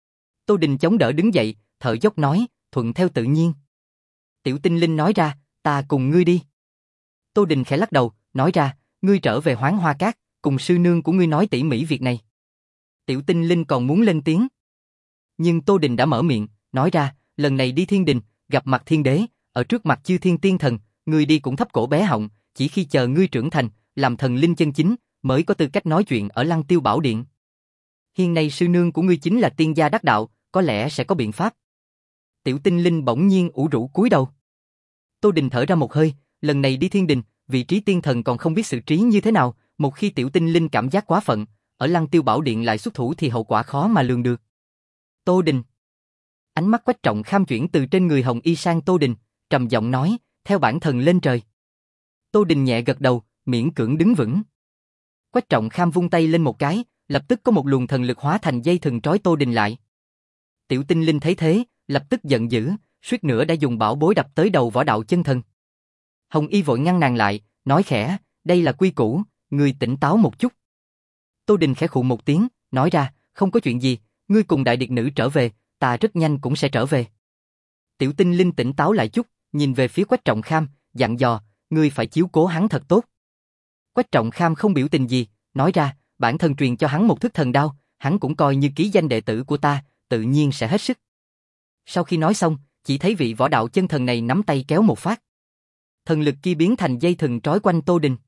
Tô Đình chống đỡ đứng dậy, thở dốc nói, thuận theo tự nhiên. Tiểu Tinh Linh nói ra, ta cùng ngươi đi. Tô Đình khẽ lắc đầu, nói ra, ngươi trở về Hoán Hoa Cát, cùng sư nương của ngươi nói tỉ mỉ việc này. Tiểu Tinh Linh còn muốn lên tiếng. Nhưng Tô Đình đã mở miệng, nói ra, lần này đi thiên đình, gặp mặt thiên đế, ở trước mặt chư thiên tiên thần, ngươi đi cũng thấp cổ bé họng, chỉ khi chờ ngươi trưởng thành, làm thần linh chân chính, mới có tư cách nói chuyện ở Lăng Tiêu Bảo Điện. Hiện nay sư nương của ngươi chính là tiên gia đắc đạo, có lẽ sẽ có biện pháp. Tiểu Tinh Linh bỗng nhiên ủ rũ cúi đầu. Tô Đình thở ra một hơi, lần này đi thiên đình, vị trí tiên thần còn không biết xử trí như thế nào, một khi Tiểu Tinh Linh cảm giác quá phận, ở Lăng Tiêu Bảo Điện lại xuất thủ thì hậu quả khó mà lường được. Tô Đình. Ánh mắt Quách Trọng Kham chuyển từ trên người Hồng Y sang Tô Đình, trầm giọng nói, theo bản thần lên trời. Tô Đình nhẹ gật đầu, miễn cưỡng đứng vững. Quách Trọng Kham vung tay lên một cái, lập tức có một luồng thần lực hóa thành dây thừng trói Tô Đình lại. Tiểu Tinh Linh thấy thế, lập tức giận dữ, suýt nữa đã dùng bảo bối đập tới đầu võ đạo chân thần. Hồng Y vội ngăn nàng lại, nói khẽ, đây là quy củ, ngươi tỉnh táo một chút. Tô Đình khẽ khụ một tiếng, nói ra, không có chuyện gì, ngươi cùng đại điệt nữ trở về, ta rất nhanh cũng sẽ trở về. Tiểu Tinh Linh tỉnh táo lại chút, nhìn về phía Quách Trọng Kham, dặn dò, ngươi phải chiếu cố hắn thật tốt. Quách Trọng Kham không biểu tình gì, nói ra, bản thân truyền cho hắn một thức thần đao, hắn cũng coi như ký danh đệ tử của ta, tự nhiên sẽ hết sức. Sau khi nói xong, chỉ thấy vị võ đạo chân thần này nắm tay kéo một phát. Thần lực kia biến thành dây thừng trói quanh Tô Đình.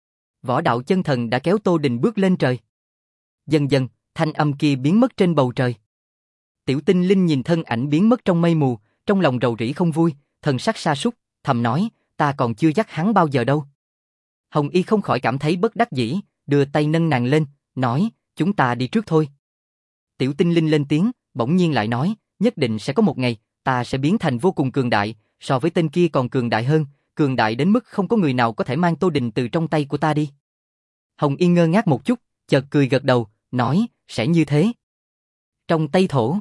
Võ đạo chân thần đã kéo Tô Đình bước lên trời. Dần dần, thanh âm kia biến mất trên bầu trời. Tiểu Tinh Linh nhìn thân ảnh biến mất trong mây mù, trong lòng rầu rĩ không vui, thần sắc sa sút, thầm nói, ta còn chưa dắt hắn bao giờ đâu. Hồng Y không khỏi cảm thấy bất đắc dĩ, đưa tay nâng nàng lên, nói, chúng ta đi trước thôi. Tiểu Tinh Linh lên tiếng, bỗng nhiên lại nói, nhất định sẽ có một ngày, ta sẽ biến thành vô cùng cường đại, so với tên kia còn cường đại hơn, cường đại đến mức không có người nào có thể mang Tô Đình từ trong tay của ta đi. Hồng Y ngơ ngác một chút, chợt cười gật đầu, nói, sẽ như thế. Trong Tây Thổ,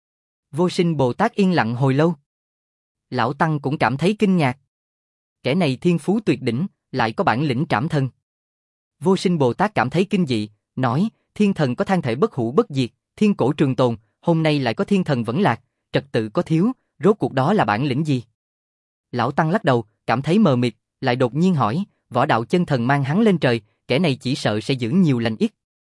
Vô Sinh Bồ Tát yên lặng hồi lâu. Lão Tăng cũng cảm thấy kinh ngạc. Kẻ này thiên phú tuyệt đỉnh, lại có bản lĩnh trảm thần. Vô Sinh Bồ Tát cảm thấy kinh dị, nói, thiên thần có than thể bất hủ bất diệt, thiên cổ trường tồn, hôm nay lại có thiên thần vẫn lạc, trật tự có thiếu, rốt cuộc đó là bản lĩnh gì? Lão Tăng lắc đầu, cảm thấy mờ mịt, lại đột nhiên hỏi, võ đạo chân thần mang hắn lên trời, kẻ này chỉ sợ sẽ giữ nhiều lành ít.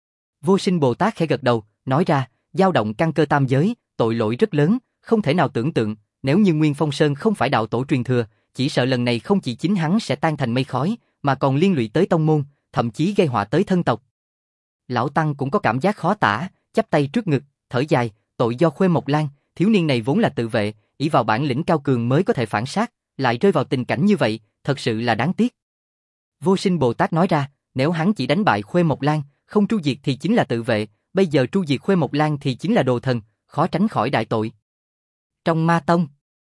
Vô Sinh Bồ Tát khẽ gật đầu, nói ra, dao động căn cơ tam giới, tội lỗi rất lớn, không thể nào tưởng tượng, nếu như Nguyên Phong Sơn không phải đạo tổ truyền thừa, chỉ sợ lần này không chỉ chính hắn sẽ tan thành mây khói, mà còn liên lụy tới tông môn, thậm chí gây họa tới thân tộc. Lão Tăng cũng có cảm giác khó tả, chắp tay trước ngực, thở dài, tội do Khuê Mộc Lan, thiếu niên này vốn là tự vệ, ỷ vào bản lĩnh cao cường mới có thể phản sát, lại rơi vào tình cảnh như vậy, thật sự là đáng tiếc. Vô Sinh Bồ Tát nói ra, nếu hắn chỉ đánh bại Khuê Mộc Lan, không tru diệt thì chính là tự vệ, bây giờ tru diệt Khuê Mộc Lan thì chính là đồ thần, khó tránh khỏi đại tội. Trong Ma Tông,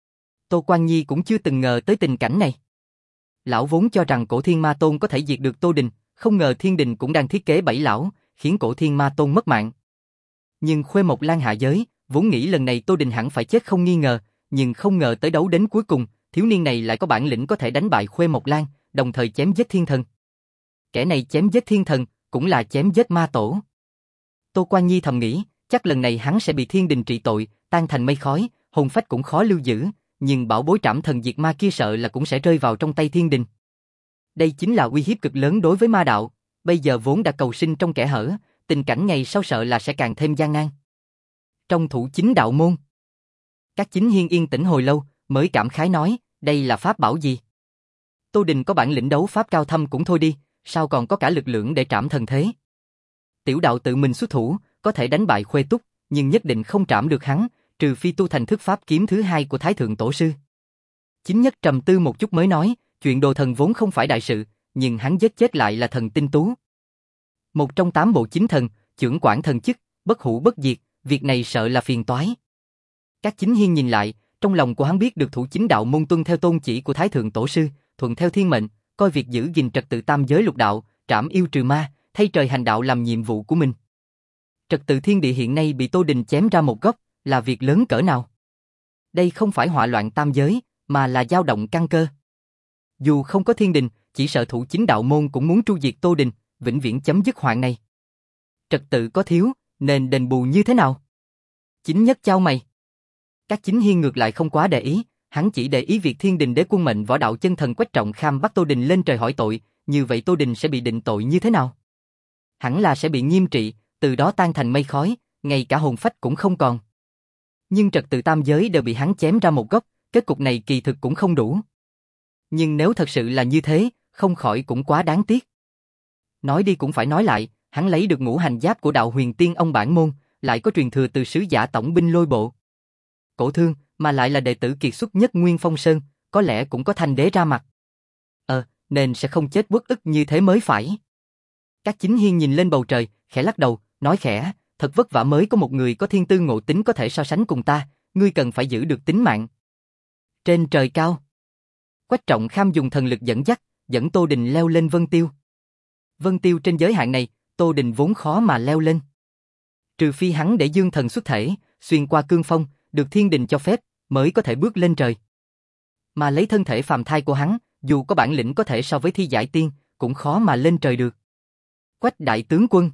Tô Quan Nhi cũng chưa từng ngờ tới tình cảnh này. Lão vốn cho rằng Cổ Thiên Ma Tôn có thể diệt được Tô Đình, không ngờ Thiên Đình cũng đang thiết kế bẫy lão, khiến Cổ Thiên Ma Tôn mất mạng. Nhưng Khuê Mộc Lan hạ giới, vốn nghĩ lần này Tô Đình hẳn phải chết không nghi ngờ, nhưng không ngờ tới đấu đến cuối cùng, thiếu niên này lại có bản lĩnh có thể đánh bại Khuê Mộc Lan, đồng thời chém giết thiên thần. Kẻ này chém giết thiên thần, cũng là chém giết ma tổ. Tô Quan Nhi thầm nghĩ, chắc lần này hắn sẽ bị Thiên Đình trị tội, tan thành mây khói, hồn phách cũng khó lưu giữ, nhưng bảo bối trảm thần diệt ma kia sợ là cũng sẽ rơi vào trong tay Thiên Đình. Đây chính là uy hiếp cực lớn đối với ma đạo, bây giờ vốn đã cầu sinh trong kẻ hở, tình cảnh ngày sau sợ là sẽ càng thêm gian nan. Trong Thủ Chính Đạo Môn, Các Chính Hiên yên tĩnh hồi lâu, mới cảm khái nói, đây là pháp bảo gì? Tô Đình có bản lĩnh đấu pháp cao thâm cũng thôi đi, sao còn có cả lực lượng để trảm thần thế? Tiểu đạo tự mình xuất thủ, có thể đánh bại Khuê Túc, nhưng nhất định không trảm được hắn, trừ phi tu thành thức pháp kiếm thứ hai của Thái Thượng Tổ Sư. Chính Nhất trầm tư một chút mới nói, chuyện đồ thần vốn không phải đại sự, nhưng hắn giết chết lại là thần tinh tú. Một trong tám bộ chính thần, trưởng quản thần chức, bất hủ bất diệt, việc này sợ là phiền toái. Các Chính Hiên nhìn lại, trong lòng của hắn biết được Thủ Chính Đạo Môn tuân theo tôn chỉ của Thái Thượng Tổ Sư, thuận theo thiên mệnh, coi việc giữ gìn trật tự tam giới lục đạo, trảm yêu trừ ma, thay trời hành đạo làm nhiệm vụ của mình. Trật tự thiên địa hiện nay bị Tô Đình chém ra một góc, là việc lớn cỡ nào? Đây không phải họa loạn tam giới, mà là dao động căn cơ. Dù không có Thiên Đình, chỉ sợ Thủ Chính Đạo Môn cũng muốn tru diệt Tô Đình, vĩnh viễn chấm dứt hoạn này. Trật tự có thiếu, nên đền bù như thế nào? Chính Nhất chau mày. Các Chính Hiên ngược lại không quá để ý, hắn chỉ để ý việc Thiên Đình Đế Quân mệnh võ đạo chân thần Quách Trọng Kham bắt Tô Đình lên trời hỏi tội, như vậy Tô Đình sẽ bị định tội như thế nào? Hẳn là sẽ bị nghiêm trị, từ đó tan thành mây khói, ngay cả hồn phách cũng không còn. Nhưng trật tự tam giới đều bị hắn chém ra một góc, kết cục này kỳ thực cũng không đủ. Nhưng nếu thật sự là như thế, không khỏi cũng quá đáng tiếc. Nói đi cũng phải nói lại, hắn lấy được ngũ hành giáp của đạo Huyền Tiên Ông bản môn, lại có truyền thừa từ sứ giả tổng binh Lôi Bộ. Cổ Thương, mà lại là đệ tử kiệt xuất nhất Nguyên Phong Sơn, có lẽ cũng có Thanh Đế ra mặt. Ờ, nên sẽ không chết uất ức như thế mới phải. Các Chính Hiên nhìn lên bầu trời, khẽ lắc đầu, nói khẽ, thật vất vả mới có một người có thiên tư ngộ tính có thể so sánh cùng ta, ngươi cần phải giữ được tính mạng. Trên trời cao, Quách Trọng Kham dùng thần lực dẫn dắt, dẫn Tô Đình leo lên Vân Tiêu. Vân Tiêu trên giới hạn này, Tô Đình vốn khó mà leo lên. Trừ phi hắn để dương thần xuất thể, xuyên qua cương phong, được Thiên Đình cho phép, mới có thể bước lên trời. Mà lấy thân thể phàm thai của hắn, dù có bản lĩnh có thể so với thi giải tiên, cũng khó mà lên trời được. Quách đại tướng quân.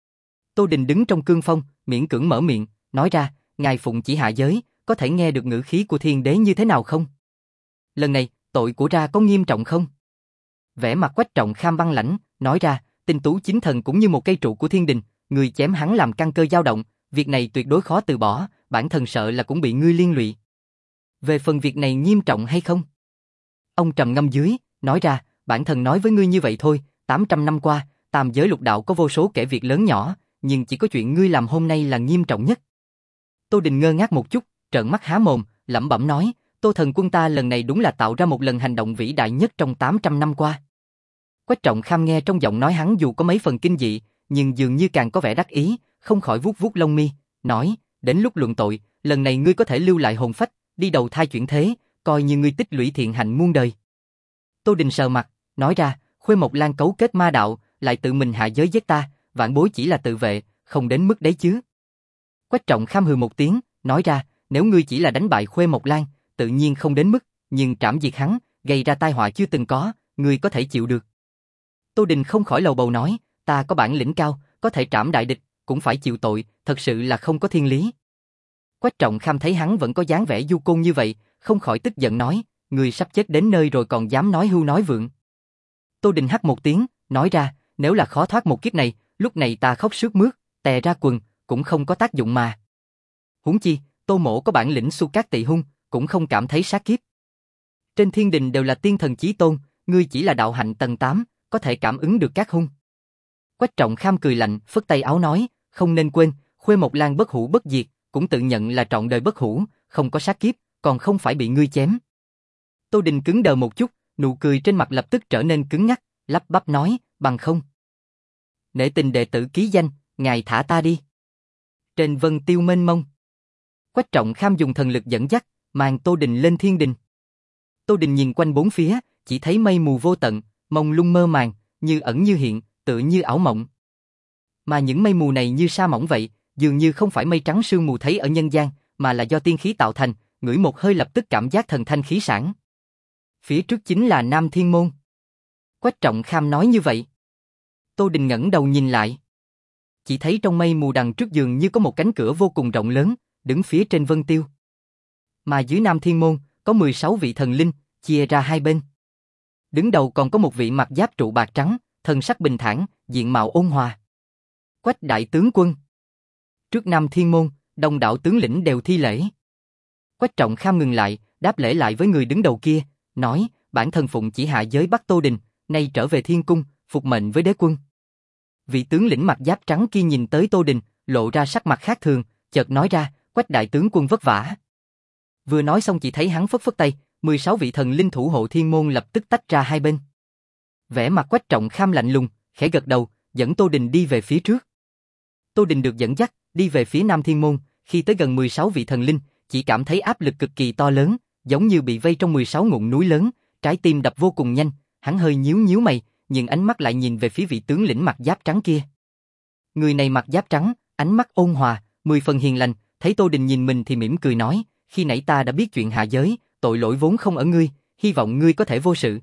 Tô Đình đứng trong cương phong, miễn cưỡng mở miệng, nói ra, ngài phụng chỉ hạ giới, có thể nghe được ngữ khí của Thiên Đế như thế nào không? Lần này, tội của ra có nghiêm trọng không? Vẻ mặt Quách Trọng Kham băng lãnh, nói ra, Tinh Tú chính thần cũng như một cây trụ của Thiên Đình, người chém hắn làm căn cơ dao động, việc này tuyệt đối khó từ bỏ, bản thân sợ là cũng bị ngươi liên lụy. Về phần việc này nghiêm trọng hay không? Ông trầm ngâm dưới, nói ra, bản thân nói với ngươi như vậy thôi, tám trăm năm qua, tam giới lục đạo có vô số kẻ việc lớn nhỏ, nhưng chỉ có chuyện ngươi làm hôm nay là nghiêm trọng nhất. Tô Đình ngơ ngác một chút, trợn mắt há mồm, lẩm bẩm nói, Tô thần quân ta lần này đúng là tạo ra một lần hành động vĩ đại nhất trong tám trăm năm qua. Quách Trọng Kham nghe trong giọng nói hắn dù có mấy phần kinh dị, nhưng dường như càng có vẻ đắc ý, không khỏi vuốt vuốt lông mi, nói, đến lúc luận tội, lần này ngươi có thể lưu lại hồn phách, đi đầu thai chuyển thế, coi như ngươi tích lũy thiện hạnh muôn đời. Tô Đình sờ mặt, nói ra, Khuê Mộc Lan cấu kết ma đạo, lại tự mình hạ giới giết ta, vạn bối chỉ là tự vệ, không đến mức đấy chứ. Quách Trọng Kham hừ một tiếng, nói ra, nếu ngươi chỉ là đánh bại Khuê Mộc Lan, tự nhiên không đến mức, nhưng trảm diệt hắn, gây ra tai họa chưa từng có, ngươi có thể chịu được. Tô Đình không khỏi lầu bầu nói, ta có bản lĩnh cao, có thể trảm đại địch, cũng phải chịu tội, thật sự là không có thiên lý. Quách Trọng Kham thấy hắn vẫn có dáng vẻ du côn như vậy, không khỏi tức giận nói, người sắp chết đến nơi rồi còn dám nói hưu nói vượng. Tô Đình hắt một tiếng, nói ra, nếu là khó thoát một kiếp này, lúc này ta khóc sướt mướt, tè ra quần, cũng không có tác dụng mà. Huống chi, Tô Mỗ có bản lĩnh Xu Cát Tỵ Hung, cũng không cảm thấy sát kiếp. Trên thiên đình đều là tiên thần chí tôn, ngươi chỉ là đạo hạnh tầng tám, có thể cảm ứng được các hung. Quách Trọng Kham cười lạnh, phất tay áo nói, không nên quên, Khuê Mộc Lan bất hủ bất diệt, cũng tự nhận là trọn đời bất hủ, không có sát kiếp, còn không phải bị ngươi chém. Tô Đình cứng đờ một chút, nụ cười trên mặt lập tức trở nên cứng ngắc, lắp bắp nói, bằng không. Nể tình đệ tử ký danh, ngài thả ta đi. Trên vân tiêu mênh mông. Quách Trọng Kham dùng thần lực dẫn dắt, mang Tô Đình lên thiên đình. Tô Đình nhìn quanh bốn phía, chỉ thấy mây mù vô tận, mông lung mơ màng, như ẩn như hiện, tựa như ảo mộng. Mà những mây mù này như sa mỏng vậy, dường như không phải mây trắng sương mù thấy ở nhân gian, mà là do tiên khí tạo thành, ngửi một hơi lập tức cảm giác thần thanh khí sảng. Phía trước chính là Nam Thiên Môn. Quách Trọng Kham nói như vậy. Tô Đình ngẩng đầu nhìn lại. Chỉ thấy trong mây mù đằng trước dường như có một cánh cửa vô cùng rộng lớn, đứng phía trên vân tiêu. Mà dưới Nam Thiên Môn, có mười sáu vị thần linh, chia ra hai bên. Đứng đầu còn có một vị mặc giáp trụ bạc trắng, thần sắc bình thản, diện mạo ôn hòa. Quách đại tướng quân. Trước Nam Thiên Môn, đông đảo tướng lĩnh đều thi lễ. Quách Trọng Kham ngừng lại, đáp lễ lại với người đứng đầu kia, nói, bản thân phụng chỉ hạ giới bắt Tô Đình, nay trở về thiên cung, phục mệnh với đế quân. Vị tướng lĩnh mặc giáp trắng kia nhìn tới Tô Đình, lộ ra sắc mặt khác thường, chợt nói ra, Quách đại tướng quân vất vả. Vừa nói xong chỉ thấy hắn phất phất tay, mười sáu vị thần linh thủ hộ thiên môn lập tức tách ra hai bên. Vẻ mặt Quách Trọng Kham lạnh lùng, khẽ gật đầu, dẫn Tô Đình đi về phía trước. Tô Đình được dẫn dắt, đi về phía Nam Thiên Môn, khi tới gần mười sáu vị thần linh, chỉ cảm thấy áp lực cực kỳ to lớn, giống như bị vây trong mười sáu ngọn núi lớn, trái tim đập vô cùng nhanh, hắn hơi nhíu nhíu mày, nhưng ánh mắt lại nhìn về phía vị tướng lĩnh mặc giáp trắng kia. Người này mặc giáp trắng, ánh mắt ôn hòa, mười phần hiền lành, thấy Tô Đình nhìn mình thì mỉm cười nói, khi nãy ta đã biết chuyện hạ giới, tội lỗi vốn không ở ngươi, hy vọng ngươi có thể vô sự.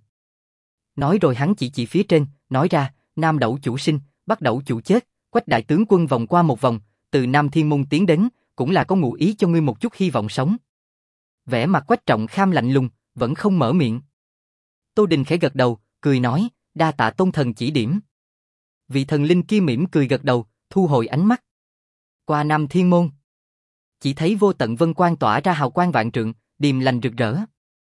Nói rồi hắn chỉ chỉ phía trên, nói ra, Nam đẩu chủ sinh, Bắc đẩu chủ chết, Quách đại tướng quân vòng qua một vòng, từ Nam Thiên Môn tiến đến, cũng là có ngụ ý cho ngươi một chút hy vọng sống. Vẻ mặt Quách Trọng Kham lạnh lùng, vẫn không mở miệng. Tô Đình khẽ gật đầu, cười nói, đa tạ tôn thần chỉ điểm. Vị thần linh kia mỉm cười gật đầu, thu hồi ánh mắt. Qua Nam Thiên Môn, chỉ thấy vô tận vân quang tỏa ra hào quang vạn trượng, điềm lành rực rỡ.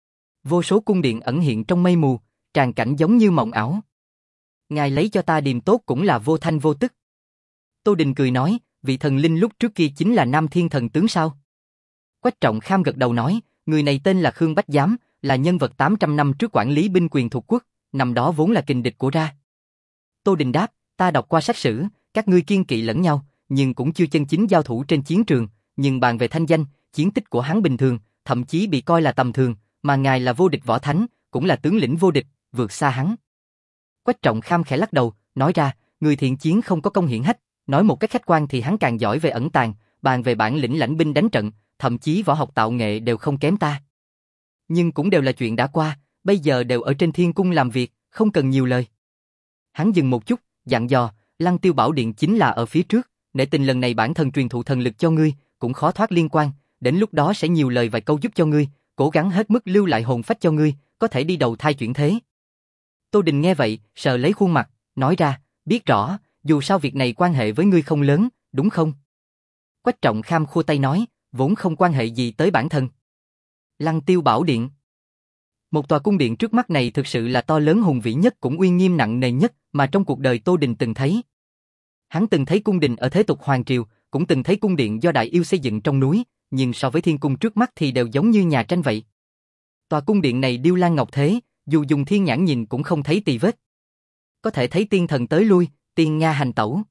Vô số cung điện ẩn hiện trong mây mù, tràn cảnh giống như mộng ảo. Ngài lấy cho ta điềm tốt cũng là vô thanh vô tức. Tô Đình cười nói, vị thần linh lúc trước kia chính là Nam Thiên thần tướng sao? Quách Trọng Kham gật đầu nói, người này tên là Khương Bách Giám, là nhân vật tám trăm năm trước quản lý binh quyền thuộc quốc, năm đó vốn là kình địch của Ra. Tô Đình đáp, ta đọc qua sách sử, các ngươi kiên kỵ lẫn nhau, nhưng cũng chưa chân chính giao thủ trên chiến trường, nhưng bàn về thanh danh, chiến tích của hắn bình thường, thậm chí bị coi là tầm thường, mà ngài là vô địch võ thánh, cũng là tướng lĩnh vô địch, vượt xa hắn. Quách Trọng Kham khẽ lắc đầu, nói ra, người thiện chiến không có công hiển hách, nói một cách khách quan thì hắn càng giỏi về ẩn tàng, bàn về bản lĩnh lãnh binh đánh trận, thậm chí võ học tạo nghệ đều không kém ta. Nhưng cũng đều là chuyện đã qua, bây giờ đều ở trên thiên cung làm việc, không cần nhiều lời. Hắn dừng một chút, dặn dò, Lăng Tiêu Bảo Điện chính là ở phía trước, để tình lần này bản thân truyền thụ thần lực cho ngươi, cũng khó thoát liên quan, đến lúc đó sẽ nhiều lời vài câu giúp cho ngươi, cố gắng hết mức lưu lại hồn phách cho ngươi, có thể đi đầu thai chuyển thế. Tô Đình nghe vậy, sờ lấy khuôn mặt, nói ra, biết rõ, dù sao việc này quan hệ với ngươi không lớn, đúng không? Quách Trọng Kham khua tay nói, vốn không quan hệ gì tới bản thân. Lăng Tiêu Bảo Điện. Một tòa cung điện trước mắt này thực sự là to lớn hùng vĩ nhất cũng uy nghiêm nặng nề nhất mà trong cuộc đời Tô Đình từng thấy. Hắn từng thấy cung đình ở thế tục hoàng triều, cũng từng thấy cung điện do đại yêu xây dựng trong núi, nhưng so với thiên cung trước mắt thì đều giống như nhà tranh vậy. Tòa cung điện này điêu lan ngọc thế, dù dùng thiên nhãn nhìn cũng không thấy tì vết. Có thể thấy tiên thần tới lui, tiên nga hành tẩu.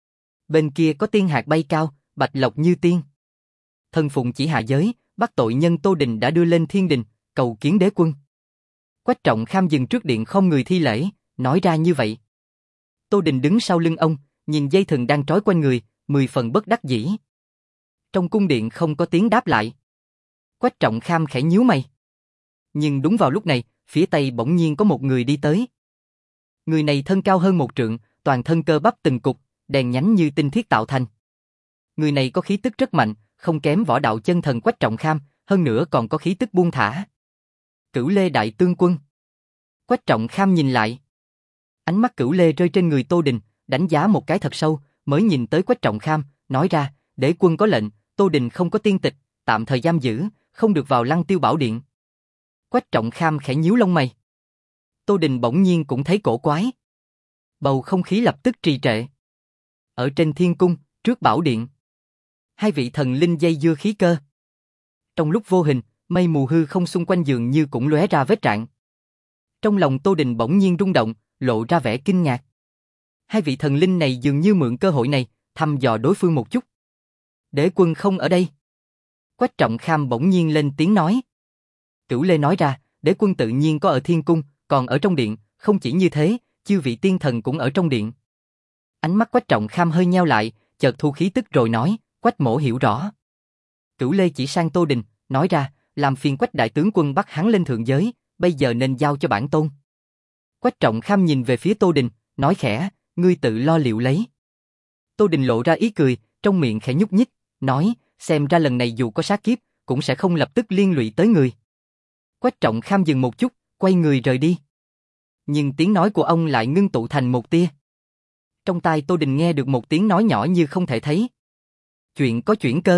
Bên kia có tiên hạt bay cao, bạch lộc như tiên. Thân phụng chỉ hạ giới, bắt tội nhân Tô Đình đã đưa lên thiên đình, cầu kiến đế quân. Quách Trọng Kham dừng trước điện không người thi lễ, nói ra như vậy. Tô Đình đứng sau lưng ông, nhìn dây thừng đang trói quanh người, mười phần bất đắc dĩ. Trong cung điện không có tiếng đáp lại. Quách Trọng Kham khẽ nhíu mày. Nhưng đúng vào lúc này, phía tây bỗng nhiên có một người đi tới. Người này thân cao hơn một trượng, toàn thân cơ bắp từng cục, đèn nhánh như tinh thiết tạo thành. Người này có khí tức rất mạnh, không kém võ đạo chân thần Quách Trọng Kham, hơn nữa còn có khí tức buông thả. Cửu Lê Đại Tướng Quân. Quách Trọng Kham nhìn lại. Ánh mắt Cửu Lê rơi trên người Tô Đình, đánh giá một cái thật sâu, mới nhìn tới Quách Trọng Kham, nói ra, đế quân có lệnh, Tô Đình không có tiên tịch, tạm thời giam giữ, không được vào Lăng Tiêu Bảo Điện. Quách Trọng Kham khẽ nhíu lông mày. Tô Đình bỗng nhiên cũng thấy cổ quái. Bầu không khí lập tức trì trệ. Ở trên thiên cung, trước bảo điện, hai vị thần linh dây dưa khí cơ. Trong lúc vô hình, Mây mù hư không xung quanh dường như cũng lóe ra vết rạn. Trong lòng Tô Đình bỗng nhiên rung động, lộ ra vẻ kinh ngạc. Hai vị thần linh này dường như mượn cơ hội này, thăm dò đối phương một chút. Đế quân không ở đây. Quách Trọng Kham bỗng nhiên lên tiếng nói. Cửu Lê nói ra, đế quân tự nhiên có ở thiên cung, còn ở trong điện, không chỉ như thế, chư vị tiên thần cũng ở trong điện. Ánh mắt Quách Trọng Kham hơi nheo lại, chợt thu khí tức rồi nói, Quách mỗ hiểu rõ. Cửu Lê chỉ sang Tô Đình, nói ra, làm phiền Quách đại tướng quân bắt hắn lên thượng giới, bây giờ nên giao cho bản tôn. Quách Trọng Kham nhìn về phía Tô Đình, nói khẽ, ngươi tự lo liệu lấy. Tô Đình lộ ra ý cười, trong miệng khẽ nhúc nhích, nói, xem ra lần này dù có sát kiếp, cũng sẽ không lập tức liên lụy tới người. Quách Trọng Kham dừng một chút, quay người rời đi. Nhưng tiếng nói của ông lại ngưng tụ thành một tia. Trong tai Tô Đình nghe được một tiếng nói nhỏ như không thể thấy. Chuyện có chuyển cơ.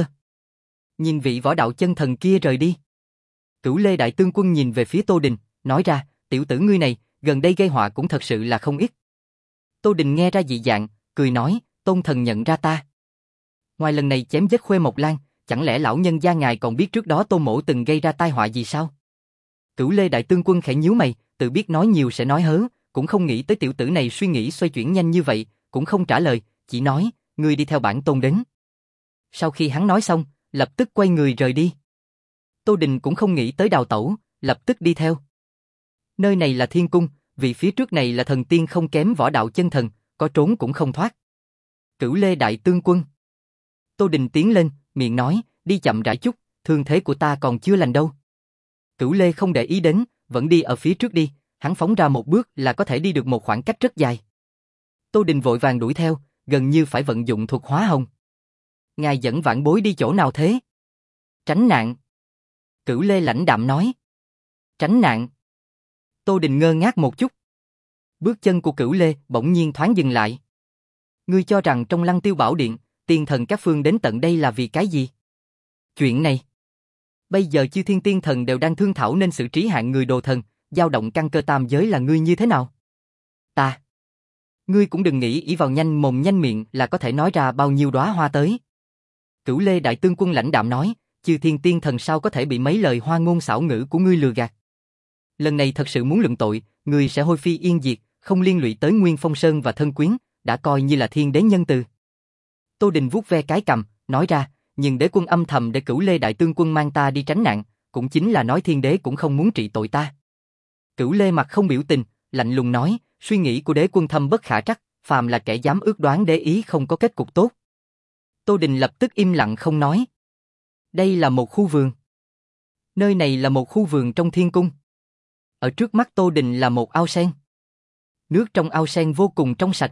Nhìn vị võ đạo chân thần kia rời đi. Cửu Lê đại tướng quân nhìn về phía Tô Đình, nói ra, tiểu tử ngươi này, gần đây gây họa cũng thật sự là không ít. Tô Đình nghe ra dị dạng, cười nói, Tôn thần nhận ra ta. Ngoài lần này chém giết Khuê Mộc Lan, chẳng lẽ lão nhân gia ngài còn biết trước đó Tô mỗ từng gây ra tai họa gì sao? Cửu Lê đại tướng quân khẽ nhíu mày, tự biết nói nhiều sẽ nói hớ, cũng không nghĩ tới tiểu tử này suy nghĩ xoay chuyển nhanh như vậy, cũng không trả lời, chỉ nói, ngươi đi theo bản tôn đến. Sau khi hắn nói xong, lập tức quay người rời đi. Tô Đình cũng không nghĩ tới đào tẩu, lập tức đi theo. Nơi này là thiên cung, vị phía trước này là thần tiên không kém võ đạo chân thần, có trốn cũng không thoát. Cửu Lê đại tướng quân. Tô Đình tiến lên, miệng nói, đi chậm rãi chút, thương thế của ta còn chưa lành đâu. Cửu Lê không để ý đến, vẫn đi ở phía trước đi, hắn phóng ra một bước là có thể đi được một khoảng cách rất dài. Tô Đình vội vàng đuổi theo, gần như phải vận dụng thuật hóa hồng. Ngài dẫn vãn bối đi chỗ nào thế? Tránh nạn. Cửu Lê lãnh đạm nói. Tránh nạn. Tô Đình ngơ ngác một chút. Bước chân của Cửu Lê bỗng nhiên thoáng dừng lại. Ngươi cho rằng trong Lăng Tiêu Bảo Điện, tiên thần các phương đến tận đây là vì cái gì? Chuyện này. Bây giờ chư thiên tiên thần đều đang thương thảo nên xử trí hạng người đồ thần, dao động căn cơ tam giới là ngươi như thế nào? Ta. Ngươi cũng đừng nghĩ ỷ vào nhanh mồm nhanh miệng là có thể nói ra bao nhiêu đóa hoa tới. Cửu Lê đại tướng quân lãnh đạm nói, chư thiên tiên thần sao có thể bị mấy lời hoa ngôn xảo ngữ của ngươi lừa gạt. Lần này thật sự muốn luận tội, ngươi sẽ hôi phi yên diệt, không liên lụy tới Nguyên Phong Sơn và thân quyến, đã coi như là thiên đế nhân từ. Tô Đình vuốt ve cái cằm, nói ra, nhưng đế quân âm thầm để Cửu Lê đại tướng quân mang ta đi tránh nạn, cũng chính là nói thiên đế cũng không muốn trị tội ta. Cửu Lê mặt không biểu tình, lạnh lùng nói, suy nghĩ của đế quân thâm bất khả trắc, phàm là kẻ dám ước đoán đế ý không có kết cục tốt. Tô Đình lập tức im lặng không nói. Đây là một khu vườn. Nơi này là một khu vườn trong thiên cung. Ở trước mắt Tô Đình là một ao sen. Nước trong ao sen vô cùng trong sạch.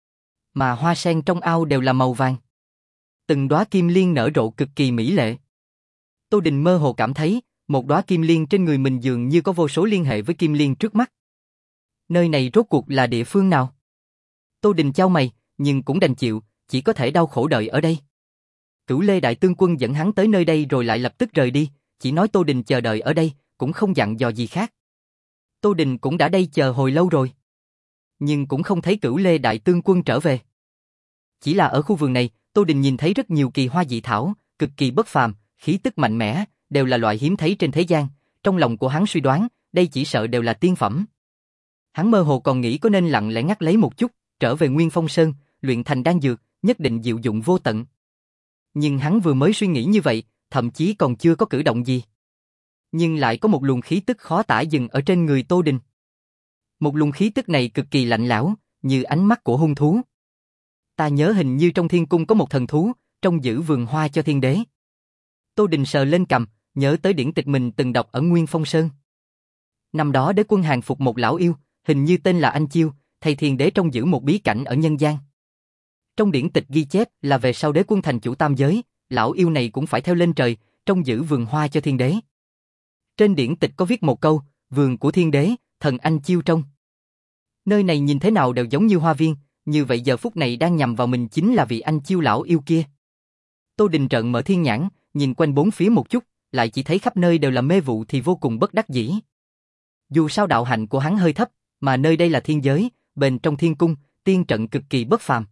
Mà hoa sen trong ao đều là màu vàng. Từng đóa kim liên nở rộ cực kỳ mỹ lệ. Tô Đình mơ hồ cảm thấy, một đóa kim liên trên người mình dường như có vô số liên hệ với kim liên trước mắt. Nơi này rốt cuộc là địa phương nào? Tô Đình chau mày, nhưng cũng đành chịu, chỉ có thể đau khổ đợi ở đây. Cửu Lê đại tướng quân dẫn hắn tới nơi đây rồi lại lập tức rời đi, chỉ nói Tô Đình chờ đợi ở đây, cũng không dặn dò gì khác. Tô Đình cũng đã đây chờ hồi lâu rồi. Nhưng cũng không thấy Cửu Lê đại tướng quân trở về. Chỉ là ở khu vườn này, Tô Đình nhìn thấy rất nhiều kỳ hoa dị thảo, cực kỳ bất phàm, khí tức mạnh mẽ, đều là loại hiếm thấy trên thế gian. Trong lòng của hắn suy đoán, đây chỉ sợ đều là tiên phẩm. Hắn mơ hồ còn nghĩ có nên lặng lẽ ngắt lấy một chút, trở về Nguyên Phong Sơn, luyện thành đan dược, nhất định diệu dụng vô tận. Nhưng hắn vừa mới suy nghĩ như vậy, thậm chí còn chưa có cử động gì. Nhưng lại có một luồng khí tức khó tả dừng ở trên người Tô Đình. Một luồng khí tức này cực kỳ lạnh lẽo, như ánh mắt của hung thú. Ta nhớ hình như trong thiên cung có một thần thú, trông giữ vườn hoa cho thiên đế. Tô Đình sờ lên cằm, nhớ tới điển tịch mình từng đọc ở Nguyên Phong Sơn. Năm đó đế quân hàng phục một lão yêu, hình như tên là Anh Chiêu, thầy thiên đế trông giữ một bí cảnh ở nhân gian. Trong điển tịch ghi chép là về sau đế quân thành chủ tam giới, lão yêu này cũng phải theo lên trời, trông giữ vườn hoa cho thiên đế. Trên điển tịch có viết một câu, vườn của thiên đế, thần Anh Chiêu trông. Nơi này nhìn thế nào đều giống như hoa viên, như vậy giờ phút này đang nhằm vào mình chính là vị Anh Chiêu lão yêu kia. Tô Đình trợn mở thiên nhãn, nhìn quanh bốn phía một chút, lại chỉ thấy khắp nơi đều là mê vụ thì vô cùng bất đắc dĩ. Dù sao đạo hạnh của hắn hơi thấp, mà nơi đây là thiên giới, bên trong thiên cung, tiên trận cực kỳ bất phàm.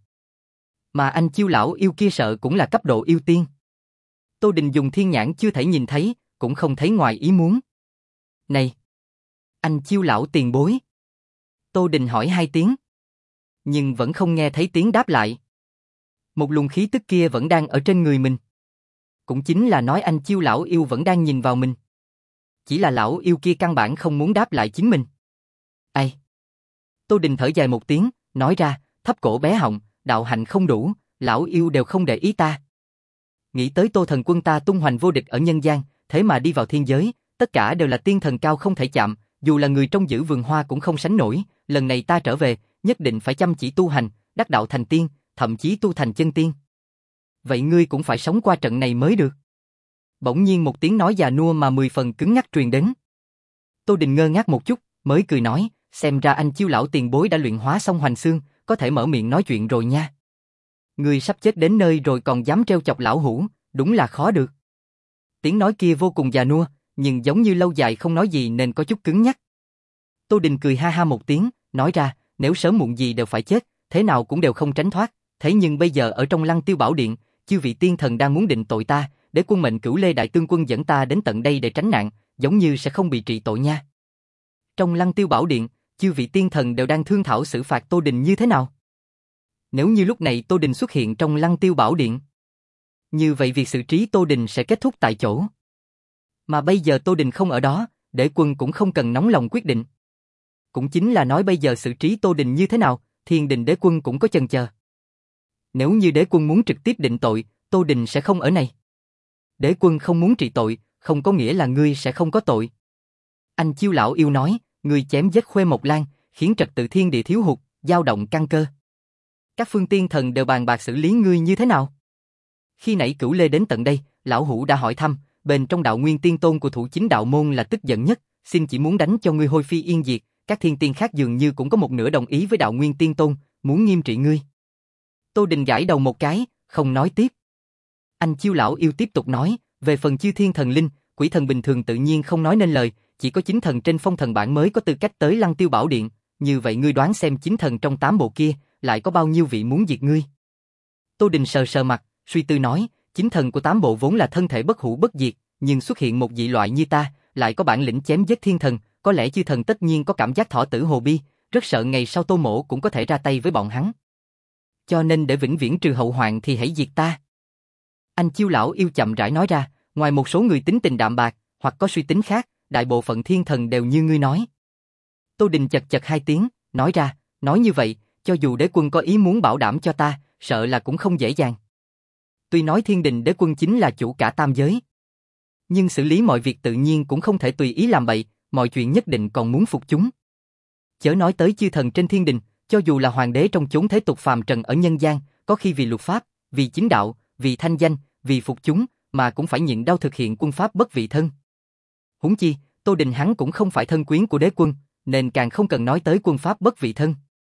Mà Anh Chiêu lão yêu kia sợ cũng là cấp độ yêu tiên. Tô Đình dùng thiên nhãn chưa thể nhìn thấy, cũng không thấy ngoài ý muốn. Này! Anh Chiêu lão tiền bối. Tô Đình hỏi hai tiếng. Nhưng vẫn không nghe thấy tiếng đáp lại. Một luồng khí tức kia vẫn đang ở trên người mình. Cũng chính là nói anh Chiêu lão yêu vẫn đang nhìn vào mình. Chỉ là lão yêu kia căn bản không muốn đáp lại chính mình. Ai? Tô Đình thở dài một tiếng, nói ra, thấp cổ bé họng, đạo hạnh không đủ, lão yêu đều không để ý ta. Nghĩ tới Tô thần quân ta tung hoành vô địch ở nhân gian, thế mà đi vào thiên giới, tất cả đều là tiên thần cao không thể chạm, dù là người trong giữ vườn hoa cũng không sánh nổi, lần này ta trở về, nhất định phải chăm chỉ tu hành, đắc đạo thành tiên, thậm chí tu thành chân tiên. Vậy ngươi cũng phải sống qua trận này mới được. Bỗng nhiên một tiếng nói già nua mà mười phần cứng ngắc truyền đến. Tô Đình ngơ ngác một chút, mới cười nói, xem ra anh Chiêu lão tiền bối đã luyện hóa xong hoành xương, có thể mở miệng nói chuyện rồi nha. Ngươi sắp chết đến nơi rồi còn dám trêu chọc lão hủ, đúng là khó được. Tiếng nói kia vô cùng già nua, nhưng giống như lâu dài không nói gì nên có chút cứng nhắc. Tô Đình cười ha ha một tiếng, nói ra, nếu sớm muộn gì đều phải chết, thế nào cũng đều không tránh thoát, thế nhưng bây giờ ở trong Lăng Tiêu Bảo Điện, chư vị tiên thần đang muốn định tội ta, để quân mệnh Cửu Lê đại tướng quân dẫn ta đến tận đây để tránh nạn, giống như sẽ không bị trị tội nha. Trong Lăng Tiêu Bảo Điện, chư vị tiên thần đều đang thương thảo xử phạt Tô Đình như thế nào. Nếu như lúc này Tô Đình xuất hiện trong Lăng Tiêu Bảo Điện, như vậy việc xử trí Tô Đình sẽ kết thúc tại chỗ. Mà bây giờ Tô Đình không ở đó, Đế Quân cũng không cần nóng lòng quyết định. Cũng chính là nói bây giờ xử trí Tô Đình như thế nào, Thiên Đình Đế Quân cũng có chần chờ. Nếu như Đế Quân muốn trực tiếp định tội, Tô Đình sẽ không ở này. Đế Quân không muốn trị tội, không có nghĩa là ngươi sẽ không có tội. Anh Chiêu lão yêu nói, ngươi chém giết Khuê Mộc Lan, khiến trật tự thiên địa thiếu hụt, dao động căn cơ. Các phương tiên thần đều bàn bạc xử lý ngươi như thế nào. Khi nãy Cửu Lê đến tận đây, lão hủ đã hỏi thăm, bên trong đạo nguyên tiên tôn của thủ chính đạo môn là tức giận nhất, xin chỉ muốn đánh cho ngươi hôi phi yên diệt, các thiên tiên khác dường như cũng có một nửa đồng ý với đạo nguyên tiên tôn, muốn nghiêm trị ngươi. Tô Đình gãi đầu một cái, không nói tiếp. Anh Chiêu lão yêu tiếp tục nói, về phần chư thiên thần linh, quỷ thần bình thường tự nhiên không nói nên lời, chỉ có chính thần trên phong thần bảng mới có tư cách tới Lăng Tiêu Bảo Điện, như vậy ngươi đoán xem chính thần trong tám bộ kia, lại có bao nhiêu vị muốn diệt ngươi. Tô Đình sờ sờ mặt, suy tư nói, chính thần của tám bộ vốn là thân thể bất hủ bất diệt, nhưng xuất hiện một dị loại như ta, lại có bản lĩnh chém giết thiên thần, có lẽ chư thần tất nhiên có cảm giác thọ tử hồ bi, rất sợ ngày sau Tô Mỗ cũng có thể ra tay với bọn hắn. Cho nên để vĩnh viễn trừ hậu hoạn thì hãy diệt ta. Anh Chiêu lão yêu chậm rãi nói ra, ngoài một số người tính tình đạm bạc, hoặc có suy tính khác, đại bộ phận thiên thần đều như ngươi nói. Tô Đình chật chật hai tiếng, nói ra, nói như vậy, cho dù Đế Quân có ý muốn bảo đảm cho ta, sợ là cũng không dễ dàng. Tuy nói Thiên Đình Đế Quân chính là chủ cả tam giới, nhưng xử lý mọi việc tự nhiên cũng không thể tùy ý làm bậy, mọi chuyện nhất định còn muốn phục chúng. Chớ nói tới chư thần trên thiên đình, cho dù là hoàng đế trong chốn thế tục phàm trần ở nhân gian, có khi vì luật pháp, vì chính đạo, vì thanh danh, vì phục chúng, mà cũng phải nhịn đau thực hiện quân pháp bất vị thân. Huống chi, Tô Đình hắn cũng không phải thân quyến của Đế Quân, nên càng không cần nói tới quân pháp bất vị thân.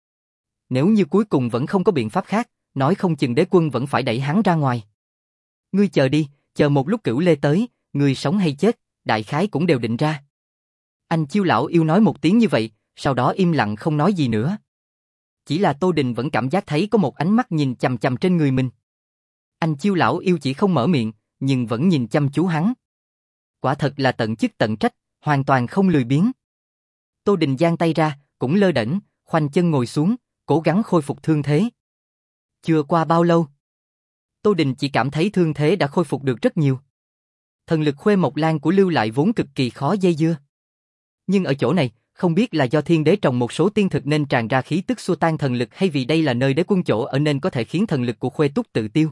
Nếu như cuối cùng vẫn không có biện pháp khác, nói không chừng Đế Quân vẫn phải đẩy hắn ra ngoài. Ngươi chờ đi, chờ một lúc Cửu Lê tới, ngươi sống hay chết, đại khái cũng đều định ra. Anh Chiêu lão yêu nói một tiếng như vậy, sau đó im lặng không nói gì nữa. Chỉ là Tô Đình vẫn cảm giác thấy có một ánh mắt nhìn chằm chằm trên người mình. Anh Chiêu lão yêu chỉ không mở miệng, nhưng vẫn nhìn chăm chú hắn. Quả thật là tận chức tận trách, hoàn toàn không lười biếng. Tô Đình giang tay ra, cũng lơ đễnh, khoanh chân ngồi xuống, cố gắng khôi phục thương thế. Chưa qua bao lâu, Tô Đình chỉ cảm thấy thương thế đã khôi phục được rất nhiều. Thần lực Khuê Mộc Lan của Lưu Lại vốn cực kỳ khó dây dưa. Nhưng ở chỗ này, không biết là do thiên đế trồng một số tiên thực nên tràn ra khí tức xua tan thần lực hay vì đây là nơi Đế Quân chỗ ở nên có thể khiến thần lực của Khuê Túc tự tiêu.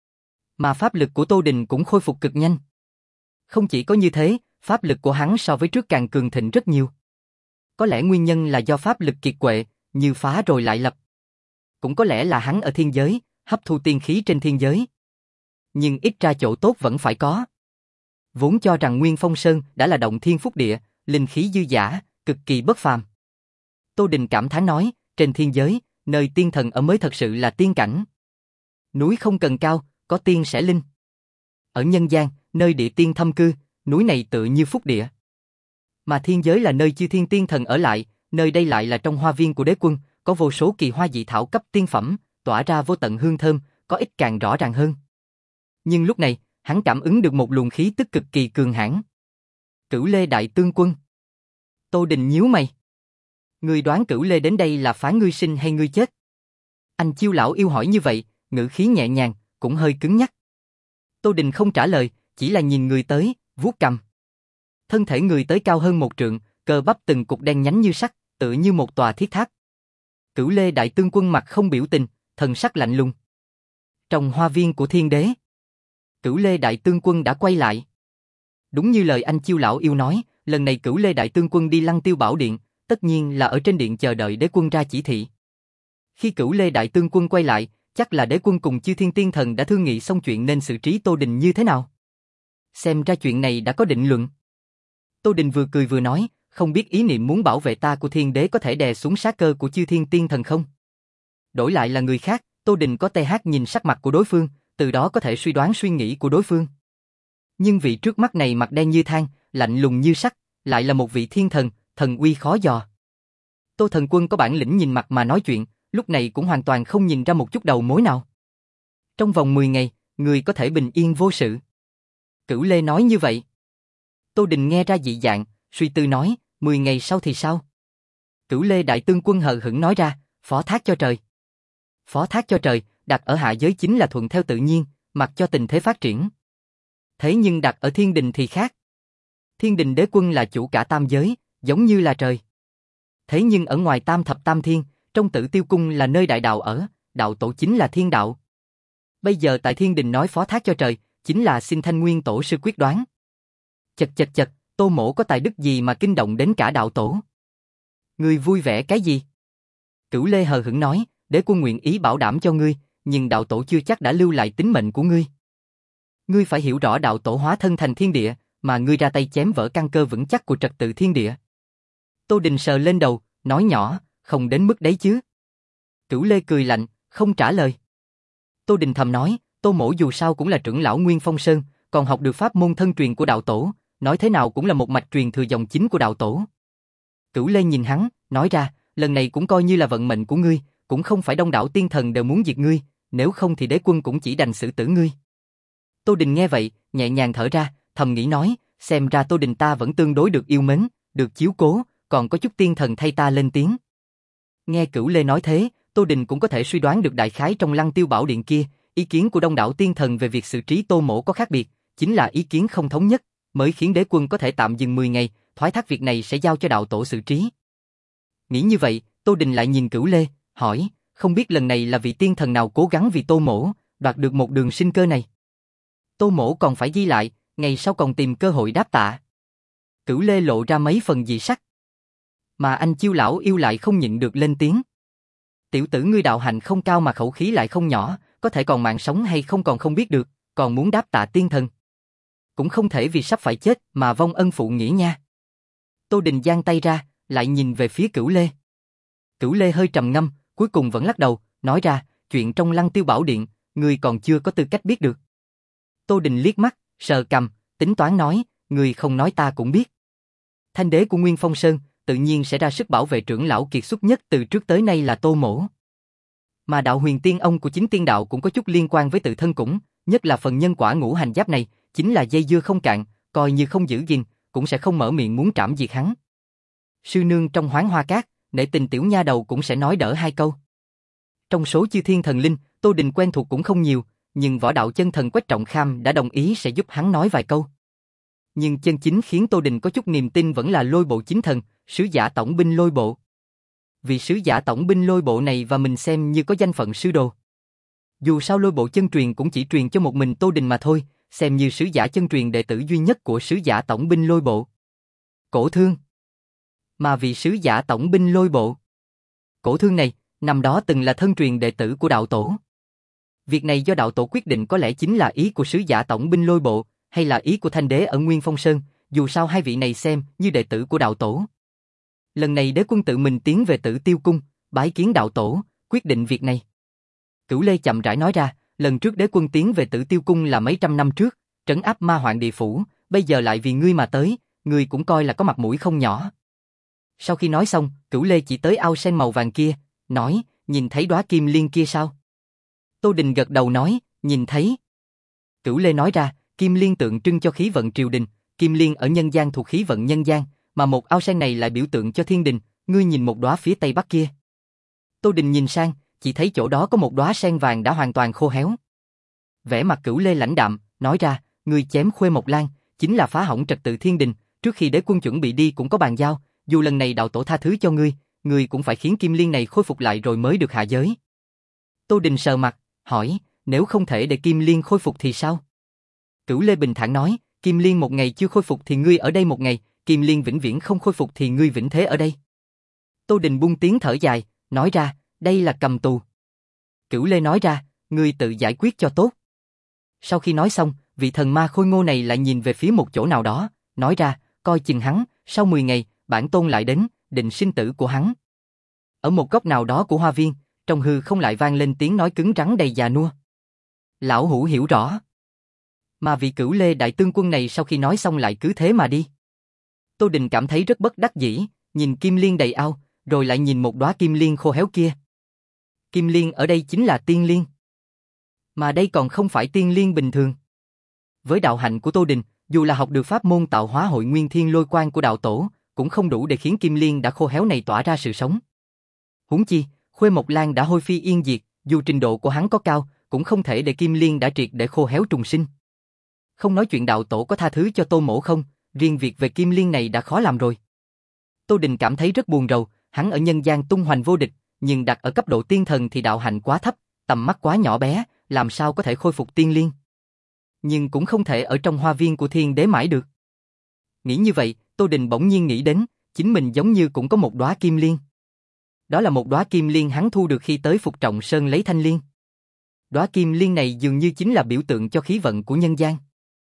Mà pháp lực của Tô Đình cũng khôi phục cực nhanh. Không chỉ có như thế, pháp lực của hắn so với trước càng cường thịnh rất nhiều. Có lẽ nguyên nhân là do pháp lực kiệt quệ, như phá rồi lại lập. Cũng có lẽ là hắn ở thiên giới, hấp thu tiên khí trên thiên giới. Nhưng ít ra chỗ tốt vẫn phải có. Vốn cho rằng Nguyên Phong Sơn đã là động thiên phúc địa, linh khí dư dả, cực kỳ bất phàm. Tô Đình cảm thán nói, trên thiên giới, nơi tiên thần ở mới thật sự là tiên cảnh. Núi không cần cao, có tiên sẽ linh. Ở nhân gian, nơi địa tiên thâm cư, núi này tựa như phúc địa. Mà thiên giới là nơi chư thiên tiên thần ở lại, nơi đây lại là trong hoa viên của Đế Quân, có vô số kỳ hoa dị thảo cấp tiên phẩm, tỏa ra vô tận hương thơm, có ít càng rõ ràng hơn. Nhưng lúc này, hắn cảm ứng được một luồng khí tức cực kỳ cường hãn. Cửu Lê Đại Tương Quân. Tô Đình nhíu mày. Ngươi đoán Cửu Lê đến đây là phán ngươi sinh hay ngươi chết? Anh Chiêu lão yêu hỏi như vậy, ngữ khí nhẹ nhàng, cũng hơi cứng nhắc. Tô Đình không trả lời, chỉ là nhìn người tới, vuốt cằm. Thân thể người tới cao hơn một trượng, cơ bắp từng cục đen nhánh như sắt, tựa như một tòa thiết tháp. Cửu Lê Đại Tương Quân mặt không biểu tình, thần sắc lạnh lùng. Trong hoa viên của Thiên Đế, Cửu Lê Đại Tương Quân đã quay lại. Đúng như lời anh Chiêu lão yêu nói, lần này Cửu Lê Đại Tương Quân đi Lăng Tiêu Bảo Điện, tất nhiên là ở trên điện chờ đợi đế quân ra chỉ thị. Khi Cửu Lê Đại Tương Quân quay lại, chắc là đế quân cùng Chư Thiên Tiên Thần đã thương nghị xong chuyện nên xử trí Tô Đình như thế nào. Xem ra chuyện này đã có định luận. Tô Đình vừa cười vừa nói, không biết ý niệm muốn bảo vệ ta của Thiên Đế có thể đè xuống sát cơ của Chư Thiên Tiên Thần không? Đổi lại là người khác, Tô Đình có thể hát nhìn sắc mặt của đối phương, từ đó có thể suy đoán suy nghĩ của đối phương. Nhưng vị trước mắt này mặt đen như than, lạnh lùng như sắt, lại là một vị thiên thần, thần uy khó dò. Tô Thần Quân có bản lĩnh nhìn mặt mà nói chuyện, lúc này cũng hoàn toàn không nhìn ra một chút đầu mối nào. Trong vòng mười ngày, người có thể bình yên vô sự. Cửu Lê nói như vậy. Tô Đình nghe ra dị dạng, suy tư nói, mười ngày sau thì sao? Cửu Lê Đại Tương Quân hờ hững nói ra, phó thác cho trời. Phó thác cho trời, đặt ở hạ giới chính là thuận theo tự nhiên, mặc cho tình thế phát triển. Thế nhưng đặt ở thiên đình thì khác. Thiên đình đế quân là chủ cả tam giới, giống như là trời. Thế nhưng ở ngoài tam thập tam thiên, trong Tử Tiêu Cung là nơi đại đạo ở, đạo tổ chính là thiên đạo. Bây giờ tại thiên đình nói phó thác cho trời, chính là xin Thanh Nguyên tổ sư quyết đoán. Chật chật chật, Tô Mỗ có tài đức gì mà kinh động đến cả đạo tổ? Ngươi vui vẻ cái gì? Cửu Lê hờ hững nói, đế quân nguyện ý bảo đảm cho ngươi, nhưng đạo tổ chưa chắc đã lưu lại tính mệnh của ngươi. Ngươi phải hiểu rõ đạo tổ hóa thân thành thiên địa, mà ngươi ra tay chém vỡ căn cơ vững chắc của trật tự thiên địa. Tô Đình sờ lên đầu, nói nhỏ, không đến mức đấy chứ. Cửu Lê cười lạnh, không trả lời. Tô Đình thầm nói, Tô Mỗ dù sao cũng là trưởng lão Nguyên Phong Sơn, còn học được pháp môn thân truyền của đạo tổ, nói thế nào cũng là một mạch truyền thừa dòng chính của đạo tổ. Cửu Lê nhìn hắn, nói ra, lần này cũng coi như là vận mệnh của ngươi, cũng không phải đông đảo tiên thần đều muốn diệt ngươi, nếu không thì đế quân cũng chỉ đành xử tử ngươi. Tô Đình nghe vậy, nhẹ nhàng thở ra, thầm nghĩ nói, xem ra Tô Đình ta vẫn tương đối được yêu mến, được chiếu cố, còn có chút tiên thần thay ta lên tiếng. Nghe Cửu Lê nói thế, Tô Đình cũng có thể suy đoán được đại khái trong Lăng Tiêu Bảo Điện kia, ý kiến của đông đảo tiên thần về việc xử trí Tô Mỗ có khác biệt, chính là ý kiến không thống nhất, mới khiến đế quân có thể tạm dừng mười ngày, thoái thác việc này sẽ giao cho đạo tổ xử trí. Nghĩ như vậy, Tô Đình lại nhìn Cửu Lê, hỏi, không biết lần này là vị tiên thần nào cố gắng vì Tô Mỗ, đoạt được một đường sinh cơ này. Tô Mỗ còn phải ghi lại, ngày sau còn tìm cơ hội đáp tạ. Cửu Lê lộ ra mấy phần dị sắc. Mà anh Chiêu lão yêu lại không nhịn được lên tiếng. Tiểu tử ngươi đạo hạnh không cao mà khẩu khí lại không nhỏ, có thể còn mạng sống hay không còn không biết được, còn muốn đáp tạ tiên thần. Cũng không thể vì sắp phải chết mà vong ân phụ nghĩa nha. Tô Đình giang tay ra, lại nhìn về phía Cửu Lê. Cửu Lê hơi trầm ngâm, cuối cùng vẫn lắc đầu, nói ra, chuyện trong Lăng Tiêu Bảo Điện, ngươi còn chưa có tư cách biết được. Tô Đình liếc mắt, sờ cằm, tính toán nói, ngươi không nói ta cũng biết. Thanh đế của Nguyên Phong Sơn, tự nhiên sẽ ra sức bảo vệ trưởng lão kiệt xuất nhất từ trước tới nay là Tô Mỗ. Mà đạo huyền tiên ông của chính tiên đạo cũng có chút liên quan với tự thân cũng, nhất là phần nhân quả ngũ hành giáp này, chính là dây dưa không cạn, coi như không giữ gìn, cũng sẽ không mở miệng muốn trảm diệt hắn. Sư nương trong Hoán Hoa Cát, nể tình tiểu nha đầu cũng sẽ nói đỡ hai câu. Trong số chư thiên thần linh, Tô Đình quen thuộc cũng không nhiều, nhưng võ đạo chân thần Quách Trọng Kham đã đồng ý sẽ giúp hắn nói vài câu. Nhưng chân chính khiến Tô Đình có chút niềm tin vẫn là Lôi Bộ chính thần, sứ giả tổng binh Lôi Bộ. Vì sứ giả tổng binh Lôi Bộ này và mình xem như có danh phận sư đồ. Dù sao Lôi Bộ chân truyền cũng chỉ truyền cho một mình Tô Đình mà thôi, xem như sứ giả chân truyền đệ tử duy nhất của sứ giả tổng binh Lôi Bộ. Cổ Thương. Mà vì sứ giả tổng binh Lôi Bộ, Cổ Thương này, năm đó từng là thân truyền đệ tử của đạo tổ. Việc này do đạo tổ quyết định có lẽ chính là ý của sứ giả tổng binh Lôi Bộ, hay là ý của Thanh đế ở Nguyên Phong Sơn, dù sao hai vị này xem như đệ tử của đạo tổ. Lần này đế quân tự mình tiến về Tử Tiêu Cung, bái kiến đạo tổ, quyết định việc này. Cửu Lê chậm rãi nói ra, lần trước đế quân tiến về Tử Tiêu Cung là mấy trăm năm trước, trấn áp ma hoạn địa phủ, bây giờ lại vì ngươi mà tới, ngươi cũng coi là có mặt mũi không nhỏ. Sau khi nói xong, Cửu Lê chỉ tới ao sen màu vàng kia, nói, nhìn thấy đóa kim liên kia sao? Tô Đình gật đầu nói, nhìn thấy. Cửu Lê nói ra, kim liên tượng trưng cho khí vận triều đình, kim liên ở nhân gian thuộc khí vận nhân gian, mà một ao sen này lại biểu tượng cho thiên đình, ngươi nhìn một đóa phía tây bắc kia. Tô Đình nhìn sang, chỉ thấy chỗ đó có một đóa sen vàng đã hoàn toàn khô héo. Vẻ mặt Cửu Lê lãnh đạm, nói ra, ngươi chém Khuê Mộc Lan, chính là phá hỏng trật tự thiên đình, trước khi đế quân chuẩn bị đi cũng có bàn giao, dù lần này đạo tổ tha thứ cho ngươi, ngươi cũng phải khiến kim liên này khôi phục lại rồi mới được hạ giới. Tô Đình sờ mặt, hỏi, nếu không thể để kim liên khôi phục thì sao? Cửu Lê bình thản nói, kim liên một ngày chưa khôi phục thì ngươi ở đây một ngày, kim liên vĩnh viễn không khôi phục thì ngươi vĩnh thế ở đây. Tô Đình buông tiếng thở dài, nói ra, đây là cầm tù. Cửu Lê nói ra, ngươi tự giải quyết cho tốt. Sau khi nói xong, vị thần ma khôi ngô này lại nhìn về phía một chỗ nào đó, nói ra, coi chừng hắn, sau mười ngày, bản tôn lại đến, định sinh tử của hắn. Ở một góc nào đó của hoa viên, trong hư không lại vang lên tiếng nói cứng rắn đầy già nua. Lão hủ hiểu rõ. Mà vị Cửu Lê đại tướng quân này sau khi nói xong lại cứ thế mà đi. Tô Đình cảm thấy rất bất đắc dĩ, nhìn kim liên đầy ao, rồi lại nhìn một đóa kim liên khô héo kia. Kim liên ở đây chính là tiên liên. Mà đây còn không phải tiên liên bình thường. Với đạo hạnh của Tô Đình, dù là học được pháp môn tạo hóa hội nguyên thiên lôi quan của đạo tổ, cũng không đủ để khiến kim liên đã khô héo này tỏa ra sự sống. Huống chi, Khuê Mộc Lan đã hôi phi yên diệt, dù trình độ của hắn có cao, cũng không thể để kim liên đã triệt để khô héo trùng sinh. Không nói chuyện đạo tổ có tha thứ cho Tô Mỗ không, riêng việc về kim liên này đã khó làm rồi. Tô Đình cảm thấy rất buồn rầu, hắn ở nhân gian tung hoành vô địch, nhưng đặt ở cấp độ tiên thần thì đạo hạnh quá thấp, tầm mắt quá nhỏ bé, làm sao có thể khôi phục tiên liên. Nhưng cũng không thể ở trong hoa viên của thiên đế mãi được. Nghĩ như vậy, Tô Đình bỗng nhiên nghĩ đến, chính mình giống như cũng có một đóa kim liên. Đó là một đóa kim liên hắn thu được khi tới Phục Trọng Sơn lấy thanh liên. Đóa kim liên này dường như chính là biểu tượng cho khí vận của nhân gian.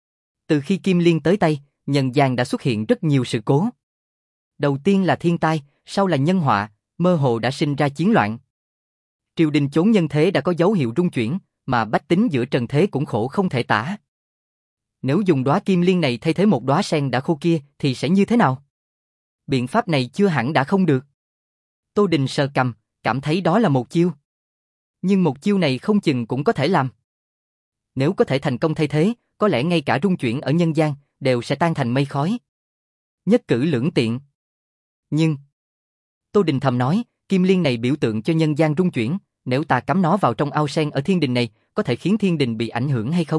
Từ khi kim liên tới tay, nhân gian đã xuất hiện rất nhiều sự cố. Đầu tiên là thiên tai, sau là nhân họa, mơ hồ đã sinh ra chiến loạn. Triều đình chốn nhân thế đã có dấu hiệu rung chuyển, mà bách tính giữa trần thế cũng khổ không thể tả. Nếu dùng đóa kim liên này thay thế một đóa sen đã khô kia thì sẽ như thế nào? Biện pháp này chưa hẳn đã không được. Tô Đình sờ cằm, cảm thấy đó là một chiêu. Nhưng một chiêu này không chừng cũng có thể làm. Nếu có thể thành công thay thế, có lẽ ngay cả rung chuyển ở nhân gian đều sẽ tan thành mây khói. Nhất cử lưỡng tiện. Nhưng Tô Đình thầm nói, kim liên này biểu tượng cho nhân gian rung chuyển, nếu ta cắm nó vào trong ao sen ở thiên đình này, có thể khiến thiên đình bị ảnh hưởng hay không?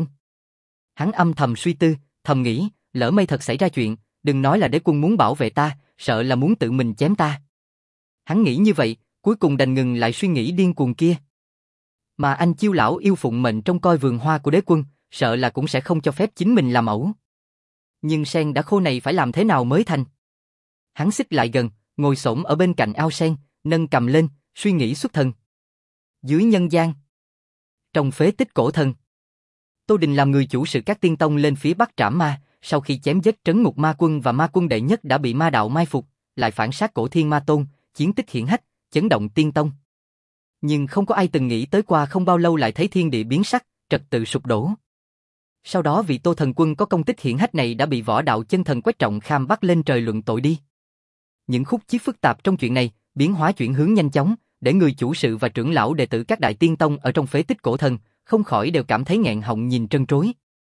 Hắn âm thầm suy tư, thầm nghĩ, lỡ may thật xảy ra chuyện, đừng nói là đế quân muốn bảo vệ ta, sợ là muốn tự mình chém ta. Hắn nghĩ như vậy, cuối cùng đành ngừng lại suy nghĩ điên cuồng kia. Mà anh Chiêu lão yêu phụng mệnh trông coi vườn hoa của đế quân, sợ là cũng sẽ không cho phép chính mình làm ẩu. Nhưng sen đã khô này phải làm thế nào mới thành? Hắn xích lại gần, ngồi xổm ở bên cạnh ao sen, nâng cầm lên, suy nghĩ xuất thần. Dưới nhân gian, trong phế tích cổ thần, Tô Đình làm người chủ sự các tiên tông lên phía bắc trảm ma, sau khi chém giết trấn ngục ma quân và ma quân đệ nhất đã bị ma đạo mai phục, lại phản sát cổ thiên ma tôn, chiến tích hiển hách, chấn động tiên tông. Nhưng không có ai từng nghĩ tới qua không bao lâu lại thấy thiên địa biến sắc, trật tự sụp đổ. Sau đó vị Tô thần quân có công tích hiển hách này đã bị võ đạo chân thần Quách Trọng Kham bắt lên trời luận tội đi. Những khúc chiết phức tạp trong chuyện này, biến hóa chuyển hướng nhanh chóng, để người chủ sự và trưởng lão đệ tử các đại tiên tông ở trong phế tích cổ thần, không khỏi đều cảm thấy nghẹn họng nhìn trân trối.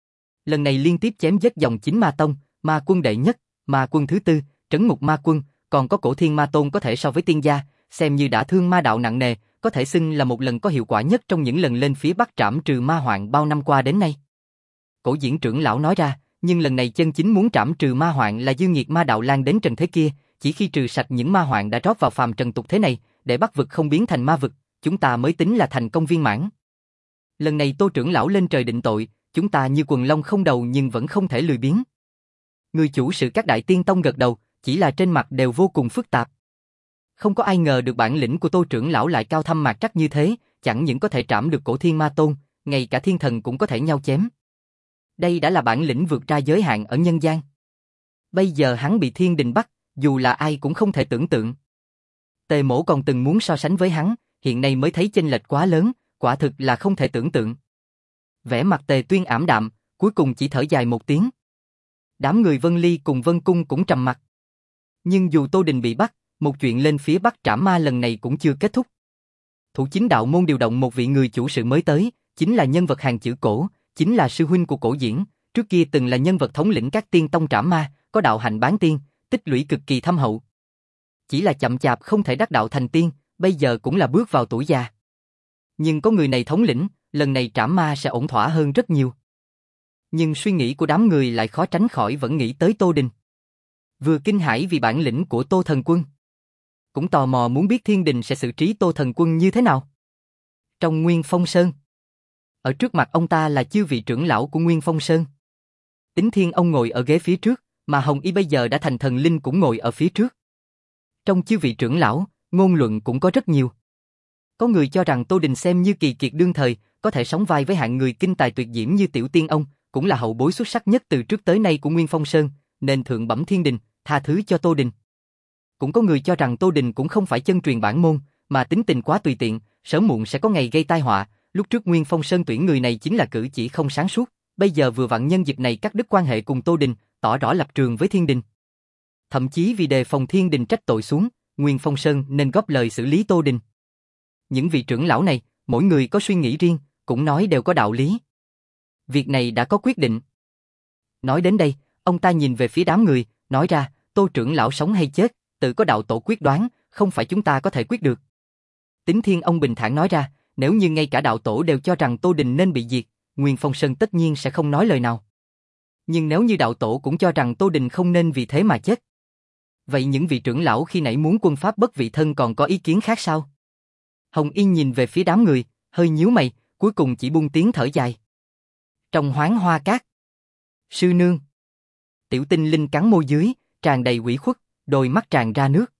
Lần này liên tiếp chém giết dòng chính ma tông, ma quân đệ nhất, ma quân thứ tư, trấn ngục ma quân, còn có cổ thiên ma tôn có thể so với tiên gia, xem như đã thương ma đạo nặng nề, có thể xưng là một lần có hiệu quả nhất trong những lần lên phía bắc trảm trừ ma hoạn bao năm qua đến nay. Cổ diễn trưởng lão nói ra, nhưng lần này chân chính muốn trảm trừ ma hoạn là dư nghiệt ma đạo lan đến trần thế kia, chỉ khi trừ sạch những ma hoạn đã rót vào phàm trần tục thế này, để bắt vực không biến thành ma vực, chúng ta mới tính là thành công viên mãn. Lần này Tô trưởng lão lên trời định tội, chúng ta như quần long không đầu nhưng vẫn không thể lười biếng. Người chủ sự các đại tiên tông gật đầu, chỉ là trên mặt đều vô cùng phức tạp. Không có ai ngờ được bản lĩnh của Tô trưởng lão lại cao thâm mạc trắc như thế, chẳng những có thể trảm được cổ thiên ma tôn, ngay cả thiên thần cũng có thể nhau chém. Đây đã là bản lĩnh vượt ra giới hạn ở nhân gian. Bây giờ hắn bị thiên đình bắt, dù là ai cũng không thể tưởng tượng. Tề Mỗ còn từng muốn so sánh với hắn, hiện nay mới thấy chênh lệch quá lớn, quả thực là không thể tưởng tượng. Vẻ mặt Tề Tuyên ảm đạm, cuối cùng chỉ thở dài một tiếng. Đám người Vân Ly cùng Vân Cung cũng trầm mặc. Nhưng dù Tô Đình bị bắt, một chuyện lên phía bắc trảm ma lần này cũng chưa kết thúc. Thủ chính đạo môn điều động một vị người chủ sự mới tới, chính là nhân vật hàng chữ cổ, chính là sư huynh của cổ diễn, Trước kia từng là nhân vật thống lĩnh các tiên tông trảm ma, có đạo hạnh bán tiên, tích lũy cực kỳ thâm hậu. Chỉ là chậm chạp không thể đắc đạo thành tiên, bây giờ cũng là bước vào tuổi già. Nhưng có người này thống lĩnh, lần này trảm ma sẽ ổn thỏa hơn rất nhiều. Nhưng suy nghĩ của đám người lại khó tránh khỏi vẫn nghĩ tới Tô Đình. Vừa kinh hãi vì bản lĩnh của Tô Thần Quân, cũng tò mò muốn biết Thiên Đình sẽ xử trí Tô Thần Quân như thế nào. Trong Nguyên Phong Sơn, ở trước mặt ông ta là chư vị trưởng lão của Nguyên Phong Sơn. Tính Thiên ông ngồi ở ghế phía trước, mà Hồng Y bây giờ đã thành thần linh cũng ngồi ở phía trước. Trong chư vị trưởng lão, ngôn luận cũng có rất nhiều. Có người cho rằng Tô Đình xem như kỳ kiệt đương thời, có thể sóng vai với hạng người kinh tài tuyệt diễm như Tiểu Tiên ông, cũng là hậu bối xuất sắc nhất từ trước tới nay của Nguyên Phong Sơn, nên thượng bẩm Thiên Đình, tha thứ cho Tô Đình. Cũng có người cho rằng Tô Đình cũng không phải chân truyền bản môn, mà tính tình quá tùy tiện, sớm muộn sẽ có ngày gây tai họa. Lúc trước Nguyên Phong Sơn tuyển người này chính là cử chỉ không sáng suốt, bây giờ vừa vặn nhân dịp này cắt đứt quan hệ cùng Tô Đình, tỏ rõ lập trường với Thiên Đình. Thậm chí vì đề phòng Thiên Đình trách tội xuống, Nguyên Phong Sơn nên góp lời xử lý Tô Đình. Những vị trưởng lão này, mỗi người có suy nghĩ riêng, cũng nói đều có đạo lý. Việc này đã có quyết định. Nói đến đây, ông ta nhìn về phía đám người, nói ra, Tô trưởng lão sống hay chết, tự có đạo tổ quyết đoán, không phải chúng ta có thể quyết được. Tính Thiên ông bình thản nói ra, nếu như ngay cả đạo tổ đều cho rằng Tô Đình nên bị diệt, Nguyên Phong Sơn tất nhiên sẽ không nói lời nào. Nhưng nếu như đạo tổ cũng cho rằng Tô Đình không nên vì thế mà chết, vậy những vị trưởng lão khi nãy muốn quân pháp bất vị thân còn có ý kiến khác sao? Hồng Y nhìn về phía đám người, hơi nhíu mày, cuối cùng chỉ buông tiếng thở dài. Trong Hoáng Hoa Cát, sư nương. Tiểu Tinh Linh cắn môi dưới, tràn đầy ủy khuất, đôi mắt tràn ra nước.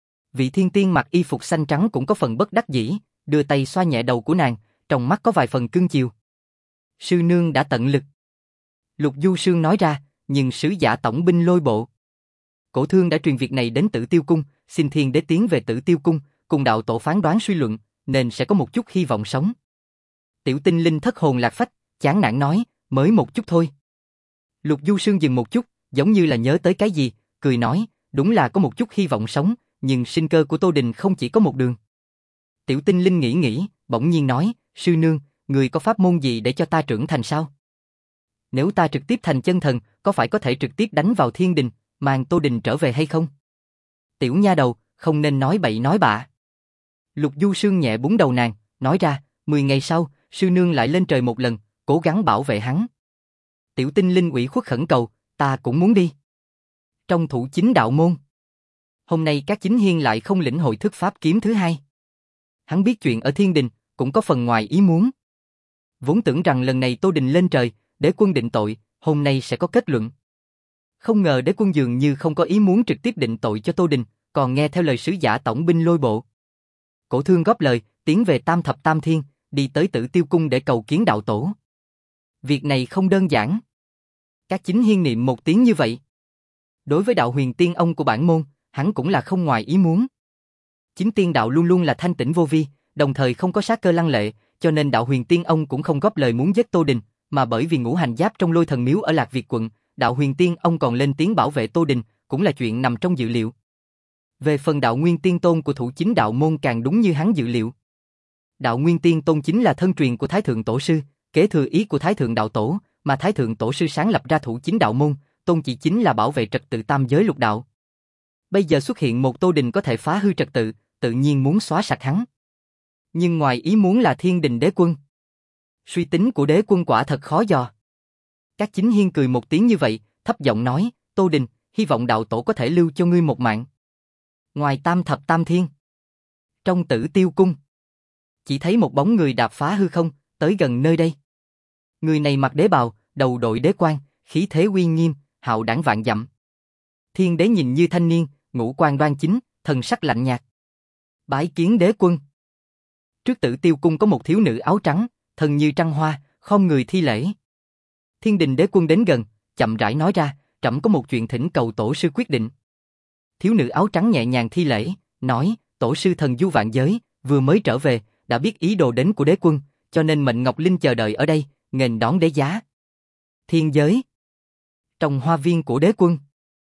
Vị thiên tiên mặc y phục xanh trắng cũng có phần bất đắc dĩ, đưa tay xoa nhẹ đầu của nàng, trong mắt có vài phần cưng chiều. Sư nương đã tận lực. Lục Du Sương nói ra, nhưng sứ giả tổng binh Lôi Bộ. Cổ thương đã truyền việc này đến Tử Tiêu Cung, xin thiên đế tiến về Tử Tiêu Cung, cùng đạo tổ phán đoán suy luận, nên sẽ có một chút hy vọng sống. Tiểu Tinh Linh thất hồn lạc phách, chán nản nói, mới một chút thôi. Lục Du Sương dừng một chút, giống như là nhớ tới cái gì, cười nói, đúng là có một chút hy vọng sống, nhưng sinh cơ của Tô Đình không chỉ có một đường. Tiểu Tinh Linh nghĩ nghĩ, bỗng nhiên nói, sư nương, người có pháp môn gì để cho ta trưởng thành sao? Nếu ta trực tiếp thành chân thần, có phải có thể trực tiếp đánh vào Thiên Đình, mang Tô Đình trở về hay không? Tiểu nha đầu, không nên nói bậy nói bạ. Lục Du Sương nhẹ búng đầu nàng, nói ra, mười ngày sau, sư nương lại lên trời một lần, cố gắng bảo vệ hắn. Tiểu Tinh Linh ủy khuất khẩn cầu, ta cũng muốn đi. Trong Thủ Chính đạo môn, hôm nay các chính hiên lại không lĩnh hội thức pháp kiếm thứ hai. Hắn biết chuyện ở Thiên Đình, cũng có phần ngoài ý muốn. Vốn tưởng rằng lần này Tô Đình lên trời, đế quân định tội, hôm nay sẽ có kết luận. Không ngờ đế quân dường như không có ý muốn trực tiếp định tội cho Tô Đình, còn nghe theo lời sứ giả tổng binh Lôi Bộ. Cổ thương góp lời, tiến về Tam Thập Tam Thiên, đi tới Tử Tiêu Cung để cầu kiến đạo tổ. Việc này không đơn giản. Các chính hiên niệm một tiếng như vậy. Đối với đạo huyền tiên ông của bản môn, hắn cũng là không ngoài ý muốn. Chính tiên đạo luôn luôn là thanh tĩnh vô vi, đồng thời không có sát cơ lăng lệ, cho nên đạo huyền tiên ông cũng không góp lời muốn giết Tô Đình, mà bởi vì ngũ hành giáp trong Lôi Thần Miếu ở Lạc Việt quận, đạo huyền tiên ông còn lên tiếng bảo vệ Tô Đình, cũng là chuyện nằm trong dự liệu. Về phần đạo nguyên tiên tôn của Thủ Chính đạo môn càng đúng như hắn dự liệu. Đạo nguyên tiên tôn chính là thân truyền của Thái Thượng Tổ Sư, kế thừa ý của Thái Thượng đạo tổ, mà Thái Thượng Tổ Sư sáng lập ra Thủ Chính đạo môn, tôn chỉ chính là bảo vệ trật tự tam giới lục đạo. Bây giờ xuất hiện một Tô Đình có thể phá hư trật tự, tự nhiên muốn xóa sạch hắn. Nhưng ngoài ý muốn là Thiên Đình đế quân. Suy tính của đế quân quả thật khó dò. Các chính hiên cười một tiếng như vậy, thấp giọng nói, Tô Đình, hy vọng đạo tổ có thể lưu cho ngươi một mạng. Ngoài Tam Thập Tam Thiên, trong Tử Tiêu Cung, chỉ thấy một bóng người đạp phá hư không, tới gần nơi đây. Người này mặc đế bào, đầu đội đế quan, khí thế uy nghiêm, hạo đảng vạn dặm. Thiên đế nhìn như thanh niên, ngũ quan đoan chính, thần sắc lạnh nhạt. Bái kiến đế quân. Trước Tử Tiêu Cung có một thiếu nữ áo trắng, thân như trăng hoa, khom người thi lễ. Thiên Đình đế quân đến gần, chậm rãi nói ra, trẫm có một chuyện thỉnh cầu tổ sư quyết định. Thiếu nữ áo trắng nhẹ nhàng thi lễ, nói, tổ sư thần du vạn giới, vừa mới trở về, đã biết ý đồ đến của đế quân, cho nên mệnh Ngọc Linh chờ đợi ở đây, nghênh đón đế giá. Thiên giới, trong hoa viên của đế quân,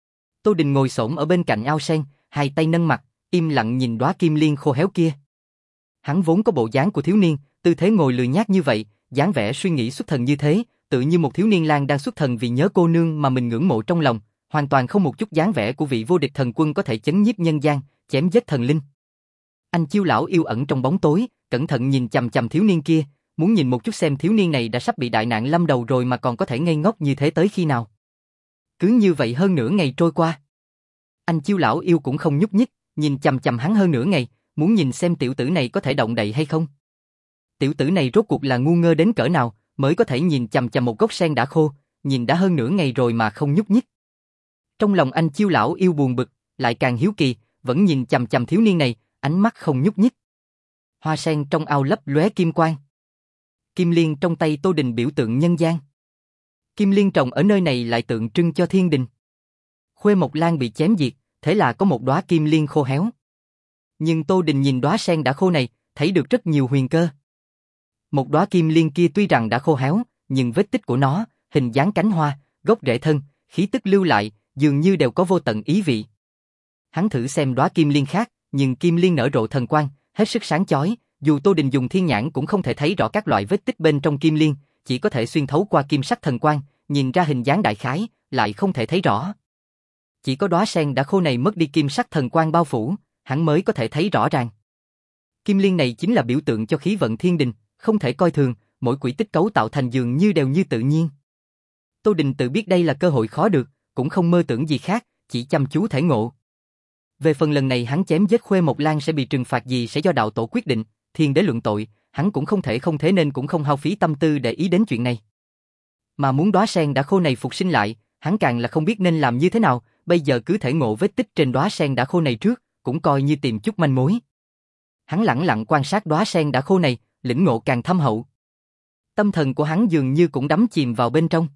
Tô Đình ngồi xổm ở bên cạnh ao sen, hai tay nâng mặt, im lặng nhìn đóa kim liên khô héo kia. Hắn vốn có bộ dáng của thiếu niên, tư thế ngồi lười nhác như vậy, dáng vẻ suy nghĩ xuất thần như thế, tự như một thiếu niên lang đang xuất thần vì nhớ cô nương mà mình ngưỡng mộ trong lòng, hoàn toàn không một chút dáng vẻ của vị vô địch thần quân có thể chấn nhiếp nhân gian, chém giết thần linh. Anh Chiêu lão yêu ẩn trong bóng tối, cẩn thận nhìn chằm chằm thiếu niên kia, muốn nhìn một chút xem thiếu niên này đã sắp bị đại nạn lâm đầu rồi mà còn có thể ngây ngốc như thế tới khi nào. Cứ như vậy hơn nửa ngày trôi qua. Anh Chiêu lão yêu cũng không nhúc nhích, nhìn chằm chằm hắn hơn nửa ngày, muốn nhìn xem tiểu tử này có thể động đậy hay không. Tiểu tử này rốt cuộc là ngu ngơ đến cỡ nào, mới có thể nhìn chằm chằm một gốc sen đã khô, nhìn đã hơn nửa ngày rồi mà không nhúc nhích. Trong lòng anh Chiêu lão yêu buồn bực, lại càng hiếu kỳ, vẫn nhìn chằm chằm thiếu niên này, ánh mắt không nhúc nhích. Hoa sen trong ao lấp lóe kim quang. Kim liên trong tay Tô Đình biểu tượng nhân gian. Kim liên trồng ở nơi này lại tượng trưng cho thiên đình. Khuê Mộc Lan bị chém diệt, thế là có một đóa kim liên khô héo. Nhưng Tô Đình nhìn đóa sen đã khô này, thấy được rất nhiều huyền cơ. Một đóa kim liên kia tuy rằng đã khô héo, nhưng vết tích của nó, hình dáng cánh hoa, gốc rễ thân, khí tức lưu lại, dường như đều có vô tận ý vị. Hắn thử xem đóa kim liên khác, nhưng kim liên nở rộ thần quang, hết sức sáng chói, dù Tô Đình dùng thiên nhãn cũng không thể thấy rõ các loại vết tích bên trong kim liên, chỉ có thể xuyên thấu qua kim sắc thần quang, nhìn ra hình dáng đại khái, lại không thể thấy rõ. Chỉ có đóa sen đã khô này mất đi kim sắc thần quang bao phủ, hắn mới có thể thấy rõ ràng. Kim liên này chính là biểu tượng cho khí vận thiên đình, không thể coi thường, mỗi quỹ tích cấu tạo thành dường như đều như tự nhiên. Tô Đình tự biết đây là cơ hội khó được, cũng không mơ tưởng gì khác, chỉ chăm chú thể ngộ. Về phần lần này hắn chém giết Khuê Mộc Lan sẽ bị trừng phạt gì sẽ do đạo tổ quyết định, thiên đế luận tội, hắn cũng không thể không thế nên cũng không hao phí tâm tư để ý đến chuyện này. Mà muốn đóa sen đã khô này phục sinh lại, hắn càng là không biết nên làm như thế nào, bây giờ cứ thể ngộ vết tích trên đóa sen đã khô này trước, cũng coi như tìm chút manh mối. Hắn lẳng lặng quan sát đóa sen đã khô này, lĩnh ngộ càng thâm hậu. Tâm thần của hắn dường như cũng đắm chìm vào bên trong.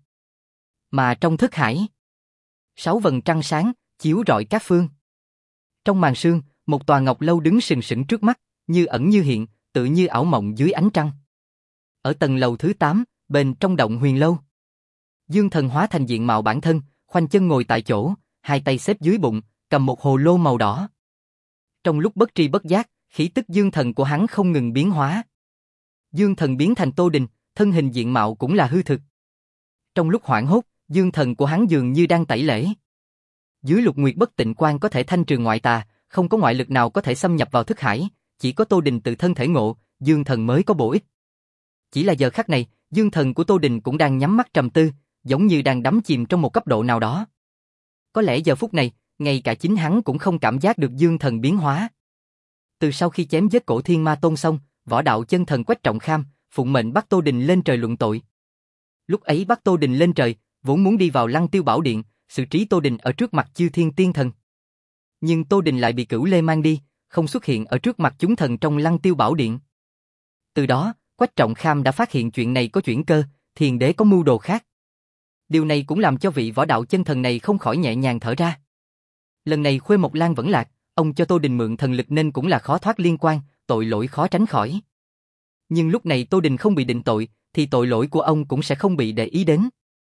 Mà trong thức hải, sáu vầng trăng sáng, chiếu rọi các phương. Trong màn sương, một tòa ngọc lâu đứng sừng sững trước mắt, như ẩn như hiện, tự như ảo mộng dưới ánh trăng. Ở tầng lầu thứ tám, bên trong động huyền lâu, Dương Thần hóa thành diện mạo bản thân, khoanh chân ngồi tại chỗ, hai tay xếp dưới bụng, cầm một hồ lô màu đỏ. Trong lúc bất tri bất giác, khí tức Dương Thần của hắn không ngừng biến hóa. Dương Thần biến thành Tô Đình, thân hình diện mạo cũng là hư thực. Trong lúc hoảng hốt, Dương Thần của hắn dường như đang tẩy lễ. Dưới lục nguyệt bất tịnh quan có thể thanh trừ ngoại tà, không có ngoại lực nào có thể xâm nhập vào thức hải, chỉ có Tô Đình tự thân thể ngộ, Dương Thần mới có bổ ích. Chỉ là giờ khắc này, Dương Thần của Tô Đình cũng đang nhắm mắt trầm tư, giống như đang đắm chìm trong một cấp độ nào đó. Có lẽ giờ phút này, ngay cả chính hắn cũng không cảm giác được Dương Thần biến hóa. Từ sau khi chém giết Cổ Thiên Ma Tôn xong, võ đạo chân thần Quách Trọng Kham phụng mệnh bắt Tô Đình lên trời luận tội. Lúc ấy bắt Tô Đình lên trời, vốn muốn đi vào Lăng Tiêu Bảo Điện, xử trí Tô Đình ở trước mặt chư thiên tiên thần. Nhưng Tô Đình lại bị Cửu Lê mang đi, không xuất hiện ở trước mặt chúng thần trong Lăng Tiêu Bảo Điện. Từ đó, Quách Trọng Kham đã phát hiện chuyện này có chuyển cơ, thiền đế có mưu đồ khác. Điều này cũng làm cho vị võ đạo chân thần này không khỏi nhẹ nhàng thở ra. Lần này Khuê Mộc Lan vẫn lạc, ông cho Tô Đình mượn thần lực nên cũng là khó thoát liên quan, tội lỗi khó tránh khỏi. Nhưng lúc này Tô Đình không bị định tội, thì tội lỗi của ông cũng sẽ không bị để ý đến.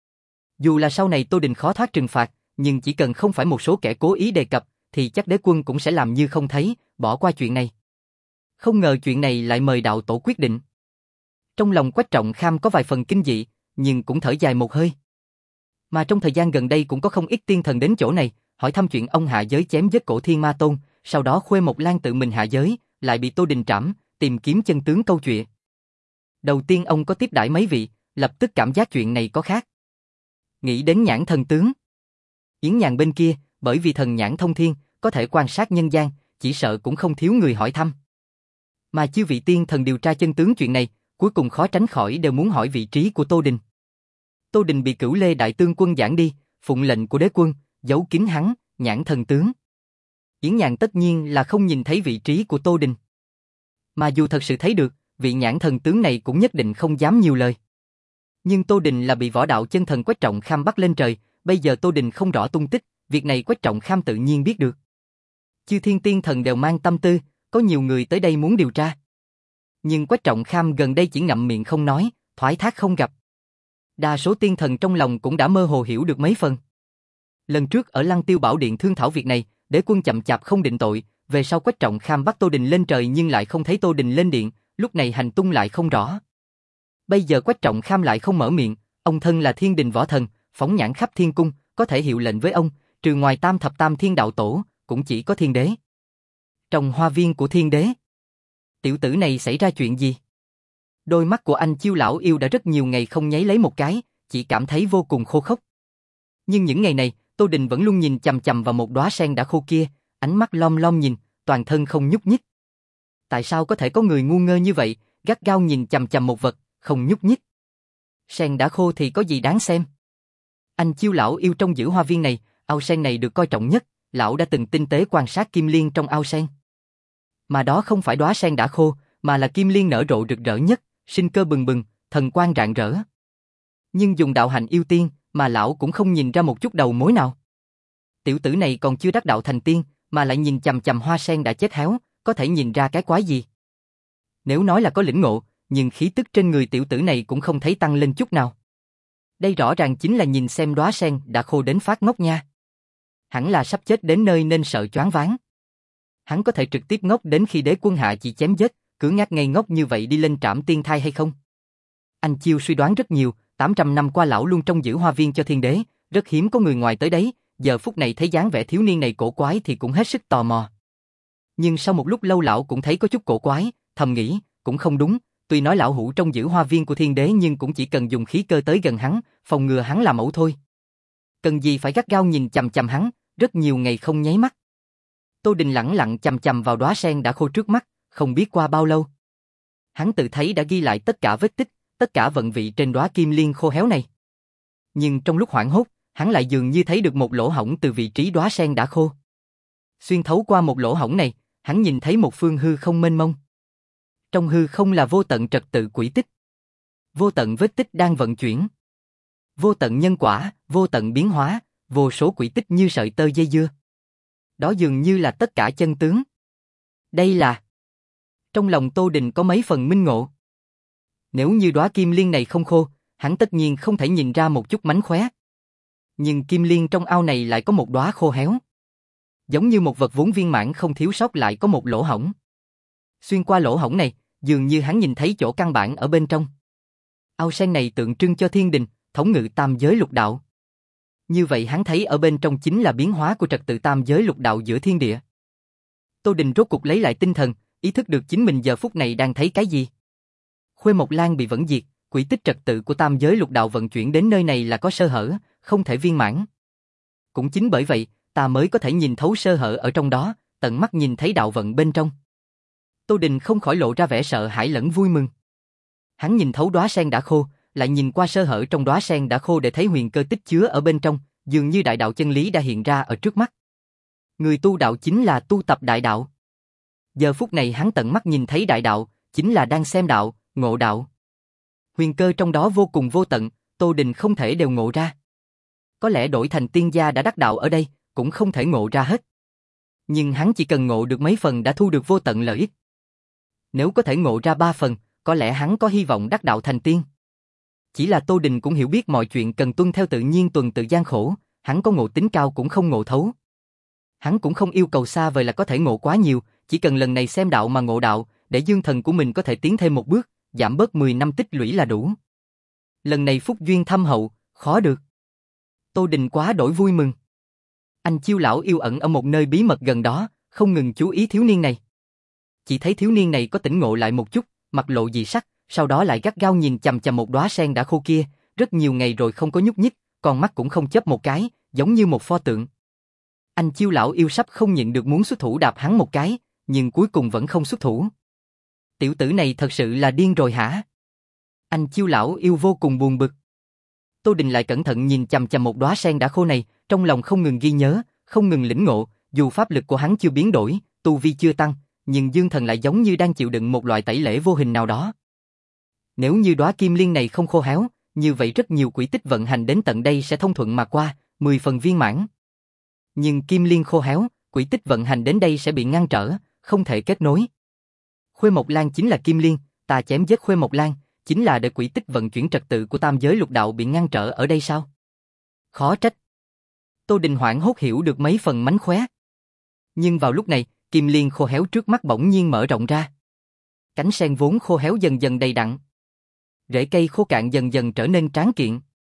Dù là sau này Tô Đình khó thoát trừng phạt, nhưng chỉ cần không phải một số kẻ cố ý đề cập, thì chắc đế quân cũng sẽ làm như không thấy, bỏ qua chuyện này. Không ngờ chuyện này lại mời đạo tổ quyết định. Trong lòng Quách Trọng Kham có vài phần kinh dị, nhưng cũng thở dài một hơi. Mà trong thời gian gần đây cũng có không ít tiên thần đến chỗ này, hỏi thăm chuyện ông hạ giới chém giết Cổ Thiên Ma Tôn, sau đó Khuê Mộc Lan tự mình hạ giới, lại bị Tô Đình trảm, tìm kiếm chân tướng câu chuyện. Đầu tiên ông có tiếp đãi mấy vị, lập tức cảm giác chuyện này có khác. Nghĩ đến nhãn thần tướng. Yến Nhàn bên kia, bởi vì thần nhãn thông thiên, có thể quan sát nhân gian, chỉ sợ cũng không thiếu người hỏi thăm. Mà chư vị tiên thần điều tra chân tướng chuyện này, cuối cùng khó tránh khỏi đều muốn hỏi vị trí của Tô Đình. Tô Đình bị Cửu Lê Đại Tương Quân giảng đi, phụng lệnh của đế quân, giấu kín hắn, nhãn thần tướng. Yến Nhàn tất nhiên là không nhìn thấy vị trí của Tô Đình. Mà dù thật sự thấy được, vị nhãn thần tướng này cũng nhất định không dám nhiều lời. Nhưng Tô Đình là bị võ đạo chân thần Quách Trọng Kham bắt lên trời, bây giờ Tô Đình không rõ tung tích, việc này Quách Trọng Kham tự nhiên biết được. Chư thiên tiên thần đều mang tâm tư, có nhiều người tới đây muốn điều tra. Nhưng Quách Trọng Kham gần đây chỉ ngậm miệng không nói, thoái thác không gặp. Đa số tiên thần trong lòng cũng đã mơ hồ hiểu được mấy phần. Lần trước ở Lăng Tiêu Bảo Điện thương thảo việc này, đế quân chậm chạp không định tội, về sau Quách Trọng Kham bắt Tô Đình lên trời nhưng lại không thấy Tô Đình lên điện, lúc này hành tung lại không rõ. Bây giờ Quách Trọng Kham lại không mở miệng, Ông thân là thiên đình võ thần, phóng nhãn khắp thiên cung, có thể hiệu lệnh với ông, trừ ngoài tam thập tam thiên đạo tổ, cũng chỉ có thiên đế. Trong hoa viên của thiên đế, tiểu tử này xảy ra chuyện gì? Đôi mắt của anh Chiêu lão yêu đã rất nhiều ngày không nháy lấy một cái, chỉ cảm thấy vô cùng khô khốc. Nhưng những ngày này, Tô Đình vẫn luôn nhìn chằm chằm vào một đóa sen đã khô kia, ánh mắt lom lom nhìn, toàn thân không nhúc nhích. Tại sao có thể có người ngu ngơ như vậy, gắt gao nhìn chằm chằm một vật, không nhúc nhích? Sen đã khô thì có gì đáng xem? Anh Chiêu lão yêu trong giữ hoa viên này, ao sen này được coi trọng nhất, lão đã từng tinh tế quan sát kim liên trong ao sen. Mà đó không phải đóa sen đã khô, mà là kim liên nở rộ rực rỡ nhất, sinh cơ bừng bừng, thần quang rạng rỡ. Nhưng dùng đạo hạnh yêu tiên, mà lão cũng không nhìn ra một chút đầu mối nào. Tiểu tử này còn chưa đắc đạo thành tiên, mà lại nhìn chằm chằm hoa sen đã chết héo, có thể nhìn ra cái quái gì? Nếu nói là có lĩnh ngộ, nhưng khí tức trên người tiểu tử này cũng không thấy tăng lên chút nào. Đây rõ ràng chính là nhìn xem đóa sen đã khô đến phát ngốc nha. Hẳn là sắp chết đến nơi nên sợ choáng váng. Hắn có thể trực tiếp ngốc đến khi đế quân hạ chỉ chém giết, cứ ngắt ngây ngốc như vậy đi lên trảm tiên thai hay không? Anh Chiêu suy đoán rất nhiều, tám trăm năm qua lão luôn trông giữ hoa viên cho thiên đế, rất hiếm có người ngoài tới đấy, giờ phút này thấy dáng vẻ thiếu niên này cổ quái thì cũng hết sức tò mò. Nhưng sau một lúc lâu lão cũng thấy có chút cổ quái, thầm nghĩ, cũng không đúng, tuy nói lão hữu trông giữ hoa viên của thiên đế nhưng cũng chỉ cần dùng khí cơ tới gần hắn, phòng ngừa hắn làm ẩu thôi. Cần gì phải gắt gao nhìn chằm chằm hắn, rất nhiều ngày không nháy mắt. Tô Đình lẳng lặng chằm chằm vào đóa sen đã khô trước mắt, không biết qua bao lâu. Hắn tự thấy đã ghi lại tất cả vết tích, tất cả vận vị trên đóa kim liên khô héo này. Nhưng trong lúc hoảng hốt, hắn lại dường như thấy được một lỗ hổng từ vị trí đóa sen đã khô. Xuyên thấu qua một lỗ hổng này, hắn nhìn thấy một phương hư không mênh mông. Trong hư không là vô tận trật tự quỹ tích. Vô tận vết tích đang vận chuyển. Vô tận nhân quả, vô tận biến hóa, vô số quỹ tích như sợi tơ dây dưa. Đó dường như là tất cả chân tướng. Đây là... Trong lòng Tô Đình có mấy phần minh ngộ. Nếu như đóa kim liên này không khô, hắn tất nhiên không thể nhìn ra một chút mánh khóe. Nhưng kim liên trong ao này lại có một đóa khô héo. Giống như một vật vốn viên mãn không thiếu sót lại có một lỗ hổng. Xuyên qua lỗ hổng này, dường như hắn nhìn thấy chỗ căn bản ở bên trong. Ao sen này tượng trưng cho thiên đình, thống ngự tam giới lục đạo. Như vậy hắn thấy ở bên trong chính là biến hóa của trật tự tam giới lục đạo giữa thiên địa. Tô Đình rốt cục lấy lại tinh thần, ý thức được chính mình giờ phút này đang thấy cái gì. Khuê Mộc Lan bị vẫn diệt, quỹ tích trật tự của tam giới lục đạo vận chuyển đến nơi này là có sơ hở, không thể viên mãn. Cũng chính bởi vậy, ta mới có thể nhìn thấu sơ hở ở trong đó, tận mắt nhìn thấy đạo vận bên trong. Tô Đình không khỏi lộ ra vẻ sợ hãi lẫn vui mừng. Hắn nhìn thấu đóa sen đã khô, lại nhìn qua sơ hở trong đóa sen đã khô để thấy huyền cơ tích chứa ở bên trong, dường như đại đạo chân lý đã hiện ra ở trước mắt. Người tu đạo chính là tu tập đại đạo. Giờ phút này hắn tận mắt nhìn thấy đại đạo, chính là đang xem đạo, ngộ đạo. Huyền cơ trong đó vô cùng vô tận, Tô Đình không thể đều ngộ ra. Có lẽ đổi thành tiên gia đã đắc đạo ở đây, cũng không thể ngộ ra hết. Nhưng hắn chỉ cần ngộ được mấy phần đã thu được vô tận lợi ích. Nếu có thể ngộ ra ba phần, có lẽ hắn có hy vọng đắc đạo thành tiên. Chỉ là Tô Đình cũng hiểu biết mọi chuyện cần tuân theo tự nhiên tuần tự gian khổ, hắn có ngộ tính cao cũng không ngộ thấu. Hắn cũng không yêu cầu xa vời là có thể ngộ quá nhiều, chỉ cần lần này xem đạo mà ngộ đạo, để dương thần của mình có thể tiến thêm một bước, giảm bớt mười năm tích lũy là đủ. Lần này phúc duyên thâm hậu, khó được. Tô Đình quá đổi vui mừng. Anh Chiêu lão yêu ẩn ở một nơi bí mật gần đó, không ngừng chú ý thiếu niên này. Chỉ thấy thiếu niên này có tỉnh ngộ lại một chút, mặt lộ dị sắc, sau đó lại gắt gao nhìn chằm chằm một đóa sen đã khô kia, rất nhiều ngày rồi không có nhúc nhích, con mắt cũng không chớp một cái, giống như một pho tượng. Anh Chiêu lão yêu sắp không nhịn được muốn xuất thủ đạp hắn một cái, nhưng cuối cùng vẫn không xuất thủ. Tiểu tử này thật sự là điên rồi hả? Anh Chiêu lão yêu vô cùng buồn bực. Tô Đình lại cẩn thận nhìn chằm chằm một đóa sen đã khô này, trong lòng không ngừng ghi nhớ, không ngừng lĩnh ngộ, dù pháp lực của hắn chưa biến đổi, tu vi chưa tăng, nhưng dương thần lại giống như đang chịu đựng một loại tẩy lễ vô hình nào đó. Nếu như đóa kim liên này không khô héo, như vậy rất nhiều quỹ tích vận hành đến tận đây sẽ thông thuận mà qua, mười phần viên mãn. Nhưng kim liên khô héo, quỹ tích vận hành đến đây sẽ bị ngăn trở, không thể kết nối. Khuê Mộc Lan chính là kim liên, ta chém giết Khuê Mộc Lan, chính là để quỹ tích vận chuyển trật tự của tam giới lục đạo bị ngăn trở ở đây sao? Khó trách. Tô Đình hoảng hốt hiểu được mấy phần mánh khóe. Nhưng vào lúc này, kim liên khô héo trước mắt bỗng nhiên mở rộng ra. Cánh sen vốn khô héo dần dần đầy đặn. Rễ cây khô cạn dần dần trở nên tráng kiện.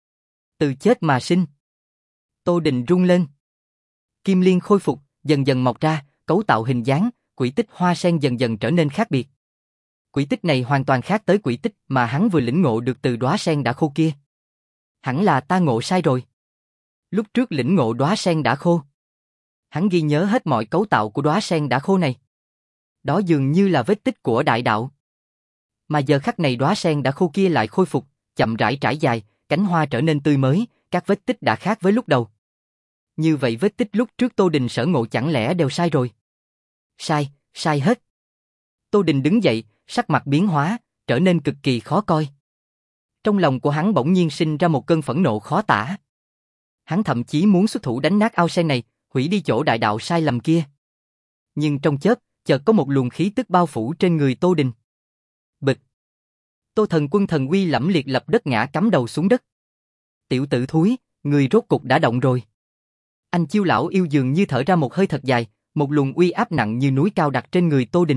Từ chết mà sinh. Tô Đình rung lên. Kim liên khôi phục, dần dần mọc ra, cấu tạo hình dáng, quỹ tích hoa sen dần dần trở nên khác biệt. Quỹ tích này hoàn toàn khác tới quỹ tích mà hắn vừa lĩnh ngộ được từ đóa sen đã khô kia. Hẳn là ta ngộ sai rồi. Lúc trước lĩnh ngộ đóa sen đã khô, hắn ghi nhớ hết mọi cấu tạo của đóa sen đã khô này. Đó dường như là vết tích của đại đạo. Mà giờ khắc này đóa sen đã khô kia lại khôi phục, chậm rãi trải dài, cánh hoa trở nên tươi mới, các vết tích đã khác với lúc đầu. Như vậy vết tích lúc trước Tô Đình sở ngộ chẳng lẽ đều sai rồi? Sai, sai hết. Tô Đình đứng dậy, sắc mặt biến hóa, trở nên cực kỳ khó coi. Trong lòng của hắn bỗng nhiên sinh ra một cơn phẫn nộ khó tả. Hắn thậm chí muốn xuất thủ đánh nát ao sen này, hủy đi chỗ đại đạo sai lầm kia. Nhưng trong chớp, chợt có một luồng khí tức bao phủ trên người Tô Đình. Bịch. Tô Thần Quân thần uy lẫm liệt lập đất ngã cắm đầu xuống đất. Tiểu tử thúi, người rốt cục đã động rồi. Anh Chiêu lão yêu dường như thở ra một hơi thật dài, một luồng uy áp nặng như núi cao đặt trên người Tô Đình.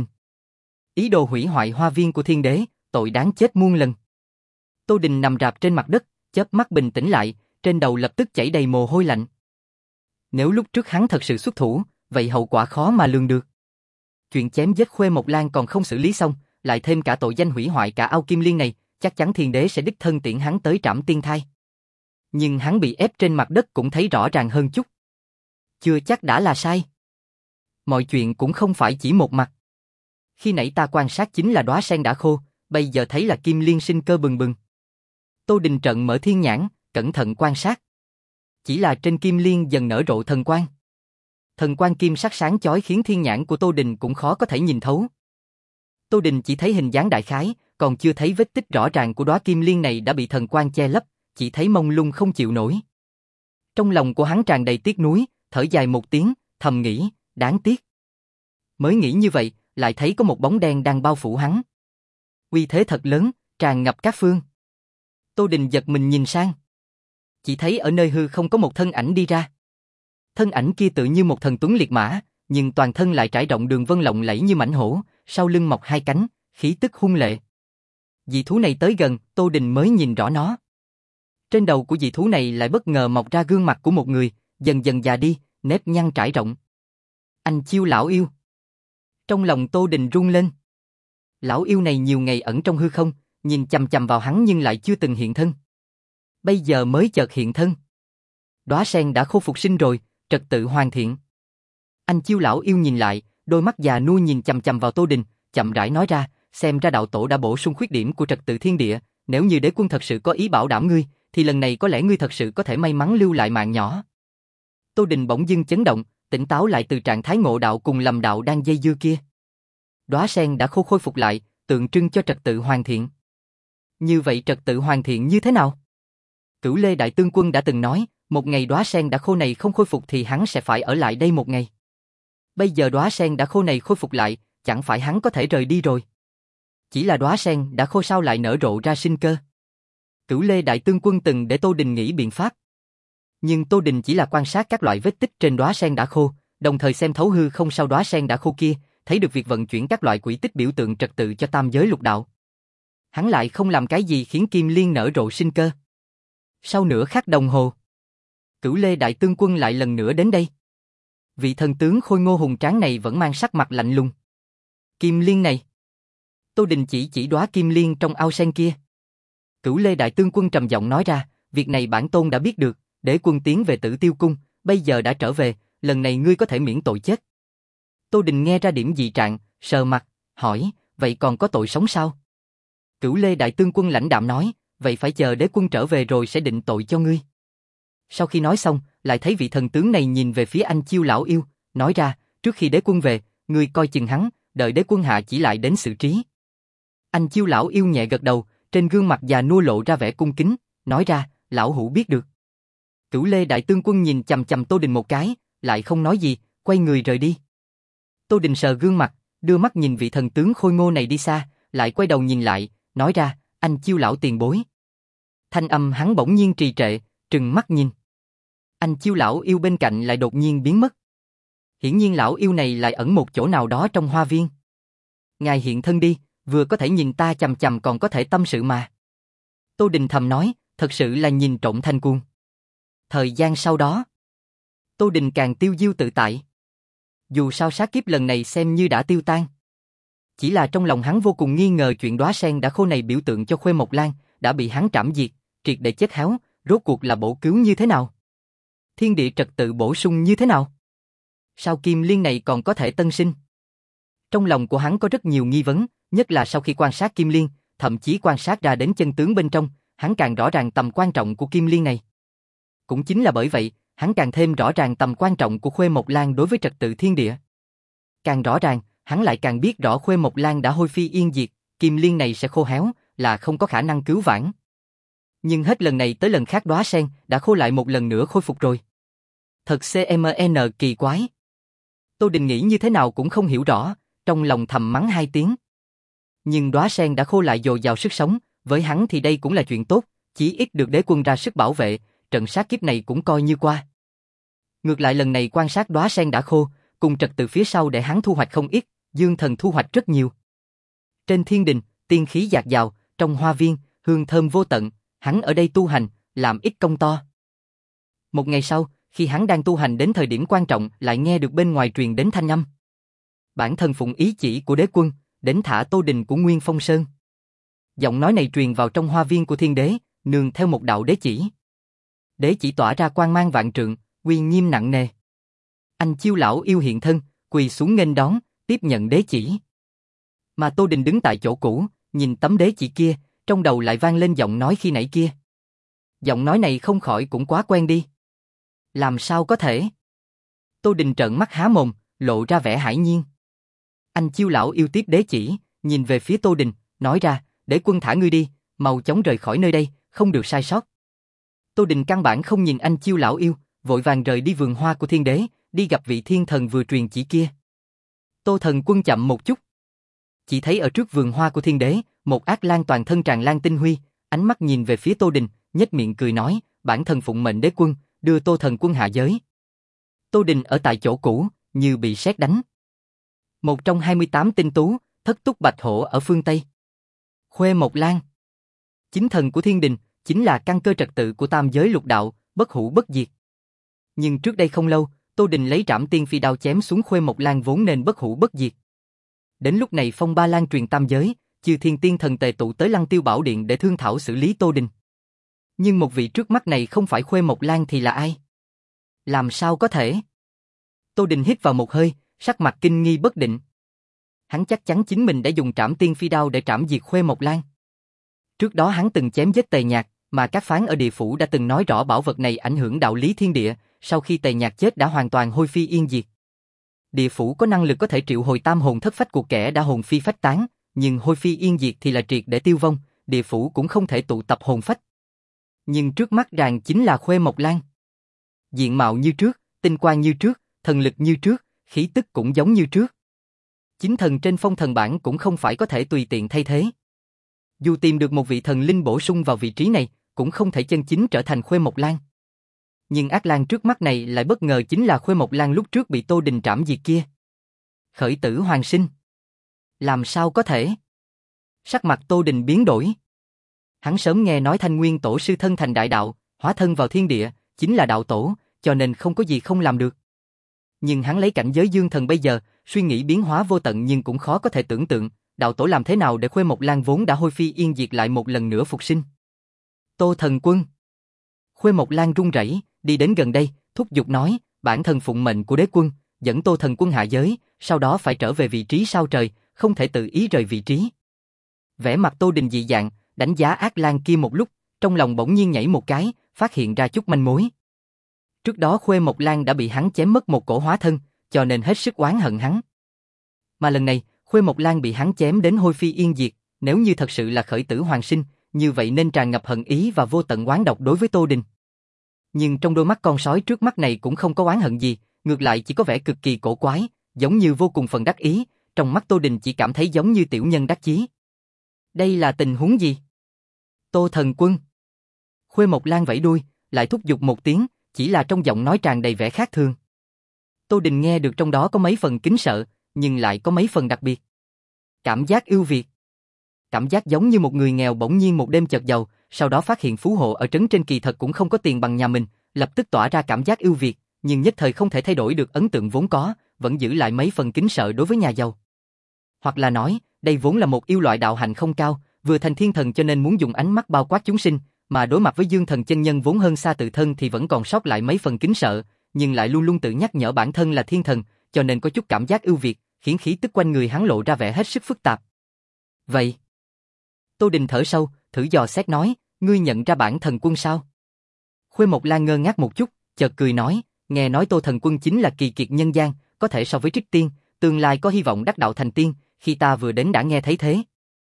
Ý đồ hủy hoại hoa viên của thiên đế, tội đáng chết muôn lần. Tô Đình nằm rạp trên mặt đất, chớp mắt bình tĩnh lại, trên đầu lập tức chảy đầy mồ hôi lạnh. Nếu lúc trước hắn thật sự xuất thủ, vậy hậu quả khó mà lường được. Chuyện chém giết Khuê Mộc Lan còn không xử lý xong, lại thêm cả tội danh hủy hoại cả ao kim liên này, chắc chắn thiên đế sẽ đích thân tiễn hắn tới trảm tiên thai. Nhưng hắn bị ép trên mặt đất cũng thấy rõ ràng hơn chút. Chưa chắc đã là sai. Mọi chuyện cũng không phải chỉ một mặt. Khi nãy ta quan sát chính là đóa sen đã khô, bây giờ thấy là kim liên sinh cơ bừng bừng. Tô Đình trợn mở thiên nhãn, cẩn thận quan sát. Chỉ là trên kim liên dần nở rộ thần quang. Thần quang kim sắc sáng chói khiến thiên nhãn của Tô Đình cũng khó có thể nhìn thấu. Tô Đình chỉ thấy hình dáng đại khái, còn chưa thấy vết tích rõ ràng của đóa kim liên này đã bị thần quang che lấp, chỉ thấy mông lung không chịu nổi. Trong lòng của hắn tràn đầy tiếc nuối, thở dài một tiếng, thầm nghĩ, đáng tiếc. Mới nghĩ như vậy, lại thấy có một bóng đen đang bao phủ hắn. Uy thế thật lớn, tràn ngập các phương. Tô Đình giật mình nhìn sang. Chỉ thấy ở nơi hư không có một thân ảnh đi ra. Thân ảnh kia tự như một thần tuấn liệt mã, nhưng toàn thân lại trải rộng đường vân lộng lẫy như mãnh hổ, sau lưng mọc hai cánh, khí tức hung lệ. Dị thú này tới gần, Tô Đình mới nhìn rõ nó. Trên đầu của dị thú này lại bất ngờ mọc ra gương mặt của một người, dần dần già đi, nếp nhăn trải rộng. Anh Chiêu lão yêu. Trong lòng Tô Đình rung lên. Lão yêu này nhiều ngày ẩn trong hư không, nhìn chằm chằm vào hắn nhưng lại chưa từng hiện thân. Bây giờ mới chợt hiện thân. Đóa sen đã khôi phục sinh rồi, trật tự hoàn thiện. Anh Chiêu lão yêu nhìn lại, đôi mắt già nua nhìn chằm chằm vào Tô Đình, chậm rãi nói ra, xem ra đạo tổ đã bổ sung khuyết điểm của trật tự thiên địa, nếu như đế quân thật sự có ý bảo đảm ngươi, thì lần này có lẽ ngươi thật sự có thể may mắn lưu lại mạng nhỏ. Tô Đình bỗng dưng chấn động, tỉnh táo lại từ trạng thái ngộ đạo cùng lầm đạo đang dây dưa kia. Đóa sen đã khô khôi phục lại, tượng trưng cho trật tự hoàn thiện. Như vậy trật tự hoàn thiện như thế nào? Cửu Lê Đại Tướng Quân đã từng nói, một ngày đóa sen đã khô này không khôi phục thì hắn sẽ phải ở lại đây một ngày. Bây giờ đóa sen đã khô này khôi phục lại, chẳng phải hắn có thể rời đi rồi. Chỉ là đóa sen đã khô sao lại nở rộ ra sinh cơ. Cửu Lê Đại Tướng Quân từng để Tô Đình nghĩ biện pháp. Nhưng Tô Đình chỉ là quan sát các loại vết tích trên đóa sen đã khô, đồng thời xem thấu hư không sau đóa sen đã khô kia, thấy được việc vận chuyển các loại quỹ tích biểu tượng trật tự cho tam giới lục đạo. Hắn lại không làm cái gì khiến kim liên nở rộ sinh cơ. Sau nửa khắc đồng hồ, Cửu Lê Đại Tướng Quân lại lần nữa đến đây. Vị thần tướng khôi ngô hùng tráng này vẫn mang sắc mặt lạnh lùng. Kim liên này. Tô Đình chỉ chỉ đóa kim liên trong ao sen kia. Cửu Lê Đại Tướng Quân trầm giọng nói ra, việc này bản tôn đã biết được, để quân tiến về Tử Tiêu Cung, bây giờ đã trở về, lần này ngươi có thể miễn tội chết. Tô Đình nghe ra điểm dị trạng, sờ mặt, hỏi, vậy còn có tội sống sao? Cửu Lê Đại Tướng Quân lãnh đạm nói, vậy phải chờ đế quân trở về rồi sẽ định tội cho ngươi. Sau khi nói xong, lại thấy vị thần tướng này nhìn về phía anh Chiêu lão yêu, nói ra, trước khi đế quân về, ngươi coi chừng hắn, đợi đế quân hạ chỉ lại đến xử trí. Anh Chiêu lão yêu nhẹ gật đầu, trên gương mặt già nua lộ ra vẻ cung kính, nói ra, lão hữu biết được. Cửu Lê Đại Tướng Quân nhìn chằm chằm Tô Đình một cái, lại không nói gì, quay người rời đi. Tô Đình sờ gương mặt, đưa mắt nhìn vị thần tướng khôi ngô này đi xa, lại quay đầu nhìn lại, nói ra, anh Chiêu lão tiền bối. Thanh âm hắn bỗng nhiên trì trệ, trừng mắt nhìn. Anh Chiêu lão yêu bên cạnh lại đột nhiên biến mất. Hiển nhiên lão yêu này lại ẩn một chỗ nào đó trong hoa viên. Ngài hiện thân đi, vừa có thể nhìn ta chằm chằm còn có thể tâm sự mà. Tô Đình thầm nói, thật sự là nhìn trộm thanh cuồng. Thời gian sau đó, Tô Đình càng tiêu diêu tự tại. Dù sao sát kiếp lần này xem như đã tiêu tan. Chỉ là trong lòng hắn vô cùng nghi ngờ chuyện đóa sen đã khô này biểu tượng cho Khuê Mộc Lan, đã bị hắn trảm diệt, triệt để chết héo, rốt cuộc là bổ cứu như thế nào? Thiên địa trật tự bổ sung như thế nào? Sao kim liên này còn có thể tân sinh? Trong lòng của hắn có rất nhiều nghi vấn, nhất là sau khi quan sát kim liên, thậm chí quan sát ra đến chân tướng bên trong, hắn càng rõ ràng tầm quan trọng của kim liên này. Cũng chính là bởi vậy, hắn càng thêm rõ ràng tầm quan trọng của Khuê Mộc Lan đối với trật tự thiên địa. Càng rõ ràng, hắn lại càng biết rõ Khuê Mộc Lan đã hôi phi yên diệt, kim liên này sẽ khô héo, là không có khả năng cứu vãn. Nhưng hết lần này tới lần khác đóa sen đã khô lại một lần nữa khôi phục rồi. Thật cmn kỳ quái. Tô Đình nghĩ như thế nào cũng không hiểu rõ, trong lòng thầm mắng hai tiếng. Nhưng đóa sen đã khô lại dồi dào sức sống, với hắn thì đây cũng là chuyện tốt, chí ít được đế quân ra sức bảo vệ, trận sát kiếp này cũng coi như qua. Ngược lại lần này quan sát đóa sen đã khô, cùng trật tự phía sau để hắn thu hoạch không ít, dương thần thu hoạch rất nhiều. Trên thiên đình, tiên khí dạt dào, trong hoa viên, hương thơm vô tận, hắn ở đây tu hành, làm ít công to. Một ngày sau, khi hắn đang tu hành đến thời điểm quan trọng, lại nghe được bên ngoài truyền đến thanh âm. Bản thân phụng ý chỉ của đế quân, đến thả Tô Đình của Nguyên Phong Sơn. Giọng nói này truyền vào trong hoa viên của thiên đế, nương theo một đạo đế chỉ. Đế chỉ tỏa ra quang mang vạn trượng, uy nghiêm nặng nề. Anh Chiêu lão yêu hiện thân, quỳ xuống nghênh đón, tiếp nhận đế chỉ. Mà Tô Đình đứng tại chỗ cũ, nhìn tấm đế chỉ kia, trong đầu lại vang lên giọng nói khi nãy kia. Giọng nói này không khỏi cũng quá quen đi. Làm sao có thể? Tô Đình trợn mắt há mồm, lộ ra vẻ hãi nhiên. Anh Chiêu lão yêu tiếp đế chỉ, nhìn về phía Tô Đình, nói ra, để quân thả ngươi đi, mau chóng rời khỏi nơi đây, không được sai sót. Tô Đình căn bản không nhìn anh Chiêu lão yêu, vội vàng rời đi vườn hoa của thiên đế, đi gặp vị thiên thần vừa truyền chỉ kia. Tô Thần Quân chậm một chút. Chỉ thấy ở trước vườn hoa của thiên đế, một ác lang toàn thân tràn lan tinh huy, ánh mắt nhìn về phía Tô Đình, nhếch miệng cười nói, bản thân phụng mệnh đế quân, đưa Tô Thần Quân hạ giới. Tô Đình ở tại chỗ cũ, như bị sét đánh. Một trong hai mươi tám tinh tú, thất túc bạch hổ ở phương Tây. Khuê Mộc Lan. Chính thần của thiên đình, chính là căn cơ trật tự của tam giới lục đạo, bất hủ bất diệt. Nhưng trước đây không lâu, Tô Đình lấy trảm tiên phi đao chém xuống Khuê Mộc Lan vốn nên bất hủ bất diệt. Đến lúc này phong ba lan truyền tam giới, chư thiên tiên thần tề tụ tới Lăng Tiêu Bảo Điện để thương thảo xử lý Tô Đình. Nhưng một vị trước mắt này không phải Khuê Mộc Lan thì là ai? Làm sao có thể? Tô Đình hít vào một hơi, sắc mặt kinh nghi bất định. Hắn chắc chắn chính mình đã dùng trảm tiên phi đao để trảm diệt Khuê Mộc Lan. Trước đó hắn từng chém giết Tề Nhạc, mà các phán ở địa phủ đã từng nói rõ bảo vật này ảnh hưởng đạo lý thiên địa, sau khi Tề Nhạc chết đã hoàn toàn hôi phi yên diệt. Địa phủ có năng lực có thể triệu hồi tam hồn thất phách của kẻ đã hồn phi phách tán, nhưng hôi phi yên diệt thì là triệt để tiêu vong, địa phủ cũng không thể tụ tập hồn phách. Nhưng trước mắt ràng chính là Khuê Mộc Lan. Diện mạo như trước, tinh quang như trước, thần lực như trước, khí tức cũng giống như trước. Chính thần trên phong thần bảng cũng không phải có thể tùy tiện thay thế. Dù tìm được một vị thần linh bổ sung vào vị trí này, cũng không thể chân chính trở thành Khuê Mộc Lan. Nhưng ác lang trước mắt này lại bất ngờ chính là Khuê Mộc Lan lúc trước bị Tô Đình trảm diệt kia. Khởi tử hoàn sinh. Làm sao có thể? Sắc mặt Tô Đình biến đổi. Hắn sớm nghe nói Thanh Nguyên Tổ sư thân thành đại đạo, hóa thân vào thiên địa, chính là đạo tổ, cho nên không có gì không làm được. Nhưng hắn lấy cảnh giới dương thần bây giờ, suy nghĩ biến hóa vô tận nhưng cũng khó có thể tưởng tượng, đạo tổ làm thế nào để Khuê Mộc Lan vốn đã hôi phi yên diệt lại một lần nữa phục sinh. Tô Thần Quân. Khuê Mộc Lan run rẩy, đi đến gần đây, thúc giục nói, bản thân phụng mệnh của đế quân, dẫn Tô Thần Quân hạ giới, sau đó phải trở về vị trí sao trời, không thể tự ý rời vị trí. Vẻ mặt Tô Đình dị dạng, đánh giá ác lang kia một lúc, trong lòng bỗng nhiên nhảy một cái, phát hiện ra chút manh mối. Trước đó Khuê Mộc Lan đã bị hắn chém mất một cổ hóa thân, cho nên hết sức oán hận hắn. Mà lần này, Khuê Mộc Lan bị hắn chém đến hôi phi yên diệt, nếu như thật sự là khởi tử hoàn sinh, như vậy nên tràn ngập hận ý và vô tận oán độc đối với Tô Đình. Nhưng trong đôi mắt con sói trước mắt này cũng không có oán hận gì, ngược lại chỉ có vẻ cực kỳ cổ quái, giống như vô cùng phần đắc ý, trong mắt Tô Đình chỉ cảm thấy giống như tiểu nhân đắc chí. Đây là tình huống gì? Tô Thần Quân. Khuê Mộc Lan vẫy đuôi, lại thúc giục một tiếng, chỉ là trong giọng nói tràn đầy vẻ khác thường. Tô Đình nghe được trong đó có mấy phần kính sợ, nhưng lại có mấy phần đặc biệt. Cảm giác ưu việt. Cảm giác giống như một người nghèo bỗng nhiên một đêm chợt giàu, sau đó phát hiện phú hộ ở trấn trên kỳ thật cũng không có tiền bằng nhà mình, lập tức tỏa ra cảm giác ưu việt, nhưng nhất thời không thể thay đổi được ấn tượng vốn có, vẫn giữ lại mấy phần kính sợ đối với nhà giàu. Hoặc là nói, đây vốn là một yêu loại đạo hạnh không cao, vừa thành thiên thần cho nên muốn dùng ánh mắt bao quát chúng sinh, mà đối mặt với Dương Thần chân nhân vốn hơn xa tự thân thì vẫn còn sót lại mấy phần kính sợ, nhưng lại luôn luôn tự nhắc nhở bản thân là thiên thần, cho nên có chút cảm giác ưu việt, khiến khí tức quanh người hắn lộ ra vẻ hết sức phức tạp. Vậy, Tô Đình thở sâu, thử dò xét nói, ngươi nhận ra bản thần quân sao? Khuê Mộc Lan ngơ ngác một chút, chợt cười nói, nghe nói Tô thần quân chính là kỳ kiệt nhân gian, có thể so với Trích Tiên, tương lai có hy vọng đắc đạo thành tiên, khi ta vừa đến đã nghe thấy thế.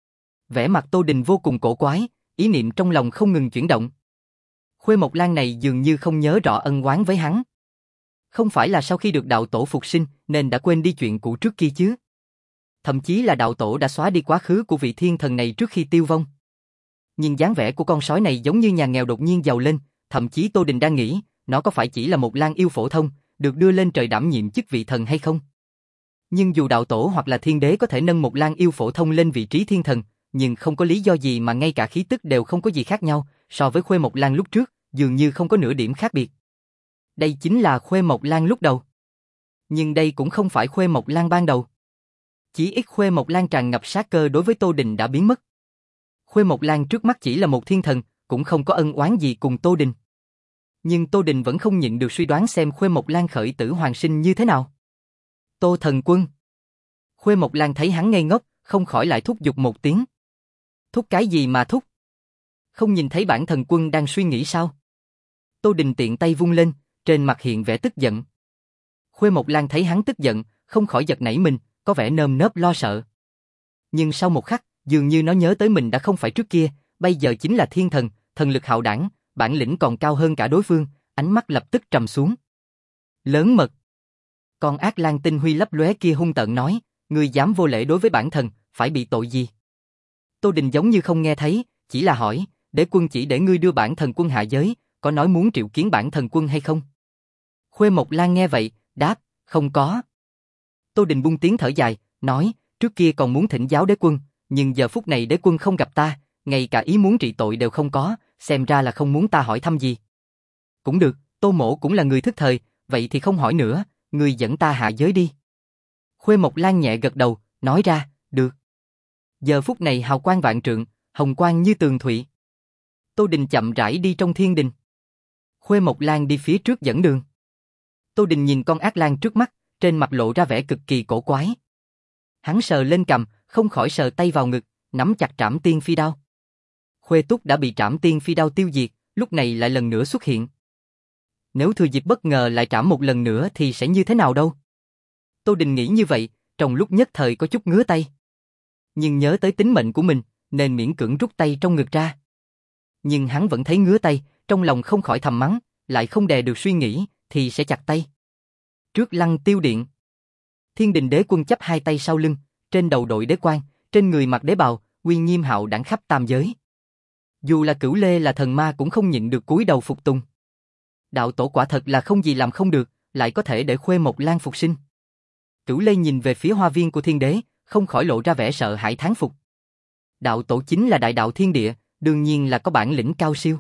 Vẻ mặt Tô Đình vô cùng cổ quái, ý niệm trong lòng không ngừng chuyển động. Khuê Mộc Lan này dường như không nhớ rõ ân oán với hắn. Không phải là sau khi được đạo tổ phục sinh nên đã quên đi chuyện cũ trước kia chứ? Thậm chí là đạo tổ đã xóa đi quá khứ của vị thiên thần này trước khi tiêu vong. Nhưng dáng vẻ của con sói này giống như nhà nghèo đột nhiên giàu lên, thậm chí Tô Đình đang nghĩ, nó có phải chỉ là một lang yêu phổ thông, được đưa lên trời đảm nhiệm chức vị thần hay không? Nhưng dù đạo tổ hoặc là thiên đế có thể nâng một lang yêu phổ thông lên vị trí thiên thần, nhưng không có lý do gì mà ngay cả khí tức đều không có gì khác nhau, so với Khuê Mộc Lan lúc trước, dường như không có nửa điểm khác biệt. Đây chính là Khuê Mộc Lan lúc đầu. Nhưng đây cũng không phải Khuê Mộc Lan ban đầu. Chỉ ít Khuê Mộc Lan tràn ngập sát cơ đối với Tô Đình đã biến mất. Khuê Mộc Lan trước mắt chỉ là một thiên thần, cũng không có ân oán gì cùng Tô Đình. Nhưng Tô Đình vẫn không nhịn được suy đoán xem Khuê Mộc Lan khởi tử hoàn sinh như thế nào. Tô thần quân. Khuê Mộc Lan thấy hắn ngây ngốc, không khỏi lại thúc giục một tiếng. Thúc cái gì mà thúc? Không nhìn thấy bản thần quân đang suy nghĩ sao? Tô Đình tiện tay vung lên, trên mặt hiện vẻ tức giận. Khuê Mộc Lan thấy hắn tức giận, không khỏi giật nảy mình, có vẻ nơm nớp lo sợ. Nhưng sau một khắc, dường như nó nhớ tới mình đã không phải trước kia, bây giờ chính là thiên thần, thần lực hạo đảng, bản lĩnh còn cao hơn cả đối phương, ánh mắt lập tức trầm xuống. Lớn mật. Con ác lang tinh huy lấp lóe kia hung tợn nói, ngươi dám vô lễ đối với bản thần, phải bị tội gì? Tô Đình giống như không nghe thấy, chỉ là hỏi, đế quân chỉ để ngươi đưa bản thần quân hạ giới, có nói muốn triệu kiến bản thần quân hay không? Khuê Mộc Lan nghe vậy, đáp, không có. Tô Đình buông tiếng thở dài, nói, trước kia còn muốn thỉnh giáo đế quân, nhưng giờ phút này đế quân không gặp ta, ngay cả ý muốn trị tội đều không có, xem ra là không muốn ta hỏi thăm gì. Cũng được, Tô mỗ cũng là người thức thời, vậy thì không hỏi nữa, ngươi dẫn ta hạ giới đi. Khuê Mộc Lan nhẹ gật đầu, nói ra, được. Giờ phút này hào quang vạn trượng, hồng quang như tường thụy. Tô Đình chậm rãi đi trong thiên đình. Khuê Mộc Lan đi phía trước dẫn đường. Tô Đình nhìn con ác lang trước mắt, trên mặt lộ ra vẻ cực kỳ cổ quái. Hắn sờ lên cằm, không khỏi sờ tay vào ngực, nắm chặt trảm tiên phi đao. Khuê Túc đã bị trảm tiên phi đao tiêu diệt, lúc này lại lần nữa xuất hiện. Nếu thừa dịp bất ngờ lại trảm một lần nữa thì sẽ như thế nào đâu? Tô Đình nghĩ như vậy, trong lúc nhất thời có chút ngứa tay. Nhưng nhớ tới tính mệnh của mình, nên miễn cưỡng rút tay trong ngực ra. Nhưng hắn vẫn thấy ngứa tay, trong lòng không khỏi thầm mắng, lại không đè được suy nghĩ, thì sẽ chặt tay. Trước Lăng Tiêu Điện, Thiên Đình Đế Quân chắp hai tay sau lưng, trên đầu đội đế quan, trên người mặc đế bào, uy nghiêm hạo đẳng khắp tam giới. Dù là Cửu Lê là thần ma cũng không nhịn được cúi đầu phục tùng. Đạo tổ quả thật là không gì làm không được, lại có thể để Khuê Mộc Lan phục sinh. Cửu Lê nhìn về phía hoa viên của thiên đế, không khỏi lộ ra vẻ sợ hãi thán phục. Đạo tổ chính là đại đạo thiên địa, đương nhiên là có bản lĩnh cao siêu.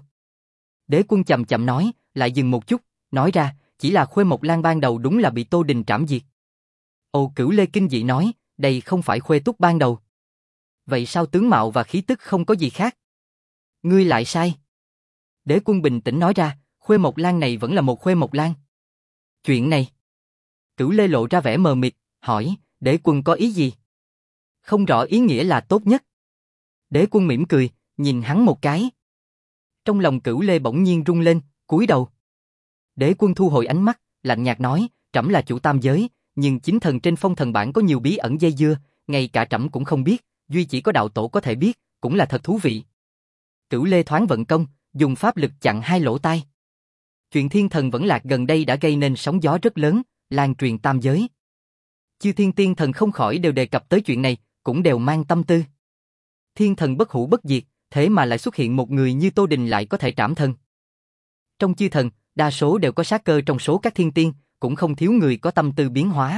Đế Quân chậm chậm nói, lại dừng một chút, nói ra, chỉ là Khuê Mộc Lan ban đầu đúng là bị Tô Đình trảm diệt. Ồ, Cửu Lê kinh dị nói, đây không phải Khuê Túc ban đầu. Vậy sao tướng mạo và khí tức không có gì khác? Ngươi lại sai. Đế Quân bình tĩnh nói ra, Khuê Mộc Lan này vẫn là một Khuê Mộc Lan. Chuyện này. Cửu Lê lộ ra vẻ mờ mịt, hỏi, Đế Quân có ý gì? Không rõ ý nghĩa là tốt nhất. Đế Quân mỉm cười, nhìn hắn một cái. Trong lòng Cửu Lê bỗng nhiên rung lên, cúi đầu. Đế Quân thu hồi ánh mắt, lạnh nhạt nói, trẫm là chủ tam giới, nhưng chính thần trên phong thần bảng có nhiều bí ẩn dây dưa, ngay cả trẫm cũng không biết, duy chỉ có đạo tổ có thể biết, cũng là thật thú vị. Cửu Lê thoáng vận công, dùng pháp lực chặn hai lỗ tai. Chuyện thiên thần vẫn lạc gần đây đã gây nên sóng gió rất lớn, lan truyền tam giới. Chư thiên tiên thần không khỏi đều đề cập tới chuyện này, cũng đều mang tâm tư. Thiên thần bất hủ bất diệt, thế mà lại xuất hiện một người như Tô Đình lại có thể trảm thần. Trong chư thần, đa số đều có sát cơ trong số các thiên tiên, cũng không thiếu người có tâm tư biến hóa.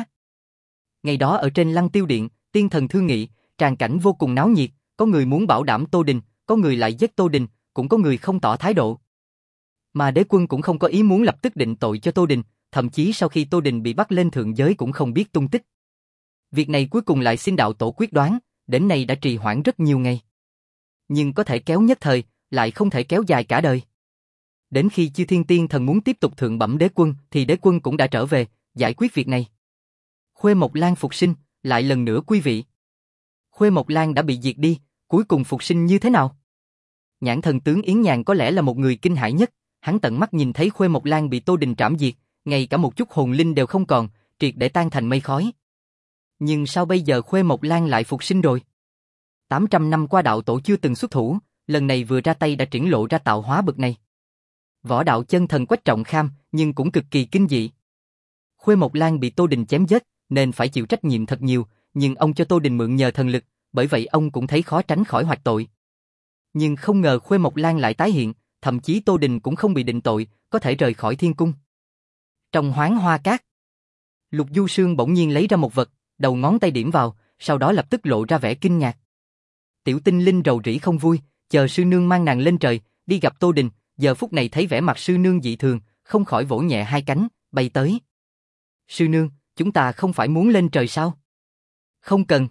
Ngày đó ở trên Lăng Tiêu Điện, tiên thần thương nghị, tràng cảnh vô cùng náo nhiệt, có người muốn bảo đảm Tô Đình, có người lại giết Tô Đình, cũng có người không tỏ thái độ. Mà đế quân cũng không có ý muốn lập tức định tội cho Tô Đình, thậm chí sau khi Tô Đình bị bắt lên thượng giới cũng không biết tung tích. Việc này cuối cùng lại xin đạo tổ quyết đoán, đến nay đã trì hoãn rất nhiều ngày. Nhưng có thể kéo nhất thời, lại không thể kéo dài cả đời. Đến khi Chư Thiên Tiên Thần muốn tiếp tục thượng bẩm đế quân thì đế quân cũng đã trở về, giải quyết việc này. Khuê Mộc Lan phục sinh, lại lần nữa quý vị. Khuê Mộc Lan đã bị diệt đi, cuối cùng phục sinh như thế nào? Nhãn thần tướng Yến Nhàn có lẽ là một người kinh hãi nhất, hắn tận mắt nhìn thấy Khuê Mộc Lan bị Tô Đình trảm diệt, ngay cả một chút hồn linh đều không còn, triệt để tan thành mây khói. Nhưng sao bây giờ Khuê Mộc Lan lại phục sinh rồi? tám trăm năm qua đạo tổ chưa từng xuất thủ, lần này vừa ra tay đã triển lộ ra tạo hóa bực này. Võ đạo chân thần Quách Trọng Kham, nhưng cũng cực kỳ kinh dị. Khuê Mộc Lan bị Tô Đình chém giết, nên phải chịu trách nhiệm thật nhiều, nhưng ông cho Tô Đình mượn nhờ thần lực, bởi vậy ông cũng thấy khó tránh khỏi hoạch tội. Nhưng không ngờ Khuê Mộc Lan lại tái hiện, thậm chí Tô Đình cũng không bị định tội, có thể rời khỏi thiên cung. Trong Hoán Hoa Cát, Lục Du Sương bỗng nhiên lấy ra một vật, đầu ngón tay điểm vào, sau đó lập tức lộ ra vẻ kinh ngạc. Tiểu Tinh Linh rầu rĩ không vui, chờ sư nương mang nàng lên trời, đi gặp Tô Đình, giờ phút này thấy vẻ mặt sư nương dị thường, không khỏi vỗ nhẹ hai cánh, bay tới. Sư nương, chúng ta không phải muốn lên trời sao? Không cần.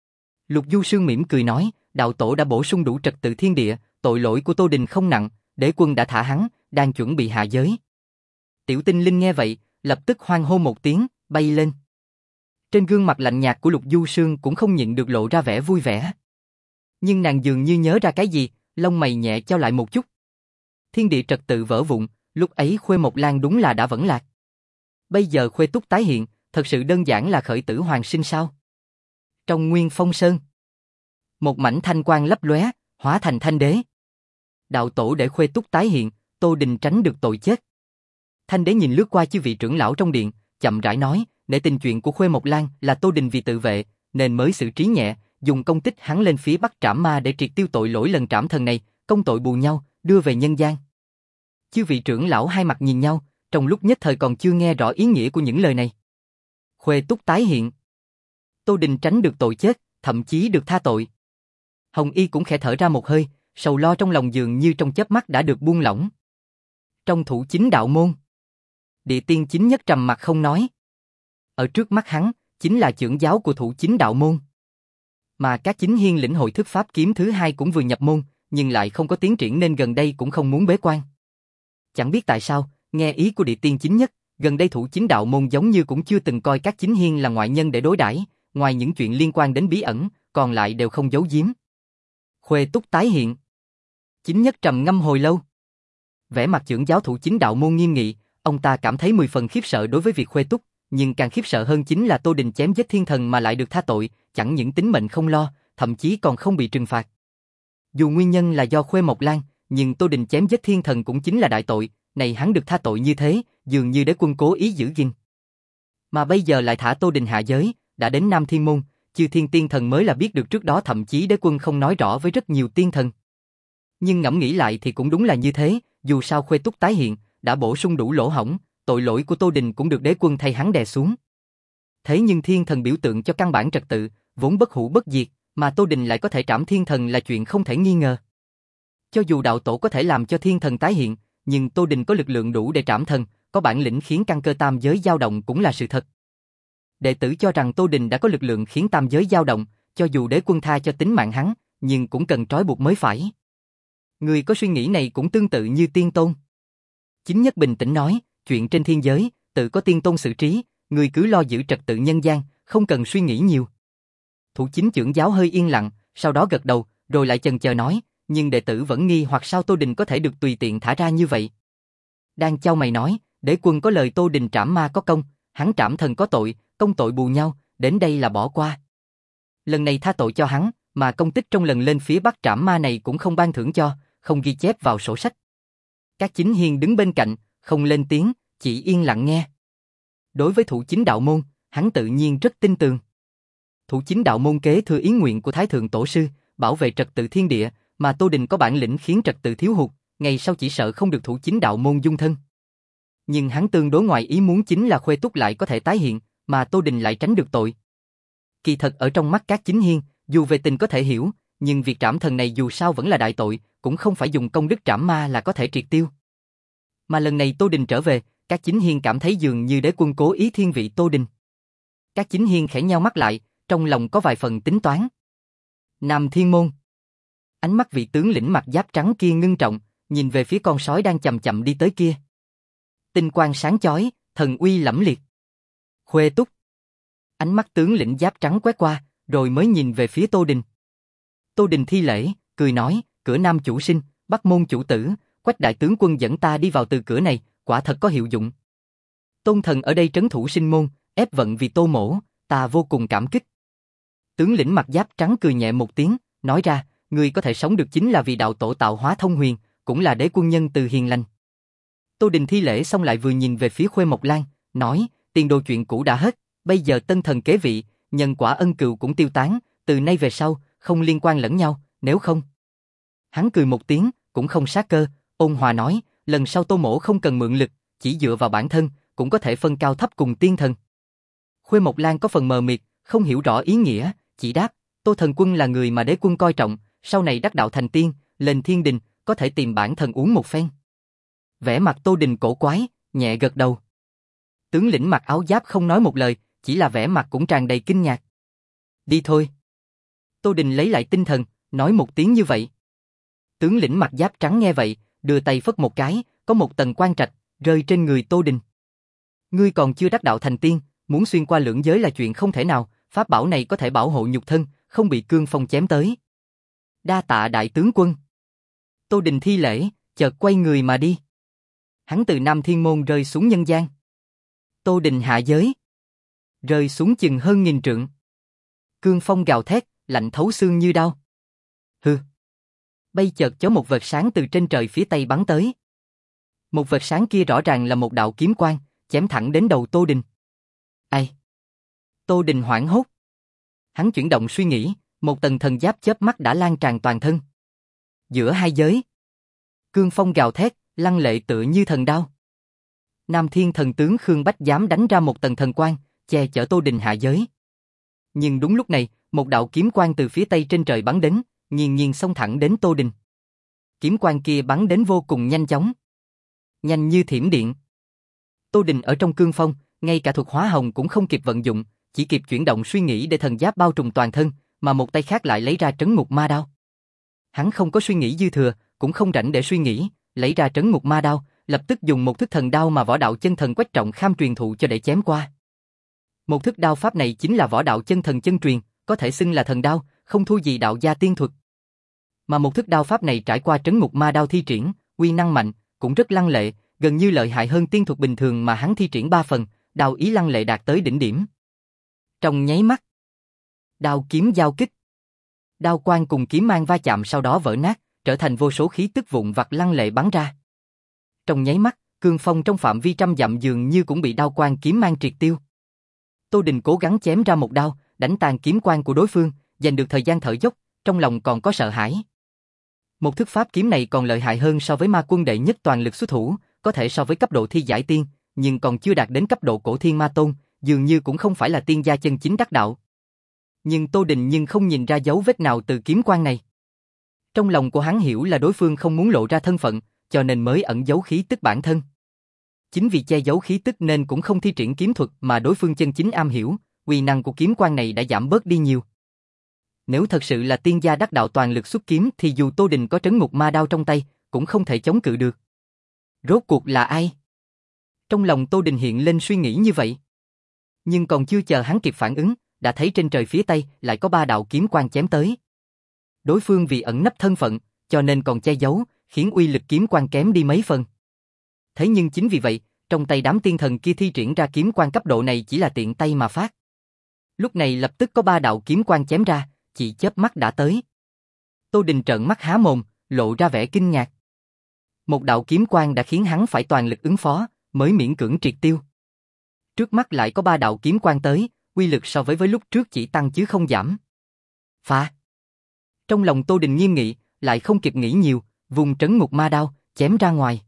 Lục Du Sương mỉm cười nói, đạo tổ đã bổ sung đủ trật tự thiên địa, tội lỗi của Tô Đình không nặng, đế quân đã thả hắn, đang chuẩn bị hạ giới. Tiểu Tinh Linh nghe vậy, lập tức hoan hô một tiếng, bay lên. Trên gương mặt lạnh nhạt của Lục Du Sương cũng không nhịn được lộ ra vẻ vui vẻ. Nhưng nàng dường như nhớ ra cái gì, lông mày nhẹ chau lại một chút. Thiên địa trật tự vỡ vụn, lúc ấy Khuê Mộc Lan đúng là đã vẫn lạc. Bây giờ Khuê Túc tái hiện, thật sự đơn giản là khởi tử hoàng sinh sao? Trong Nguyên Phong Sơn, một mảnh thanh quang lấp lóe, hóa thành thanh đế. Đạo tổ để Khuê Túc tái hiện, Tô Đình tránh được tội chết. Thanh đế nhìn lướt qua chư vị trưởng lão trong điện, chậm rãi nói, để tình chuyện của Khuê Mộc Lan là Tô Đình vì tự vệ, nên mới xử trí nhẹ, dùng công tích hắn lên phía Bắc Trảm Ma để triệt tiêu tội lỗi lần trảm thần này, công tội bù nhau, đưa về nhân gian. Chư vị trưởng lão hai mặt nhìn nhau, trong lúc nhất thời còn chưa nghe rõ ý nghĩa của những lời này. Khuê Túc tái hiện, Tô Đình tránh được tội chết, thậm chí được tha tội. Hồng Y cũng khẽ thở ra một hơi, sầu lo trong lòng dường như trong chớp mắt đã được buông lỏng. Trong Thủ Chính đạo môn, Địa Tiên Chính Nhất trầm mặt không nói. Ở trước mắt hắn, chính là trưởng giáo của Thủ Chính đạo môn. Mà các chính hiên lĩnh hội thức pháp kiếm thứ hai cũng vừa nhập môn, nhưng lại không có tiến triển nên gần đây cũng không muốn bế quan. Chẳng biết tại sao, nghe ý của Địa Tiên Chính Nhất, gần đây Thủ Chính đạo môn giống như cũng chưa từng coi các chính hiên là ngoại nhân để đối đãi, ngoài những chuyện liên quan đến bí ẩn, còn lại đều không giấu giếm. Khuê Túc tái hiện. Chính Nhất trầm ngâm hồi lâu. Vẻ mặt trưởng giáo Thủ Chính đạo môn nghiêm nghị, ông ta cảm thấy mười phần khiếp sợ đối với việc Khuê Túc, nhưng càng khiếp sợ hơn chính là Tô Đình chém giết thiên thần mà lại được tha tội, chẳng những tính mệnh không lo, thậm chí còn không bị trừng phạt. Dù nguyên nhân là do Khuê Mộc Lan, nhưng Tô Đình chém giết thiên thần cũng chính là đại tội, này hắn được tha tội như thế, dường như đế quân cố ý giữ gìn. Mà bây giờ lại thả Tô Đình hạ giới, đã đến Nam Thiên Môn, Chư Thiên Tiên Thần mới là biết được trước đó, thậm chí đế quân không nói rõ với rất nhiều tiên thần. Nhưng ngẫm nghĩ lại thì cũng đúng là như thế, dù sao Khuê Túc tái hiện, đã bổ sung đủ lỗ hổng, tội lỗi của Tô Đình cũng được đế quân thay hắn đè xuống. Thế nhưng thiên thần biểu tượng cho căn bản trật tự, vốn bất hủ bất diệt, mà Tô Đình lại có thể trảm thiên thần là chuyện không thể nghi ngờ. Cho dù đạo tổ có thể làm cho thiên thần tái hiện, nhưng Tô Đình có lực lượng đủ để trảm thần, có bản lĩnh khiến căn cơ tam giới dao động cũng là sự thật. Đệ tử cho rằng Tô Đình đã có lực lượng khiến tam giới dao động, cho dù đế quân tha cho tính mạng hắn, nhưng cũng cần trói buộc mới phải. Người có suy nghĩ này cũng tương tự như Tiên Tôn. Chính Nhất bình tĩnh nói, chuyện trên thiên giới, tự có Tiên Tôn xử trí, người cứ lo giữ trật tự nhân gian, không cần suy nghĩ nhiều. Thủ Chính trưởng giáo hơi yên lặng, sau đó gật đầu, rồi lại chần chờ nói, nhưng đệ tử vẫn nghi hoặc sao Tô Đình có thể được tùy tiện thả ra như vậy. Đang chau mày nói, đế quân có lời Tô Đình trảm ma có công, hắn trảm thần có tội, công tội bù nhau, đến đây là bỏ qua. Lần này tha tội cho hắn, mà công tích trong lần lên phía Bắc trảm ma này cũng không ban thưởng cho, không ghi chép vào sổ sách. Các chính hiên đứng bên cạnh, không lên tiếng, chỉ yên lặng nghe. Đối với Thủ Chính đạo môn, hắn tự nhiên rất tin tưởng. Thủ Chính đạo môn kế thừa ý nguyện của Thái Thượng Tổ sư, bảo vệ trật tự thiên địa, mà Tô Đình có bản lĩnh khiến trật tự thiếu hụt, ngày sau chỉ sợ không được Thủ Chính đạo môn dung thân. Nhưng hắn tương đối ngoài ý muốn chính là Khuê Túc lại có thể tái hiện, mà Tô Đình lại tránh được tội. Kỳ thật ở trong mắt các chính hiên, dù về tình có thể hiểu, nhưng việc trảm thần này dù sao vẫn là đại tội, cũng không phải dùng công đức trảm ma là có thể triệt tiêu. Mà lần này Tô Đình trở về, các chính hiên cảm thấy dường như đế quân cố ý thiên vị Tô Đình. Các chính hiên khẽ nheo mắt lại, trong lòng có vài phần tính toán. Nam Thiên Môn. Ánh mắt vị tướng lĩnh mặc giáp trắng kia ngưng trọng, nhìn về phía con sói đang chậm chậm đi tới kia. Tinh quang sáng chói, thần uy lẫm liệt. Khuê Túc. Ánh mắt tướng lĩnh giáp trắng quét qua, rồi mới nhìn về phía Tô Đình. Tô Đình thi lễ, cười nói, cửa Nam chủ sinh, Bắc môn chủ tử, Quách đại tướng quân dẫn ta đi vào từ cửa này, quả thật có hiệu dụng. Tôn thần ở đây trấn thủ sinh môn, ép vận vì Tô mỗ, ta vô cùng cảm kích. Tướng lĩnh mặc giáp trắng cười nhẹ một tiếng, nói ra, người có thể sống được chính là vì đạo tổ tạo hóa thông huyền, cũng là đế quân nhân từ hiền lành. Tô Đình thi lễ xong lại vừa nhìn về phía Khuê Mộc Lan, nói, tiền đồ chuyện cũ đã hết, bây giờ tân thần kế vị, nhân quả ân cừu cũng tiêu tán, từ nay về sau, không liên quan lẫn nhau, nếu không. Hắn cười một tiếng, cũng không sát cơ, ôn hòa nói, lần sau Tô mỗ không cần mượn lực, chỉ dựa vào bản thân, cũng có thể phân cao thấp cùng tiên thần. Khuê Mộc Lan có phần mờ mịt, không hiểu rõ ý nghĩa, chỉ đáp, Tô thần quân là người mà đế quân coi trọng, sau này đắc đạo thành tiên, lên thiên đình, có thể tìm bản thần uống một phen. Vẻ mặt Tô Đình cổ quái, nhẹ gật đầu. Tướng lĩnh mặc áo giáp không nói một lời, chỉ là vẻ mặt cũng tràn đầy kinh ngạc. Đi thôi. Tô Đình lấy lại tinh thần, nói một tiếng như vậy. Tướng lĩnh mặc giáp trắng nghe vậy, đưa tay phất một cái, có một tầng quang trạch, rơi trên người Tô Đình. Ngươi còn chưa đắc đạo thành tiên, muốn xuyên qua lưỡng giới là chuyện không thể nào, pháp bảo này có thể bảo hộ nhục thân, không bị cương phong chém tới. Đa tạ đại tướng quân. Tô Đình thi lễ, chợt quay người mà đi. Hắn từ Nam Thiên Môn rơi xuống nhân gian. Tô Đình hạ giới. Rơi xuống chừng hơn nghìn trượng. Cương phong gào thét, lạnh thấu xương như đao. Hừ. Bay chợt có một vệt sáng từ trên trời phía tây bắn tới. Một vệt sáng kia rõ ràng là một đạo kiếm quang, chém thẳng đến đầu Tô Đình. Ai? Tô Đình hoảng hốt. Hắn chuyển động suy nghĩ, một tầng thần giáp chớp mắt đã lan tràn toàn thân. Giữa hai giới, cương phong gào thét, lăng lệ tựa như thần đao. Nam Thiên thần tướng Khương Bách dám đánh ra một tầng thần quang, che chở Tô Đình hạ giới. Nhưng đúng lúc này, một đạo kiếm quang từ phía tây trên trời bắn đến, nghiền nghiền xông thẳng đến Tô Đình. Kiếm quang kia bắn đến vô cùng nhanh chóng, nhanh như thiểm điện. Tô Đình ở trong cương phong, ngay cả thuật hóa hồng cũng không kịp vận dụng, chỉ kịp chuyển động suy nghĩ để thần giáp bao trùm toàn thân, mà một tay khác lại lấy ra trấn ngục ma đao. Hắn không có suy nghĩ dư thừa, cũng không rảnh để suy nghĩ, lấy ra trấn ngục ma đao, lập tức dùng một thức thần đao mà võ đạo chân thần Quách Trọng Kham truyền thụ cho để chém qua. Một thức đao pháp này chính là võ đạo chân thần chân truyền, có thể xưng là thần đao, không thua gì đạo gia tiên thuật. Mà một thức đao pháp này trải qua trấn ngục ma đao thi triển, uy năng mạnh, cũng rất lăng lệ, gần như lợi hại hơn tiên thuật bình thường mà hắn thi triển ba phần, đao ý lăng lệ đạt tới đỉnh điểm. Trong nháy mắt, đao kiếm giao kích, đao quang cùng kiếm mang va chạm sau đó vỡ nát, trở thành vô số khí tức vụn vặt lăng lệ bắn ra. Trong nháy mắt, cương phong trong phạm vi trăm dặm dường như cũng bị đao quang kiếm mang triệt tiêu. Tô Đình cố gắng chém ra một đao, đánh tan kiếm quang của đối phương, giành được thời gian thở dốc, trong lòng còn có sợ hãi. Một thức pháp kiếm này còn lợi hại hơn so với ma quân đệ nhất toàn lực xuất thủ, có thể so với cấp độ thi giải tiên, nhưng còn chưa đạt đến cấp độ cổ thiên ma tôn, dường như cũng không phải là tiên gia chân chính đắc đạo. Nhưng Tô Đình nhưng không nhìn ra dấu vết nào từ kiếm quang này. Trong lòng của hắn hiểu là đối phương không muốn lộ ra thân phận, cho nên mới ẩn giấu khí tức bản thân. Chính vì che giấu khí tức nên cũng không thi triển kiếm thuật mà đối phương chân chính am hiểu, uy năng của kiếm quang này đã giảm bớt đi nhiều. Nếu thật sự là tiên gia đắc đạo toàn lực xuất kiếm thì dù Tô Đình có trấn ngục ma đao trong tay, cũng không thể chống cự được. Rốt cuộc là ai? Trong lòng Tô Đình hiện lên suy nghĩ như vậy. Nhưng còn chưa chờ hắn kịp phản ứng, đã thấy trên trời phía tây lại có ba đạo kiếm quang chém tới. Đối phương vì ẩn nấp thân phận, cho nên còn che giấu, khiến uy lực kiếm quang kém đi mấy phần. Thế nhưng chính vì vậy, trong tay đám tiên thần kia thi triển ra kiếm quang cấp độ này chỉ là tiện tay mà phát. Lúc này lập tức có ba đạo kiếm quang chém ra, chỉ chớp mắt đã tới. Tô Đình trợn mắt há mồm, lộ ra vẻ kinh ngạc. Một đạo kiếm quang đã khiến hắn phải toàn lực ứng phó, mới miễn cưỡng triệt tiêu. Trước mắt lại có ba đạo kiếm quang tới, uy lực so với với lúc trước chỉ tăng chứ không giảm. Phá! Trong lòng Tô Đình nghiêm nghị, lại không kịp nghĩ nhiều, vùng trấn ngục ma đao, chém ra ngoài.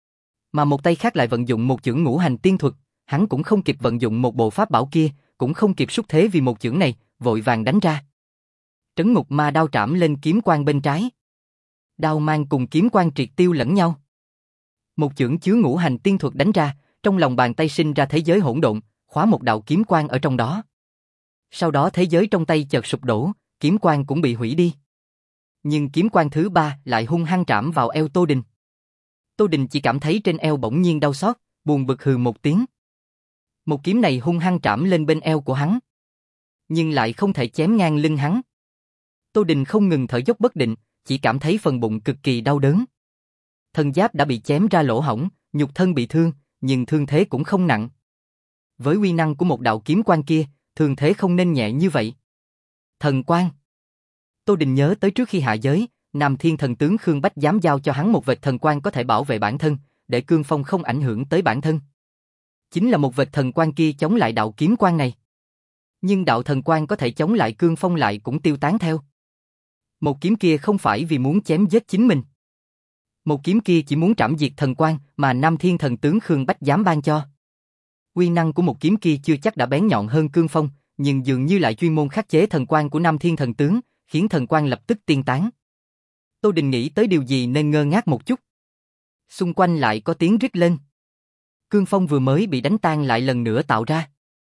Mà một tay khác lại vận dụng một chưởng ngũ hành tiên thuật, hắn cũng không kịp vận dụng một bộ pháp bảo kia, cũng không kịp xuất thế vì một chưởng này, vội vàng đánh ra. Trấn ngục ma đao trảm lên kiếm quang bên trái. Đao mang cùng kiếm quang triệt tiêu lẫn nhau. Một chưởng chứa ngũ hành tiên thuật đánh ra, trong lòng bàn tay sinh ra thế giới hỗn độn, khóa một đạo kiếm quang ở trong đó. Sau đó thế giới trong tay chợt sụp đổ, kiếm quang cũng bị hủy đi. Nhưng kiếm quang thứ ba lại hung hăng trảm vào eo Tô Đình. Tô Đình chỉ cảm thấy trên eo bỗng nhiên đau xót, buồn bực hừ một tiếng. Một kiếm này hung hăng trảm lên bên eo của hắn, nhưng lại không thể chém ngang lưng hắn. Tô Đình không ngừng thở dốc bất định, chỉ cảm thấy phần bụng cực kỳ đau đớn. Thân giáp đã bị chém ra lỗ hổng, nhục thân bị thương, nhưng thương thế cũng không nặng. Với uy năng của một đạo kiếm quang kia, thương thế không nên nhẹ như vậy. Thần quang. Tô Đình nhớ tới trước khi hạ giới, Nam Thiên thần tướng Khương Bách dám giao cho hắn một vệt thần quang có thể bảo vệ bản thân, để cương phong không ảnh hưởng tới bản thân. Chính là một vệt thần quang kia chống lại đạo kiếm quang này. Nhưng đạo thần quang có thể chống lại cương phong lại cũng tiêu tán theo. Một kiếm kia không phải vì muốn chém giết chính mình. Một kiếm kia chỉ muốn trảm diệt thần quang mà Nam Thiên thần tướng Khương Bách dám ban cho. Uy năng của một kiếm kia chưa chắc đã bén nhọn hơn cương phong, nhưng dường như lại chuyên môn khắc chế thần quang của Nam Thiên thần tướng, khiến thần quang lập tức tiên tán. Tô Đình nghĩ tới điều gì nên ngơ ngác một chút. Xung quanh lại có tiếng rít lên. Cương phong vừa mới bị đánh tan lại lần nữa tạo ra.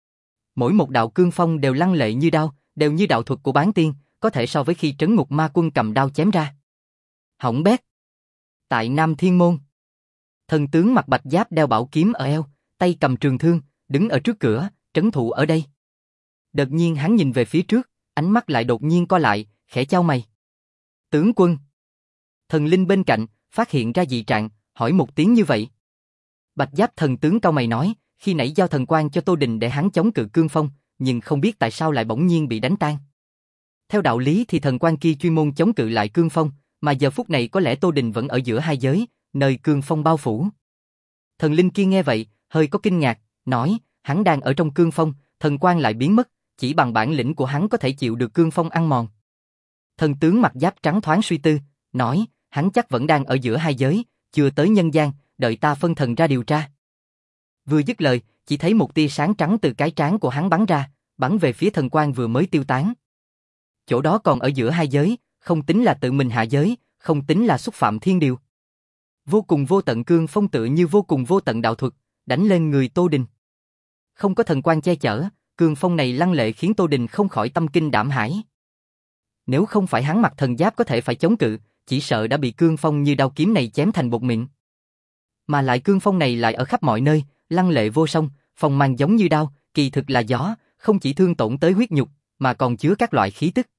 Mỗi một đạo cương phong đều lăng lệ như đao, đều như đạo thuật của bán tiên, có thể so với khi Trấn Ngục Ma Quân cầm đao chém ra. Hỏng bét. Tại Nam Thiên Môn, thần tướng mặc bạch giáp đeo bảo kiếm ở eo, tay cầm trường thương, đứng ở trước cửa, trấn thủ ở đây. Đột nhiên hắn nhìn về phía trước, ánh mắt lại đột nhiên co lại, khẽ chau mày. Tướng quân. Thần linh bên cạnh, phát hiện ra dị trạng, hỏi một tiếng như vậy. Bạch giáp thần tướng cau mày nói, khi nãy giao thần quang cho Tô Đình để hắn chống cự cương phong, nhưng không biết tại sao lại bỗng nhiên bị đánh tan. Theo đạo lý thì thần quang kia chuyên môn chống cự lại cương phong, mà giờ phút này có lẽ Tô Đình vẫn ở giữa hai giới, nơi cương phong bao phủ. Thần linh kia nghe vậy, hơi có kinh ngạc, nói, hắn đang ở trong cương phong, thần quang lại biến mất, chỉ bằng bản lĩnh của hắn có thể chịu được cương phong ăn mòn. Thần tướng mặc giáp trắng thoáng suy tư, nói, hắn chắc vẫn đang ở giữa hai giới, chưa tới nhân gian, đợi ta phân thần ra điều tra. Vừa dứt lời, chỉ thấy một tia sáng trắng từ cái trán của hắn bắn ra, bắn về phía thần quang vừa mới tiêu tán. Chỗ đó còn ở giữa hai giới, không tính là tự mình hạ giới, không tính là xúc phạm thiên điều. Vô cùng vô tận cương phong tựa như vô cùng vô tận đạo thuật, đánh lên người Tô Đình. Không có thần quang che chở, cương phong này lăng lệ khiến Tô Đình không khỏi tâm kinh đảm hải. Nếu không phải hắn mặc thần giáp có thể phải chống cự, chỉ sợ đã bị cương phong như đao kiếm này chém thành bột mịn. Mà lại cương phong này lại ở khắp mọi nơi, lăng lệ vô song, phong mang giống như đao, kỳ thực là gió, không chỉ thương tổn tới huyết nhục, mà còn chứa các loại khí tức.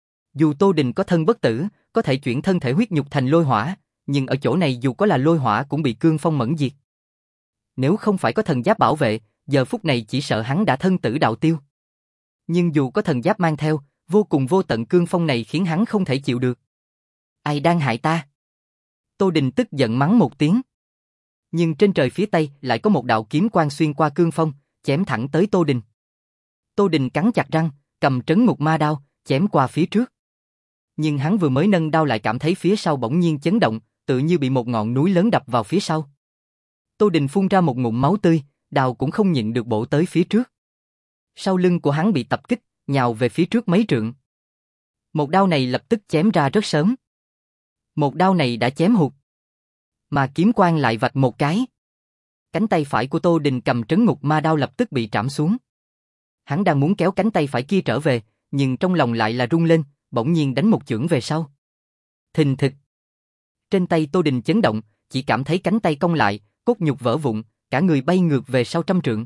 Dù Tô Đình có thân bất tử, có thể chuyển thân thể huyết nhục thành lôi hỏa, nhưng ở chỗ này dù có là lôi hỏa cũng bị cương phong mẫn diệt. Nếu không phải có thần giáp bảo vệ, giờ phút này chỉ sợ hắn đã thân tử đạo tiêu. Nhưng dù có thần giáp mang theo, vô cùng vô tận cương phong này khiến hắn không thể chịu được. Ai đang hại ta? Tô Đình tức giận mắng một tiếng. Nhưng trên trời phía tây lại có một đạo kiếm quang xuyên qua cương phong, chém thẳng tới Tô Đình. Tô Đình cắn chặt răng, cầm trấn ngục ma đao, chém qua phía trước. Nhưng hắn vừa mới nâng đao lại cảm thấy phía sau bỗng nhiên chấn động, tự như bị một ngọn núi lớn đập vào phía sau. Tô Đình phun ra một ngụm máu tươi, đao cũng không nhịn được bổ tới phía trước. Sau lưng của hắn bị tập kích, nhào về phía trước mấy trượng. Một đao này lập tức chém ra rất sớm. Một đao này đã chém hụt. Mà kiếm quang lại vạch một cái. Cánh tay phải của Tô Đình cầm trấn ngục ma đao lập tức bị trảm xuống. Hắn đang muốn kéo cánh tay phải kia trở về, nhưng trong lòng lại là rung lên, bỗng nhiên đánh một chưởng về sau. Thình thịch. Trên tay Tô Đình chấn động, chỉ cảm thấy cánh tay cong lại, cốt nhục vỡ vụn, cả người bay ngược về sau trăm trượng.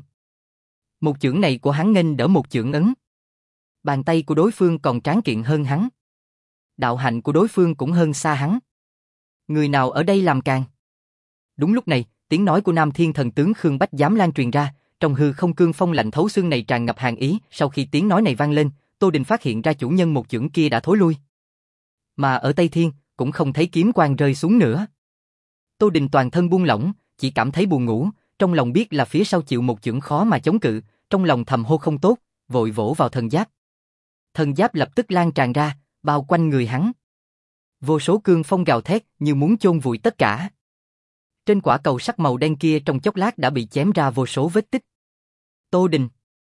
Một chưởng này của hắn nghênh đỡ một chưởng ấn. Bàn tay của đối phương còn tráng kiện hơn hắn. Đạo hạnh của đối phương cũng hơn xa hắn. Người nào ở đây làm càng? Đúng lúc này, tiếng nói của Nam Thiên thần tướng Khương Bách dám lan truyền ra, trong hư không cương phong lạnh thấu xương này tràn ngập hàn ý. Sau khi tiếng nói này vang lên, Tô Đình phát hiện ra chủ nhân một chưởng kia đã thối lui. Mà ở Tây Thiên, cũng không thấy kiếm quang rơi xuống nữa. Tô Đình toàn thân buông lỏng, chỉ cảm thấy buồn ngủ, trong lòng biết là phía sau chịu một chưởng khó mà chống cự, trong lòng thầm hô không tốt, vội vỗ vào thần giáp. Thần giáp lập tức lan tràn ra, bao quanh người hắn. Vô số cương phong gào thét như muốn chôn vùi tất cả. Trên quả cầu sắt màu đen kia trong chốc lát đã bị chém ra vô số vết tích. Tô Đình.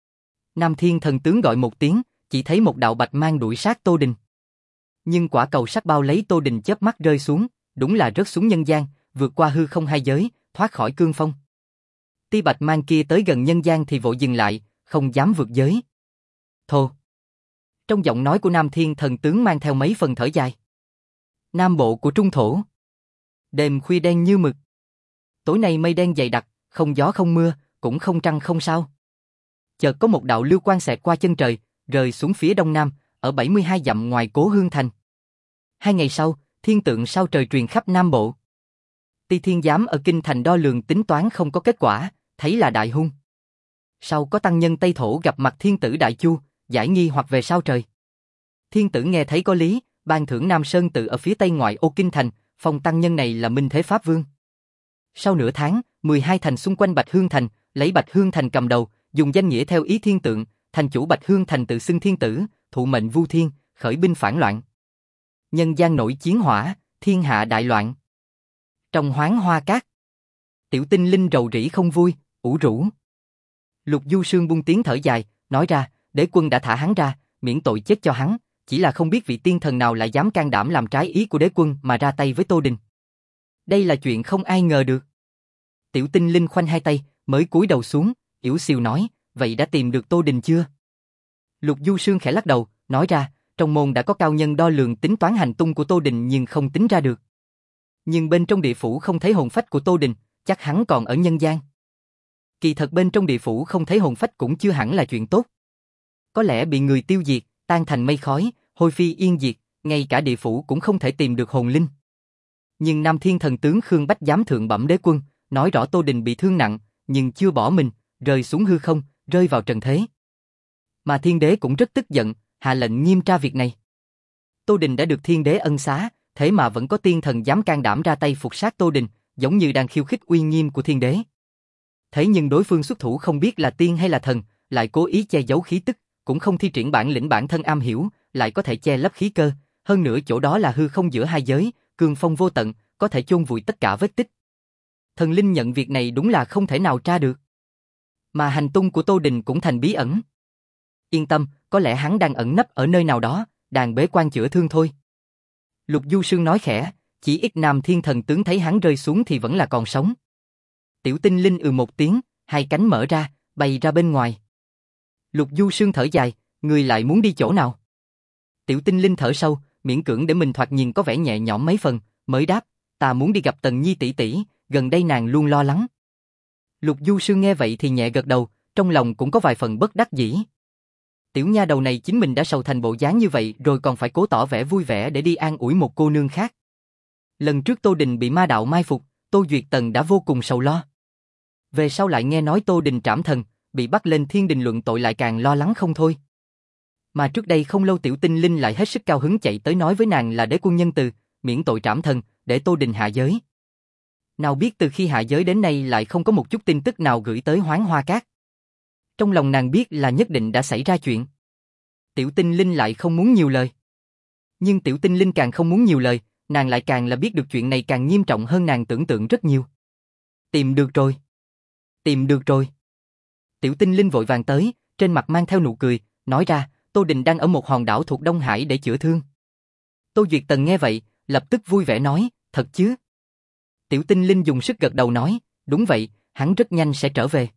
Nam Thiên thần tướng gọi một tiếng, chỉ thấy một đạo bạch mang đuổi sát Tô Đình. Nhưng quả cầu sắt bao lấy Tô Đình chớp mắt rơi xuống, đúng là rớt xuống nhân gian, vượt qua hư không hai giới, thoát khỏi cương phong. Ti Bạch Mang kia tới gần nhân gian thì vội dừng lại, không dám vượt giới. Thô. Trong giọng nói của Nam Thiên Thần Tướng mang theo mấy phần thở dài. Nam bộ của Trung Thổ. Đêm khuya đen như mực. Tối nay mây đen dày đặc, không gió không mưa, cũng không trăng không sao. Chợt có một đạo lưu quang xẹt qua chân trời, rơi xuống phía đông nam, ở bảy mươi hai dặm ngoài Cố Hương Thành. Hai ngày sau, thiên tượng sao trời truyền khắp Nam Bộ. Ti Thiên Giám ở kinh thành đo lường tính toán không có kết quả, thấy là đại hung. Sau có tăng nhân Tây Thổ gặp mặt thiên tử Đại Chu, giải nghi hoặc về sao trời. Thiên tử nghe thấy có lý, ban thưởng Nam Sơn tự ở phía tây ngoại ô kinh thành, phong tăng nhân này là Minh Thế Pháp Vương. Sau nửa tháng, mười hai thành xung quanh Bạch Hương Thành, lấy Bạch Hương Thành cầm đầu, dùng danh nghĩa theo ý thiên tượng, thành chủ Bạch Hương Thành tự xưng thiên tử, thụ mệnh vu thiên, khởi binh phản loạn. Nhân gian nổi chiến hỏa, thiên hạ đại loạn. Trong Hoán Hoa Cát, Tiểu Tinh Linh rầu rĩ không vui, ủ rũ. Lục Du Sương buông tiếng thở dài, nói ra, đế quân đã thả hắn ra, miễn tội chết cho hắn, chỉ là không biết vị tiên thần nào lại dám can đảm làm trái ý của đế quân mà ra tay với Tô Đình. Đây là chuyện không ai ngờ được. Tiểu Tinh Linh khoanh hai tay, mới cúi đầu xuống, yểu xìu nói, vậy đã tìm được Tô Đình chưa? Lục Du Sương khẽ lắc đầu, nói ra, trong môn đã có cao nhân đo lường tính toán hành tung của Tô Đình nhưng không tính ra được. Nhưng bên trong địa phủ không thấy hồn phách của Tô Đình, chắc hắn còn ở nhân gian. Kỳ thật bên trong địa phủ không thấy hồn phách cũng chưa hẳn là chuyện tốt. Có lẽ bị người tiêu diệt, tan thành mây khói, hôi phi yên diệt, ngay cả địa phủ cũng không thể tìm được hồn linh. Nhưng Nam Thiên Thần Tướng Khương Bách giám thượng bẩm đế quân, nói rõ Tô Đình bị thương nặng, nhưng chưa bỏ mình, rơi xuống hư không, rơi vào trần thế. Mà thiên đế cũng rất tức giận, hạ lệnh nghiêm tra việc này. Tô Đình đã được thiên đế ân xá, thế mà vẫn có tiên thần dám can đảm ra tay phục sát Tô Đình, giống như đang khiêu khích uy nghiêm của thiên đế. Thế nhưng đối phương xuất thủ không biết là tiên hay là thần, lại cố ý che giấu khí tức, cũng không thi triển bản lĩnh bản thân am hiểu, lại có thể che lấp khí cơ, hơn nữa chỗ đó là hư không giữa hai giới, cương phong vô tận, có thể chôn vùi tất cả vết tích. Thần linh nhận việc này đúng là không thể nào tra được. Mà hành tung của Tô Đình cũng thành bí ẩn. Yên tâm, có lẽ hắn đang ẩn nấp ở nơi nào đó, đang bế quan chữa thương thôi. Lục Du Sương nói khẽ, chỉ ít Nam Thiên Thần Tướng thấy hắn rơi xuống thì vẫn là còn sống. Tiểu Tinh Linh ừ một tiếng, hai cánh mở ra, bay ra bên ngoài. Lục Du Sương thở dài, người lại muốn đi chỗ nào? Tiểu Tinh Linh thở sâu, miễn cưỡng để mình thoạt nhìn có vẻ nhẹ nhõm mấy phần, mới đáp, ta muốn đi gặp Tần Nhi tỷ tỷ, gần đây nàng luôn lo lắng. Lục Du Sương nghe vậy thì nhẹ gật đầu, trong lòng cũng có vài phần bất đắc dĩ. Tiểu nha đầu này chính mình đã sầu thành bộ dáng như vậy rồi còn phải cố tỏ vẻ vui vẻ để đi an ủi một cô nương khác. Lần trước Tô Đình bị ma đạo mai phục, Tô Duyệt Tần đã vô cùng sầu lo. Về sau lại nghe nói Tô Đình trảm thần, bị bắt lên thiên đình luận tội lại càng lo lắng không thôi. Mà trước đây không lâu Tiểu Tinh Linh lại hết sức cao hứng chạy tới nói với nàng là đế quân nhân từ, miễn tội trảm thần, để Tô Đình hạ giới. Nào biết từ khi hạ giới đến nay lại không có một chút tin tức nào gửi tới Hoán Hoa Cát. Trong lòng nàng biết là nhất định đã xảy ra chuyện. Tiểu Tinh Linh lại không muốn nhiều lời. Nhưng Tiểu Tinh Linh càng không muốn nhiều lời, nàng lại càng là biết được chuyện này càng nghiêm trọng hơn nàng tưởng tượng rất nhiều. Tìm được rồi. Tìm được rồi. Tiểu Tinh Linh vội vàng tới, trên mặt mang theo nụ cười, nói ra, Tô Đình đang ở một hòn đảo thuộc Đông Hải để chữa thương. Tô Duyệt Tần nghe vậy, lập tức vui vẻ nói, thật chứ? Tiểu Tinh Linh dùng sức gật đầu nói, đúng vậy, hắn rất nhanh sẽ trở về.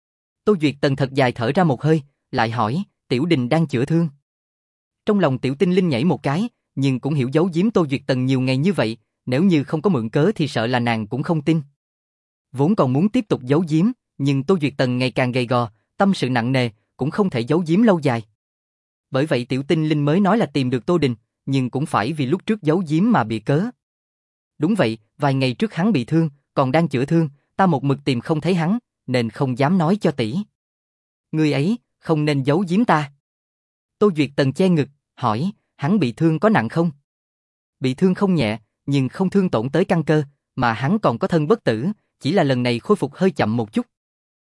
Tô Duyệt Tần thật dài thở ra một hơi, lại hỏi, Tiểu Đình đang chữa thương. Trong lòng Tiểu Tinh Linh nhảy một cái, nhưng cũng hiểu giấu giếm Tô Duyệt Tần nhiều ngày như vậy, nếu như không có mượn cớ thì sợ là nàng cũng không tin. Vốn còn muốn tiếp tục giấu giếm, nhưng Tô Duyệt Tần ngày càng gầy gò, tâm sự nặng nề, cũng không thể giấu giếm lâu dài. Bởi vậy Tiểu Tinh Linh mới nói là tìm được Tô Đình, nhưng cũng phải vì lúc trước giấu giếm mà bị cớ. Đúng vậy, vài ngày trước hắn bị thương, còn đang chữa thương, ta một mực tìm không thấy hắn, nên không dám nói cho tỷ. Người ấy, không nên giấu giếm ta. Tô Duyệt Tần che ngực, hỏi, hắn bị thương có nặng không? Bị thương không nhẹ, nhưng không thương tổn tới căn cơ, mà hắn còn có thân bất tử, chỉ là lần này khôi phục hơi chậm một chút.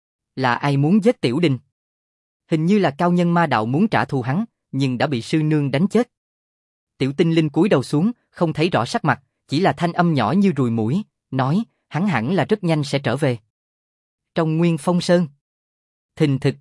Là ai muốn giết Tiểu Đình? Hình như là cao nhân ma đạo muốn trả thù hắn, nhưng đã bị sư nương đánh chết. Tiểu Tinh Linh cúi đầu xuống, không thấy rõ sắc mặt, chỉ là thanh âm nhỏ như ruồi muỗi, nói, hắn hẳn là rất nhanh sẽ trở về. Trong Nguyên Phong Sơn, thình thịch,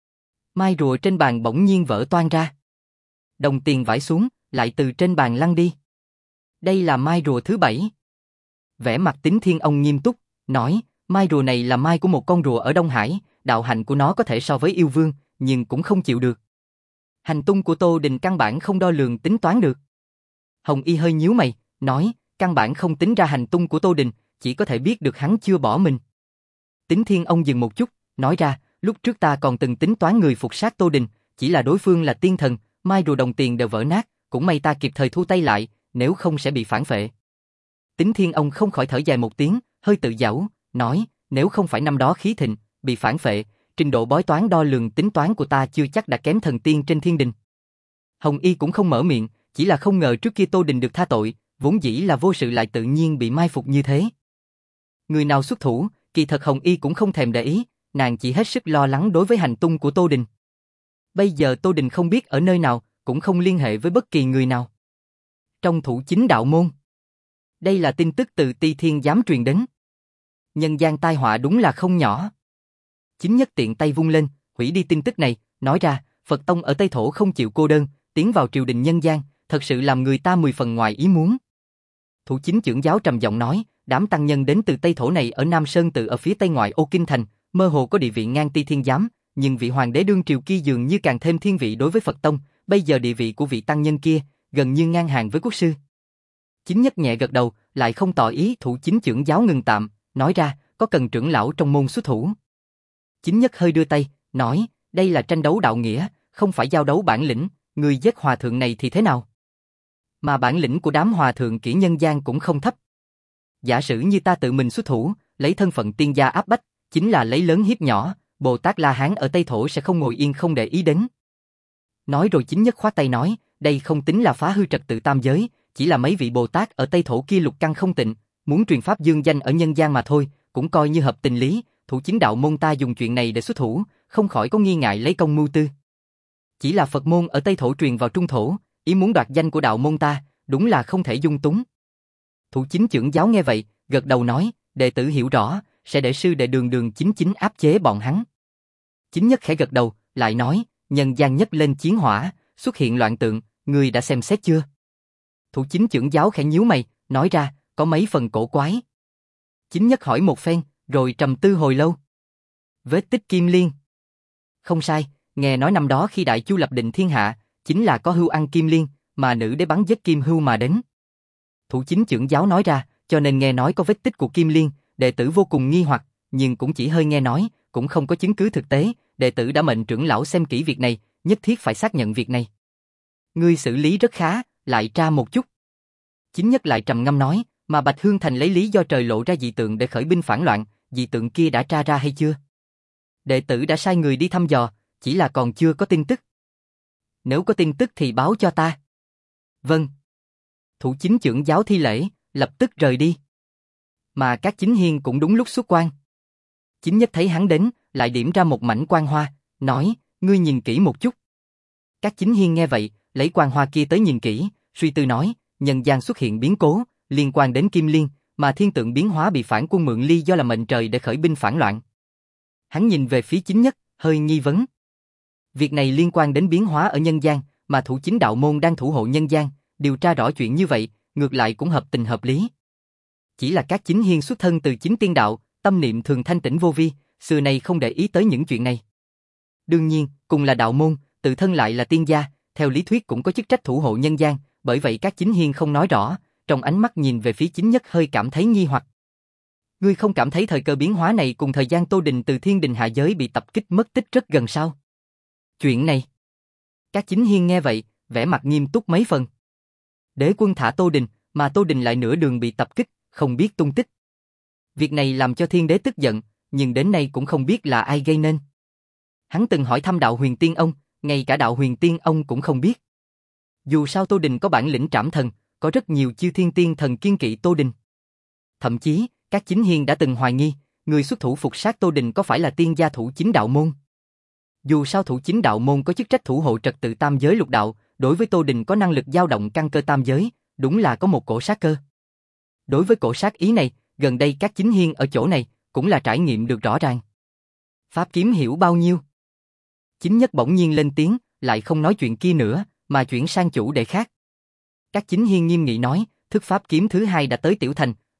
mai rùa trên bàn bỗng nhiên vỡ toang ra. Đồng tiền vãi xuống, lại từ trên bàn lăn đi. Đây là mai rùa thứ bảy. Vẻ mặt Tính Thiên Ông nghiêm túc, nói, mai rùa này là mai của một con rùa ở Đông Hải, đạo hạnh của nó có thể so với yêu vương, nhưng cũng không chịu được. Hành tung của Tô Đình căn bản không đo lường tính toán được. Hồng Y hơi nhíu mày, nói, căn bản không tính ra hành tung của Tô Đình, chỉ có thể biết được hắn chưa bỏ mình. Tính Thiên Ông dừng một chút, nói ra, lúc trước ta còn từng tính toán người phục sát Tô Đình, chỉ là đối phương là tiên thần, mai rùa đồng tiền đều vỡ nát, cũng may ta kịp thời thu tay lại, nếu không sẽ bị phản phệ. Tính Thiên Ông không khỏi thở dài một tiếng, hơi tự giễu, nói, nếu không phải năm đó khí thịnh, bị phản phệ, trình độ bói toán đo lường tính toán của ta chưa chắc đã kém thần tiên trên thiên đình. Hồng Y cũng không mở miệng, chỉ là không ngờ trước kia Tô Đình được tha tội, vốn dĩ là vô sự lại tự nhiên bị mai phục như thế. Người nào xuất thủ, kỳ thật Hồng Y cũng không thèm để ý, nàng chỉ hết sức lo lắng đối với hành tung của Tô Đình. Bây giờ Tô Đình không biết ở nơi nào, cũng không liên hệ với bất kỳ người nào. Trong Thủ Chính Đạo Môn, đây là tin tức từ Ti Thiên Giám truyền đến. Nhân gian tai họa đúng là không nhỏ. Chính Nhất tiện tay vung lên, hủy đi tin tức này, nói ra, Phật Tông ở Tây Thổ không chịu cô đơn, tiến vào triều đình nhân gian, thật sự làm người ta mười phần ngoài ý muốn. Thủ Chính trưởng giáo trầm giọng nói, đám tăng nhân đến từ Tây Thổ này ở Nam Sơn tự ở phía tây ngoại ô Kinh Thành, mơ hồ có địa vị ngang Ti Thiên Giám, nhưng vị hoàng đế đương triều kia dường như càng thêm thiên vị đối với Phật Tông, bây giờ địa vị của vị tăng nhân kia gần như ngang hàng với quốc sư. Chính Nhất nhẹ gật đầu, lại không tỏ ý. Thủ Chính trưởng giáo ngừng tạm, nói ra, có cần trưởng lão trong môn xuất thủ. Chính Nhất hơi đưa tay, nói, đây là tranh đấu đạo nghĩa, không phải giao đấu bản lĩnh, người giết hòa thượng này thì thế nào? Mà bản lĩnh của đám hòa thượng kỹ nhân gian cũng không thấp. Giả sử như ta tự mình xuất thủ, lấy thân phận tiên gia áp bách, chính là lấy lớn hiếp nhỏ, Bồ Tát La Hán ở Tây Thổ sẽ không ngồi yên không để ý đến. Nói rồi Chính Nhất khoát tay nói, đây không tính là phá hư trật tự tam giới, chỉ là mấy vị Bồ Tát ở Tây Thổ kia lục căn không tịnh, muốn truyền pháp dương danh ở nhân gian mà thôi, cũng coi như hợp tình lý. Thủ Chính đạo môn ta dùng chuyện này để xuất thủ, không khỏi có nghi ngại lấy công mưu tư. Chỉ là Phật môn ở Tây Thổ truyền vào Trung Thổ, ý muốn đoạt danh của đạo môn ta, đúng là không thể dung túng. Thủ Chính trưởng giáo nghe vậy, gật đầu nói, đệ tử hiểu rõ, sẽ để sư đệ đường đường chính chính áp chế bọn hắn. Chính Nhất khẽ gật đầu, lại nói, nhân gian nhất lên chiến hỏa, xuất hiện loạn tượng, ngươi đã xem xét chưa? Thủ Chính trưởng giáo khẽ nhíu mày, nói ra, có mấy phần cổ quái. Chính Nhất hỏi một phen, rồi trầm tư hồi lâu. Vết tích Kim Liên. Không sai, nghe nói năm đó khi Đại Chu lập định thiên hạ, chính là có hưu ăn Kim Liên, mà nữ đế bắn giết Kim Hưu mà đến. Thủ Chính trưởng giáo nói ra, cho nên nghe nói có vết tích của Kim Liên, đệ tử vô cùng nghi hoặc, nhưng cũng chỉ hơi nghe nói, cũng không có chứng cứ thực tế, đệ tử đã mệnh trưởng lão xem kỹ việc này, nhất thiết phải xác nhận việc này. Ngươi xử lý rất khá, lại tra một chút. Chính Nhất lại trầm ngâm nói, mà Bạch Hương Thành lấy lý do trời lộ ra dị tượng để khởi binh phản loạn, dị tượng kia đã tra ra hay chưa? Đệ tử đã sai người đi thăm dò, chỉ là còn chưa có tin tức. Nếu có tin tức thì báo cho ta. Vâng. Thủ Chính trưởng giáo thi lễ, lập tức rời đi. Mà các chính hiên cũng đúng lúc xuất quan. Chính Nhất thấy hắn đến, lại điểm ra một mảnh quang hoa, nói, ngươi nhìn kỹ một chút. Các chính hiên nghe vậy, lấy quang hoa kia tới nhìn kỹ, suy tư nói, nhân gian xuất hiện biến cố, liên quan đến Kim Liên, mà thiên tượng biến hóa bị phản quân mượn ly do là mệnh trời để khởi binh phản loạn. Hắn nhìn về phía Chính Nhất, hơi nghi vấn. Việc này liên quan đến biến hóa ở nhân gian, mà Thủ Chính đạo môn đang thủ hộ nhân gian, điều tra rõ chuyện như vậy, ngược lại cũng hợp tình hợp lý. Chỉ là các chính hiên xuất thân từ chính tiên đạo, tâm niệm thường thanh tĩnh vô vi, xưa nay không để ý tới những chuyện này. Đương nhiên, cùng là đạo môn, tự thân lại là tiên gia, theo lý thuyết cũng có chức trách thủ hộ nhân gian, bởi vậy các chính hiên không nói rõ, trong ánh mắt nhìn về phía Chính Nhất hơi cảm thấy nghi hoặc. Ngươi không cảm thấy thời cơ biến hóa này cùng thời gian Tô Đình từ thiên đình hạ giới bị tập kích mất tích rất gần sao? Chuyện này. Các chính hiên nghe vậy, vẻ mặt nghiêm túc mấy phần. Đế quân thả Tô Đình, mà Tô Đình lại nửa đường bị tập kích, không biết tung tích. Việc này làm cho thiên đế tức giận, nhưng đến nay cũng không biết là ai gây nên. Hắn từng hỏi thăm đạo huyền tiên ông, ngay cả đạo huyền tiên ông cũng không biết. Dù sao Tô Đình có bản lĩnh trảm thần, có rất nhiều chư thiên tiên thần kiên kỵ Tô Đình. Thậm chí, các chính hiên đã từng hoài nghi, người xuất thủ phục sát Tô Đình có phải là tiên gia Thủ Chính đạo môn. Dù sao Thủ Chính đạo môn có chức trách thủ hộ trật tự tam giới lục đạo, đối với Tô Đình có năng lực dao động căn cơ tam giới, đúng là có một cổ sát cơ. Đối với cổ sát ý này, gần đây các chính hiên ở chỗ này cũng là trải nghiệm được rõ ràng. Pháp kiếm hiểu bao nhiêu? Chính Nhất bỗng nhiên lên tiếng, lại không nói chuyện kia nữa, mà chuyển sang chủ đề khác. Các chính hiên nghiêm nghị nói, thức pháp kiếm thứ hai đã tới Tiểu Thành,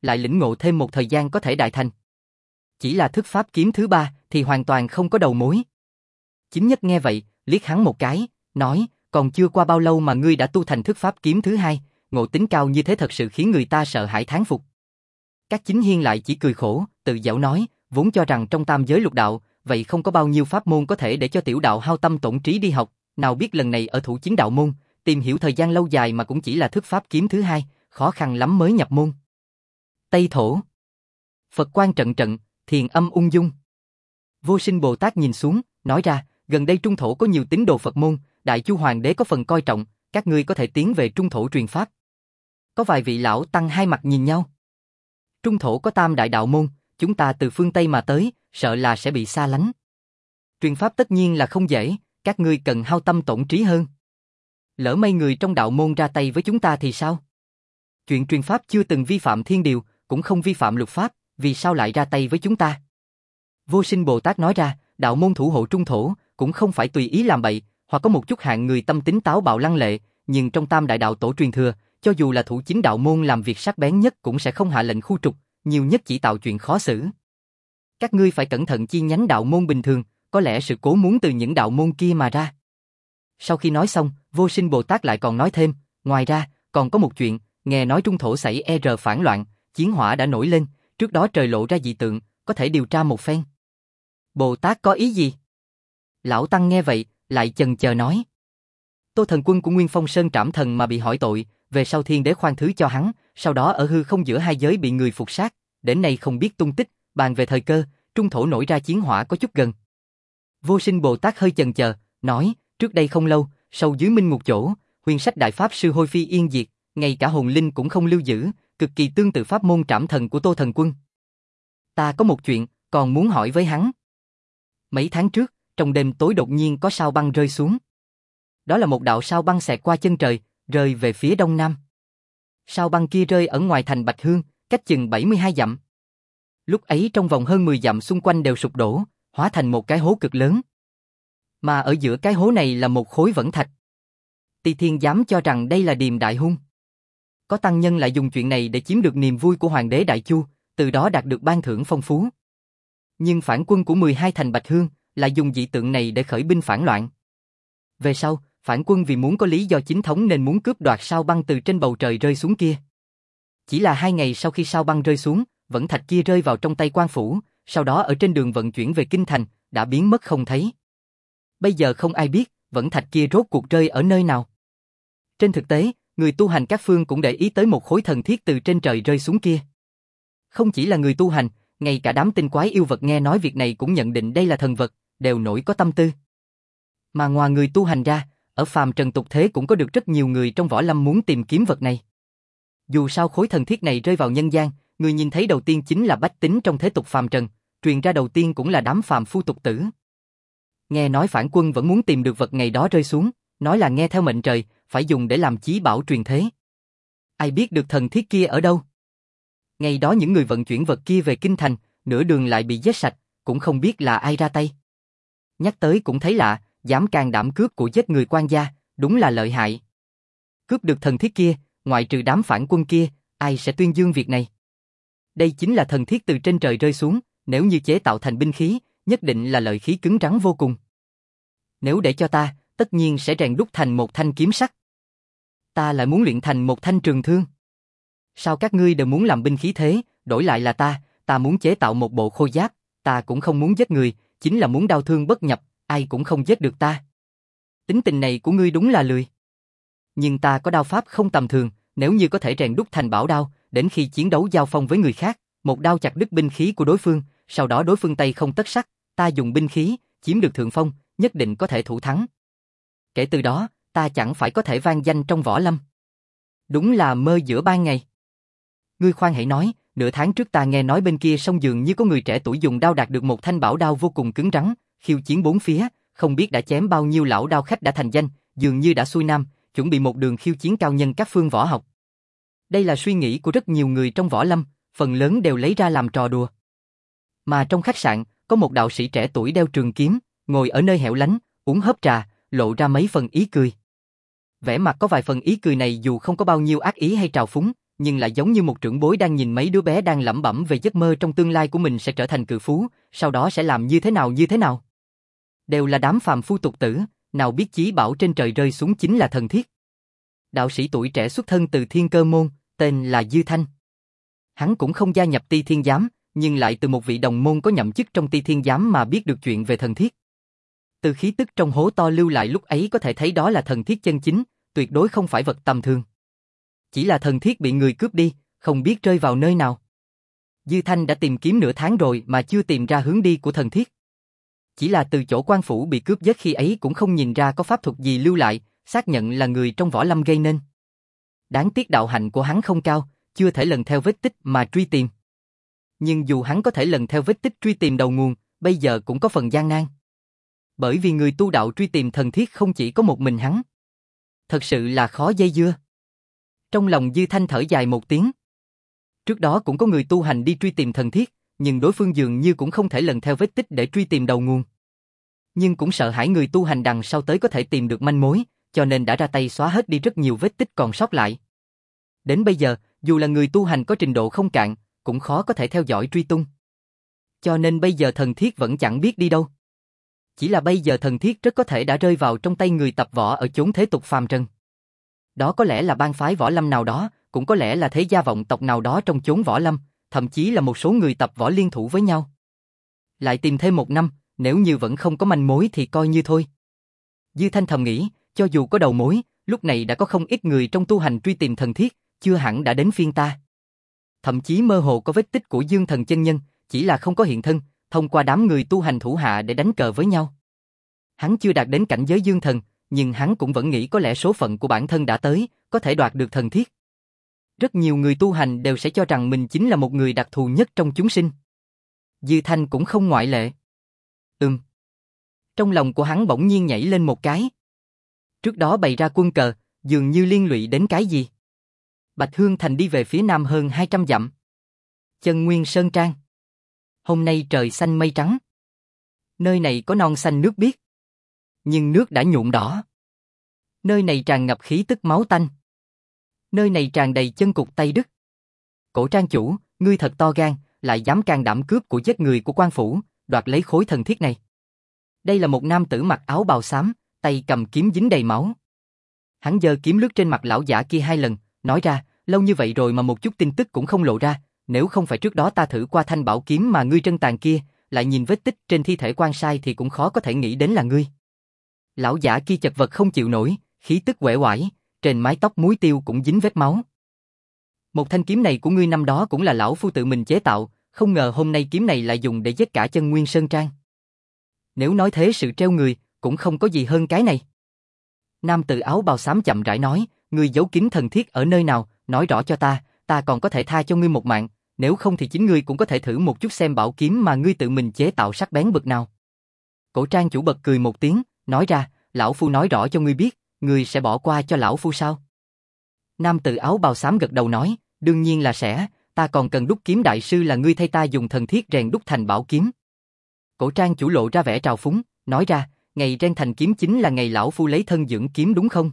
lại lĩnh ngộ thêm một thời gian có thể đại thành. Chỉ là thức pháp kiếm thứ ba thì hoàn toàn không có đầu mối. Chính Nhất nghe vậy, liếc hắn một cái, nói, còn chưa qua bao lâu mà ngươi đã tu thành thức pháp kiếm thứ hai, ngộ tính cao như thế thật sự khiến người ta sợ hãi thán phục. Các Chính Hiên lại chỉ cười khổ, tự giễu nói, vốn cho rằng trong tam giới lục đạo, vậy không có bao nhiêu pháp môn có thể để cho tiểu đạo hao tâm tổn trí đi học, nào biết lần này ở thủ chính đạo môn, tìm hiểu thời gian lâu dài mà cũng chỉ là thức pháp kiếm thứ hai, khó khăn lắm mới nhập môn. Tây Thổ. Phật quang trận trận, thiền âm ung dung. Vô Sinh Bồ Tát nhìn xuống, nói ra, gần đây Trung Thổ có nhiều tín đồ Phật môn, Đại Chu Hoàng đế có phần coi trọng, các ngươi có thể tiến về Trung Thổ truyền pháp. Có vài vị lão tăng hai mặt nhìn nhau. Trung Thổ có tam đại đạo môn, chúng ta từ phương Tây mà tới, sợ là sẽ bị xa lánh. Truyền pháp tất nhiên là không dễ, các ngươi cần hao tâm tổn trí hơn. Lỡ mấy người trong đạo môn ra tay với chúng ta thì sao? Chuyện truyền pháp chưa từng vi phạm thiên điều, cũng không vi phạm luật pháp, vì sao lại ra tay với chúng ta? Vô Sinh Bồ Tát nói ra, đạo môn thủ hộ Trung Thổ, cũng không phải tùy ý làm bậy, hoặc có một chút hạng người tâm tính táo bạo lăng lệ, nhưng trong tam đại đạo tổ truyền thừa, cho dù là thủ chính đạo môn làm việc sắc bén nhất cũng sẽ không hạ lệnh khu trục, nhiều nhất chỉ tạo chuyện khó xử. Các ngươi phải cẩn thận chi nhánh đạo môn bình thường, có lẽ sự cố muốn từ những đạo môn kia mà ra. Sau khi nói xong, Vô Sinh Bồ Tát lại còn nói thêm, ngoài ra, còn có một chuyện, nghe nói Trung Thổ xảy ra phản loạn, chiến hỏa đã nổi lên, trước đó trời lộ ra dị tượng, có thể điều tra một phen. Bồ Tát có ý gì? Lão Tăng nghe vậy, lại chần chờ nói. Tô Thần Quân của Nguyên Phong Sơn Trảm Thần mà bị hỏi tội, về sau thiên đế khoan thứ cho hắn, sau đó ở hư không giữa hai giới bị người phục sát, đến nay không biết tung tích, bàn về thời cơ, Trung Thổ nổi ra chiến hỏa có chút gần. Vô Sinh Bồ Tát hơi chần chờ, nói, trước đây không lâu, sâu dưới minh ngục chỗ, huyền sách đại pháp sư hôi phi yên diệt, ngay cả hồn linh cũng không lưu giữ, cực kỳ tương tự pháp môn Trảm Thần của Tô Thần Quân. Ta có một chuyện, còn muốn hỏi với hắn. Mấy tháng trước, trong đêm tối đột nhiên có sao băng rơi xuống. Đó là một đạo sao băng xẹt qua chân trời, rơi về phía đông nam. Sao băng kia rơi ở ngoài thành Bạch Hương, cách chừng bảy mươi hai dặm. Lúc ấy trong vòng hơn mười dặm xung quanh đều sụp đổ, hóa thành một cái hố cực lớn. Mà ở giữa cái hố này là một khối vẫn thạch. Tỳ Thiên dám cho rằng đây là điềm đại hung. Có tăng nhân lại dùng chuyện này để chiếm được niềm vui của Hoàng đế Đại Chu, từ đó đạt được ban thưởng phong phú. Nhưng phản quân của mười hai thành Bạch Hương lại dùng dị tượng này để khởi binh phản loạn. Về sau, phản quân vì muốn có lý do chính thống nên muốn cướp đoạt sao băng từ trên bầu trời rơi xuống kia. Chỉ là hai ngày sau khi sao băng rơi xuống, vẫn thạch kia rơi vào trong tay quan phủ, sau đó ở trên đường vận chuyển về kinh thành, đã biến mất không thấy. Bây giờ không ai biết, vẫn thạch kia rốt cuộc rơi ở nơi nào. Trên thực tế, người tu hành các phương cũng để ý tới một khối thần thiết từ trên trời rơi xuống kia. Không chỉ là người tu hành, ngay cả đám tinh quái yêu vật nghe nói việc này cũng nhận định đây là thần vật, đều nổi có tâm tư. Mà ngoài người tu hành ra, ở phàm trần tục thế cũng có được rất nhiều người trong võ lâm muốn tìm kiếm vật này. Dù sao khối thần thiết này rơi vào nhân gian, người nhìn thấy đầu tiên chính là bách tính trong thế tục phàm trần, truyền ra đầu tiên cũng là đám phàm phu tục tử. Nghe nói phản quân vẫn muốn tìm được vật ngày đó rơi xuống, nói là nghe theo mệnh trời, phải dùng để làm chí bảo truyền thế. Ai biết được thần thiết kia ở đâu? Ngày đó những người vận chuyển vật kia về kinh thành, nửa đường lại bị giết sạch, cũng không biết là ai ra tay. Nhắc tới cũng thấy lạ, dám can đảm cướp của giết người quan gia, đúng là lợi hại. Cướp được thần thiết kia, ngoại trừ đám phản quân kia, ai sẽ tuyên dương việc này? Đây chính là thần thiết từ trên trời rơi xuống, nếu như chế tạo thành binh khí, nhất định là lợi khí cứng rắn vô cùng. Nếu để cho ta, tất nhiên sẽ rèn đúc thành một thanh kiếm sắt. Ta lại muốn luyện thành một thanh trường thương. Sao các ngươi đều muốn làm binh khí thế, đổi lại là ta, ta muốn chế tạo một bộ khôi giáp, ta cũng không muốn giết người, chính là muốn đao thương bất nhập, ai cũng không giết được ta. Tính tình này của ngươi đúng là lười. Nhưng ta có đao pháp không tầm thường, nếu như có thể rèn đúc thành bảo đao, đến khi chiến đấu giao phong với người khác, một đao chặt đứt binh khí của đối phương, sau đó đối phương tay không tất sắt, ta dùng binh khí, chiếm được thượng phong, nhất định có thể thủ thắng. Kể từ đó, ta chẳng phải có thể vang danh trong võ lâm. Đúng là mơ giữa ban ngày. Ngươi khoan hãy nói, nửa tháng trước ta nghe nói bên kia sông dường như có người trẻ tuổi dùng đao đạt được một thanh bảo đao vô cùng cứng rắn, khiêu chiến bốn phía, không biết đã chém bao nhiêu lão đao khách đã thành danh, dường như đã xuôi nam, chuẩn bị một đường khiêu chiến cao nhân các phương võ học. Đây là suy nghĩ của rất nhiều người trong võ lâm, phần lớn đều lấy ra làm trò đùa. Mà trong khách sạn, có một đạo sĩ trẻ tuổi đeo trường kiếm, ngồi ở nơi hẻo lánh, uống hớp trà, lộ ra mấy phần ý cười. Vẻ mặt có vài phần ý cười này dù không có bao nhiêu ác ý hay trào phúng, nhưng lại giống như một trưởng bối đang nhìn mấy đứa bé đang lẩm bẩm về giấc mơ trong tương lai của mình sẽ trở thành cự phú, sau đó sẽ làm như thế nào như thế nào. Đều là đám phàm phu tục tử, nào biết chí bảo trên trời rơi xuống chính là thần thiết. Đạo sĩ tuổi trẻ xuất thân từ Thiên Cơ môn, tên là Dư Thanh. Hắn cũng không gia nhập Ti Thiên Giám, nhưng lại từ một vị đồng môn có nhậm chức trong Ti Thiên Giám mà biết được chuyện về thần thiết. Từ khí tức trong hố to lưu lại lúc ấy có thể thấy đó là thần thiết chân chính, tuyệt đối không phải vật tầm thường. Chỉ là thần thiết bị người cướp đi, không biết rơi vào nơi nào. Dư Thanh đã tìm kiếm nửa tháng rồi mà chưa tìm ra hướng đi của thần thiết. Chỉ là từ chỗ quan phủ bị cướp giết khi ấy cũng không nhìn ra có pháp thuật gì lưu lại, xác nhận là người trong võ lâm gây nên. Đáng tiếc đạo hạnh của hắn không cao, chưa thể lần theo vết tích mà truy tìm. Nhưng dù hắn có thể lần theo vết tích truy tìm đầu nguồn, bây giờ cũng có phần gian nan. Bởi vì người tu đạo truy tìm thần thiết không chỉ có một mình hắn. Thật sự là khó dây dưa. Trong lòng Dư Thanh thở dài một tiếng. Trước đó cũng có người tu hành đi truy tìm thần thiết, nhưng đối phương dường như cũng không thể lần theo vết tích để truy tìm đầu nguồn. Nhưng cũng sợ hãi người tu hành đằng sau tới có thể tìm được manh mối, cho nên đã ra tay xóa hết đi rất nhiều vết tích còn sót lại. Đến bây giờ, dù là người tu hành có trình độ không cạn, cũng khó có thể theo dõi truy tung. Cho nên bây giờ thần thiết vẫn chẳng biết đi đâu. Chỉ là bây giờ thần thiết rất có thể đã rơi vào trong tay người tập võ ở chốn thế tục phàm trần. Đó có lẽ là bang phái võ lâm nào đó, cũng có lẽ là thế gia vọng tộc nào đó trong chốn võ lâm, thậm chí là một số người tập võ liên thủ với nhau. Lại tìm thêm một năm, nếu như vẫn không có manh mối thì coi như thôi. Dư Thanh thầm nghĩ, cho dù có đầu mối, lúc này đã có không ít người trong tu hành truy tìm thần thiết, chưa hẳn đã đến phiên ta. Thậm chí mơ hồ có vết tích của Dương Thần chân nhân, chỉ là không có hiện thân, thông qua đám người tu hành thủ hạ để đánh cờ với nhau. Hắn chưa đạt đến cảnh giới Dương Thần, nhưng hắn cũng vẫn nghĩ có lẽ số phận của bản thân đã tới, có thể đoạt được thần thiết. Rất nhiều người tu hành đều sẽ cho rằng mình chính là một người đặc thù nhất trong chúng sinh. Dư Thanh cũng không ngoại lệ. Ừm. Trong lòng của hắn bỗng nhiên nhảy lên một cái. Trước đó bày ra quân cờ, dường như liên lụy đến cái gì. Bạch Hương Thành đi về phía nam hơn hai trăm dặm. Chân Nguyên Sơn Trang. Hôm nay trời xanh mây trắng. Nơi này có non xanh nước biếc. Nhưng nước đã nhuộm đỏ. Nơi này tràn ngập khí tức máu tanh. Nơi này tràn đầy chân cụt tay đứt. Cổ trang chủ, ngươi thật to gan, lại dám can đảm cướp của giết người của quan phủ, đoạt lấy khối thần thiết này. Đây là một nam tử mặc áo bào xám, tay cầm kiếm dính đầy máu. Hắn giơ kiếm lướt trên mặt lão giả kia hai lần, nói ra, lâu như vậy rồi mà một chút tin tức cũng không lộ ra, nếu không phải trước đó ta thử qua thanh bảo kiếm mà ngươi trân tàn kia, lại nhìn vết tích trên thi thể quan sai thì cũng khó có thể nghĩ đến là ngươi. Lão giả kia chật vật không chịu nổi, khí tức uể oải, trên mái tóc muối tiêu cũng dính vết máu. Một thanh kiếm này của ngươi năm đó cũng là lão phu tự mình chế tạo, không ngờ hôm nay kiếm này lại dùng để giết cả Chân Nguyên Sơn Trang. Nếu nói thế sự treo người, cũng không có gì hơn cái này. Nam tử áo bào xám chậm rãi nói, ngươi giấu kín thần thiết ở nơi nào, nói rõ cho ta, ta còn có thể tha cho ngươi một mạng, nếu không thì chính ngươi cũng có thể thử một chút xem bảo kiếm mà ngươi tự mình chế tạo sắc bén bực nào. Cổ trang chủ bật cười một tiếng, nói ra, lão phu nói rõ cho ngươi biết, ngươi sẽ bỏ qua cho lão phu sao? Nam tử áo bào xám gật đầu nói, đương nhiên là sẽ, ta còn cần đúc kiếm đại sư là ngươi thay ta dùng thần thiết rèn đúc thành bảo kiếm. Cổ trang chủ lộ ra vẻ trào phúng, nói ra, ngày rèn thành kiếm chính là ngày lão phu lấy thân dưỡng kiếm đúng không?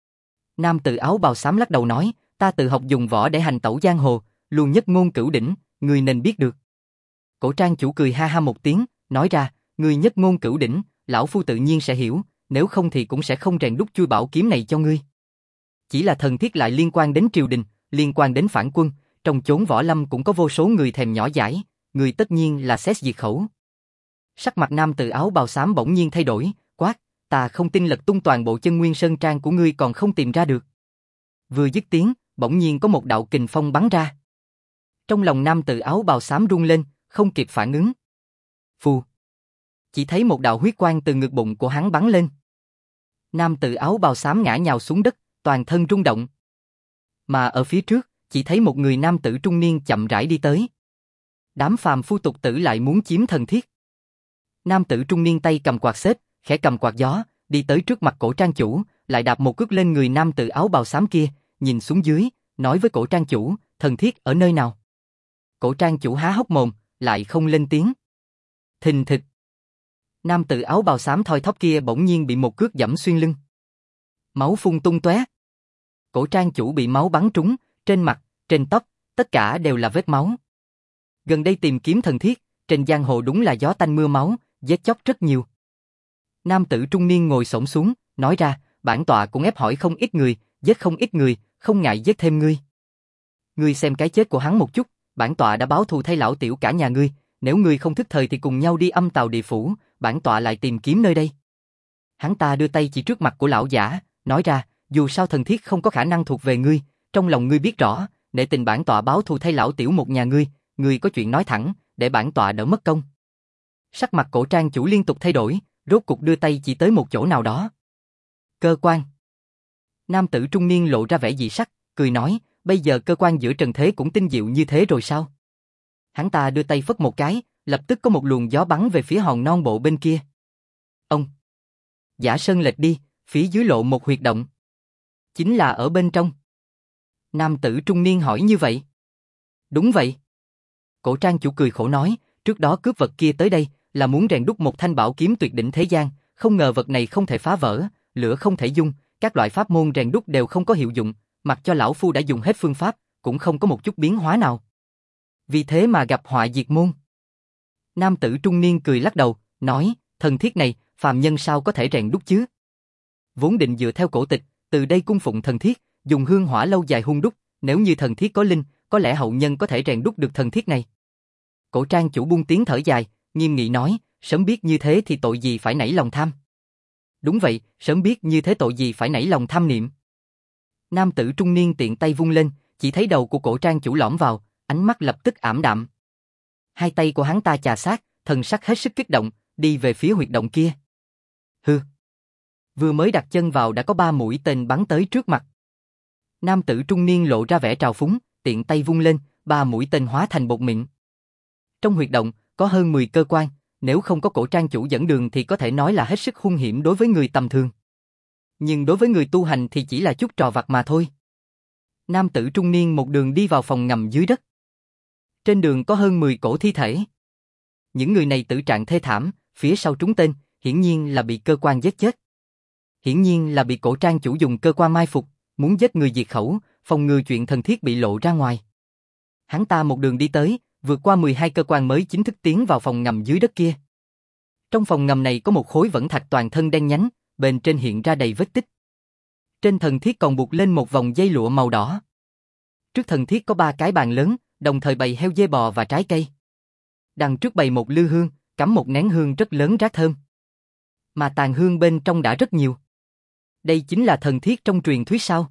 Nam tử áo bào xám lắc đầu nói, ta tự học dùng võ để hành tẩu giang hồ, luôn nhất ngôn cửu đỉnh, ngươi nên biết được. Cổ trang chủ cười ha ha một tiếng, nói ra, ngươi nhất ngôn cửu đỉnh, lão phu tự nhiên sẽ hiểu, nếu không thì cũng sẽ không rèn đúc chui bảo kiếm này cho ngươi. Chỉ là thần thiết lại liên quan đến triều đình, liên quan đến phản quân, trong chốn võ lâm cũng có vô số người thèm nhỏ dãi, người tất nhiên là xét diệt khẩu. Sắc mặt nam tử áo bào xám bỗng nhiên thay đổi, quát, ta không tin lật tung toàn bộ Chân Nguyên Sơn Trang của ngươi còn không tìm ra được. Vừa dứt tiếng, bỗng nhiên có một đạo kình phong bắn ra. Trong lòng nam tử áo bào xám rung lên, không kịp phản ứng. Phù. Chỉ thấy một đạo huyết quang từ ngực bụng của hắn bắn lên. Nam tử áo bào xám ngã nhào xuống đất, toàn thân rung động. Mà ở phía trước, chỉ thấy một người nam tử trung niên chậm rãi đi tới. Đám phàm phu tục tử lại muốn chiếm thần thiết. Nam tử trung niên tay cầm quạt xếp, khẽ cầm quạt gió, đi tới trước mặt cổ trang chủ, lại đạp một cước lên người nam tử áo bào xám kia, nhìn xuống dưới, nói với cổ trang chủ, thần thiết ở nơi nào? Cổ trang chủ há hốc mồm, lại không lên tiếng. Thình thịch. Nam tử áo bào xám thoi thóp kia bỗng nhiên bị một cước giẫm xuyên lưng. Máu phun tung tóe. Cổ trang chủ bị máu bắn trúng, trên mặt, trên tóc, tất cả đều là vết máu. Gần đây tìm kiếm thần thiết, trên giang hồ đúng là gió tanh mưa máu, giết chóc rất nhiều. Nam tử trung niên ngồi xổm xuống, nói ra, bản tọa cũng ép hỏi không ít người, giết không ít người, không ngại giết thêm ngươi. Ngươi xem cái chết của hắn một chút, bản tọa đã báo thù thay lão tiểu cả nhà ngươi, nếu ngươi không thức thời thì cùng nhau đi âm tào địa phủ, bản tọa lại tìm kiếm nơi đây. Hắn ta đưa tay chỉ trước mặt của lão giả, nói ra, dù sao thần thiết không có khả năng thuộc về ngươi, trong lòng ngươi biết rõ, để tình bản tọa báo thù thay lão tiểu một nhà ngươi, ngươi có chuyện nói thẳng, để bản tọa đỡ mất công. Sắc mặt Cổ Trang chủ liên tục thay đổi, rốt cục đưa tay chỉ tới một chỗ nào đó. Cơ quan. Nam tử trung niên lộ ra vẻ dị sắc, cười nói, bây giờ cơ quan giữa trần thế cũng tinh diệu như thế rồi sao? Hắn ta đưa tay phất một cái, lập tức có một luồng gió bắn về phía hòn non bộ bên kia. Ông. Giả sơn lệch đi, phía dưới lộ một huyệt động. Chính là ở bên trong. Nam tử trung niên hỏi như vậy. Đúng vậy. Cổ Trang chủ cười khổ nói, trước đó cướp vật kia tới đây, là muốn rèn đúc một thanh bảo kiếm tuyệt đỉnh thế gian, không ngờ vật này không thể phá vỡ, lửa không thể dung, các loại pháp môn rèn đúc đều không có hiệu dụng, mặc cho lão phu đã dùng hết phương pháp, cũng không có một chút biến hóa nào. Vì thế mà gặp họa diệt môn. Nam tử trung niên cười lắc đầu, nói, thần thiết này, phàm nhân sao có thể rèn đúc chứ? Vốn định dựa theo cổ tịch, từ đây cung phụng thần thiết, dùng hương hỏa lâu dài hun đúc, nếu như thần thiết có linh, có lẽ hậu nhân có thể rèn đúc được thần thiết này. Cổ Trang chủ buông tiếng thở dài, nghiêm nghị nói, sớm biết như thế thì tội gì phải nảy lòng tham. Đúng vậy, sớm biết như thế tội gì phải nảy lòng tham niệm. Nam tử trung niên tiện tay vung lên, chỉ thấy đầu của Cổ Trang chủ lõm vào, ánh mắt lập tức ảm đạm. Hai tay của hắn ta chà sát, thần sắc hết sức kích động, đi về phía huyệt động kia. Hừ. Vừa mới đặt chân vào đã có ba mũi tên bắn tới trước mặt. Nam tử trung niên lộ ra vẻ trào phúng, tiện tay vung lên, ba mũi tên hóa thành bột mịn. Trong huyệt động, có hơn mười cơ quan, nếu không có Cổ Trang chủ dẫn đường thì có thể nói là hết sức hung hiểm đối với người tầm thường. Nhưng đối với người tu hành thì chỉ là chút trò vặt mà thôi. Nam tử trung niên một đường đi vào phòng ngầm dưới đất. Trên đường có hơn mười cổ thi thể. Những người này tử trạng thê thảm, phía sau trúng tên, hiển nhiên là bị cơ quan giết chết. Hiển nhiên là bị Cổ Trang chủ dùng cơ quan mai phục, muốn giết người diệt khẩu, phòng ngừa chuyện thần thiết bị lộ ra ngoài. Hắn ta một đường đi tới, vượt qua mười hai cơ quan mới chính thức tiến vào phòng ngầm dưới đất kia. Trong phòng ngầm này có một khối vẫn thạch toàn thân đen nhánh, bên trên hiện ra đầy vết tích. Trên thần thiết còn buộc lên một vòng dây lụa màu đỏ. Trước thần thiết có ba cái bàn lớn, đồng thời bày heo dê bò và trái cây. Đằng trước bày một lư hương, cắm một nén hương rất lớn rát thơm. Mà tàn hương bên trong đã rất nhiều. Đây chính là thần thiết trong truyền thuyết sao?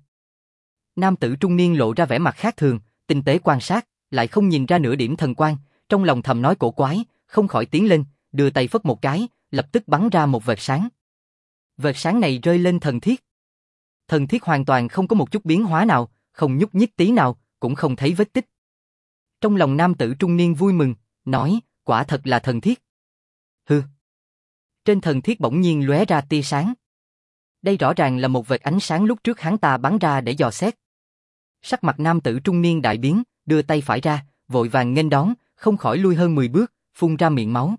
Nam tử trung niên lộ ra vẻ mặt khác thường, tinh tế quan sát, lại không nhìn ra nửa điểm thần quang, trong lòng thầm nói cổ quái, không khỏi tiến lên, đưa tay phất một cái, lập tức bắn ra một vệt sáng. Vệt sáng này rơi lên thần thiết. Thần thiết hoàn toàn không có một chút biến hóa nào, không nhúc nhích tí nào, cũng không thấy vết tích. Trong lòng nam tử trung niên vui mừng, nói, quả thật là thần thiết. Hừ. Trên thần thiết bỗng nhiên lóe ra tia sáng. Đây rõ ràng là một vệt ánh sáng lúc trước hắn ta bắn ra để dò xét. Sắc mặt nam tử trung niên đại biến, đưa tay phải ra, vội vàng nghênh đón, không khỏi lui hơn mười bước, phun ra miệng máu.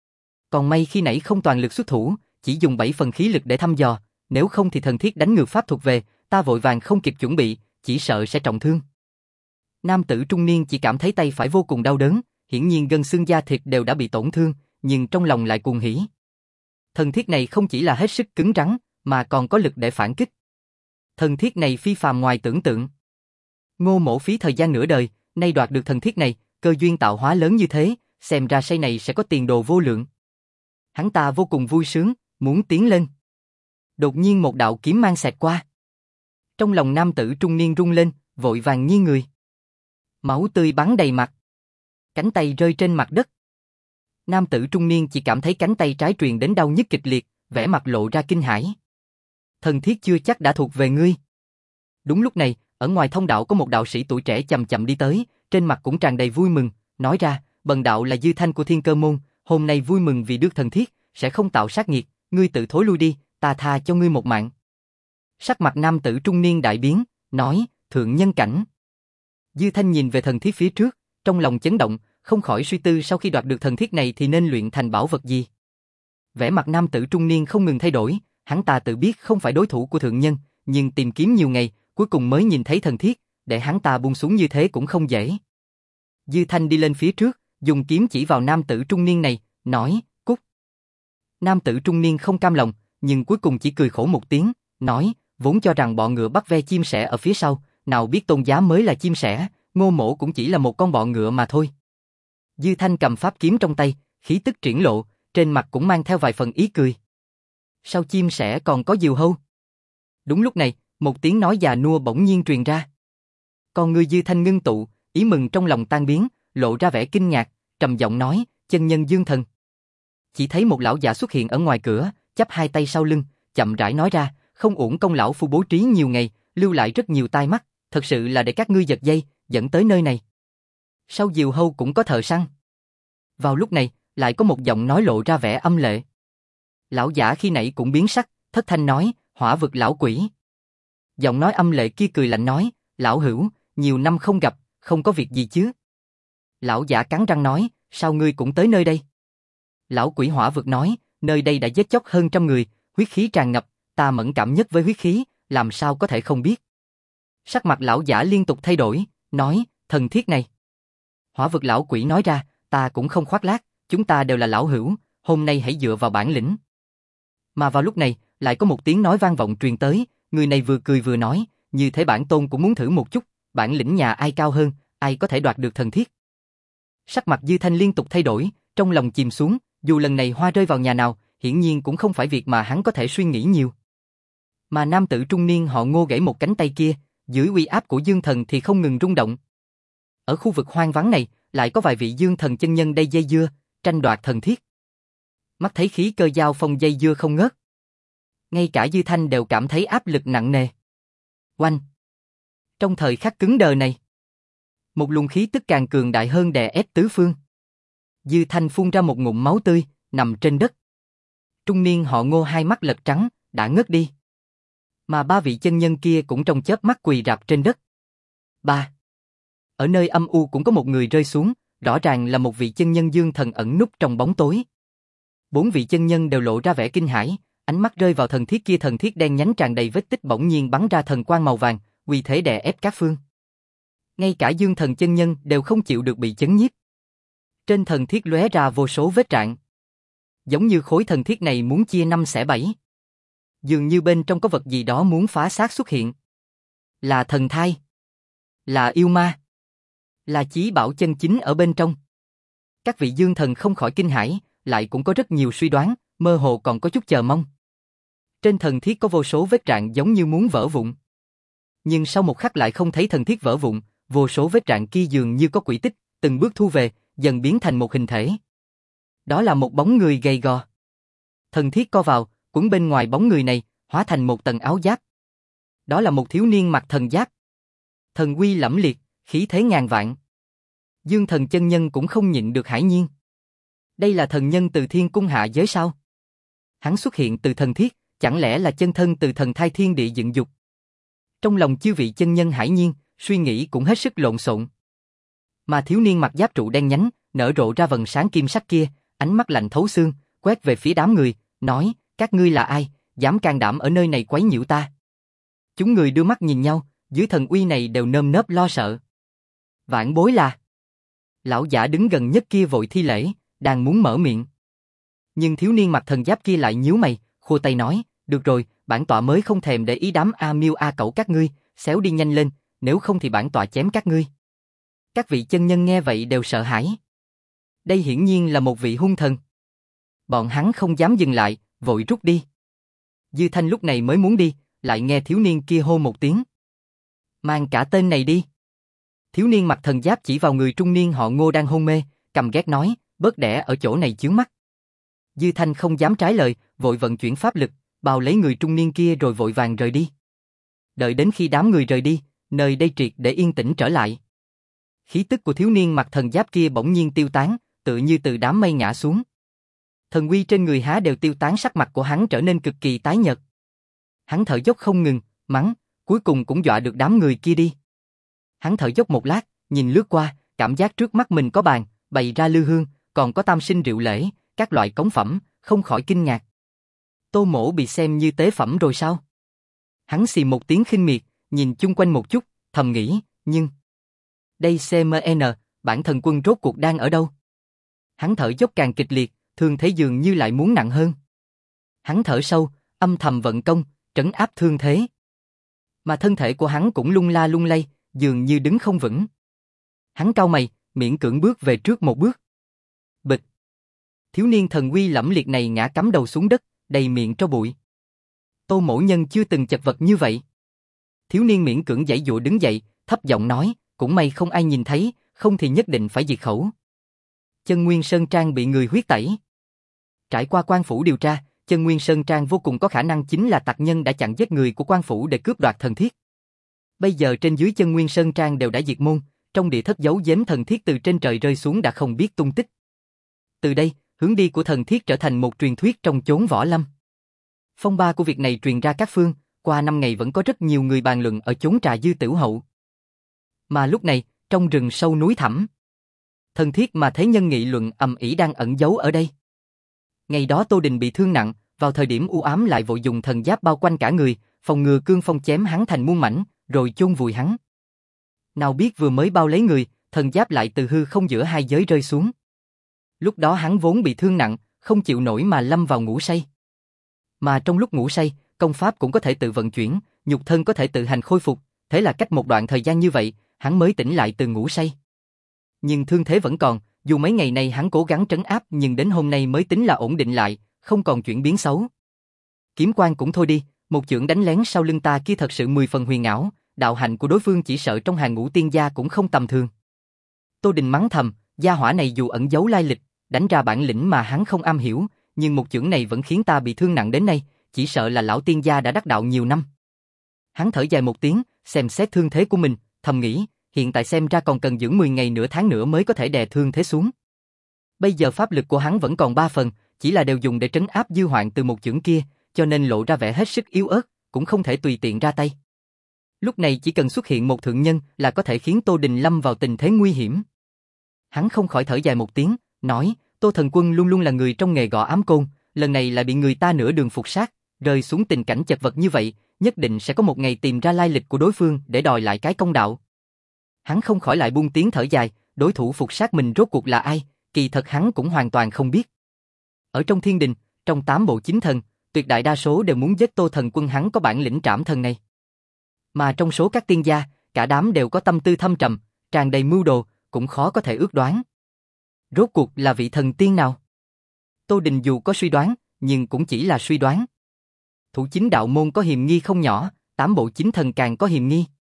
Còn may khi nãy không toàn lực xuất thủ, chỉ dùng bảy phần khí lực để thăm dò, nếu không thì thần thiết đánh ngược pháp thuộc về, ta vội vàng không kịp chuẩn bị, chỉ sợ sẽ trọng thương. Nam tử trung niên chỉ cảm thấy tay phải vô cùng đau đớn, hiển nhiên gân xương da thịt đều đã bị tổn thương, nhưng trong lòng lại cuồng hỉ. Thần thiết này không chỉ là hết sức cứng rắn, mà còn có lực để phản kích. Thần thiết này phi phàm ngoài tưởng tượng. Ngô Mỗ phí thời gian nửa đời, nay đoạt được thần thiết này, cơ duyên tạo hóa lớn như thế, xem ra sau này sẽ có tiền đồ vô lượng. Hắn ta vô cùng vui sướng, muốn tiến lên. Đột nhiên một đạo kiếm mang xẹt qua. Trong lòng nam tử trung niên rung lên, vội vàng nghiêng người. Máu tươi bắn đầy mặt. Cánh tay rơi trên mặt đất. Nam tử trung niên chỉ cảm thấy cánh tay trái truyền đến đau nhức kịch liệt, vẻ mặt lộ ra kinh hãi. Thần thiết chưa chắc đã thuộc về ngươi. Đúng lúc này, ở ngoài thông đạo có một đạo sĩ tuổi trẻ chậm chậm đi tới, trên mặt cũng tràn đầy vui mừng, nói ra, bần đạo là Dư Thanh của Thiên Cơ môn, hôm nay vui mừng vì được thần thiết, sẽ không tạo sát nghiệt, ngươi tự thối lui đi, ta tha cho ngươi một mạng. Sắc mặt nam tử trung niên đại biến, nói, thượng nhân cảnh. Dư Thanh nhìn về thần thiết phía trước, trong lòng chấn động, không khỏi suy tư sau khi đoạt được thần thiết này thì nên luyện thành bảo vật gì. Vẻ mặt nam tử trung niên không ngừng thay đổi, hắn ta tự biết không phải đối thủ của thượng nhân, nhưng tìm kiếm nhiều ngày, cuối cùng mới nhìn thấy thần thiết, để hắn ta buông xuống như thế cũng không dễ. Dư Thanh đi lên phía trước, dùng kiếm chỉ vào nam tử trung niên này, nói, cút. Nam tử trung niên không cam lòng, nhưng cuối cùng chỉ cười khổ một tiếng, nói, vốn cho rằng bọ ngựa bắt ve chim sẻ ở phía sau, nào biết Tôn Giá mới là chim sẻ, Ngô Mỗ cũng chỉ là một con bọ ngựa mà thôi. Dư Thanh cầm pháp kiếm trong tay, khí tức triển lộ, trên mặt cũng mang theo vài phần ý cười. Sau chim sẻ còn có diều hâu. Đúng lúc này, một tiếng nói già nua bỗng nhiên truyền ra. Con ngươi Dư Thanh ngưng tụ, ý mừng trong lòng tan biến, lộ ra vẻ kinh ngạc, trầm giọng nói, chân nhân Dương Thần. Chỉ thấy một lão già xuất hiện ở ngoài cửa, chắp hai tay sau lưng, chậm rãi nói ra, không uổng công lão phu bố trí nhiều ngày, lưu lại rất nhiều tai mắt, thật sự là để các ngươi giật dây, dẫn tới nơi này. Sau diều hâu cũng có thợ săn. Vào lúc này, lại có một giọng nói lộ ra vẻ âm lệ. Lão giả khi nãy cũng biến sắc, thất thanh nói, hỏa vực lão quỷ. Giọng nói âm lệ kia cười lạnh nói, lão hữu, nhiều năm không gặp, không có việc gì chứ. Lão giả cắn răng nói, sao ngươi cũng tới nơi đây? Lão quỷ hỏa vực nói, nơi đây đã giết chóc hơn trăm người, huyết khí tràn ngập, ta mẫn cảm nhất với huyết khí, làm sao có thể không biết. Sắc mặt lão giả liên tục thay đổi, nói, thần thiết này. Hỏa vực lão quỷ nói ra, ta cũng không khoác lác, chúng ta đều là lão hữu, hôm nay hãy dựa vào bản lĩnh. Mà vào lúc này, lại có một tiếng nói vang vọng truyền tới, người này vừa cười vừa nói, như thế bản tôn cũng muốn thử một chút, bản lĩnh nhà ai cao hơn, ai có thể đoạt được thần thiết. Sắc mặt Dư Thanh liên tục thay đổi, trong lòng chìm xuống, dù lần này hoa rơi vào nhà nào, hiển nhiên cũng không phải việc mà hắn có thể suy nghĩ nhiều. Mà nam tử trung niên họ Ngô gãy một cánh tay kia, dưới uy áp của Dương Thần thì không ngừng rung động. Ở khu vực hoang vắng này, lại có vài vị Dương Thần chân nhân đây dây dưa, tranh đoạt thần thiết. Mắt thấy khí cơ giao phong dây dưa không ngớt. Ngay cả Dư Thanh đều cảm thấy áp lực nặng nề. Oanh! Trong thời khắc cứng đờ này, một luồng khí tức càng cường đại hơn đè ép tứ phương. Dư Thanh phun ra một ngụm máu tươi, nằm trên đất. Trung niên họ Ngô hai mắt lật trắng, đã ngất đi. Mà ba vị chân nhân kia cũng trong chớp mắt quỳ rạp trên đất. Ba. Ở nơi âm u cũng có một người rơi xuống, rõ ràng là một vị chân nhân Dương Thần ẩn núp trong bóng tối. Bốn vị chân nhân đều lộ ra vẻ kinh hãi, ánh mắt rơi vào thần thiết kia, thần thiết đen nhánh tràn đầy vết tích bỗng nhiên bắn ra thần quang màu vàng, uy thế đè ép các phương. Ngay cả Dương Thần chân nhân đều không chịu được bị chấn nhiếp. Trên thần thiết lóe ra vô số vết rạn. Giống như khối thần thiết này muốn chia năm xẻ bảy. Dường như bên trong có vật gì đó muốn phá xác xuất hiện. Là thần thai. Là yêu ma. Là chí bảo chân chính ở bên trong. Các vị Dương Thần không khỏi kinh hãi, lại cũng có rất nhiều suy đoán, mơ hồ còn có chút chờ mong. Trên thần thiết có vô số vết rạn giống như muốn vỡ vụn. Nhưng sau một khắc lại không thấy thần thiết vỡ vụn, vô số vết rạn kia dường như có quỹ tích, từng bước thu về, dần biến thành một hình thể. Đó là một bóng người gầy gò. Thần thiết co vào, quấn bên ngoài bóng người này, hóa thành một tầng áo giáp. Đó là một thiếu niên mặc thần giáp. Thần uy lẫm liệt, khí thế ngàn vạn. Dương Thần chân nhân cũng không nhịn được hãi nhiên. Đây là thần nhân từ thiên cung hạ giới sao? Hắn xuất hiện từ thần thiết, chẳng lẽ là chân thân từ thần thai thiên địa dựng dục? Trong lòng chư vị chân nhân hãi nhiên, suy nghĩ cũng hết sức lộn xộn. Mà thiếu niên mặc giáp trụ đen nhánh, nở rộ ra vầng sáng kim sắc kia, ánh mắt lạnh thấu xương, quét về phía đám người, nói, các ngươi là ai, dám can đảm ở nơi này quấy nhiễu ta? Chúng người đưa mắt nhìn nhau, dưới thần uy này đều nơm nớp lo sợ. Vãn bối là... Lão giả đứng gần nhất kia vội thi lễ, đang muốn mở miệng. Nhưng thiếu niên mặc thần giáp kia lại nhíu mày, khua tay nói, được rồi, bản tọa mới không thèm để ý đám A Miêu A Cẩu các ngươi, xéo đi nhanh lên, nếu không thì bản tọa chém các ngươi. Các vị chân nhân nghe vậy đều sợ hãi. Đây hiển nhiên là một vị hung thần. Bọn hắn không dám dừng lại, vội rút đi. Dư Thanh lúc này mới muốn đi, lại nghe thiếu niên kia hô một tiếng. Mang cả tên này đi. Thiếu niên mặc thần giáp chỉ vào người trung niên họ Ngô đang hôn mê, cầm ghét nói, bớt đẻ ở chỗ này chướng mắt. Dư Thanh không dám trái lời, vội vận chuyển pháp lực, bao lấy người trung niên kia rồi vội vàng rời đi. Đợi đến khi đám người rời đi, nơi đây triệt để yên tĩnh trở lại. Khí tức của thiếu niên mặc thần giáp kia bỗng nhiên tiêu tán, tự như từ đám mây ngã xuống. Thần uy trên người há đều tiêu tán, sắc mặt của hắn trở nên cực kỳ tái nhợt. Hắn thở dốc không ngừng, mắng, cuối cùng cũng dọa được đám người kia đi. Hắn thở dốc một lát, nhìn lướt qua, cảm giác trước mắt mình có bàn, bày ra lư hương, còn có tam sinh rượu lễ, các loại cống phẩm, không khỏi kinh ngạc. Tô Mỗ bị xem như tế phẩm rồi sao? Hắn xì một tiếng khinh miệt, nhìn chung quanh một chút, thầm nghĩ, Nhưng... Đây xê em en, bản thần quân rốt cuộc đang ở đâu? Hắn thở dốc càng kịch liệt, thương thế dường như lại muốn nặng hơn. Hắn thở sâu, âm thầm vận công, trấn áp thương thế. Mà thân thể của hắn cũng lung la lung lay, dường như đứng không vững. Hắn cau mày, miễn cưỡng bước về trước một bước. Bịch! Thiếu niên thần uy lẫm liệt này ngã cắm đầu xuống đất, đầy miệng tro bụi. Tô Mỗ Nhân chưa từng chật vật như vậy. Thiếu niên miễn cưỡng giãy giụa đứng dậy, thấp giọng nói, cũng may không ai nhìn thấy, không thì nhất định phải diệt khẩu. Chân Nguyên Sơn Trang bị người huyết tẩy. Trải qua quan phủ điều tra, Chân Nguyên Sơn Trang vô cùng có khả năng chính là tặc nhân đã chặn giết người của quan phủ để cướp đoạt thần thiết. Bây giờ trên dưới Chân Nguyên Sơn Trang đều đã diệt môn, trong địa thất giấu giếm thần thiết từ trên trời rơi xuống đã không biết tung tích. Từ đây, hướng đi của thần thiết trở thành một truyền thuyết trong chốn võ lâm. Phong ba của việc này truyền ra các phương, qua năm ngày vẫn có rất nhiều người bàn luận ở chốn trà dư tiểu hậu. Mà lúc này, trong rừng sâu núi thẳm, thần thiết mà thế nhân nghị luận ầm ĩ đang ẩn giấu ở đây. Ngày đó Tô Đình bị thương nặng, vào thời điểm u ám lại vội dùng thần giáp bao quanh cả người, phòng ngừa cương phong chém hắn thành muôn mảnh, rồi chôn vùi hắn. Nào biết vừa mới bao lấy người, thần giáp lại từ hư không giữa hai giới rơi xuống. Lúc đó hắn vốn bị thương nặng, không chịu nổi mà lâm vào ngủ say. Mà trong lúc ngủ say, công pháp cũng có thể tự vận chuyển, nhục thân có thể tự hành khôi phục, thế là cách một đoạn thời gian như vậy, hắn mới tỉnh lại từ ngủ say. Nhưng thương thế vẫn còn, dù mấy ngày nay hắn cố gắng trấn áp nhưng đến hôm nay mới tính là ổn định lại, không còn chuyển biến xấu. Kiếm quan cũng thôi đi, một chưởng đánh lén sau lưng ta kia thật sự mười phần huyền ảo, đạo hạnh của đối phương chỉ sợ trong hàng ngũ tiên gia cũng không tầm thường. Tô Đình mắng thầm, gia hỏa này dù ẩn giấu lai lịch, đánh ra bản lĩnh mà hắn không am hiểu, nhưng một chưởng này vẫn khiến ta bị thương nặng đến nay, chỉ sợ là lão tiên gia đã đắc đạo nhiều năm. Hắn thở dài một tiếng, xem xét thương thế của mình, thầm nghĩ, hiện tại xem ra còn cần dưỡng mười ngày nửa tháng nữa mới có thể đè thương thế xuống. Bây giờ pháp lực của hắn vẫn còn ba phần, chỉ là đều dùng để trấn áp dư hoạn từ một chưởng kia, cho nên lộ ra vẻ hết sức yếu ớt, cũng không thể tùy tiện ra tay. Lúc này chỉ cần xuất hiện một thượng nhân là có thể khiến Tô Đình lâm vào tình thế nguy hiểm. Hắn không khỏi thở dài một tiếng, nói, Tô Thần Quân luôn luôn là người trong nghề gõ ám côn, lần này lại bị người ta nửa đường phục sát, rơi xuống tình cảnh chật vật như vậy, nhất định sẽ có một ngày tìm ra lai lịch của đối phương để đòi lại cái công đạo. Hắn không khỏi lại buông tiếng thở dài, đối thủ phục sát mình rốt cuộc là ai, kỳ thật hắn cũng hoàn toàn không biết. Ở trong thiên đình, trong tám bộ chính thần, tuyệt đại đa số đều muốn giết Tô Thần Quân, hắn có bản lĩnh trảm thần này. Mà trong số các tiên gia, cả đám đều có tâm tư thâm trầm, tràn đầy mưu đồ, cũng khó có thể ước đoán. Rốt cuộc là vị thần tiên nào? Tô Đình dù có suy đoán, nhưng cũng chỉ là suy đoán. Thủ chính đạo môn có hiềm nghi không nhỏ, tám bộ chính thần càng có hiềm nghi.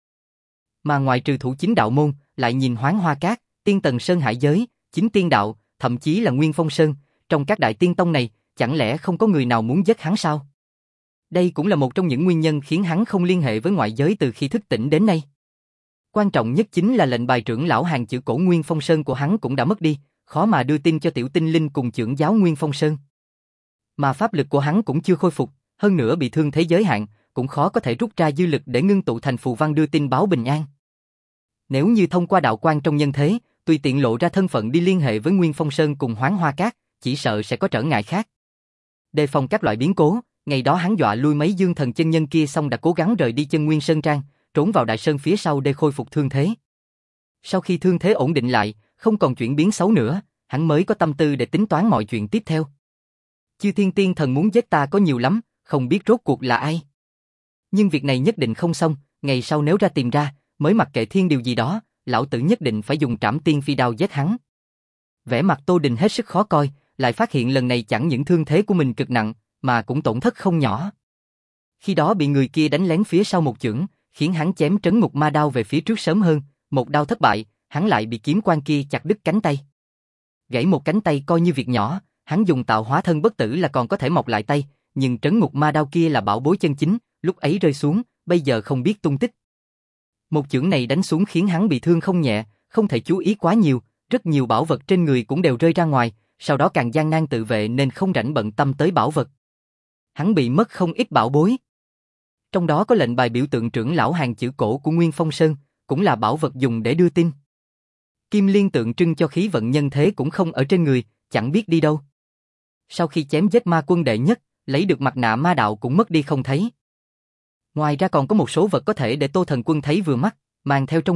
Mà ngoài trừ thủ chính đạo môn, lại nhìn Hoáng Hoa Cát, Tiên Tần Sơn Hải Giới, Chính Tiên Đạo, thậm chí là Nguyên Phong Sơn, trong các đại tiên tông này, chẳng lẽ không có người nào muốn giết hắn sao? Đây cũng là một trong những nguyên nhân khiến hắn không liên hệ với ngoại giới từ khi thức tỉnh đến nay. Quan trọng nhất chính là lệnh bài trưởng lão hàng chữ cổ Nguyên Phong Sơn của hắn cũng đã mất đi, khó mà đưa tin cho tiểu tinh linh cùng trưởng giáo Nguyên Phong Sơn. Mà pháp lực của hắn cũng chưa khôi phục, hơn nữa bị thương thế giới hạn, cũng khó có thể rút ra dư lực để ngưng tụ thành phù văn đưa tin báo bình an. Nếu như thông qua đạo quan trong nhân thế, tùy tiện lộ ra thân phận đi liên hệ với Nguyên Phong Sơn cùng Hoáng Hoa Cát, chỉ sợ sẽ có trở ngại khác. Đề phòng các loại biến cố, ngày đó hắn dọa lui mấy dương thần chân nhân kia xong đã cố gắng rời đi Chân Nguyên Sơn Trang, trốn vào đại sơn phía sau để khôi phục thương thế. Sau khi thương thế ổn định lại, không còn chuyển biến xấu nữa, hắn mới có tâm tư để tính toán mọi chuyện tiếp theo. Chư thiên tiên thần muốn giết ta có nhiều lắm, không biết rốt cuộc là ai. Nhưng việc này nhất định không xong, ngày sau nếu ra tìm ra, mới mặc kệ thiên điều gì đó, lão tử nhất định phải dùng trảm tiên phi đao giết hắn. Vẻ mặt Tô Đình hết sức khó coi, lại phát hiện lần này chẳng những thương thế của mình cực nặng, mà cũng tổn thất không nhỏ. Khi đó bị người kia đánh lén phía sau một chưởng, khiến hắn chém trấn ngục ma đao về phía trước sớm hơn, một đao thất bại, hắn lại bị kiếm quan kia chặt đứt cánh tay. Gãy một cánh tay coi như việc nhỏ, hắn dùng tạo hóa thân bất tử là còn có thể mọc lại tay, nhưng trấn ngục ma đao kia là bảo bối chân chính, lúc ấy rơi xuống, bây giờ không biết tung tích. Một chưởng này đánh xuống khiến hắn bị thương không nhẹ, không thể chú ý quá nhiều, rất nhiều bảo vật trên người cũng đều rơi ra ngoài, sau đó càng gian nan tự vệ nên không rảnh bận tâm tới bảo vật. Hắn bị mất không ít bảo bối. Trong đó có lệnh bài biểu tượng trưởng lão hàng chữ cổ của Nguyên Phong Sơn, cũng là bảo vật dùng để đưa tin. Kim liên tượng trưng cho khí vận nhân thế cũng không ở trên người, chẳng biết đi đâu. Sau khi chém giết ma quân đệ nhất, lấy được mặt nạ ma đạo cũng mất đi không thấy. Ngoài ra còn có một số vật có thể để Tô Thần Quân thấy vừa mắt, mang theo trong người,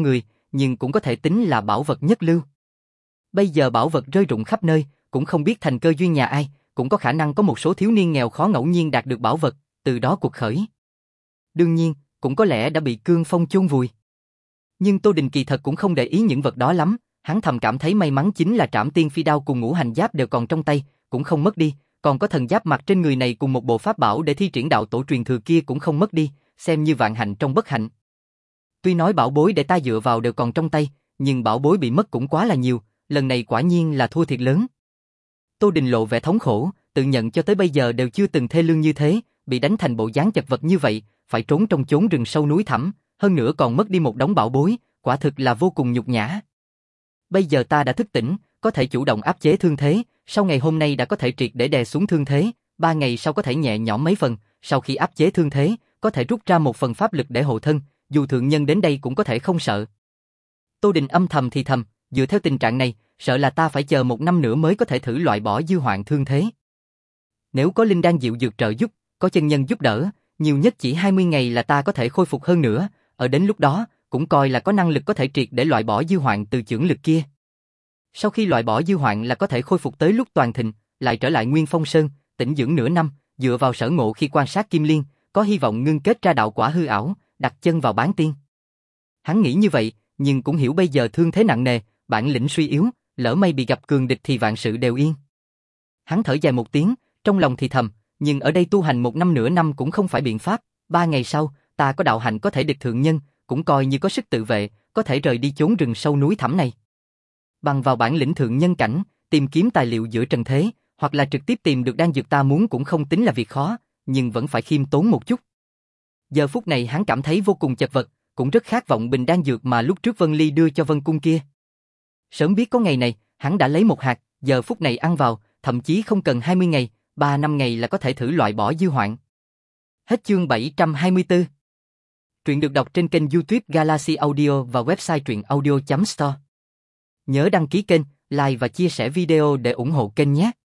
nhưng cũng có thể tính là bảo vật nhất lưu. Bây giờ bảo vật rơi rụng khắp nơi, cũng không biết thành cơ duyên nhà ai, cũng có khả năng có một số thiếu niên nghèo khó ngẫu nhiên đạt được bảo vật, từ đó cuộc khởi. Đương nhiên, cũng có lẽ đã bị cương phong chôn vùi. Nhưng Tô Đình kỳ thật cũng không để ý những vật đó lắm, hắn thầm cảm thấy may mắn chính là Trảm Tiên Phi Đao cùng Ngũ Hành Giáp đều còn trong tay, cũng không mất đi, còn có thần giáp mặc trên người này cùng một bộ pháp bảo để thi triển đạo tổ truyền thừa kia cũng không mất đi, xem như vạn hạnh trong bất hạnh. Tuy nói bảo bối để ta dựa vào đều còn trong tay, nhưng bảo bối bị mất cũng quá là nhiều, lần này quả nhiên là thua thiệt lớn. Tô Đình lộ vẻ thống khổ, tự nhận cho tới bây giờ đều chưa từng thê lương như thế, bị đánh thành bộ dáng chật vật như vậy, phải trốn trong chốn rừng sâu núi thẳm, hơn nữa còn mất đi một đống bảo bối, quả thực là vô cùng nhục nhã. Bây giờ ta đã thức tỉnh, có thể chủ động áp chế thương thế, sau ngày hôm nay đã có thể triệt để đè xuống thương thế, ba ngày sau có thể nhẹ nhõm mấy phần, sau khi áp chế thương thế, có thể rút ra một phần pháp lực để hộ thân, dù thượng nhân đến đây cũng có thể không sợ. Tô Đình âm thầm thì thầm, dựa theo tình trạng này, sợ là ta phải chờ một năm nữa mới có thể thử loại bỏ dư hoạn thương thế. Nếu có linh đan dịu dược trợ giúp, có chân nhân giúp đỡ, nhiều nhất chỉ hai mươi ngày là ta có thể khôi phục hơn nữa, ở đến lúc đó, cũng coi là có năng lực có thể triệt để loại bỏ dư hoạn từ chưởng lực kia. Sau khi loại bỏ dư hoạn là có thể khôi phục tới lúc toàn thịnh, lại trở lại Nguyên Phong Sơn, tĩnh dưỡng nửa năm, dựa vào sở ngộ khi quan sát Kim Liên, có hy vọng ngưng kết ra đạo quả hư ảo, đặt chân vào bán tiên. Hắn nghĩ như vậy, nhưng cũng hiểu bây giờ thương thế nặng nề, bản lĩnh suy yếu, lỡ may bị gặp cường địch thì vạn sự đều yên. Hắn thở dài một tiếng, trong lòng thì thầm, nhưng ở đây tu hành một năm nửa năm cũng không phải biện pháp, ba ngày sau, ta có đạo hạnh có thể địch thượng nhân, cũng coi như có sức tự vệ, có thể rời đi chốn rừng sâu núi thẳm này. Bằng vào bản lĩnh thượng nhân cảnh, tìm kiếm tài liệu giữa trần thế, hoặc là trực tiếp tìm được đan dược ta muốn cũng không tính là việc khó, nhưng vẫn phải khiêm tốn một chút. Giờ phút này hắn cảm thấy vô cùng chật vật, cũng rất khát vọng bình đan dược mà lúc trước Vân Ly đưa cho Vân Cung kia. Sớm biết có ngày này, hắn đã lấy một hạt, giờ phút này ăn vào, thậm chí không cần hai mươi ngày, ba năm ngày là có thể thử loại bỏ dư hoạn. Hết chương bảy trăm hai mươi tư. Truyện được đọc trên kênh YouTube Galaxy Audio và website truyện audio chấm store. Nhớ đăng ký kênh, like và chia sẻ video để ủng hộ kênh nhé.